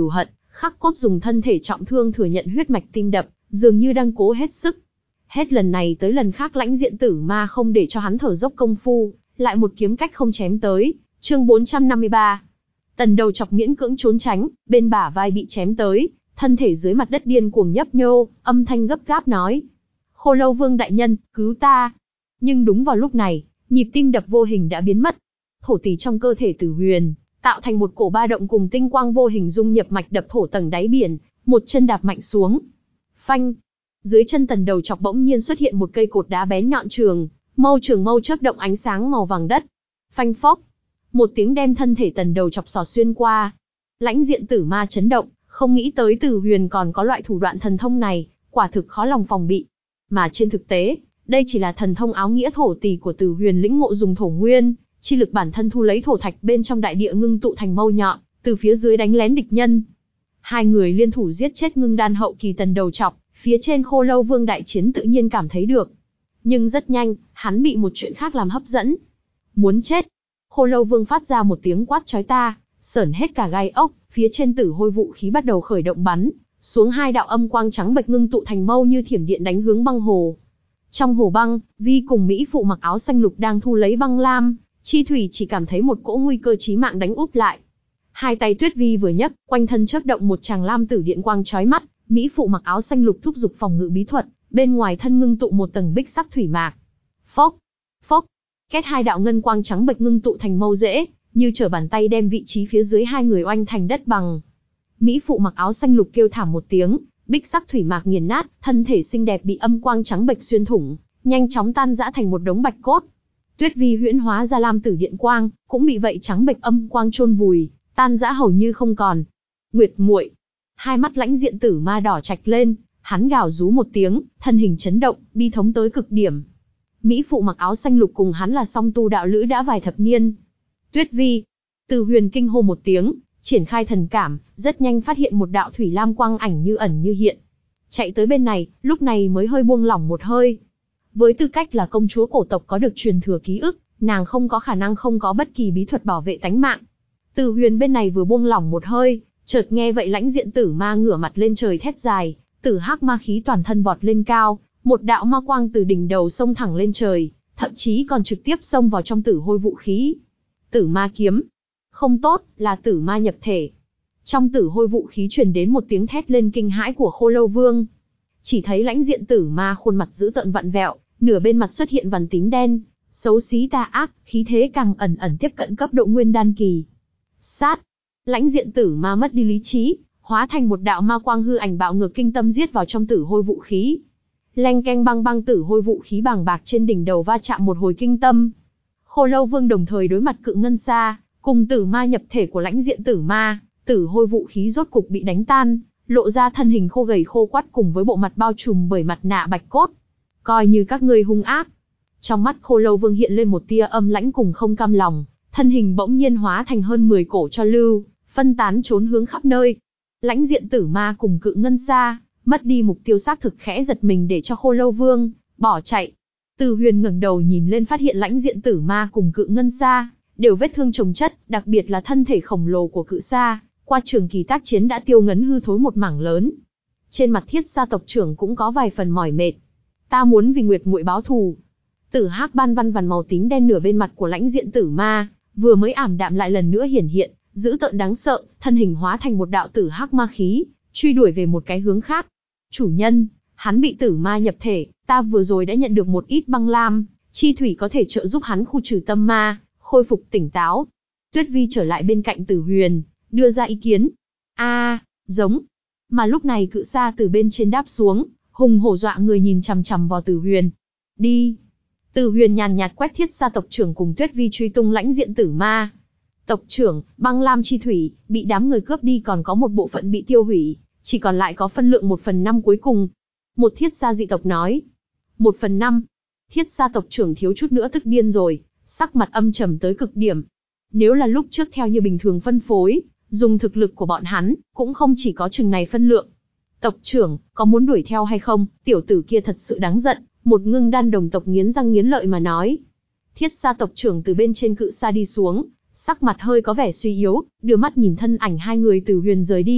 Khắc Cốt dùng thân thể trọng thương thừa nhận huyết mạch tim đập, dường như đang cố hết sức. Hết lần này tới lần khác Lãnh Diện Tử Ma không để cho hắn thở dốc công phu, lại một kiếm cách không chém tới. Chương bốn trăm năm mươi ba. Tần Đầu Chọc miễn cưỡng trốn tránh, bên bả vai bị chém tới, thân thể dưới mặt đất điên cuồng nhấp nhô, âm thanh gấp gáp nói: Khô Lâu Vương đại nhân, cứu ta! Nhưng đúng vào lúc này, nhịp tim đập vô hình đã biến mất. Thổ tỷ trong cơ thể Tử Huyền tạo thành một cổ ba động cùng tinh quang vô hình dung nhập mạch đập thổ tầng đáy biển, một chân đạp mạnh xuống. Phanh! Dưới chân Tần Đầu Chọc bỗng nhiên xuất hiện một cây cột đá bén nhọn trường, mâu trường mâu chớp động ánh sáng màu vàng đất. Phanh phốc! Một tiếng đem thân thể Tần Đầu Chọc xỏ xuyên qua. Lãnh Diện Tử Ma chấn động, không nghĩ tới Tử Huyền còn có loại thủ đoạn thần thông này, quả thực khó lòng phòng bị. Mà trên thực tế, đây chỉ là thần thông áo nghĩa thổ tỷ của Tử Huyền lĩnh ngộ dùng thổ nguyên, chi lực bản thân thu lấy thổ thạch bên trong đại địa ngưng tụ thành mâu nhọn, từ phía dưới đánh lén địch nhân. Hai người liên thủ giết chết ngưng đan hậu kỳ Tần Đầu Chọc, phía trên Khô Lâu Vương đại chiến tự nhiên cảm thấy được. Nhưng rất nhanh, hắn bị một chuyện khác làm hấp dẫn. Muốn chết! Khô Lâu Vương phát ra một tiếng quát chói ta, sởn hết cả gai ốc, phía trên Tử Hôi vũ khí bắt đầu khởi động bắn xuống hai đạo âm quang trắng bệch ngưng tụ thành mâu như thiểm điện đánh hướng băng hồ. Trong hồ băng, Vi cùng Mỹ phụ mặc áo xanh lục đang thu lấy băng lam, Chi Thủy chỉ cảm thấy một cỗ nguy cơ chí mạng đánh úp lại. Hai tay Tuyết Vi vừa nhấc, quanh thân chớp động một tràng lam tử điện quang chói mắt, Mỹ phụ mặc áo xanh lục thúc giục phòng ngự bí thuật, bên ngoài thân ngưng tụ một tầng bích sắc thủy mạc. Phốc, phốc, kết hai đạo ngân quang trắng bệch ngưng tụ thành mâu rễ, như trở bàn tay đem vị trí phía dưới hai người oanh thành đất bằng. Mỹ phụ mặc áo xanh lục kêu thảm một tiếng, bích sắc thủy mạc nghiền nát, thân thể xinh đẹp bị âm quang trắng bệch xuyên thủng, nhanh chóng tan rã thành một đống bạch cốt. Tuyết Vi huyễn hóa ra lam tử điện quang, cũng bị vậy trắng bệch âm quang chôn vùi, tan rã hầu như không còn. Nguyệt muội! Hai mắt Lãnh Diện Tử Ma đỏ trạch lên, hắn gào rú một tiếng, thân hình chấn động, bi thống tới cực điểm. Mỹ phụ mặc áo xanh lục cùng hắn là song tu đạo lữ đã vài thập niên. Tuyết Vi! Từ Huyền kinh hô một tiếng, triển khai thần cảm, rất nhanh phát hiện một đạo thủy lam quang ảnh như ẩn như hiện. Chạy tới bên này, lúc này mới hơi buông lỏng một hơi. Với tư cách là công chúa cổ tộc có được truyền thừa ký ức, nàng không có khả năng không có bất kỳ bí thuật bảo vệ tánh mạng. Từ Huyền bên này vừa buông lỏng một hơi, chợt nghe vậy Lãnh Diện Tử Ma ngửa mặt lên trời thét dài, tử hắc ma khí toàn thân vọt lên cao, một đạo ma quang từ đỉnh đầu xông thẳng lên trời, thậm chí còn trực tiếp xông vào trong Tử Hôi vũ khí. Tử Ma kiếm. Không tốt, là tử ma nhập thể. Trong Tử Hôi vũ khí truyền đến một tiếng thét lên kinh hãi của Khô Lâu Vương. Chỉ thấy Lãnh Diện Tử Ma khuôn mặt dữ tợn vặn vẹo, nửa bên mặt xuất hiện vằn tím đen, xấu xí tà ác, khí thế càng ẩn ẩn tiếp cận cấp độ nguyên đan kỳ. Sát! Lãnh Diện Tử Ma mất đi lý trí, hóa thành một đạo ma quang hư ảnh bạo ngược kinh tâm giết vào trong Tử Hôi vũ khí. Leng keng băng băng Tử Hôi vũ khí bàng bạc trên đỉnh đầu va chạm một hồi kinh tâm. Khô Lâu Vương đồng thời đối mặt cự ngân sa, cùng tử ma nhập thể của Lãnh Diện Tử Ma, Tử Hôi vũ khí rốt cục bị đánh tan, lộ ra thân hình khô gầy khô quắt cùng với bộ mặt bao trùm bởi mặt nạ bạch cốt. Coi như các ngươi hung ác. Trong mắt Khô Lâu Vương hiện lên một tia âm lãnh cùng không cam lòng, thân hình bỗng nhiên hóa thành hơn mười cổ cho lưu, phân tán trốn hướng khắp nơi. Lãnh Diện Tử Ma cùng cự ngân sa, mất đi mục tiêu xác thực khẽ giật mình để cho Khô Lâu Vương bỏ chạy. Từ Huyền ngẩng đầu nhìn lên phát hiện Lãnh Diện Tử Ma cùng cự ngân sa đều vết thương chồng chất, đặc biệt là thân thể khổng lồ của cự sa, qua trường kỳ tác chiến đã tiêu ngấn hư thối một mảng lớn. Trên mặt Thiết Sa tộc trưởng cũng có vài phần mỏi mệt. Ta muốn vì Nguyệt muội báo thù. Tử hắc ban văn vằn màu tím đen nửa bên mặt của Lãnh Diện Tử Ma vừa mới ảm đạm lại lần nữa hiển hiện, dữ tợn đáng sợ, thân hình hóa thành một đạo tử hắc ma khí, truy đuổi về một cái hướng khác. Chủ nhân, hắn bị tử ma nhập thể, ta vừa rồi đã nhận được một ít băng lam, chi thủy có thể trợ giúp hắn khu trừ tâm ma, khôi phục tỉnh táo. Tuyết Vi trở lại bên cạnh Tử Huyền, đưa ra ý kiến. A, à, giống. Mà lúc này cự sa từ bên trên đáp xuống, hùng hổ dọa người nhìn chằm chằm vào Tử Huyền. Đi. Tử Huyền nhàn nhạt quét Thiết Sa tộc trưởng cùng Tuyết Vi truy tung Lãnh Diện Tử Ma. Tộc trưởng, băng lam chi thủy, bị đám người cướp đi còn có một bộ phận bị tiêu hủy, chỉ còn lại có phân lượng một phần năm cuối cùng. Một Thiết Sa dị tộc nói. Một phần năm. Thiết Sa tộc trưởng thiếu chút nữa tức điên rồi, sắc mặt âm trầm tới cực điểm. Nếu là lúc trước theo như bình thường phân phối, dùng thực lực của bọn hắn, cũng không chỉ có chừng này phân lượng. Tộc trưởng, có muốn đuổi theo hay không? Tiểu tử kia thật sự đáng giận, một ngưng đan đồng tộc nghiến răng nghiến lợi mà nói. Thiết Sa tộc trưởng từ bên trên cự sa đi xuống, sắc mặt hơi có vẻ suy yếu, đưa mắt nhìn thân ảnh hai người Tử Huyền rời đi,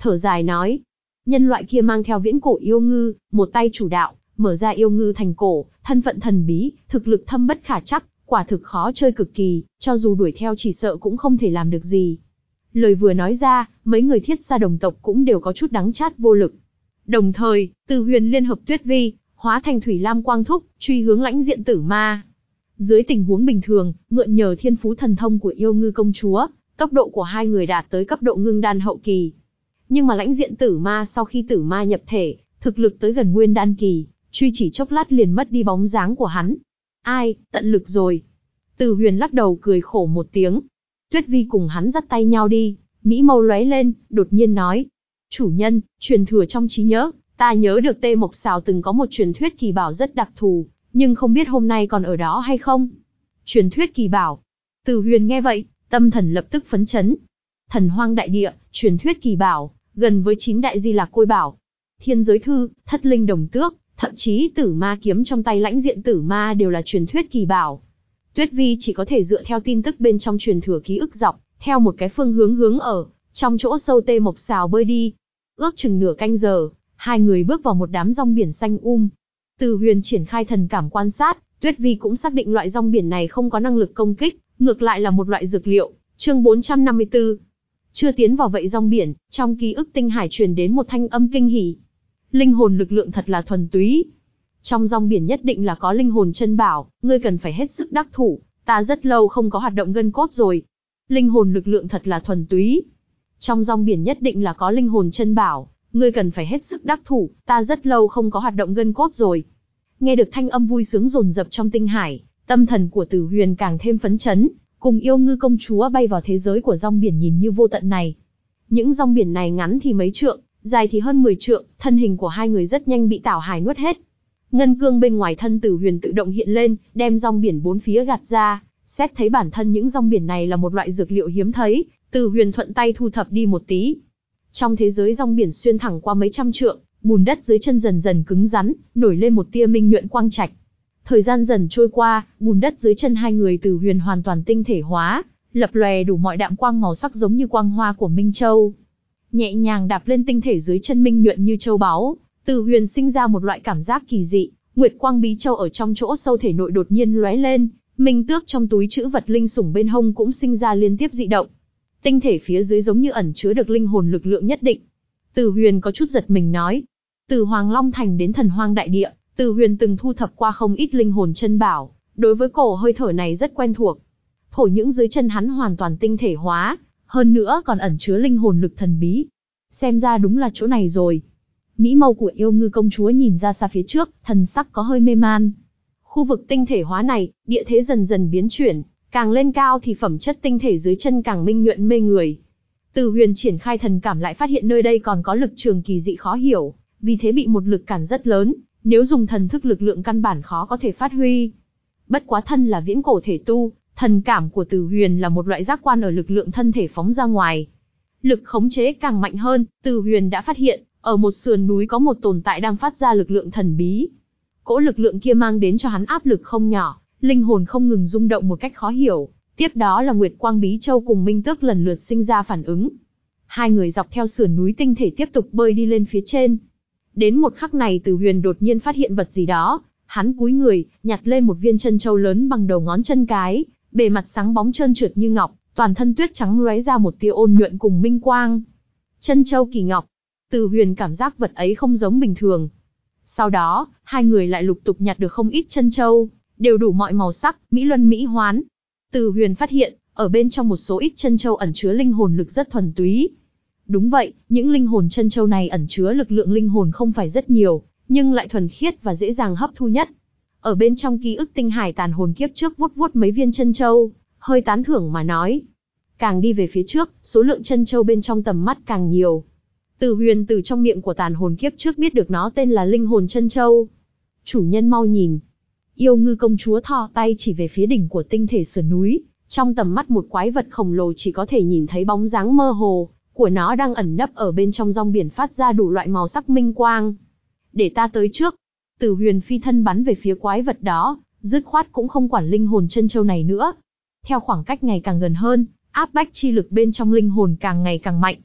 thở dài nói. Nhân loại kia mang theo viễn cổ yêu ngư, một tay chủ đạo, mở ra yêu ngư thành cổ, thân phận thần bí, thực lực thâm bất khả trắc, quả thực khó chơi cực kỳ, cho dù đuổi theo chỉ sợ cũng không thể làm được gì. Lời vừa nói ra, mấy người Thiết gia đồng tộc cũng đều có chút đắng chát vô lực. Đồng thời, Từ Huyền liên hợp Tuyết Vi, hóa thành thủy lam quang thúc, truy hướng lãnh diện tử ma. Dưới tình huống bình thường, mượn nhờ thiên phú thần thông của yêu ngư công chúa, tốc độ của hai người đạt tới cấp độ ngưng đan hậu kỳ. Nhưng mà lãnh diện tử ma sau khi tử ma nhập thể, thực lực tới gần nguyên đan kỳ, truy chỉ chốc lát liền mất đi bóng dáng của hắn. Ai, tận lực rồi. Từ Huyền lắc đầu cười khổ một tiếng. Tuyết Vi cùng hắn dắt tay nhau đi, mỹ mâu lóe lên, đột nhiên nói. Chủ nhân, truyền thừa trong trí nhớ, ta nhớ được Tê Mộc Sào từng có một truyền thuyết kỳ bảo rất đặc thù, nhưng không biết hôm nay còn ở đó hay không. Truyền thuyết kỳ bảo. Từ Huyền nghe vậy, tâm thần lập tức phấn chấn. Thần hoang đại địa, truyền thuyết kỳ bảo, gần với chín đại di lạc côi bảo. Thiên giới thư, thất linh đồng tước, thậm chí tử ma kiếm trong tay lãnh diện tử ma đều là truyền thuyết kỳ bảo. Tuyết Vi chỉ có thể dựa theo tin tức bên trong truyền thừa ký ức dọc, theo một cái phương hướng hướng ở, trong chỗ sâu Tê Mộc Sào bơi đi. Ước chừng nửa canh giờ, hai người bước vào một đám rong biển xanh um. Từ Huyền triển khai thần cảm quan sát, Tuyết Vi cũng xác định loại rong biển này không có năng lực công kích, ngược lại là một loại dược liệu. Chương bốn trăm năm mươi tư. Chưa tiến vào vậy rong biển, trong ký ức tinh hải truyền đến một thanh âm kinh hỉ. Linh hồn lực lượng thật là thuần túy. Trong rong biển nhất định là có linh hồn chân bảo, ngươi cần phải hết sức đắc thủ, ta rất lâu không có hoạt động gân cốt rồi. Linh hồn lực lượng thật là thuần túy. Trong rong biển nhất định là có linh hồn chân bảo, ngươi cần phải hết sức đắc thủ, ta rất lâu không có hoạt động gân cốt rồi. Nghe được thanh âm vui sướng dồn dập trong tinh hải, tâm thần của Tử Huyền càng thêm phấn chấn, cùng yêu ngư công chúa bay vào thế giới của rong biển nhìn như vô tận này. Những rong biển này ngắn thì mấy trượng, dài thì hơn mười trượng, thân hình của hai người rất nhanh bị Tảo Hải nuốt hết. Ngân cương bên ngoài thân Tử Huyền tự động hiện lên, đem rong biển bốn phía gạt ra, xét thấy bản thân những rong biển này là một loại dược liệu hiếm thấy, Tử Huyền thuận tay thu thập đi một tí. Trong thế giới rong biển xuyên thẳng qua mấy trăm trượng, bùn đất dưới chân dần dần cứng rắn, nổi lên một tia minh nhuận quang trạch. Thời gian dần trôi qua, bùn đất dưới chân hai người Tử Huyền hoàn toàn tinh thể hóa, lập lòe đủ mọi đạm quang màu sắc giống như quang hoa của Minh Châu. Nhẹ nhàng đạp lên tinh thể dưới chân minh nhuận như châu báu, Tử Huyền sinh ra một loại cảm giác kỳ dị, Nguyệt Quang Bí Châu ở trong chỗ sâu thể nội đột nhiên lóe lên, minh tước trong túi trữ vật linh sủng bên hông cũng sinh ra liên tiếp dị động. Tinh thể phía dưới giống như ẩn chứa được linh hồn lực lượng nhất định. Tử Huyền có chút giật mình nói, từ Hoàng Long Thành đến Thần Hoang Đại Địa, Tử Huyền từng thu thập qua không ít linh hồn chân bảo, đối với cổ hơi thở này rất quen thuộc. Thổ những dưới chân hắn hoàn toàn tinh thể hóa, hơn nữa còn ẩn chứa linh hồn lực thần bí. Xem ra đúng là chỗ này rồi. Mỹ mâu của yêu ngư công chúa nhìn ra xa phía trước, thần sắc có hơi mê man. Khu vực tinh thể hóa này, địa thế dần dần biến chuyển, càng lên cao thì phẩm chất tinh thể dưới chân càng minh nhuận mê người. Tử Huyền triển khai thần cảm lại phát hiện nơi đây còn có lực trường kỳ dị khó hiểu, vì thế bị một lực cản rất lớn, nếu dùng thần thức lực lượng căn bản khó có thể phát huy. Bất quá thân là viễn cổ thể tu, thần cảm của Tử Huyền là một loại giác quan ở lực lượng thân thể phóng ra ngoài. Lực khống chế càng mạnh hơn, Tử Huyền đã phát hiện, ở một sườn núi có một tồn tại đang phát ra lực lượng thần bí. Cỗ lực lượng kia mang đến cho hắn áp lực không nhỏ, linh hồn không ngừng rung động một cách khó hiểu. Tiếp đó là Nguyệt Quang Bí Châu cùng Minh Tước lần lượt sinh ra phản ứng. Hai người dọc theo sườn núi tinh thể tiếp tục bơi đi lên phía trên. Đến một khắc này Tử Huyền đột nhiên phát hiện vật gì đó, hắn cúi người, nhặt lên một viên chân châu lớn bằng đầu ngón chân cái, bề mặt sáng bóng trơn trượt như ngọc, toàn thân tuyết trắng lóe ra một tia ôn nhuận cùng minh quang. Chân châu kỳ ngọc. Tử Huyền cảm giác vật ấy không giống bình thường. Sau đó, hai người lại lục tục nhặt được không ít chân châu, đều đủ mọi màu sắc, mỹ luân mỹ hoán. Tử Huyền phát hiện, ở bên trong một số ít chân châu ẩn chứa linh hồn lực rất thuần túy. Đúng vậy, những linh hồn chân châu này ẩn chứa lực lượng linh hồn không phải rất nhiều, nhưng lại thuần khiết và dễ dàng hấp thu nhất. Ở bên trong ký ức tinh hải tàn hồn kiếp trước vuốt vuốt mấy viên chân châu, hơi tán thưởng mà nói. Càng đi về phía trước, số lượng chân châu bên trong tầm mắt càng nhiều. Tử Huyền từ trong miệng của tàn hồn kiếp trước biết được nó tên là linh hồn chân châu. Chủ nhân mau nhìn. Yêu ngư công chúa thò tay chỉ về phía đỉnh của tinh thể sườn núi, trong tầm mắt một quái vật khổng lồ chỉ có thể nhìn thấy bóng dáng mơ hồ của nó đang ẩn nấp ở bên trong rong biển phát ra đủ loại màu sắc minh quang. Để ta tới trước. Tử Huyền phi thân bắn về phía quái vật đó, dứt khoát cũng không quản linh hồn chân châu này nữa. Theo khoảng cách ngày càng gần hơn, áp bách chi lực bên trong linh hồn càng ngày càng mạnh.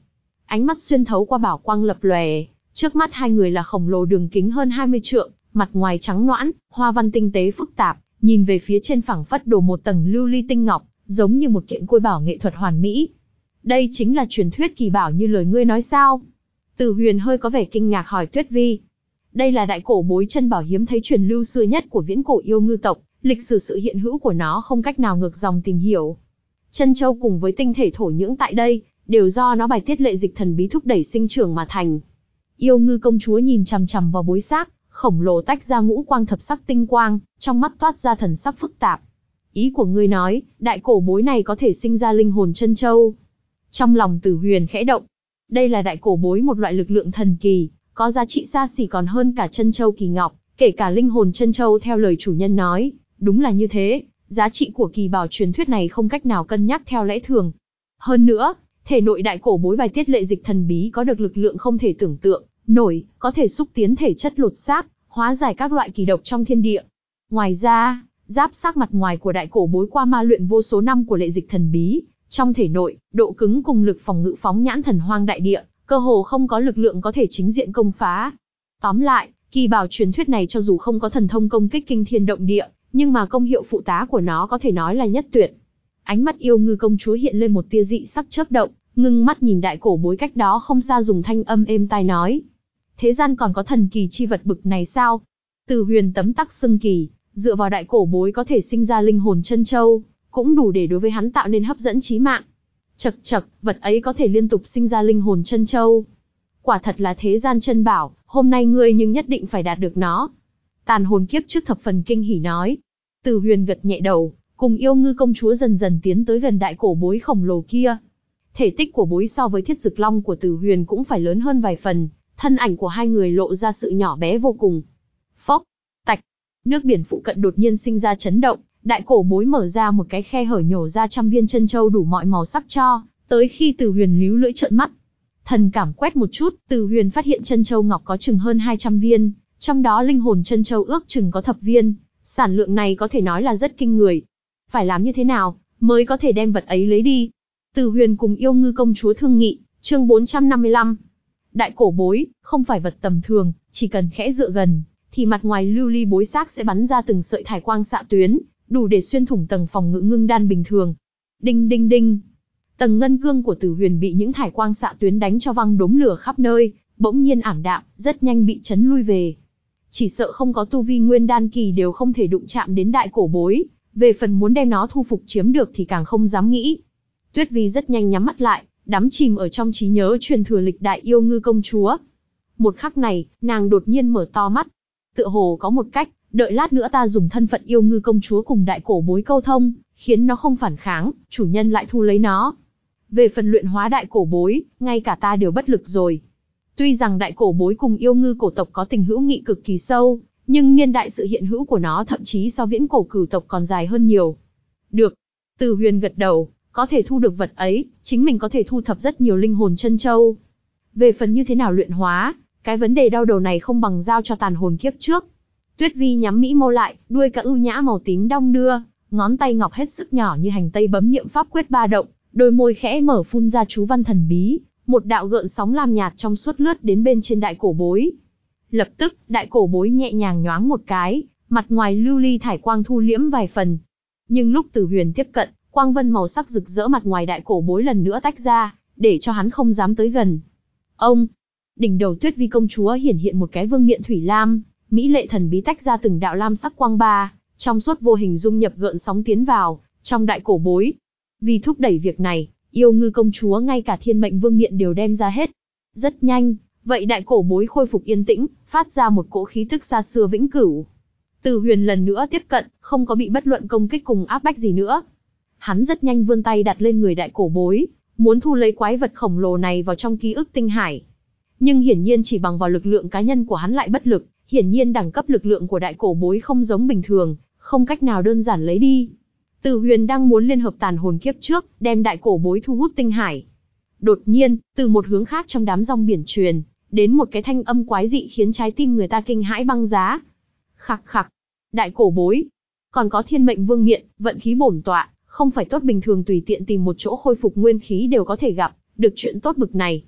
Ánh mắt xuyên thấu qua bảo quang lập lòe, trước mắt hai người là khổng lồ đường kính hơn hai mươi trượng, mặt ngoài trắng nõn, hoa văn tinh tế phức tạp, nhìn về phía trên phẳng phất đổ một tầng lưu ly tinh ngọc, giống như một kiện côi bảo nghệ thuật hoàn mỹ. Đây chính là truyền thuyết kỳ bảo như lời ngươi nói sao? Từ Huyền hơi có vẻ kinh ngạc hỏi Tuyết Vi. Đây là đại cổ bối chân bảo hiếm thấy truyền lưu xưa nhất của viễn cổ yêu ngư tộc, lịch sử sự hiện hữu của nó không cách nào ngược dòng tìm hiểu. Chân châu cùng với tinh thể thổ nhưỡng tại đây, đều do nó bài tiết lệ dịch thần bí thúc đẩy sinh trưởng mà thành. Yêu ngư công chúa nhìn chằm chằm vào bối xác, khổng lồ tách ra ngũ quang thập sắc tinh quang, trong mắt toát ra thần sắc phức tạp. Ý của ngươi nói, đại cổ bối này có thể sinh ra linh hồn chân châu. Trong lòng Tử Huyền khẽ động. Đây là đại cổ bối một loại lực lượng thần kỳ, có giá trị xa xỉ còn hơn cả chân châu kỳ ngọc, kể cả linh hồn chân châu theo lời chủ nhân nói. Đúng là như thế, giá trị của kỳ bảo truyền thuyết này không cách nào cân nhắc theo lẽ thường. Hơn nữa, thể nội đại cổ bối bài tiết lệ dịch thần bí có được lực lượng không thể tưởng tượng nổi, có thể xúc tiến thể chất lột xác, hóa giải các loại kỳ độc trong thiên địa. Ngoài ra, giáp xác mặt ngoài của đại cổ bối qua ma luyện vô số năm của lệ dịch thần bí, trong thể nội, độ cứng cùng lực phòng ngự phóng nhãn thần hoang đại địa, cơ hồ không có lực lượng có thể chính diện công phá. Tóm lại, kỳ bảo truyền thuyết này cho dù không có thần thông công kích kinh thiên động địa, nhưng mà công hiệu phụ tá của nó có thể nói là nhất tuyệt. Ánh mắt yêu ngư công chúa hiện lên một tia dị sắc chớp động, ngưng mắt nhìn đại cổ bối cách đó không xa dùng thanh âm êm tai nói. Thế gian còn có thần kỳ chi vật bực này sao? Từ Huyền tấm tắc xưng kỳ, dựa vào đại cổ bối có thể sinh ra linh hồn chân châu, cũng đủ để đối với hắn tạo nên hấp dẫn chí mạng. Chậc chậc, vật ấy có thể liên tục sinh ra linh hồn chân châu. Quả thật là thế gian chân bảo, hôm nay ngươi nhưng nhất định phải đạt được nó. Tàn hồn kiếp trước thập phần kinh hỉ nói. Từ Huyền gật nhẹ đầu, cùng yêu ngư công chúa dần dần tiến tới gần đại cổ bối khổng lồ kia. Thể tích của bối so với thiết dực long của Từ Huyền cũng phải lớn hơn vài phần, thân ảnh của hai người lộ ra sự nhỏ bé vô cùng. Phốc, tạch, nước biển phụ cận đột nhiên sinh ra chấn động, đại cổ bối mở ra một cái khe hở nhổ ra trăm viên chân châu đủ mọi màu sắc cho, tới khi Từ Huyền líu lưỡi trợn mắt. Thần cảm quét một chút, Từ Huyền phát hiện chân châu ngọc có chừng hơn hai trăm viên, trong đó linh hồn chân châu ước chừng có thập viên, sản lượng này có thể nói là rất kinh người. Phải làm như thế nào mới có thể đem vật ấy lấy đi? Từ Huyền cùng yêu ngư công chúa thương nghị, chương bốn trăm năm mươi lăm. Đại cổ bối, không phải vật tầm thường, chỉ cần khẽ dựa gần, thì mặt ngoài lưu ly bối xác sẽ bắn ra từng sợi thải quang xạ tuyến, đủ để xuyên thủng tầng phòng ngự ngưng đan bình thường. Đinh đinh đinh. Tầng ngân cương của Tử Huyền bị những thải quang xạ tuyến đánh cho văng đốm lửa khắp nơi, bỗng nhiên ảm đạm, rất nhanh bị chấn lui về. Chỉ sợ không có tu vi nguyên đan kỳ đều không thể đụng chạm đến đại cổ bối, về phần muốn đem nó thu phục chiếm được thì càng không dám nghĩ. Tuyết Vi rất nhanh nhắm mắt lại, đắm chìm ở trong trí nhớ truyền thừa lịch đại yêu ngư công chúa. Một khắc này, nàng đột nhiên mở to mắt. Tựa hồ có một cách, đợi lát nữa ta dùng thân phận yêu ngư công chúa cùng đại cổ bối câu thông, khiến nó không phản kháng, chủ nhân lại thu lấy nó. Về phần luyện hóa đại cổ bối, ngay cả ta đều bất lực rồi. Tuy rằng đại cổ bối cùng yêu ngư cổ tộc có tình hữu nghị cực kỳ sâu, nhưng niên đại sự hiện hữu của nó thậm chí so viễn cổ cửu tộc còn dài hơn nhiều. Được. Từ Huyền gật đầu, có thể thu được vật ấy, chính mình có thể thu thập rất nhiều linh hồn chân châu. Về phần như thế nào luyện hóa, cái vấn đề đau đầu này không bằng giao cho tàn hồn kiếp trước. Tuyết Vi nhắm mỹ mâu lại, đuôi cá ưu nhã màu tím đong đưa, ngón tay ngọc hết sức nhỏ như hành tây bấm niệm pháp quyết ba động, đôi môi khẽ mở phun ra chú văn thần bí, một đạo gợn sóng lam nhạt trong suốt lướt đến bên trên đại cổ bối. Lập tức, đại cổ bối nhẹ nhàng nhoáng một cái, mặt ngoài lưu ly thải quang thu liễm vài phần. Nhưng lúc Từ Huyền tiếp cận, quang vân màu sắc rực rỡ mặt ngoài đại cổ bối lần nữa tách ra, để cho hắn không dám tới gần. Ông, đỉnh đầu Tuyết Vi công chúa hiển hiện một cái vương miện thủy lam, mỹ lệ thần bí tách ra từng đạo lam sắc quang ba, trong suốt vô hình dung nhập gợn sóng tiến vào trong đại cổ bối. Vì thúc đẩy việc này, yêu ngư công chúa ngay cả thiên mệnh vương miện đều đem ra hết. Rất nhanh, vậy đại cổ bối khôi phục yên tĩnh, phát ra một cỗ khí tức xa xưa vĩnh cửu. Từ Huyền lần nữa tiếp cận, không có bị bất luận công kích cùng áp bách gì nữa. Hắn rất nhanh vươn tay đặt lên người đại cổ bối, muốn thu lấy quái vật khổng lồ này vào trong ký ức tinh hải. Nhưng hiển nhiên chỉ bằng vào lực lượng cá nhân của hắn lại bất lực, hiển nhiên đẳng cấp lực lượng của đại cổ bối không giống bình thường, không cách nào đơn giản lấy đi. Từ Huyền đang muốn liên hợp tàn hồn kiếp trước, đem đại cổ bối thu hút tinh hải. Đột nhiên, từ một hướng khác trong đám rong biển truyền đến một cái thanh âm quái dị khiến trái tim người ta kinh hãi băng giá. Khặc khặc, đại cổ bối, còn có thiên mệnh vương miện, vận khí bổn tọa, không phải tốt bình thường tùy tiện tìm một chỗ khôi phục nguyên khí đều có thể gặp được chuyện tốt bực này.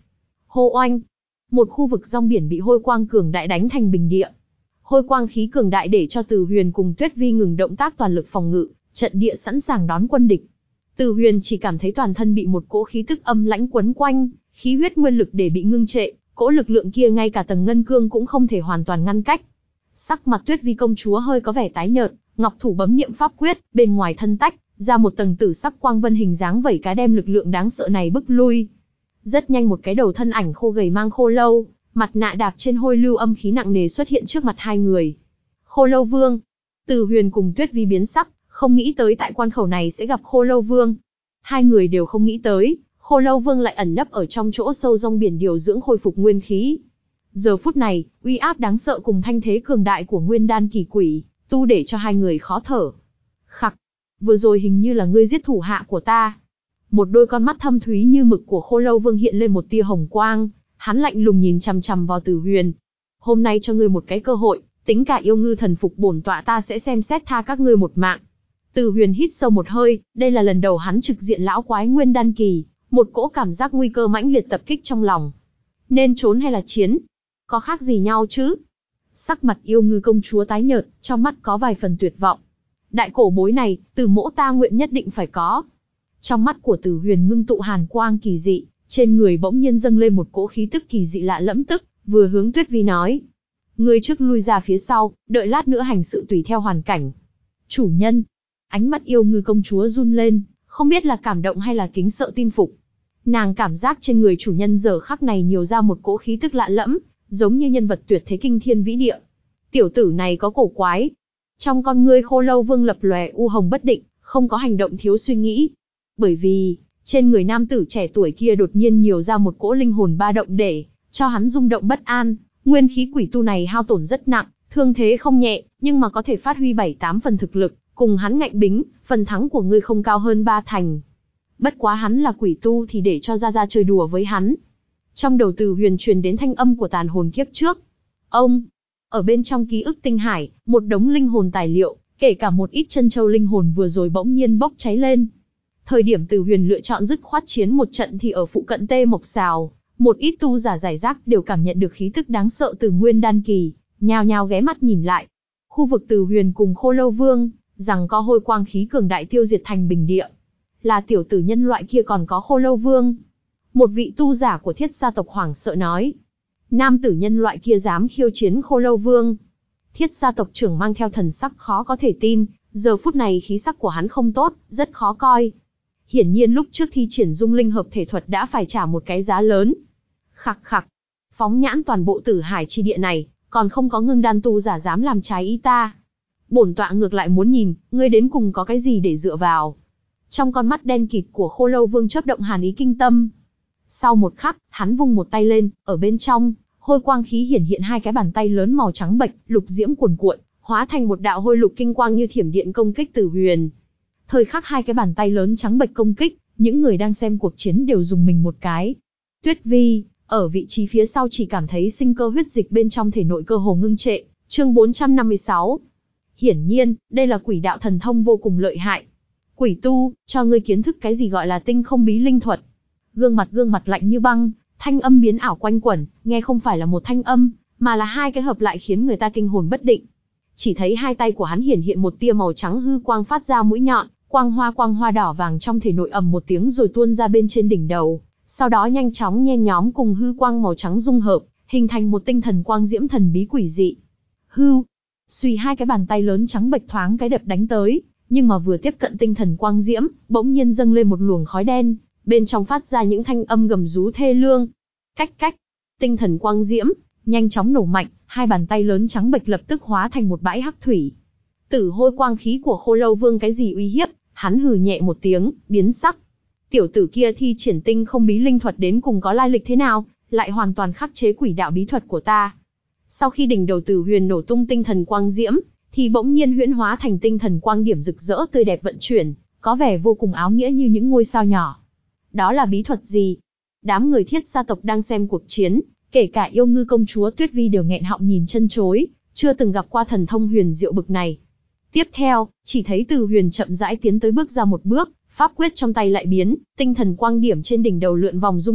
Hô oanh! Một khu vực rong biển bị hôi quang cường đại đánh thành bình địa. Hôi quang khí cường đại để cho Từ Huyền cùng Tuyết Vi ngừng động tác toàn lực phòng ngự, trận địa sẵn sàng đón quân địch. Từ Huyền chỉ cảm thấy toàn thân bị một cỗ khí tức âm lãnh quấn quanh, khí huyết nguyên lực để bị ngưng trệ, cỗ lực lượng kia ngay cả tầng ngân cương cũng không thể hoàn toàn ngăn cách. Sắc mặt Tuyết Vi công chúa hơi có vẻ tái nhợt, ngọc thủ bấm niệm pháp quyết, bên ngoài thân tách ra một tầng tử sắc quang vân hình dáng vẩy cá đem lực lượng đáng sợ này bức lui. Rất nhanh một cái đầu thân ảnh khô gầy mang khô lâu, mặt nạ đạp trên hôi lưu âm khí nặng nề xuất hiện trước mặt hai người. Khô Lâu Vương. Từ Huyền cùng Tuyết Vi biến sắc, không nghĩ tới tại quan khẩu này sẽ gặp Khô Lâu Vương. Hai người đều không nghĩ tới, Khô Lâu Vương lại ẩn nấp ở trong chỗ sâu rong biển điều dưỡng khôi phục nguyên khí. Giờ phút này, uy áp đáng sợ cùng thanh thế cường đại của nguyên đan kỳ quỷ, tu để cho hai người khó thở. Khặc, vừa rồi hình như là ngươi giết thủ hạ của ta. Một đôi con mắt thâm thúy như mực của Khô Lâu Vương hiện lên một tia hồng quang, hắn lạnh lùng nhìn chằm chằm vào Từ Huyền. Hôm nay cho ngươi một cái cơ hội, tính cả yêu ngư thần phục bổn tọa ta sẽ xem xét tha các ngươi một mạng. Từ Huyền hít sâu một hơi, đây là lần đầu hắn trực diện lão quái nguyên đan kỳ, một cỗ cảm giác nguy cơ mãnh liệt tập kích trong lòng. Nên trốn hay là chiến? Có khác gì nhau chứ? Sắc mặt yêu ngư công chúa tái nhợt, trong mắt có vài phần tuyệt vọng. Đại cổ bối này, từ mỗ ta nguyện nhất định phải có. Trong mắt của Từ Huyền ngưng tụ hàn quang kỳ dị, trên người bỗng nhiên dâng lên một cỗ khí tức kỳ dị lạ lẫm tức, vừa hướng Tuyết Vi nói. Ngươi trước lui ra phía sau, đợi lát nữa hành sự tùy theo hoàn cảnh. Chủ nhân. Ánh mắt yêu ngư công chúa run lên, không biết là cảm động hay là kính sợ tin phục. Nàng cảm giác trên người chủ nhân giờ khắc này nhiều ra một cỗ khí tức lạ lẫm, giống như nhân vật tuyệt thế kinh thiên vĩ địa. Tiểu tử này có cổ quái. Trong con ngươi Khô Lâu Vương lập lòe u hồng bất định, không có hành động thiếu suy nghĩ. Bởi vì, trên người nam tử trẻ tuổi kia đột nhiên nhiều ra một cỗ linh hồn ba động để cho hắn rung động bất an. Nguyên khí quỷ tu này hao tổn rất nặng, thương thế không nhẹ, nhưng mà có thể phát huy bảy tám phần thực lực, cùng hắn ngạnh bính, phần thắng của ngươi không cao hơn ba thành. Bất quá hắn là quỷ tu thì để cho ra ra chơi đùa với hắn. Trong đầu Từ Huyền truyền đến thanh âm của tàn hồn kiếp trước. Ông, ở bên trong ký ức tinh hải, một đống linh hồn tài liệu, kể cả một ít chân châu linh hồn vừa rồi bỗng nhiên bốc cháy lên. Thời điểm Từ Huyền lựa chọn dứt khoát chiến một trận thì ở phụ cận Tê Mộc Sào, một ít tu giả giải rác đều cảm nhận được khí tức đáng sợ từ nguyên đan kỳ, nhao nhao ghé mắt nhìn lại. Khu vực Từ Huyền cùng Khô Lâu Vương, rằng có hôi quang khí cường đại tiêu diệt thành bình địa. Là tiểu tử nhân loại kia còn có Khô Lâu Vương. Một vị tu giả của Thiết gia tộc hoảng sợ nói. Nam tử nhân loại kia dám khiêu chiến Khô Lâu Vương. Thiết gia tộc trưởng mang theo thần sắc khó có thể tin, giờ phút này khí sắc của hắn không tốt, rất khó coi. Hiển nhiên lúc trước thi triển dung linh hợp thể thuật đã phải trả một cái giá lớn. Khặc khặc, phóng nhãn toàn bộ Tử Hải chi địa này, còn không có ngưng đan tu giả dám làm trái ý ta. Bổn tọa ngược lại muốn nhìn, ngươi đến cùng có cái gì để dựa vào. Trong con mắt đen kịt của Khô Lâu Vương chớp động hàn ý kinh tâm. Sau một khắc, hắn vung một tay lên, ở bên trong, hôi quang khí hiển hiện hai cái bàn tay lớn màu trắng bệch, lục diễm cuồn cuộn, hóa thành một đạo hôi lục kinh quang như thiểm điện công kích Từ Huyền. Thời khắc hai cái bàn tay lớn trắng bệch công kích, những người đang xem cuộc chiến đều dùng mình một cái. Tuyết Vi, ở vị trí phía sau chỉ cảm thấy sinh cơ huyết dịch bên trong thể nội cơ hồ ngưng trệ. Chương bốn trăm năm mươi sáu. Hiển nhiên, đây là quỷ đạo thần thông vô cùng lợi hại. Quỷ tu, cho ngươi kiến thức cái gì gọi là tinh không bí linh thuật. Gương mặt gương mặt lạnh như băng, thanh âm biến ảo quanh quẩn, nghe không phải là một thanh âm, mà là hai cái hợp lại khiến người ta kinh hồn bất định. Chỉ thấy hai tay của hắn hiển hiện một tia màu trắng hư quang phát ra mũi nhọn, quang hoa quang hoa đỏ vàng trong thể nội ầm một tiếng rồi tuôn ra bên trên đỉnh đầu, sau đó nhanh chóng nhen nhóm cùng hư quang màu trắng dung hợp, hình thành một tinh thần quang diễm thần bí quỷ dị. Hư, suy hai cái bàn tay lớn trắng bệch thoáng cái đập đánh tới, nhưng mà vừa tiếp cận tinh thần quang diễm, bỗng nhiên dâng lên một luồng khói đen, bên trong phát ra những thanh âm gầm rú thê lương. Cách cách, tinh thần quang diễm nhanh chóng nổ mạnh, hai bàn tay lớn trắng bệch lập tức hóa thành một bãi hắc thủy. Tử hôi quang khí của Khô Lâu Vương cái gì uy hiếp, hắn hừ nhẹ một tiếng, biến sắc. Tiểu tử kia thi triển tinh không bí linh thuật đến cùng có lai lịch thế nào, lại hoàn toàn khắc chế quỷ đạo bí thuật của ta. Sau khi đỉnh đầu Từ Huyền nổ tung tinh thần quang diễm, thì bỗng nhiên huyễn hóa thành tinh thần quang điểm rực rỡ tươi đẹp vận chuyển, có vẻ vô cùng áo nghĩa như những ngôi sao nhỏ. Đó là bí thuật gì? Đám người Thiết gia tộc đang xem cuộc chiến, kể cả yêu ngư công chúa Tuyết Vi đều nghẹn họng nhìn chân chối, chưa từng gặp qua thần thông huyền diệu bực này. Tiếp theo, chỉ thấy Từ Huyền chậm rãi tiến tới bước ra một bước, pháp quyết trong tay lại biến, tinh thần quang điểm trên đỉnh đầu lượn vòng dung nhập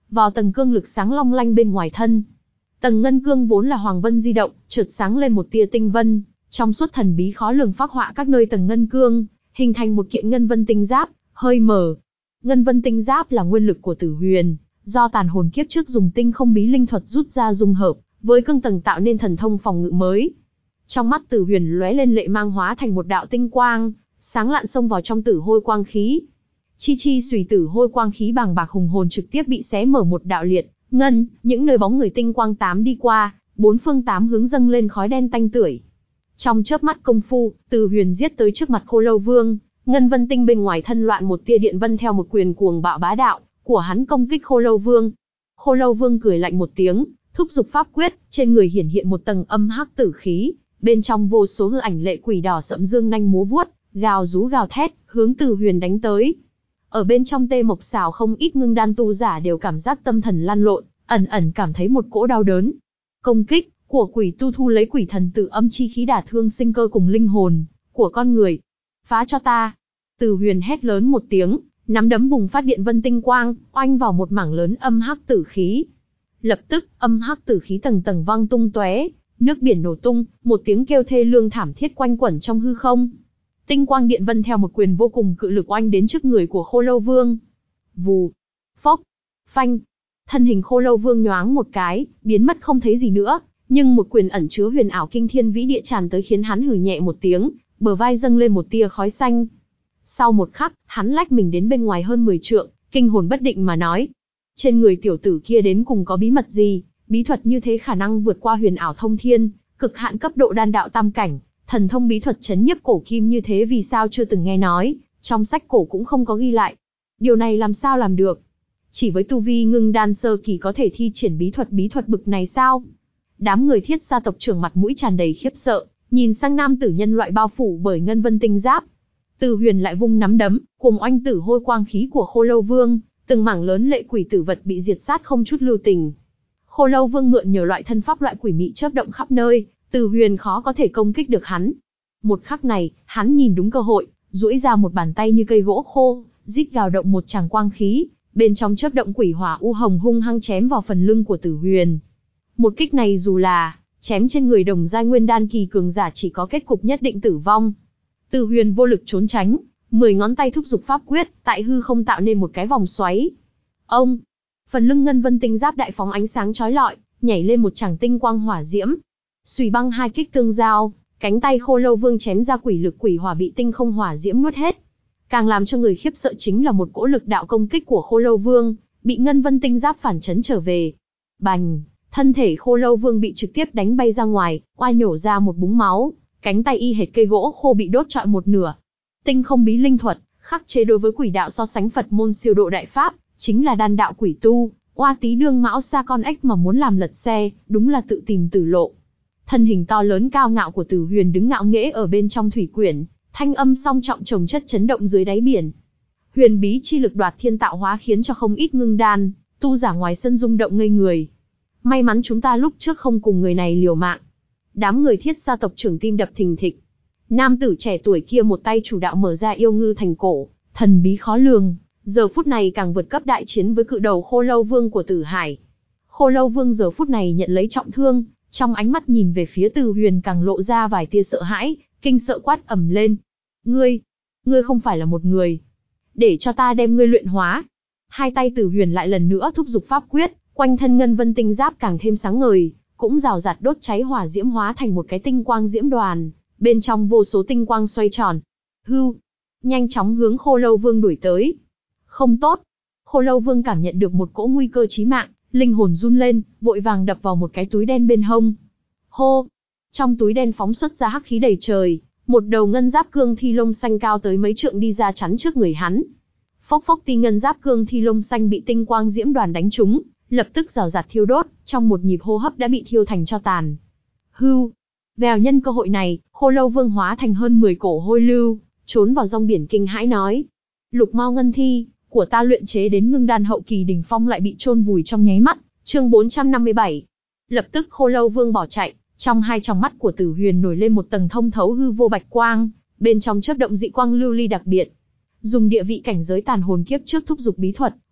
vào tầng cương lực sáng long lanh bên ngoài thân. Tầng ngân cương vốn là hoàng vân di động, chợt sáng lên một tia tinh vân, trong suốt thần bí khó lường phác họa các nơi tầng ngân cương, hình thành một kiện ngân vân tinh giáp, hơi mở. Ngân vân tinh giáp là nguyên lực của Tử Huyền, do tàn hồn kiếp trước dùng tinh không bí linh thuật rút ra dung hợp với cương tầng tạo nên thần thông phòng ngự mới. Trong mắt Tử Huyền lóe lên lệ mang hóa thành một đạo tinh quang, sáng lạn xông vào trong tử hôi quang khí. Chi chi xùy tử hôi quang khí bàng bạc hùng hồn trực tiếp bị xé mở một đạo liệt, ngân, những nơi bóng người tinh quang tám đi qua, bốn phương tám hướng dâng lên khói đen tanh tưởi. Trong chớp mắt công phu, Tử Huyền giết tới trước mặt Khô Lâu Vương, ngân vân tinh bên ngoài thân loạn một tia điện vân theo một quyền cuồng bạo bá đạo của hắn công kích Khô Lâu Vương. Khô Lâu Vương cười lạnh một tiếng, thúc giục pháp quyết, trên người hiển hiện một tầng âm hắc tử khí, bên trong vô số hư ảnh lệ quỷ đỏ sậm dương nanh múa vuốt, gào rú gào thét, hướng Tử Huyền đánh tới. Ở bên trong Tê Mộc Xào không ít ngưng đan tu giả đều cảm giác tâm thần lăn lộn, ẩn ẩn cảm thấy một cỗ đau đớn. Công kích của quỷ tu thu lấy quỷ thần tử âm chi khí đả thương sinh cơ cùng linh hồn của con người. Phá cho ta! Tử Huyền hét lớn một tiếng, nắm đấm bùng phát điện vân tinh quang, oanh vào một mảng lớn âm hắc tử khí. Lập tức, âm hắc tử khí tầng tầng văng tung tóe, nước biển nổ tung, một tiếng kêu thê lương thảm thiết quanh quẩn trong hư không. Tinh quang điện vân theo một quyền vô cùng cự lực oanh đến trước người của Khô Lâu Vương. Vù, phốc, phanh, thân hình Khô Lâu Vương nhoáng một cái, biến mất không thấy gì nữa, nhưng một quyền ẩn chứa huyền ảo kinh thiên vĩ địa tràn tới khiến hắn hừ nhẹ một tiếng, bờ vai dâng lên một tia khói xanh. Sau một khắc, hắn lách mình đến bên ngoài hơn mười trượng, kinh hồn bất định mà nói: trên người tiểu tử kia đến cùng có bí mật gì, bí thuật như thế khả năng vượt qua huyền ảo thông thiên, cực hạn cấp độ đan đạo tam cảnh, thần thông bí thuật chấn nhiếp cổ kim như thế vì sao chưa từng nghe nói, trong sách cổ cũng không có ghi lại. Điều này làm sao làm được? Chỉ với tu vi ngưng đan sơ kỳ có thể thi triển bí thuật bí thuật bực này sao? Đám người Thiết gia tộc trưởng mặt mũi tràn đầy khiếp sợ, nhìn sang nam tử nhân loại bao phủ bởi ngân vân tinh giáp. Tử Huyền lại vung nắm đấm, cùng oanh tử hôi quang khí của Khô Lâu Vương, từng mảng lớn lệ quỷ tử vật bị diệt sát không chút lưu tình. Khô Lâu Vương mượn nhiều loại thân pháp loại quỷ mị chớp động khắp nơi, Tử Huyền khó có thể công kích được hắn. Một khắc này, hắn nhìn đúng cơ hội, duỗi ra một bàn tay như cây gỗ khô, rít gào động một tràng quang khí, bên trong chớp động quỷ hỏa u hồng hung hăng chém vào phần lưng của Tử Huyền. Một kích này dù là chém trên người đồng giai nguyên đan kỳ cường giả chỉ có kết cục nhất định tử vong. Tử Huyền vô lực trốn tránh, mười ngón tay thúc giục pháp quyết, tại hư không tạo nên một cái vòng xoáy. Ông, phần lưng ngân vân tinh giáp đại phóng ánh sáng chói lọi, nhảy lên một tràng tinh quang hỏa diễm. Xùy băng hai kích tương giao, cánh tay Khô Lâu Vương chém ra quỷ lực quỷ hỏa bị tinh không hỏa diễm nuốt hết. Càng làm cho người khiếp sợ chính là một cỗ lực đạo công kích của Khô Lâu Vương, bị ngân vân tinh giáp phản chấn trở về. Bành, thân thể Khô Lâu Vương bị trực tiếp đánh bay ra ngoài, oai nhổ ra một búng máu, cánh tay y hệt cây gỗ khô bị đốt trọi một nửa. Tinh không bí linh thuật, khắc chế đối với quỷ đạo so sánh Phật môn siêu độ đại pháp, chính là đan đạo quỷ tu, oa tí đương mão xa con ếch mà muốn làm lật xe, đúng là tự tìm tử lộ. Thân hình to lớn cao ngạo của Tử Huyền đứng ngạo nghễ ở bên trong thủy quyển, thanh âm song trọng chồng chất chấn động dưới đáy biển. Huyền bí chi lực đoạt thiên tạo hóa khiến cho không ít ngưng đan tu giả ngoài sân rung động ngây người. May mắn chúng ta lúc trước không cùng người này liều mạng. Đám người Thiết gia tộc trưởng tim đập thình thịch. Nam tử trẻ tuổi kia một tay chủ đạo mở ra yêu ngư thành cổ, thần bí khó lường, giờ phút này càng vượt cấp đại chiến với cự đầu Khô Lâu Vương của Tử Hải. Khô Lâu Vương giờ phút này nhận lấy trọng thương, trong ánh mắt nhìn về phía Tử Huyền càng lộ ra vài tia sợ hãi, kinh sợ quát ầm lên: Ngươi, ngươi không phải là một người. Để cho ta đem ngươi luyện hóa. Hai tay Tử Huyền lại lần nữa thúc giục pháp quyết, quanh thân ngân vân tinh giáp càng thêm sáng ngời, cũng rào rạt đốt cháy hỏa diễm hóa thành một cái tinh quang diễm đoàn, bên trong vô số tinh quang xoay tròn. Hưu, nhanh chóng hướng Khô Lâu Vương đuổi tới. Không tốt. Khô Lâu Vương cảm nhận được một cỗ nguy cơ chí mạng, linh hồn run lên, vội vàng đập vào một cái túi đen bên hông. Hô, trong túi đen phóng xuất ra hắc khí đầy trời, một đầu ngân giáp cương thi lông xanh cao tới mấy trượng đi ra chắn trước người hắn. Phốc phốc ti ngân giáp cương thi lông xanh bị tinh quang diễm đoàn đánh trúng, lập tức rào rạt thiêu đốt, trong một nhịp hô hấp đã bị thiêu thành tro tàn. Hưu, vèo nhân cơ hội này, Khô Lâu Vương hóa thành hơn mười cổ hôi lưu, trốn vào dòng biển kinh hãi nói: Lục Mao ngân thi của ta luyện chế đến ngưng đan hậu kỳ đỉnh phong lại bị chôn vùi trong nháy mắt. Chương bốn trăm năm mươi bảy. Lập tức Khô Lâu Vương bỏ chạy, trong hai tròng mắt của Tử Huyền nổi lên một tầng thông thấu hư vô bạch quang, bên trong chớp động dị quang lưu ly đặc biệt. Dùng địa vị cảnh giới tàn hồn kiếp trước thúc giục bí thuật,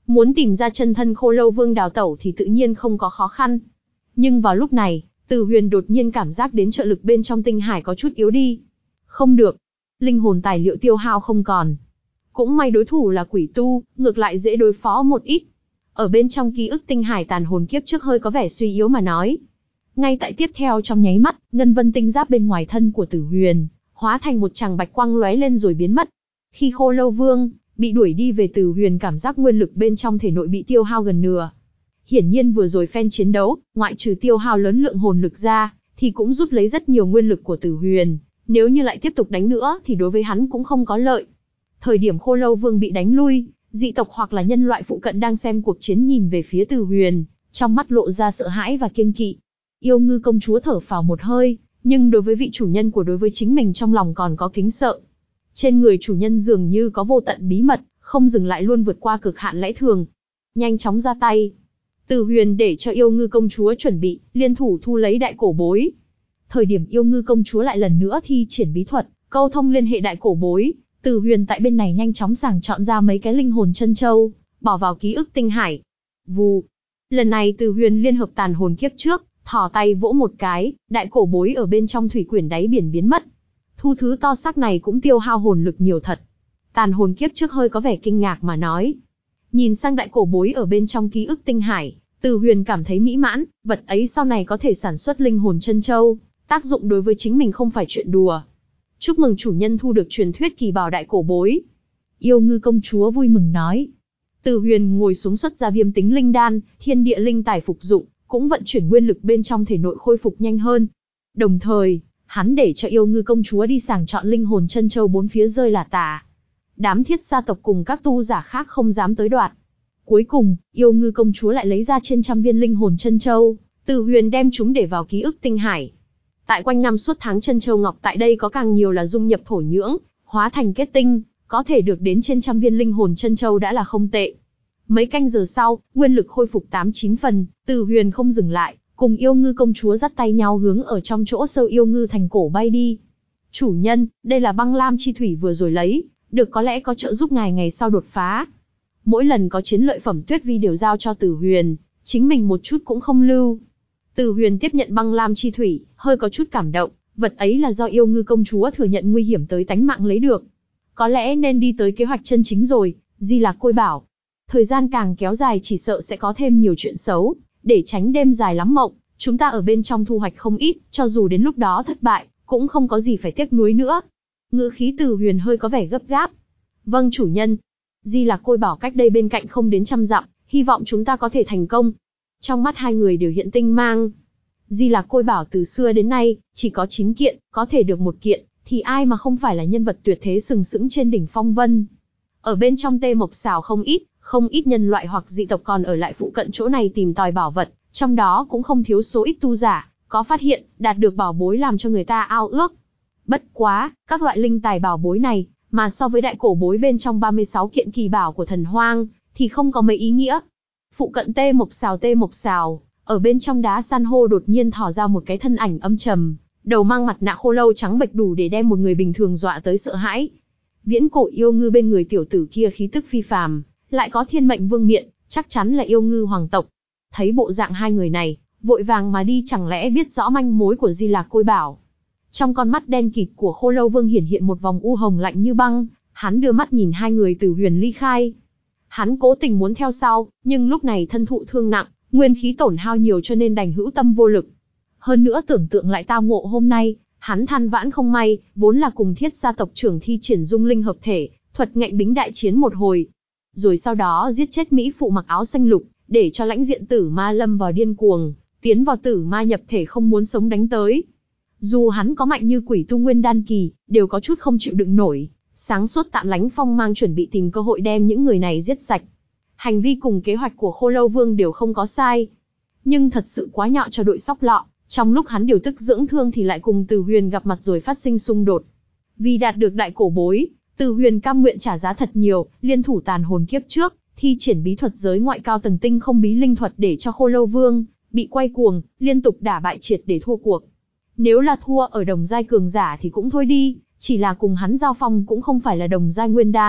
Muốn tìm ra chân thân Khô Lâu Vương đào tẩu thì tự nhiên không có khó khăn. Nhưng vào lúc này, Từ Huyền đột nhiên cảm giác đến trợ lực bên trong tinh hải có chút yếu đi. Không được, linh hồn tài liệu tiêu hao không còn. Cũng may đối thủ là quỷ tu, ngược lại dễ đối phó một ít. Ở bên trong ký ức tinh hải tàn hồn kiếp trước hơi có vẻ suy yếu mà nói. Ngay tại tiếp theo trong nháy mắt, ngân vân tinh giáp bên ngoài thân của Tử Huyền hóa thành một tràng bạch quang lóe lên rồi biến mất. Khi Khô Lâu Vương bị đuổi đi về, Tử Huyền cảm giác nguyên lực bên trong thể nội bị tiêu hao gần nửa. Hiển nhiên vừa rồi phen chiến đấu, ngoại trừ tiêu hao lớn lượng hồn lực ra, thì cũng rút lấy rất nhiều nguyên lực của Tử Huyền. Nếu như lại tiếp tục đánh nữa thì đối với hắn cũng không có lợi. Thời điểm Khô Lâu Vương bị đánh lui, dị tộc hoặc là nhân loại phụ cận đang xem cuộc chiến nhìn về phía Tử Huyền, trong mắt lộ ra sợ hãi và kiêng kỵ. Yêu Ngư công chúa thở phào một hơi, nhưng đối với vị chủ nhân của đối với chính mình trong lòng còn có kính sợ. Trên người chủ nhân dường như có vô tận bí mật, không dừng lại luôn vượt qua cực hạn lẽ thường. Nhanh chóng ra tay. Tử Huyền để cho Yêu Ngư công chúa chuẩn bị, liên thủ thu lấy đại cổ bối. Thời điểm Yêu Ngư công chúa lại lần nữa thi triển bí thuật, câu thông liên hệ đại cổ bối, Tử Huyền tại bên này nhanh chóng sàng chọn ra mấy cái linh hồn chân châu, bỏ vào ký ức tinh hải. Vù. Lần này Tử Huyền liên hợp tàn hồn kiếp trước, thò tay vỗ một cái, đại cổ bối ở bên trong thủy quyển đáy biển biến mất. Thu thứ to xác này cũng tiêu hao hồn lực nhiều thật. Tàn hồn kiếp trước hơi có vẻ kinh ngạc mà nói. Nhìn sang đại cổ bối ở bên trong ký ức tinh hải, Tử Huyền cảm thấy mỹ mãn, vật ấy sau này có thể sản xuất linh hồn chân châu, tác dụng đối với chính mình không phải chuyện đùa. Chúc mừng chủ nhân thu được truyền thuyết kỳ bảo đại cổ bối. Yêu Ngư công chúa vui mừng nói. Tử Huyền ngồi xuống xuất ra viêm tính linh đan, thiên địa linh tài phục dụng, cũng vận chuyển nguyên lực bên trong thể nội khôi phục nhanh hơn. Đồng thời, hắn để cho Yêu Ngư công chúa đi sàng chọn linh hồn chân châu bốn phía rơi là tả. Đám thiết gia tộc cùng các tu giả khác không dám tới đoạt. Cuối cùng, Yêu Ngư công chúa lại lấy ra trên trăm viên linh hồn chân châu, Tử Huyền đem chúng để vào ký ức tinh hải. Tại quanh năm suốt tháng chân châu ngọc tại đây có càng nhiều là dung nhập thổ nhưỡng, hóa thành kết tinh, có thể được đến trên trăm viên linh hồn chân châu đã là không tệ. Mấy canh giờ sau, nguyên lực khôi phục tám chín phần, Tử Huyền không dừng lại, cùng Yêu Ngư công chúa dắt tay nhau hướng ở trong chỗ sâu Yêu Ngư thành cổ bay đi. Chủ nhân, đây là băng lam chi thủy vừa rồi lấy, được có lẽ có trợ giúp ngài ngày sau đột phá. Mỗi lần có chiến lợi phẩm Tuyết Vi đều giao cho Tử Huyền, chính mình một chút cũng không lưu. Tử Huyền tiếp nhận băng lam chi thủy, hơi có chút cảm động, vật ấy là do Yêu Ngư công chúa thừa nhận nguy hiểm tới tánh mạng lấy được. Có lẽ nên đi tới kế hoạch chân chính rồi, Di Lạc Côi bảo. Thời gian càng kéo dài chỉ sợ sẽ có thêm nhiều chuyện xấu, để tránh đêm dài lắm mộng, chúng ta ở bên trong thu hoạch không ít, cho dù đến lúc đó thất bại, cũng không có gì phải tiếc nuối nữa. Ngữ khí Tử Huyền hơi có vẻ gấp gáp. Vâng chủ nhân. Di Lạc Côi bảo cách đây bên cạnh không đến trăm dặm, hy vọng chúng ta có thể thành công. Trong mắt hai người đều hiện tinh mang. Di Lạc Côi bảo từ xưa đến nay, chỉ có chín kiện, có thể được một kiện, thì ai mà không phải là nhân vật tuyệt thế sừng sững trên đỉnh phong vân. Ở bên trong Tê Mộc Xào không ít, không ít nhân loại hoặc dị tộc còn ở lại phụ cận chỗ này tìm tòi bảo vật, trong đó cũng không thiếu số ít tu giả, có phát hiện, đạt được bảo bối làm cho người ta ao ước. Bất quá, các loại linh tài bảo bối này, mà so với đại cổ bối bên trong ba mươi sáu kiện kỳ bảo của thần hoang, thì không có mấy ý nghĩa. Phụ cận Tê Mộc Xào Tê Mộc Xào, ở bên trong đá san hô đột nhiên thò ra một cái thân ảnh âm trầm, đầu mang mặt nạ khô lâu trắng bệch đủ để đem một người bình thường dọa tới sợ hãi. Viễn Cổ Yêu Ngư bên người tiểu tử kia khí tức phi phàm, lại có thiên mệnh vương miện, chắc chắn là Yêu Ngư hoàng tộc. Thấy bộ dạng hai người này, vội vàng mà đi chẳng lẽ biết rõ manh mối của Di Lạc Côi bảo. Trong con mắt đen kịt của Khô Lâu Vương hiển hiện một vòng u hồng lạnh như băng, hắn đưa mắt nhìn hai người Tử Huyền ly khai. Hắn cố tình muốn theo sau, nhưng lúc này thân thụ thương nặng, nguyên khí tổn hao nhiều cho nên đành hữu tâm vô lực. Hơn nữa tưởng tượng lại tao ngộ hôm nay, hắn than vãn không may, vốn là cùng Thiết gia tộc trưởng thi triển dung linh hợp thể, thuật ngạnh bính đại chiến một hồi. Rồi sau đó giết chết Mỹ phụ mặc áo xanh lục, để cho lãnh diện tử ma lâm vào điên cuồng, tiến vào tử ma nhập thể không muốn sống đánh tới. Dù hắn có mạnh như quỷ tu nguyên đan kỳ, đều có chút không chịu đựng nổi. Sáng suốt Tạm Lánh Phong mang chuẩn bị tìm cơ hội đem những người này giết sạch. Hành vi cùng kế hoạch của Khô Lâu Vương đều không có sai. Nhưng thật sự quá nhọ cho đội Sóc Lọ, trong lúc hắn điều tức dưỡng thương thì lại cùng Tử Huyền gặp mặt rồi phát sinh xung đột. Vì đạt được đại cổ bối, Tử Huyền cam nguyện trả giá thật nhiều, liên thủ tàn hồn kiếp trước, thi triển bí thuật giới ngoại cao tầng tinh không bí linh thuật để cho Khô Lâu Vương bị quay cuồng, liên tục đả bại triệt để thua cuộc. Nếu là thua ở đồng giai cường giả thì cũng thôi đi, chỉ là cùng hắn giao phong cũng không phải là đồng giai nguyên đan,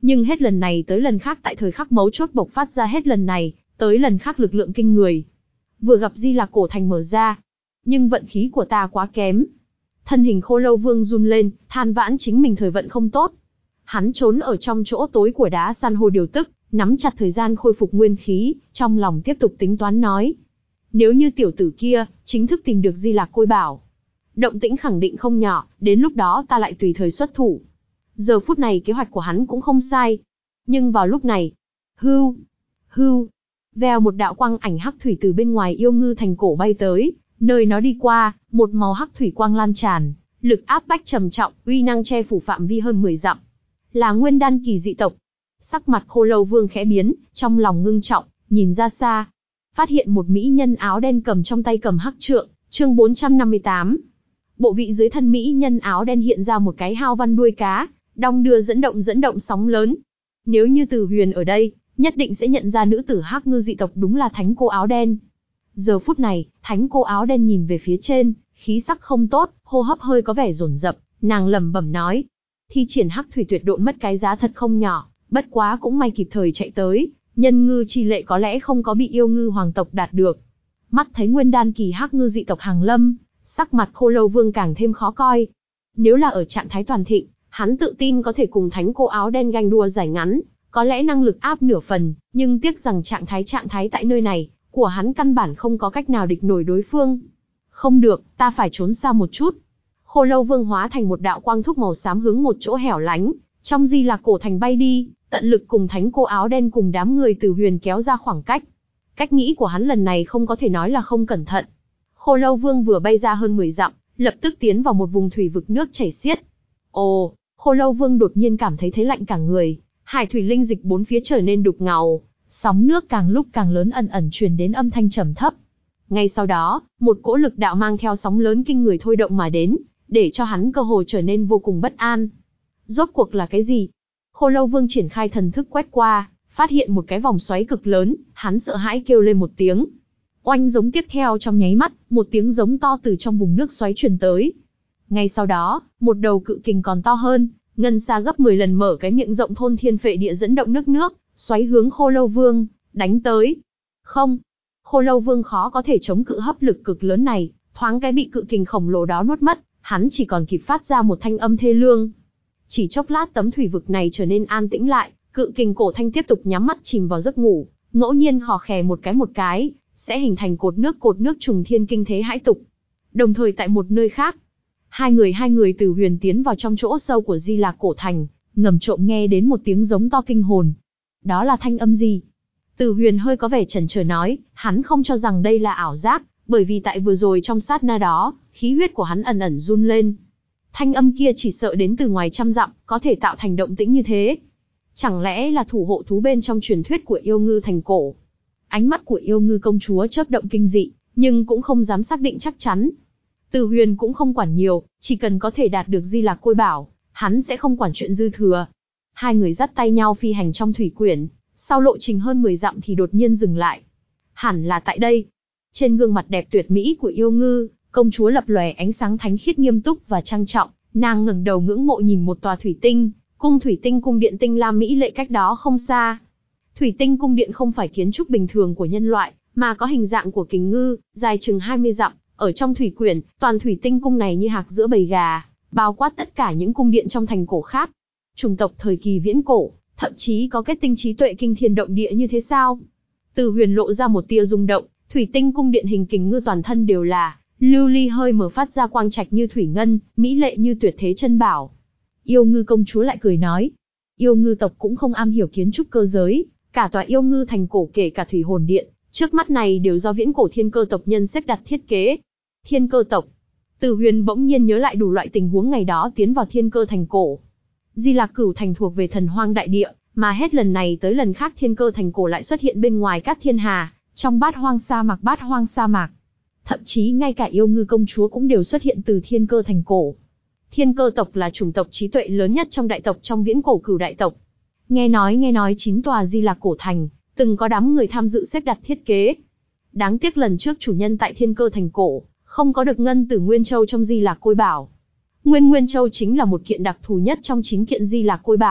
Nhưng hết lần này tới lần khác tại thời khắc mấu chốt bộc phát ra hết lần này, tới lần khác lực lượng kinh người. Vừa gặp Di Lạc Cổ Thành mở ra. Nhưng vận khí của ta quá kém. Thân hình Khô Lâu Vương run lên, than vãn chính mình thời vận không tốt. Hắn trốn ở trong chỗ tối của đá san hô điều tức, nắm chặt thời gian khôi phục nguyên khí, trong lòng tiếp tục tính toán nói. Nếu như tiểu tử kia, chính thức tìm được Di Lạc Côi Bảo, động tĩnh khẳng định không nhỏ, đến lúc đó ta lại tùy thời xuất thủ. Giờ phút này kế hoạch của hắn cũng không sai. Nhưng vào lúc này, hưu, hưu, vèo một đạo quang ảnh hắc thủy từ bên ngoài Yêu Ngư Thành cổ bay tới, nơi nó đi qua, một màu hắc thủy quang lan tràn, lực áp bách trầm trọng, uy năng che phủ phạm vi hơn mười dặm. Là Nguyên Đan kỳ dị tộc. Sắc mặt Khô Lâu Vương khẽ biến, trong lòng ngưng trọng, nhìn ra xa, phát hiện một mỹ nhân áo đen cầm trong tay cầm hắc trượng, chương bốn trăm năm mươi tám. Bộ vị dưới thân mỹ nhân áo đen hiện ra một cái hao văn đuôi cá, đong đưa dẫn động dẫn động sóng lớn. Nếu như Từ Huyền ở đây, nhất định sẽ nhận ra nữ tử hắc ngư dị tộc đúng là Thánh Cô áo đen. Giờ phút này, Thánh Cô áo đen nhìn về phía trên, khí sắc không tốt, hô hấp hơi có vẻ dồn dập, nàng lẩm bẩm nói: thi triển hắc thủy tuyệt độn mất cái giá thật không nhỏ, bất quá cũng may kịp thời chạy tới, nhân ngư chi lệ có lẽ không có bị yêu ngư hoàng tộc đạt được. Mắt thấy Nguyên Đan kỳ hắc ngư dị tộc hàng lâm, sắc mặt Khô Lâu Vương càng thêm khó coi. Nếu là ở trạng thái toàn thịnh, hắn tự tin có thể cùng Thánh Cô áo đen ganh đua giải ngắn, có lẽ năng lực áp nửa phần, nhưng tiếc rằng trạng thái trạng thái tại nơi này, của hắn căn bản không có cách nào địch nổi đối phương. Không được, ta phải trốn xa một chút. Khô Lâu Vương hóa thành một đạo quang thúc màu xám hướng một chỗ hẻo lánh, trong Di Lạc Cổ Thành bay đi, tận lực cùng Thánh Cô áo đen cùng đám người Từ Huyền kéo ra khoảng cách. Cách nghĩ của hắn lần này không có thể nói là không cẩn thận. Khô Lâu Vương vừa bay ra hơn mười dặm, lập tức tiến vào một vùng thủy vực nước chảy xiết. Ồ, Khô Lâu Vương đột nhiên cảm thấy thấy lạnh cả người, hải thủy linh dịch bốn phía trở nên đục ngầu, sóng nước càng lúc càng lớn ẩn ẩn truyền đến âm thanh trầm thấp. Ngay sau đó, một cỗ lực đạo mang theo sóng lớn kinh người thôi động mà đến, để cho hắn cơ hồ trở nên vô cùng bất an. Rốt cuộc là cái gì? Khô Lâu Vương triển khai thần thức quét qua, phát hiện một cái vòng xoáy cực lớn, hắn sợ hãi kêu lên một tiếng. Oanh giống tiếp theo trong nháy mắt, một tiếng giống to từ trong vùng nước xoáy truyền tới. Ngay sau đó, một đầu cự kình còn to hơn, ngân xa gấp mười lần mở cái miệng rộng thôn thiên phệ địa dẫn động nước nước, xoáy hướng Khô Lâu Vương, đánh tới. Không, Khô Lâu Vương khó có thể chống cự hấp lực cực lớn này, thoáng cái bị cự kình khổng lồ đó nuốt mất, hắn chỉ còn kịp phát ra một thanh âm thê lương. Chỉ chốc lát tấm thủy vực này trở nên an tĩnh lại, cự kình cổ thanh tiếp tục nhắm mắt chìm vào giấc ngủ, ngẫu nhiên khò khè một cái một cái, sẽ hình thành cột nước cột nước trùng thiên kinh thế hãi tục. Đồng thời tại một nơi khác, hai người hai người Từ Huyền tiến vào trong chỗ sâu của Di Lạc Cổ Thành, ngầm trộm nghe đến một tiếng giống to kinh hồn. Đó là thanh âm gì? Từ Huyền hơi có vẻ chần chờ nói, hắn không cho rằng đây là ảo giác, bởi vì tại vừa rồi trong sát na đó, khí huyết của hắn ẩn ẩn run lên. Thanh âm kia chỉ sợ đến từ ngoài trăm dặm, có thể tạo thành động tĩnh như thế. Chẳng lẽ là thủ hộ thú bên trong truyền thuyết của Yêu Ngư Thành cổ? Ánh mắt của Yêu Ngư công chúa chớp động kinh dị, nhưng cũng không dám xác định chắc chắn. Từ Huyền cũng không quản nhiều, chỉ cần có thể đạt được Di Lạc Côi Bảo, hắn sẽ không quản chuyện dư thừa. Hai người dắt tay nhau phi hành trong thủy quyển, sau lộ trình hơn mười dặm thì đột nhiên dừng lại. Hẳn là tại đây. Trên gương mặt đẹp tuyệt mỹ của Yêu Ngư công chúa lập lòe ánh sáng thánh khiết nghiêm túc và trang trọng, nàng ngẩng đầu ngưỡng mộ nhìn một tòa thủy tinh, cung thủy tinh cung điện tinh lam mỹ lệ cách đó không xa. Thủy tinh cung điện không phải kiến trúc bình thường của nhân loại, mà có hình dạng của kình ngư, dài chừng hai mươi dặm, ở trong thủy quyển, toàn thủy tinh cung này như hạc giữa bầy gà, bao quát tất cả những cung điện trong thành cổ khác. Chủng tộc thời kỳ viễn cổ, thậm chí có kết tinh trí tuệ kinh thiên động địa như thế sao? Từ Huyền lộ ra một tia rung động, thủy tinh cung điện hình kình ngư toàn thân đều là lưu ly hơi mở phát ra quang trạch như thủy ngân, mỹ lệ như tuyệt thế chân bảo. Yêu Ngư công chúa lại cười nói, Yêu Ngư tộc cũng không am hiểu kiến trúc cơ giới, cả tòa Yêu Ngư thành cổ kể cả thủy hồn điện, trước mắt này đều do viễn cổ thiên cơ tộc nhân xếp đặt thiết kế. Thiên cơ tộc. Từ Huyền bỗng nhiên nhớ lại đủ loại tình huống ngày đó tiến vào thiên cơ thành cổ. Di Lạc Cửu thành thuộc về thần hoang đại địa, mà hết lần này tới lần khác thiên cơ thành cổ lại xuất hiện bên ngoài Cát Thiên Hà, trong bát hoang sa mạc bát hoang sa mạc. Thậm chí ngay cả Yêu Ngư công chúa cũng đều xuất hiện từ thiên cơ thành cổ. Thiên cơ tộc là chủng tộc trí tuệ lớn nhất trong đại tộc trong viễn cổ Cửu đại tộc. Nghe nói nghe nói chín tòa Di Lạc cổ thành, từng có đám người tham dự xếp đặt thiết kế. Đáng tiếc lần trước chủ nhân tại thiên cơ thành cổ, không có được ngân tử Nguyên Châu trong Di Lạc Côi Bảo. Nguyên Nguyên Châu chính là một kiện đặc thù nhất trong chín kiện Di Lạc Côi Bảo,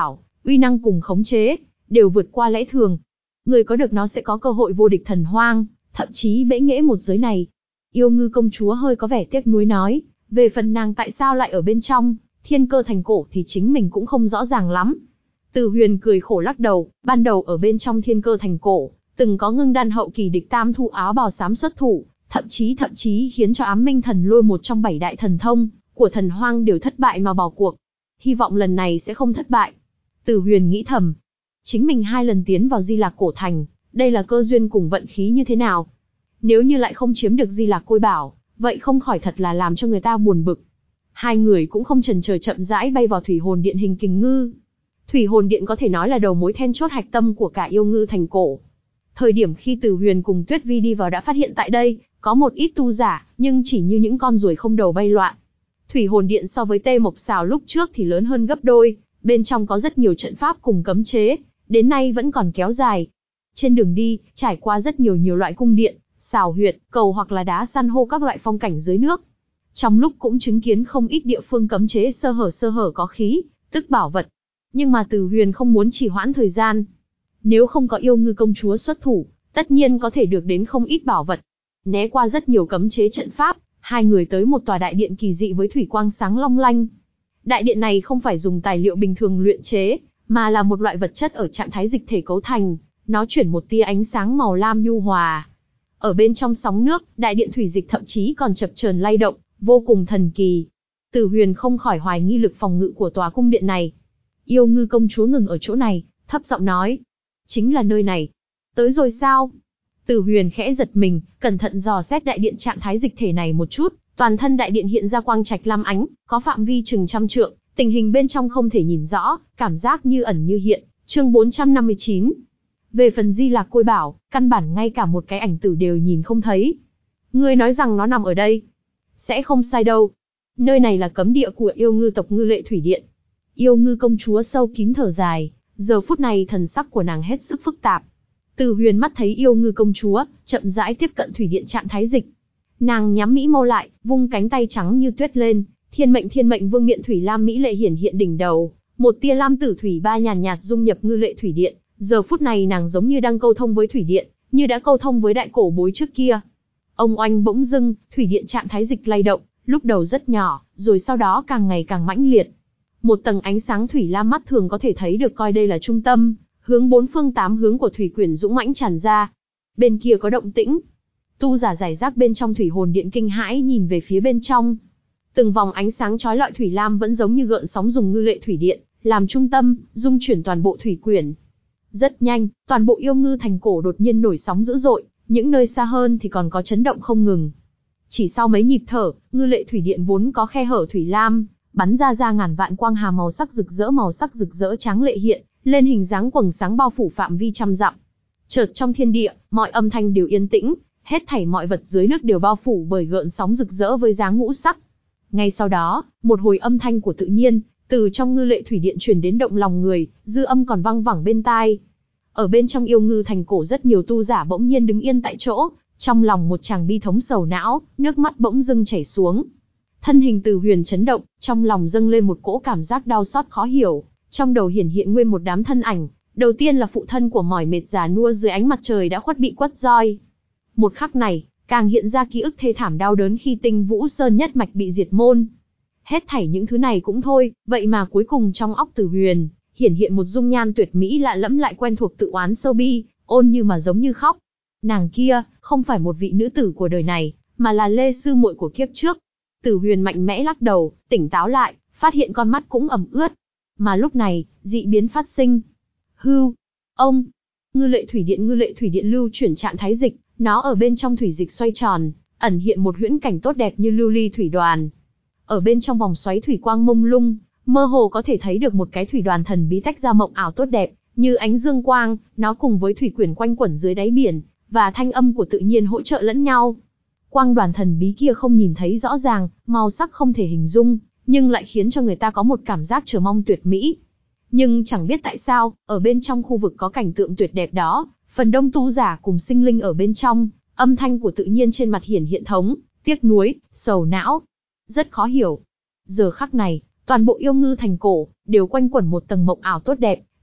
uy năng cùng khống chế, đều vượt qua lẽ thường. Người có được nó sẽ có cơ hội vô địch thần hoang, thậm chí bẽ nghễ một giới này. Yêu Ngư công chúa hơi có vẻ tiếc nuối nói, về phần nàng tại sao lại ở bên trong Thiên Cơ Thành cổ thì chính mình cũng không rõ ràng lắm. Từ Huyền cười khổ lắc đầu, ban đầu ở bên trong Thiên Cơ Thành cổ, từng có ngưng đan hậu kỳ địch tam thu áo bào xám xuất thủ, thậm chí thậm chí khiến cho Ám Minh Thần Lôi một trong bảy đại thần thông của thần hoang đều thất bại mà bỏ cuộc. Hy vọng lần này sẽ không thất bại. Từ Huyền nghĩ thầm, chính mình hai lần tiến vào Di Lạc cổ thành, đây là cơ duyên cùng vận khí như thế nào? Nếu như lại không chiếm được Di Lạc Côi Bảo, vậy không khỏi thật là làm cho người ta buồn bực. Hai người cũng không chần chờ chậm rãi bay vào Thủy Hồn Điện hình kình ngư. Thủy Hồn Điện có thể nói là đầu mối then chốt hạch tâm của cả Yêu Ngư thành cổ. Thời điểm khi Từ Huyền cùng Tuyết Vi đi vào đã phát hiện tại đây có một ít tu giả, nhưng chỉ như những con ruồi không đầu bay loạn. Thủy Hồn Điện so với Tê Mộc Xào lúc trước thì lớn hơn gấp đôi, bên trong có rất nhiều trận pháp cùng cấm chế, đến nay vẫn còn kéo dài. Trên đường đi, trải qua rất nhiều nhiều loại cung điện, xào huyệt, cầu hoặc là đá san hô các loại phong cảnh dưới nước. Trong lúc cũng chứng kiến không ít địa phương cấm chế sơ hở sơ hở có khí, tức bảo vật. Nhưng mà Từ Huyền không muốn trì hoãn thời gian. Nếu không có Yêu Ngư công chúa xuất thủ, tất nhiên có thể được đến không ít bảo vật. Né qua rất nhiều cấm chế trận pháp, hai người tới một tòa đại điện kỳ dị với thủy quang sáng long lanh. Đại điện này không phải dùng tài liệu bình thường luyện chế, mà là một loại vật chất ở trạng thái dịch thể cấu thành, nó chuyển một tia ánh sáng màu lam nhu hòa. Ở bên trong sóng nước, đại điện thủy dịch thậm chí còn chập chờn lay động, vô cùng thần kỳ. Từ Huyền không khỏi hoài nghi lực phòng ngự của tòa cung điện này. Yêu Ngư công chúa ngừng ở chỗ này, thấp giọng nói, chính là nơi này. Tới rồi sao? Từ Huyền khẽ giật mình, cẩn thận dò xét đại điện trạng thái dịch thể này một chút, toàn thân đại điện hiện ra quang trạch lam ánh, có phạm vi chừng trăm trượng, tình hình bên trong không thể nhìn rõ, cảm giác như ẩn như hiện. Chương bốn trăm năm mươi chín. Về phần Di Lạc Côi Bảo, căn bản ngay cả một cái ảnh tử đều nhìn không thấy. Ngươi nói rằng nó nằm ở đây? Sẽ không sai đâu. Nơi này là cấm địa của Yêu Ngư tộc Ngư Lệ Thủy Điện. Yêu Ngư công chúa sâu kín thở dài, giờ phút này thần sắc của nàng hết sức phức tạp. Từ Huyền mắt thấy Yêu Ngư công chúa chậm rãi tiếp cận thủy điện trạng thái dịch. Nàng nhắm mỹ mâu lại, vung cánh tay trắng như tuyết lên, thiên mệnh thiên mệnh vương miện thủy lam mỹ lệ hiển hiện đỉnh đầu, một tia lam tử thủy ba nhàn nhạt, nhạt dung nhập Ngư Lệ Thủy Điện. Giờ phút này nàng giống như đang câu thông với thủy điện, như đã câu thông với đại cổ bối trước kia. Ông oanh bỗng dưng, thủy điện trạng thái dịch lay động, lúc đầu rất nhỏ, rồi sau đó càng ngày càng mãnh liệt. Một tầng ánh sáng thủy lam mắt thường có thể thấy được coi đây là trung tâm, hướng bốn phương tám hướng của thủy quyển dũng mãnh tràn ra. Bên kia có động tĩnh. Tu giả giải rác bên trong Thủy Hồn Điện kinh hãi nhìn về phía bên trong. Từng vòng ánh sáng chói lọi thủy lam vẫn giống như gợn sóng dùng Ngư Lệ Thủy Điện làm trung tâm, dung chuyển toàn bộ thủy quyển. Rất nhanh, toàn bộ Yêu Ngư thành cổ đột nhiên nổi sóng dữ dội, những nơi xa hơn thì còn có chấn động không ngừng. Chỉ sau mấy nhịp thở, Ngư Lệ Thủy Điện vốn có khe hở thủy lam, bắn ra ra ngàn vạn quang hà màu sắc rực rỡ màu sắc rực rỡ tráng lệ hiện lên hình dáng quầng sáng bao phủ phạm vi trăm dặm. Chợt trong thiên địa, mọi âm thanh đều yên tĩnh, hết thảy mọi vật dưới nước đều bao phủ bởi gợn sóng rực rỡ với dáng ngũ sắc. Ngay sau đó, một hồi âm thanh của tự nhiên từ trong Ngư Lệ Thủy Điện truyền đến động lòng người, dư âm còn vang vẳng bên tai. Ở bên trong Yêu Ngư thành cổ rất nhiều tu giả bỗng nhiên đứng yên tại chỗ, trong lòng một chàng bi thống sầu não, nước mắt bỗng dưng chảy xuống. Thân hình Từ Huyền chấn động, trong lòng dâng lên một cỗ cảm giác đau xót khó hiểu, trong đầu hiển hiện nguyên một đám thân ảnh. Đầu tiên là phụ thân của mỏi mệt già nua dưới ánh mặt trời đã khuất bị quất roi. Một khắc này, càng hiện ra ký ức thê thảm đau đớn khi Tinh Vũ Sơn nhất mạch bị diệt môn. Hết thảy những thứ này cũng thôi, vậy mà cuối cùng trong óc Từ Huyền hiển hiện một dung nhan tuyệt mỹ lạ lẫm lại quen thuộc tự oán sâu bi, ôn như mà giống như khóc. Nàng kia, không phải một vị nữ tử của đời này, mà là Lê sư muội của kiếp trước. Từ Huyền mạnh mẽ lắc đầu, tỉnh táo lại, phát hiện con mắt cũng ẩm ướt. Mà lúc này, dị biến phát sinh. Hưu, ông, Ngư Lệ Thủy Điện Ngư Lệ Thủy Điện lưu chuyển trạng thái dịch, nó ở bên trong thủy dịch xoay tròn, ẩn hiện một huyễn cảnh tốt đẹp như lưu ly thủy đoàn. Ở bên trong vòng xoáy thủy quang mông lung, mơ hồ có thể thấy được một cái thủy đoàn thần bí tách ra mộng ảo tốt đẹp, như ánh dương quang, nó cùng với thủy quyển quanh quẩn dưới đáy biển, và thanh âm của tự nhiên hỗ trợ lẫn nhau. Quang đoàn thần bí kia không nhìn thấy rõ ràng, màu sắc không thể hình dung, nhưng lại khiến cho người ta có một cảm giác chờ mong tuyệt mỹ. Nhưng chẳng biết tại sao, ở bên trong khu vực có cảnh tượng tuyệt đẹp đó, phần đông tu giả cùng sinh linh ở bên trong, âm thanh của tự nhiên trên mặt hiển hiện thống, tiếc nuối, sầu não. Rất khó hiểu. Giờ khắc này, toàn bộ Yêu Ngư thành cổ đều quanh quẩn một tầng mộng ảo tốt đẹp,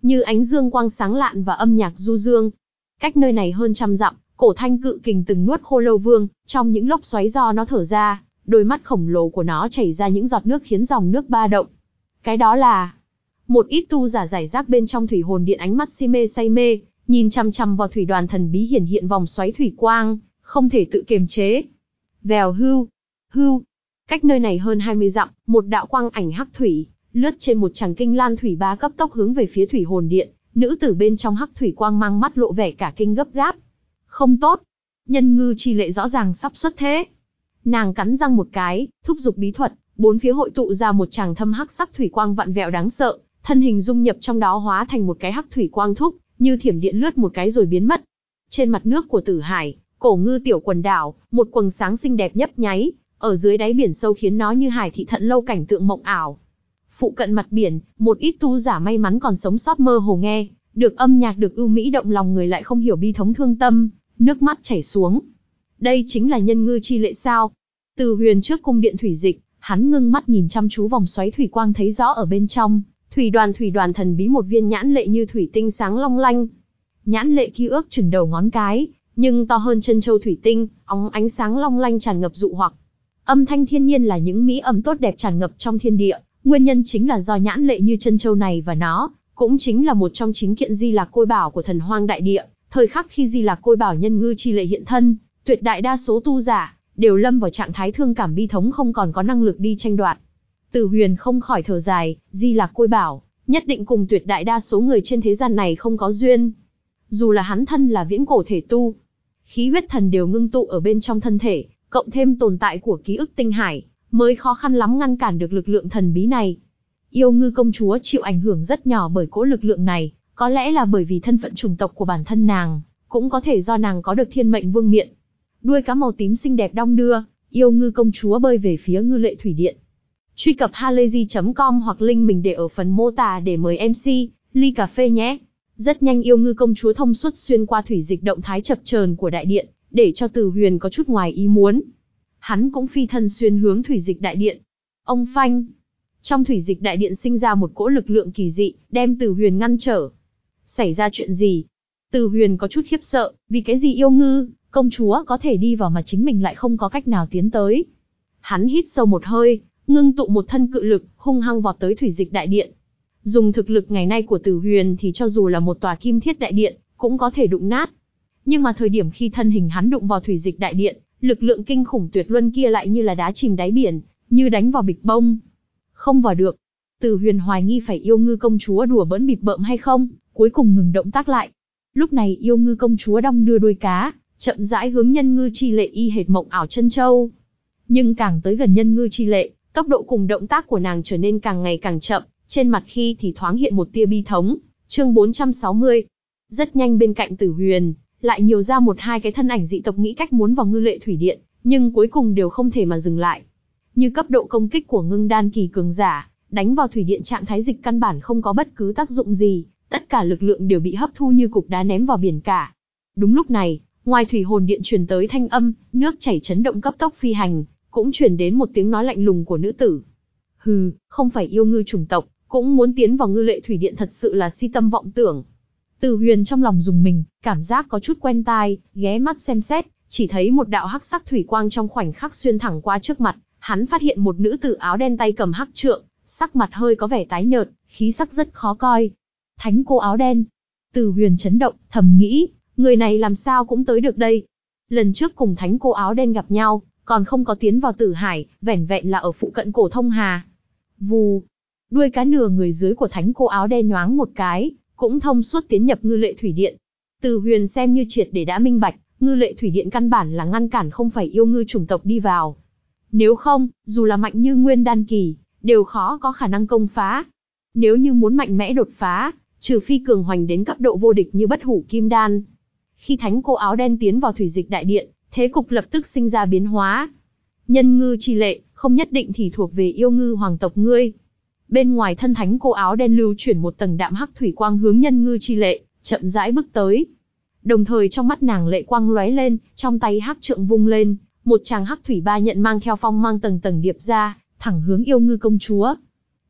như ánh dương quang sáng lạn và âm nhạc du dương. Cách nơi này hơn trăm dặm, cổ thanh cự kình từng nuốt Khô Lâu Vương, trong những lốc xoáy do nó thở ra, đôi mắt khổng lồ của nó chảy ra những giọt nước khiến dòng nước ba động. Cái đó là một ít tu giả giải rác bên trong thủy hồn điện, ánh mắt si mê say mê, nhìn chằm chằm vào thủy đoàn thần bí hiển hiện vòng xoáy thủy quang, không thể tự kiềm chế. Vèo hưu, hưu. Cách nơi này hơn hai mươi dặm, một đạo quang ảnh hắc thủy lướt trên một tràng kinh lan thủy ba cấp tốc hướng về phía thủy hồn điện. Nữ tử bên trong hắc thủy quang mang mắt lộ vẻ cả kinh gấp gáp. Không tốt, nhân ngư chi lệ rõ ràng sắp xuất thế. Nàng cắn răng một cái, thúc giục bí thuật, bốn phía hội tụ ra một tràng thâm hắc sắc thủy quang vặn vẹo đáng sợ, thân hình dung nhập trong đó hóa thành một cái hắc thủy quang thúc, như thiểm điện lướt một cái rồi biến mất. Trên mặt nước của Tử Hải, cổ ngư tiểu quần đảo, một quầng sáng xinh đẹp nhấp nháy, ở dưới đáy biển sâu khiến nó như hải thị thận lâu cảnh tượng mộng ảo. Phụ cận mặt biển, một ít tu giả may mắn còn sống sót mơ hồ nghe được âm nhạc được ưu mỹ động lòng người, lại không hiểu bi thống thương tâm, nước mắt chảy xuống. Đây chính là nhân ngư chi lệ sao? Từ Huyền trước cung điện thủy dịch, hắn ngưng mắt nhìn chăm chú vòng xoáy thủy quang, thấy rõ ở bên trong thủy đoàn thủy đoàn thần bí một viên nhãn lệ như thủy tinh sáng long lanh. Nhãn lệ kia ước chừng đầu ngón cái, nhưng to hơn chân châu thủy tinh, óng ánh sáng long lanh tràn ngập dụ hoặc. Âm thanh thiên nhiên là những mỹ âm tốt đẹp tràn ngập trong thiên địa, nguyên nhân chính là do nhãn lệ như chân châu này, và nó cũng chính là một trong chín kiện Di Lạc Côi Bảo của Thần Hoang đại địa. Thời khắc khi Di Lạc Côi Bảo nhân ngư chi lệ hiện thân, tuyệt đại đa số tu giả đều lâm vào trạng thái thương cảm bi thống, không còn có năng lực đi tranh đoạt. Từ Huyền không khỏi thở dài, Di Lạc Côi Bảo nhất định cùng tuyệt đại đa số người trên thế gian này không có duyên. Dù là hắn thân là viễn cổ thể tu, khí huyết thần đều ngưng tụ ở bên trong thân thể, cộng thêm tồn tại của ký ức tinh hải, mới khó khăn lắm ngăn cản được lực lượng thần bí này. Yêu ngư công chúa chịu ảnh hưởng rất nhỏ bởi cỗ lực lượng này, có lẽ là bởi vì thân phận chủng tộc của bản thân nàng, cũng có thể do nàng có được thiên mệnh vương miện. Đuôi cá màu tím xinh đẹp đong đưa, yêu ngư công chúa bơi về phía ngư lệ thủy điện. Truy cập halayzi chấm com hoặc link mình để ở phần mô tả để mời em xê, ly cà phê nhé. Rất nhanh yêu ngư công chúa thông suốt xuyên qua thủy dịch động thái chập chờn của đại điện, để cho Từ Huyền có chút ngoài ý muốn. Hắn cũng phi thân xuyên hướng thủy dịch đại điện. Ông phanh! Trong thủy dịch đại điện sinh ra một cỗ lực lượng kỳ dị, đem Từ Huyền ngăn trở. Xảy ra chuyện gì? Từ Huyền có chút khiếp sợ, vì cái gì yêu ngư công chúa có thể đi vào mà chính mình lại không có cách nào tiến tới. Hắn hít sâu một hơi, ngưng tụ một thân cự lực, hung hăng vọt tới thủy dịch đại điện. Dùng thực lực ngày nay của Từ Huyền thì cho dù là một tòa kim thiết đại điện, cũng có thể đụng nát. Nhưng mà thời điểm khi thân hình hắn đụng vào thủy dịch đại điện, lực lượng kinh khủng tuyệt luân kia lại như là đá chìm đáy biển, như đánh vào bịch bông. Không vào được. Từ Huyền hoài nghi phải yêu ngư công chúa đùa bỡn bịp bợm hay không, cuối cùng ngừng động tác lại. Lúc này yêu ngư công chúa đong đưa đuôi cá, chậm rãi hướng nhân ngư chi lệ y hệt mộng ảo chân châu. Nhưng càng tới gần nhân ngư chi lệ, tốc độ cùng động tác của nàng trở nên càng ngày càng chậm, trên mặt khi thì thoáng hiện một tia bi thống. Chương bốn trăm sáu mươi. Rất nhanh bên cạnh Tử Huyền, lại nhiều ra một hai cái thân ảnh dị tộc nghĩ cách muốn vào ngư lệ thủy điện, nhưng cuối cùng đều không thể mà dừng lại. Như cấp độ công kích của ngưng đan kỳ cường giả, đánh vào thủy điện trạng thái dịch căn bản không có bất cứ tác dụng gì, tất cả lực lượng đều bị hấp thu như cục đá ném vào biển cả. Đúng lúc này, ngoài thủy hồn điện truyền tới thanh âm, nước chảy chấn động cấp tốc phi hành, cũng truyền đến một tiếng nói lạnh lùng của nữ tử. Hừ, không phải yêu ngư chủng tộc, cũng muốn tiến vào ngư lệ thủy điện, thật sự là si tâm vọng tưởng. Từ Huyền trong lòng rùng mình, cảm giác có chút quen tai, ghé mắt xem xét, chỉ thấy một đạo hắc sắc thủy quang trong khoảnh khắc xuyên thẳng qua trước mặt, hắn phát hiện một nữ tử áo đen tay cầm hắc trượng, sắc mặt hơi có vẻ tái nhợt, khí sắc rất khó coi. Thánh cô áo đen. Từ Huyền chấn động, thầm nghĩ, người này làm sao cũng tới được đây. Lần trước cùng thánh cô áo đen gặp nhau, còn không có tiến vào Tử Hải, vẻn vẹn là ở phụ cận cổ thông hà. Vù, đuôi cá nửa người dưới của thánh cô áo đen nhoáng một cái, cũng thông suốt tiến nhập ngư lệ thủy điện. Từ Huyền xem như triệt để đã minh bạch, ngư lệ thủy điện căn bản là ngăn cản không phải yêu ngư chủng tộc đi vào. Nếu không, dù là mạnh như nguyên đan kỳ, đều khó có khả năng công phá. Nếu như muốn mạnh mẽ đột phá, trừ phi cường hoành đến cấp độ vô địch như bất hủ kim đan. Khi thánh cô áo đen tiến vào thủy dịch đại điện, thế cục lập tức sinh ra biến hóa. Nhân ngư chi lệ, không nhất định thì thuộc về yêu ngư hoàng tộc ngươi. Bên ngoài thân thánh cô áo đen lưu chuyển một tầng đạm hắc thủy quang hướng nhân ngư chi lệ, chậm rãi bước tới. Đồng thời trong mắt nàng lệ quang lóe lên, trong tay hắc trượng vung lên, một tràng hắc thủy ba nhận mang theo phong mang tầng tầng điệp ra, thẳng hướng yêu ngư công chúa.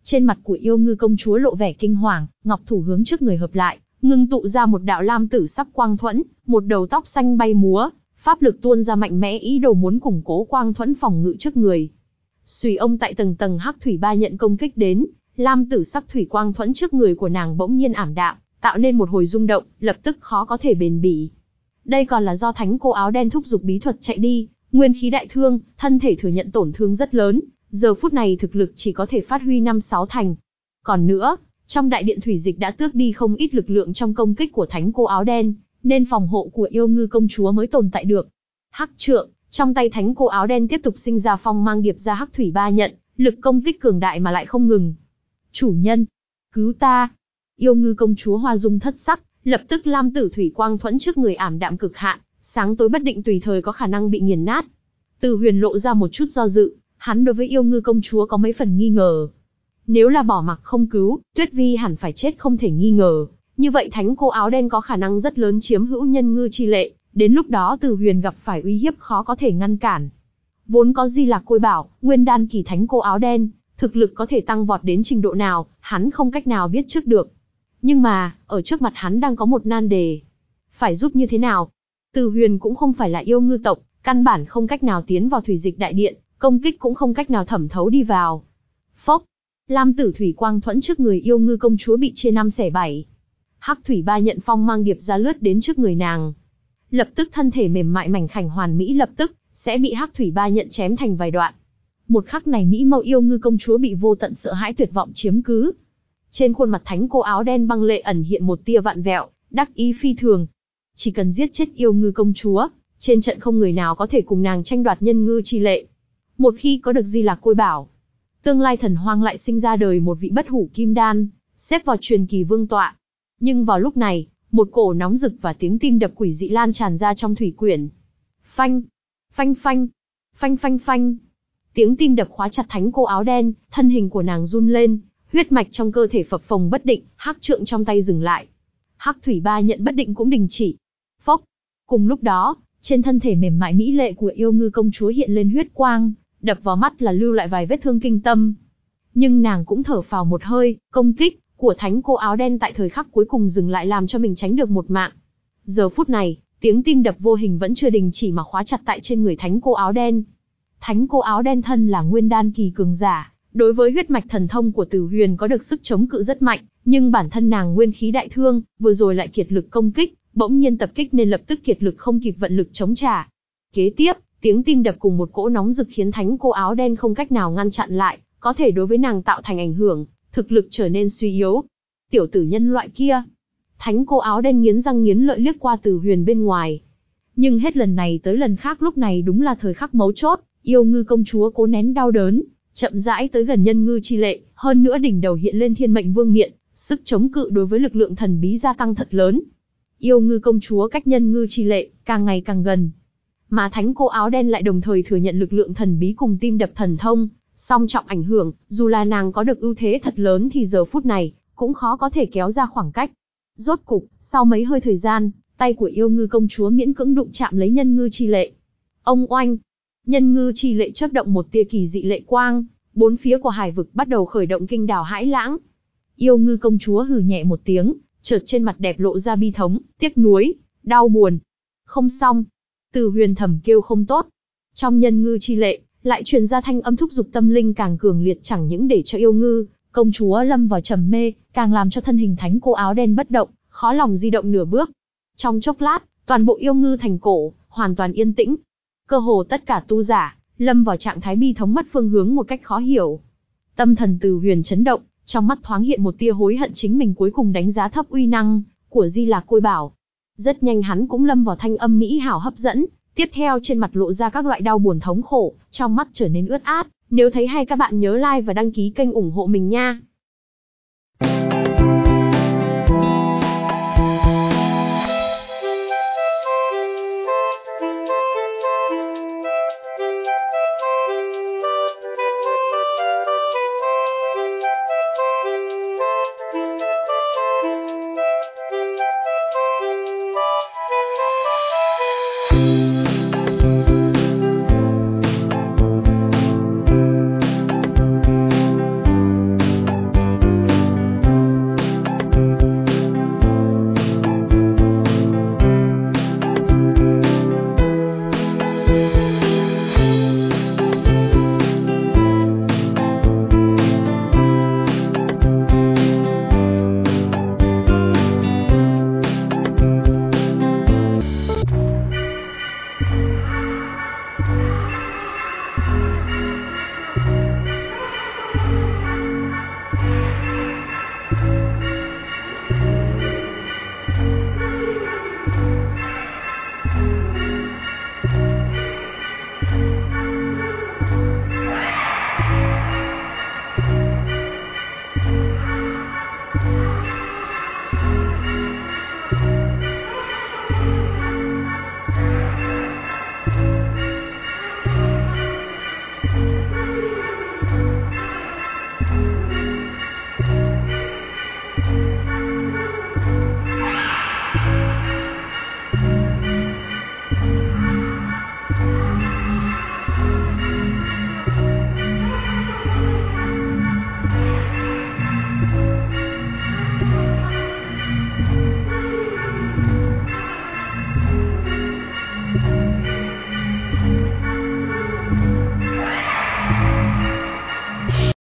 Trên mặt của Yêu Ngư công chúa lộ vẻ kinh hoàng, ngọc thủ hướng trước người hợp lại, ngưng tụ ra một đạo lam tử sắc quang thuẫn, một đầu tóc xanh bay múa, pháp lực tuôn ra mạnh mẽ ý đồ muốn củng cố quang thuẫn phòng ngự trước người. Xùy ông tại tầng tầng hắc thủy ba nhận công kích đến, lam tử sắc thủy quang thuẫn trước người của nàng bỗng nhiên ảm đạm, tạo nên một hồi rung động, lập tức khó có thể bền bỉ. Đây còn là do thánh cô áo đen thúc giục bí thuật chạy đi, nguyên khí đại thương, thân thể thừa nhận tổn thương rất lớn, giờ phút này thực lực chỉ có thể phát huy năm sáu thành. Còn nữa, trong đại điện thủy dịch đã tước đi không ít lực lượng trong công kích của thánh cô áo đen, nên phòng hộ của Yêu Ngư công chúa mới tồn tại được. Hắc trượng, trong tay thánh cô áo đen tiếp tục sinh ra phong mang điệp ra hắc thủy ba nhận, lực công kích cường đại mà lại không ngừng. Chủ nhân, cứu ta! Yêu Ngư công chúa hoa dung thất sắc, lập tức lam tử thủy quang thuẫn trước người ảm đạm cực hạn, sáng tối bất định tùy thời có khả năng bị nghiền nát. Từ Huyền lộ ra một chút do dự, hắn đối với Yêu Ngư công chúa có mấy phần nghi ngờ. Nếu là bỏ mặc không cứu, Tuyết Vi hẳn phải chết không thể nghi ngờ. Như vậy thánh cô áo đen có khả năng rất lớn chiếm hữu nhân ngư chi lệ, đến lúc đó Từ Huyền gặp phải uy hiếp khó có thể ngăn cản. Vốn có Di Lạc Côi Bảo, nguyên đan kỳ thánh cô áo đen, thực lực có thể tăng vọt đến trình độ nào, hắn không cách nào biết trước được. Nhưng mà, ở trước mặt hắn đang có một nan đề. Phải giúp như thế nào? Từ Huyền cũng không phải là yêu ngư tộc, căn bản không cách nào tiến vào thủy dịch đại điện, công kích cũng không cách nào thẩm thấu đi vào. Phốc, lam tử thủy quang thuẫn trước người Yêu Ngư công chúa bị chia năm xẻ bảy. Hắc thủy ba nhận phong mang điệp ra lướt đến trước người nàng. Lập tức thân thể mềm mại mảnh khảnh hoàn mỹ lập tức sẽ bị hắc thủy ba nhận chém thành vài đoạn. Một khắc này mỹ mâu Yêu Ngư công chúa bị vô tận sợ hãi tuyệt vọng chiếm cứ. Trên khuôn mặt thánh cô áo đen băng lệ ẩn hiện một tia vạn vẹo, đắc ý phi thường. Chỉ cần giết chết Yêu Ngư công chúa, trên trận không người nào có thể cùng nàng tranh đoạt nhân ngư chi lệ. Một khi có được Di Lạc Côi Bảo, tương lai thần hoang lại sinh ra đời một vị bất hủ kim đan, xếp vào truyền kỳ vương tọa. Nhưng vào lúc này, một cổ nóng rực và tiếng tim đập quỷ dị lan tràn ra trong thủy quyển. Phanh, phanh phanh, phanh phanh phanh. Tiếng tim đập khóa chặt thánh cô áo đen, thân hình của nàng run lên, huyết mạch trong cơ thể phập phồng bất định, hắc trượng trong tay dừng lại. Hắc thủy ba nhận bất định cũng đình chỉ. Phốc. Cùng lúc đó, trên thân thể mềm mại mỹ lệ của Yêu Ngư công chúa hiện lên huyết quang, đập vào mắt là lưu lại vài vết thương kinh tâm. Nhưng nàng cũng thở phào một hơi, công kích của thánh cô áo đen tại thời khắc cuối cùng dừng lại làm cho mình tránh được một mạng. Giờ phút này, tiếng tim đập vô hình vẫn chưa đình chỉ mà khóa chặt tại trên người thánh cô áo đen. Thánh cô áo đen thân là nguyên đan kỳ cường giả, đối với huyết mạch thần thông của Tử Huyền có được sức chống cự rất mạnh, nhưng bản thân nàng nguyên khí đại thương, vừa rồi lại kiệt lực công kích, bỗng nhiên tập kích nên lập tức kiệt lực không kịp vận lực chống trả. Kế tiếp, tiếng tim đập cùng một cỗ nóng rực khiến thánh cô áo đen không cách nào ngăn chặn lại, có thể đối với nàng tạo thành ảnh hưởng, thực lực trở nên suy yếu. Tiểu tử nhân loại kia. Thánh cô áo đen nghiến răng nghiến lợi liếc qua Tử Huyền bên ngoài. Nhưng hết lần này tới lần khác lúc này đúng là thời khắc mấu chốt, Yêu Ngư công chúa cố nén đau đớn, chậm rãi tới gần nhân ngư chi lệ, hơn nữa đỉnh đầu hiện lên thiên mệnh vương miện, sức chống cự đối với lực lượng thần bí gia tăng thật lớn. Yêu Ngư công chúa cách nhân ngư chi lệ càng ngày càng gần, mà thánh cô áo đen lại đồng thời thừa nhận lực lượng thần bí cùng tim đập thần thông, song trọng ảnh hưởng, dù là nàng có được ưu thế thật lớn thì giờ phút này cũng khó có thể kéo ra khoảng cách. Rốt cục, sau mấy hơi thời gian, tay của Yêu Ngư công chúa miễn cưỡng đụng chạm lấy nhân ngư chi lệ. Ông oanh, nhân ngư chi lệ chớp động một tia kỳ dị lệ quang, bốn phía của hải vực bắt đầu khởi động kinh đảo hãi lãng. Yêu Ngư công chúa hừ nhẹ một tiếng, chợt trên mặt đẹp lộ ra bi thống, tiếc nuối, đau buồn. Không xong. Từ Huyền thầm kêu không tốt. Trong nhân ngư chi lệ, lại truyền ra thanh âm thúc giục tâm linh càng cường liệt, chẳng những để cho Yêu Ngư công chúa lâm vào trầm mê, càng làm cho thân hình thánh cô áo đen bất động, khó lòng di động nửa bước. Trong chốc lát, toàn bộ Yêu Ngư thành cổ hoàn toàn yên tĩnh. Cơ hồ tất cả tu giả lâm vào trạng thái bi thống mất phương hướng một cách khó hiểu. Tâm thần Từ Huyền chấn động, trong mắt thoáng hiện một tia hối hận chính mình cuối cùng đánh giá thấp uy năng của Di Lạc Côi Bảo. Rất nhanh hắn cũng lâm vào thanh âm mỹ hảo hấp dẫn, tiếp theo trên mặt lộ ra các loại đau buồn thống khổ, trong mắt trở nên ướt át. Nếu thấy hay các bạn nhớ like và đăng ký kênh ủng hộ mình nha.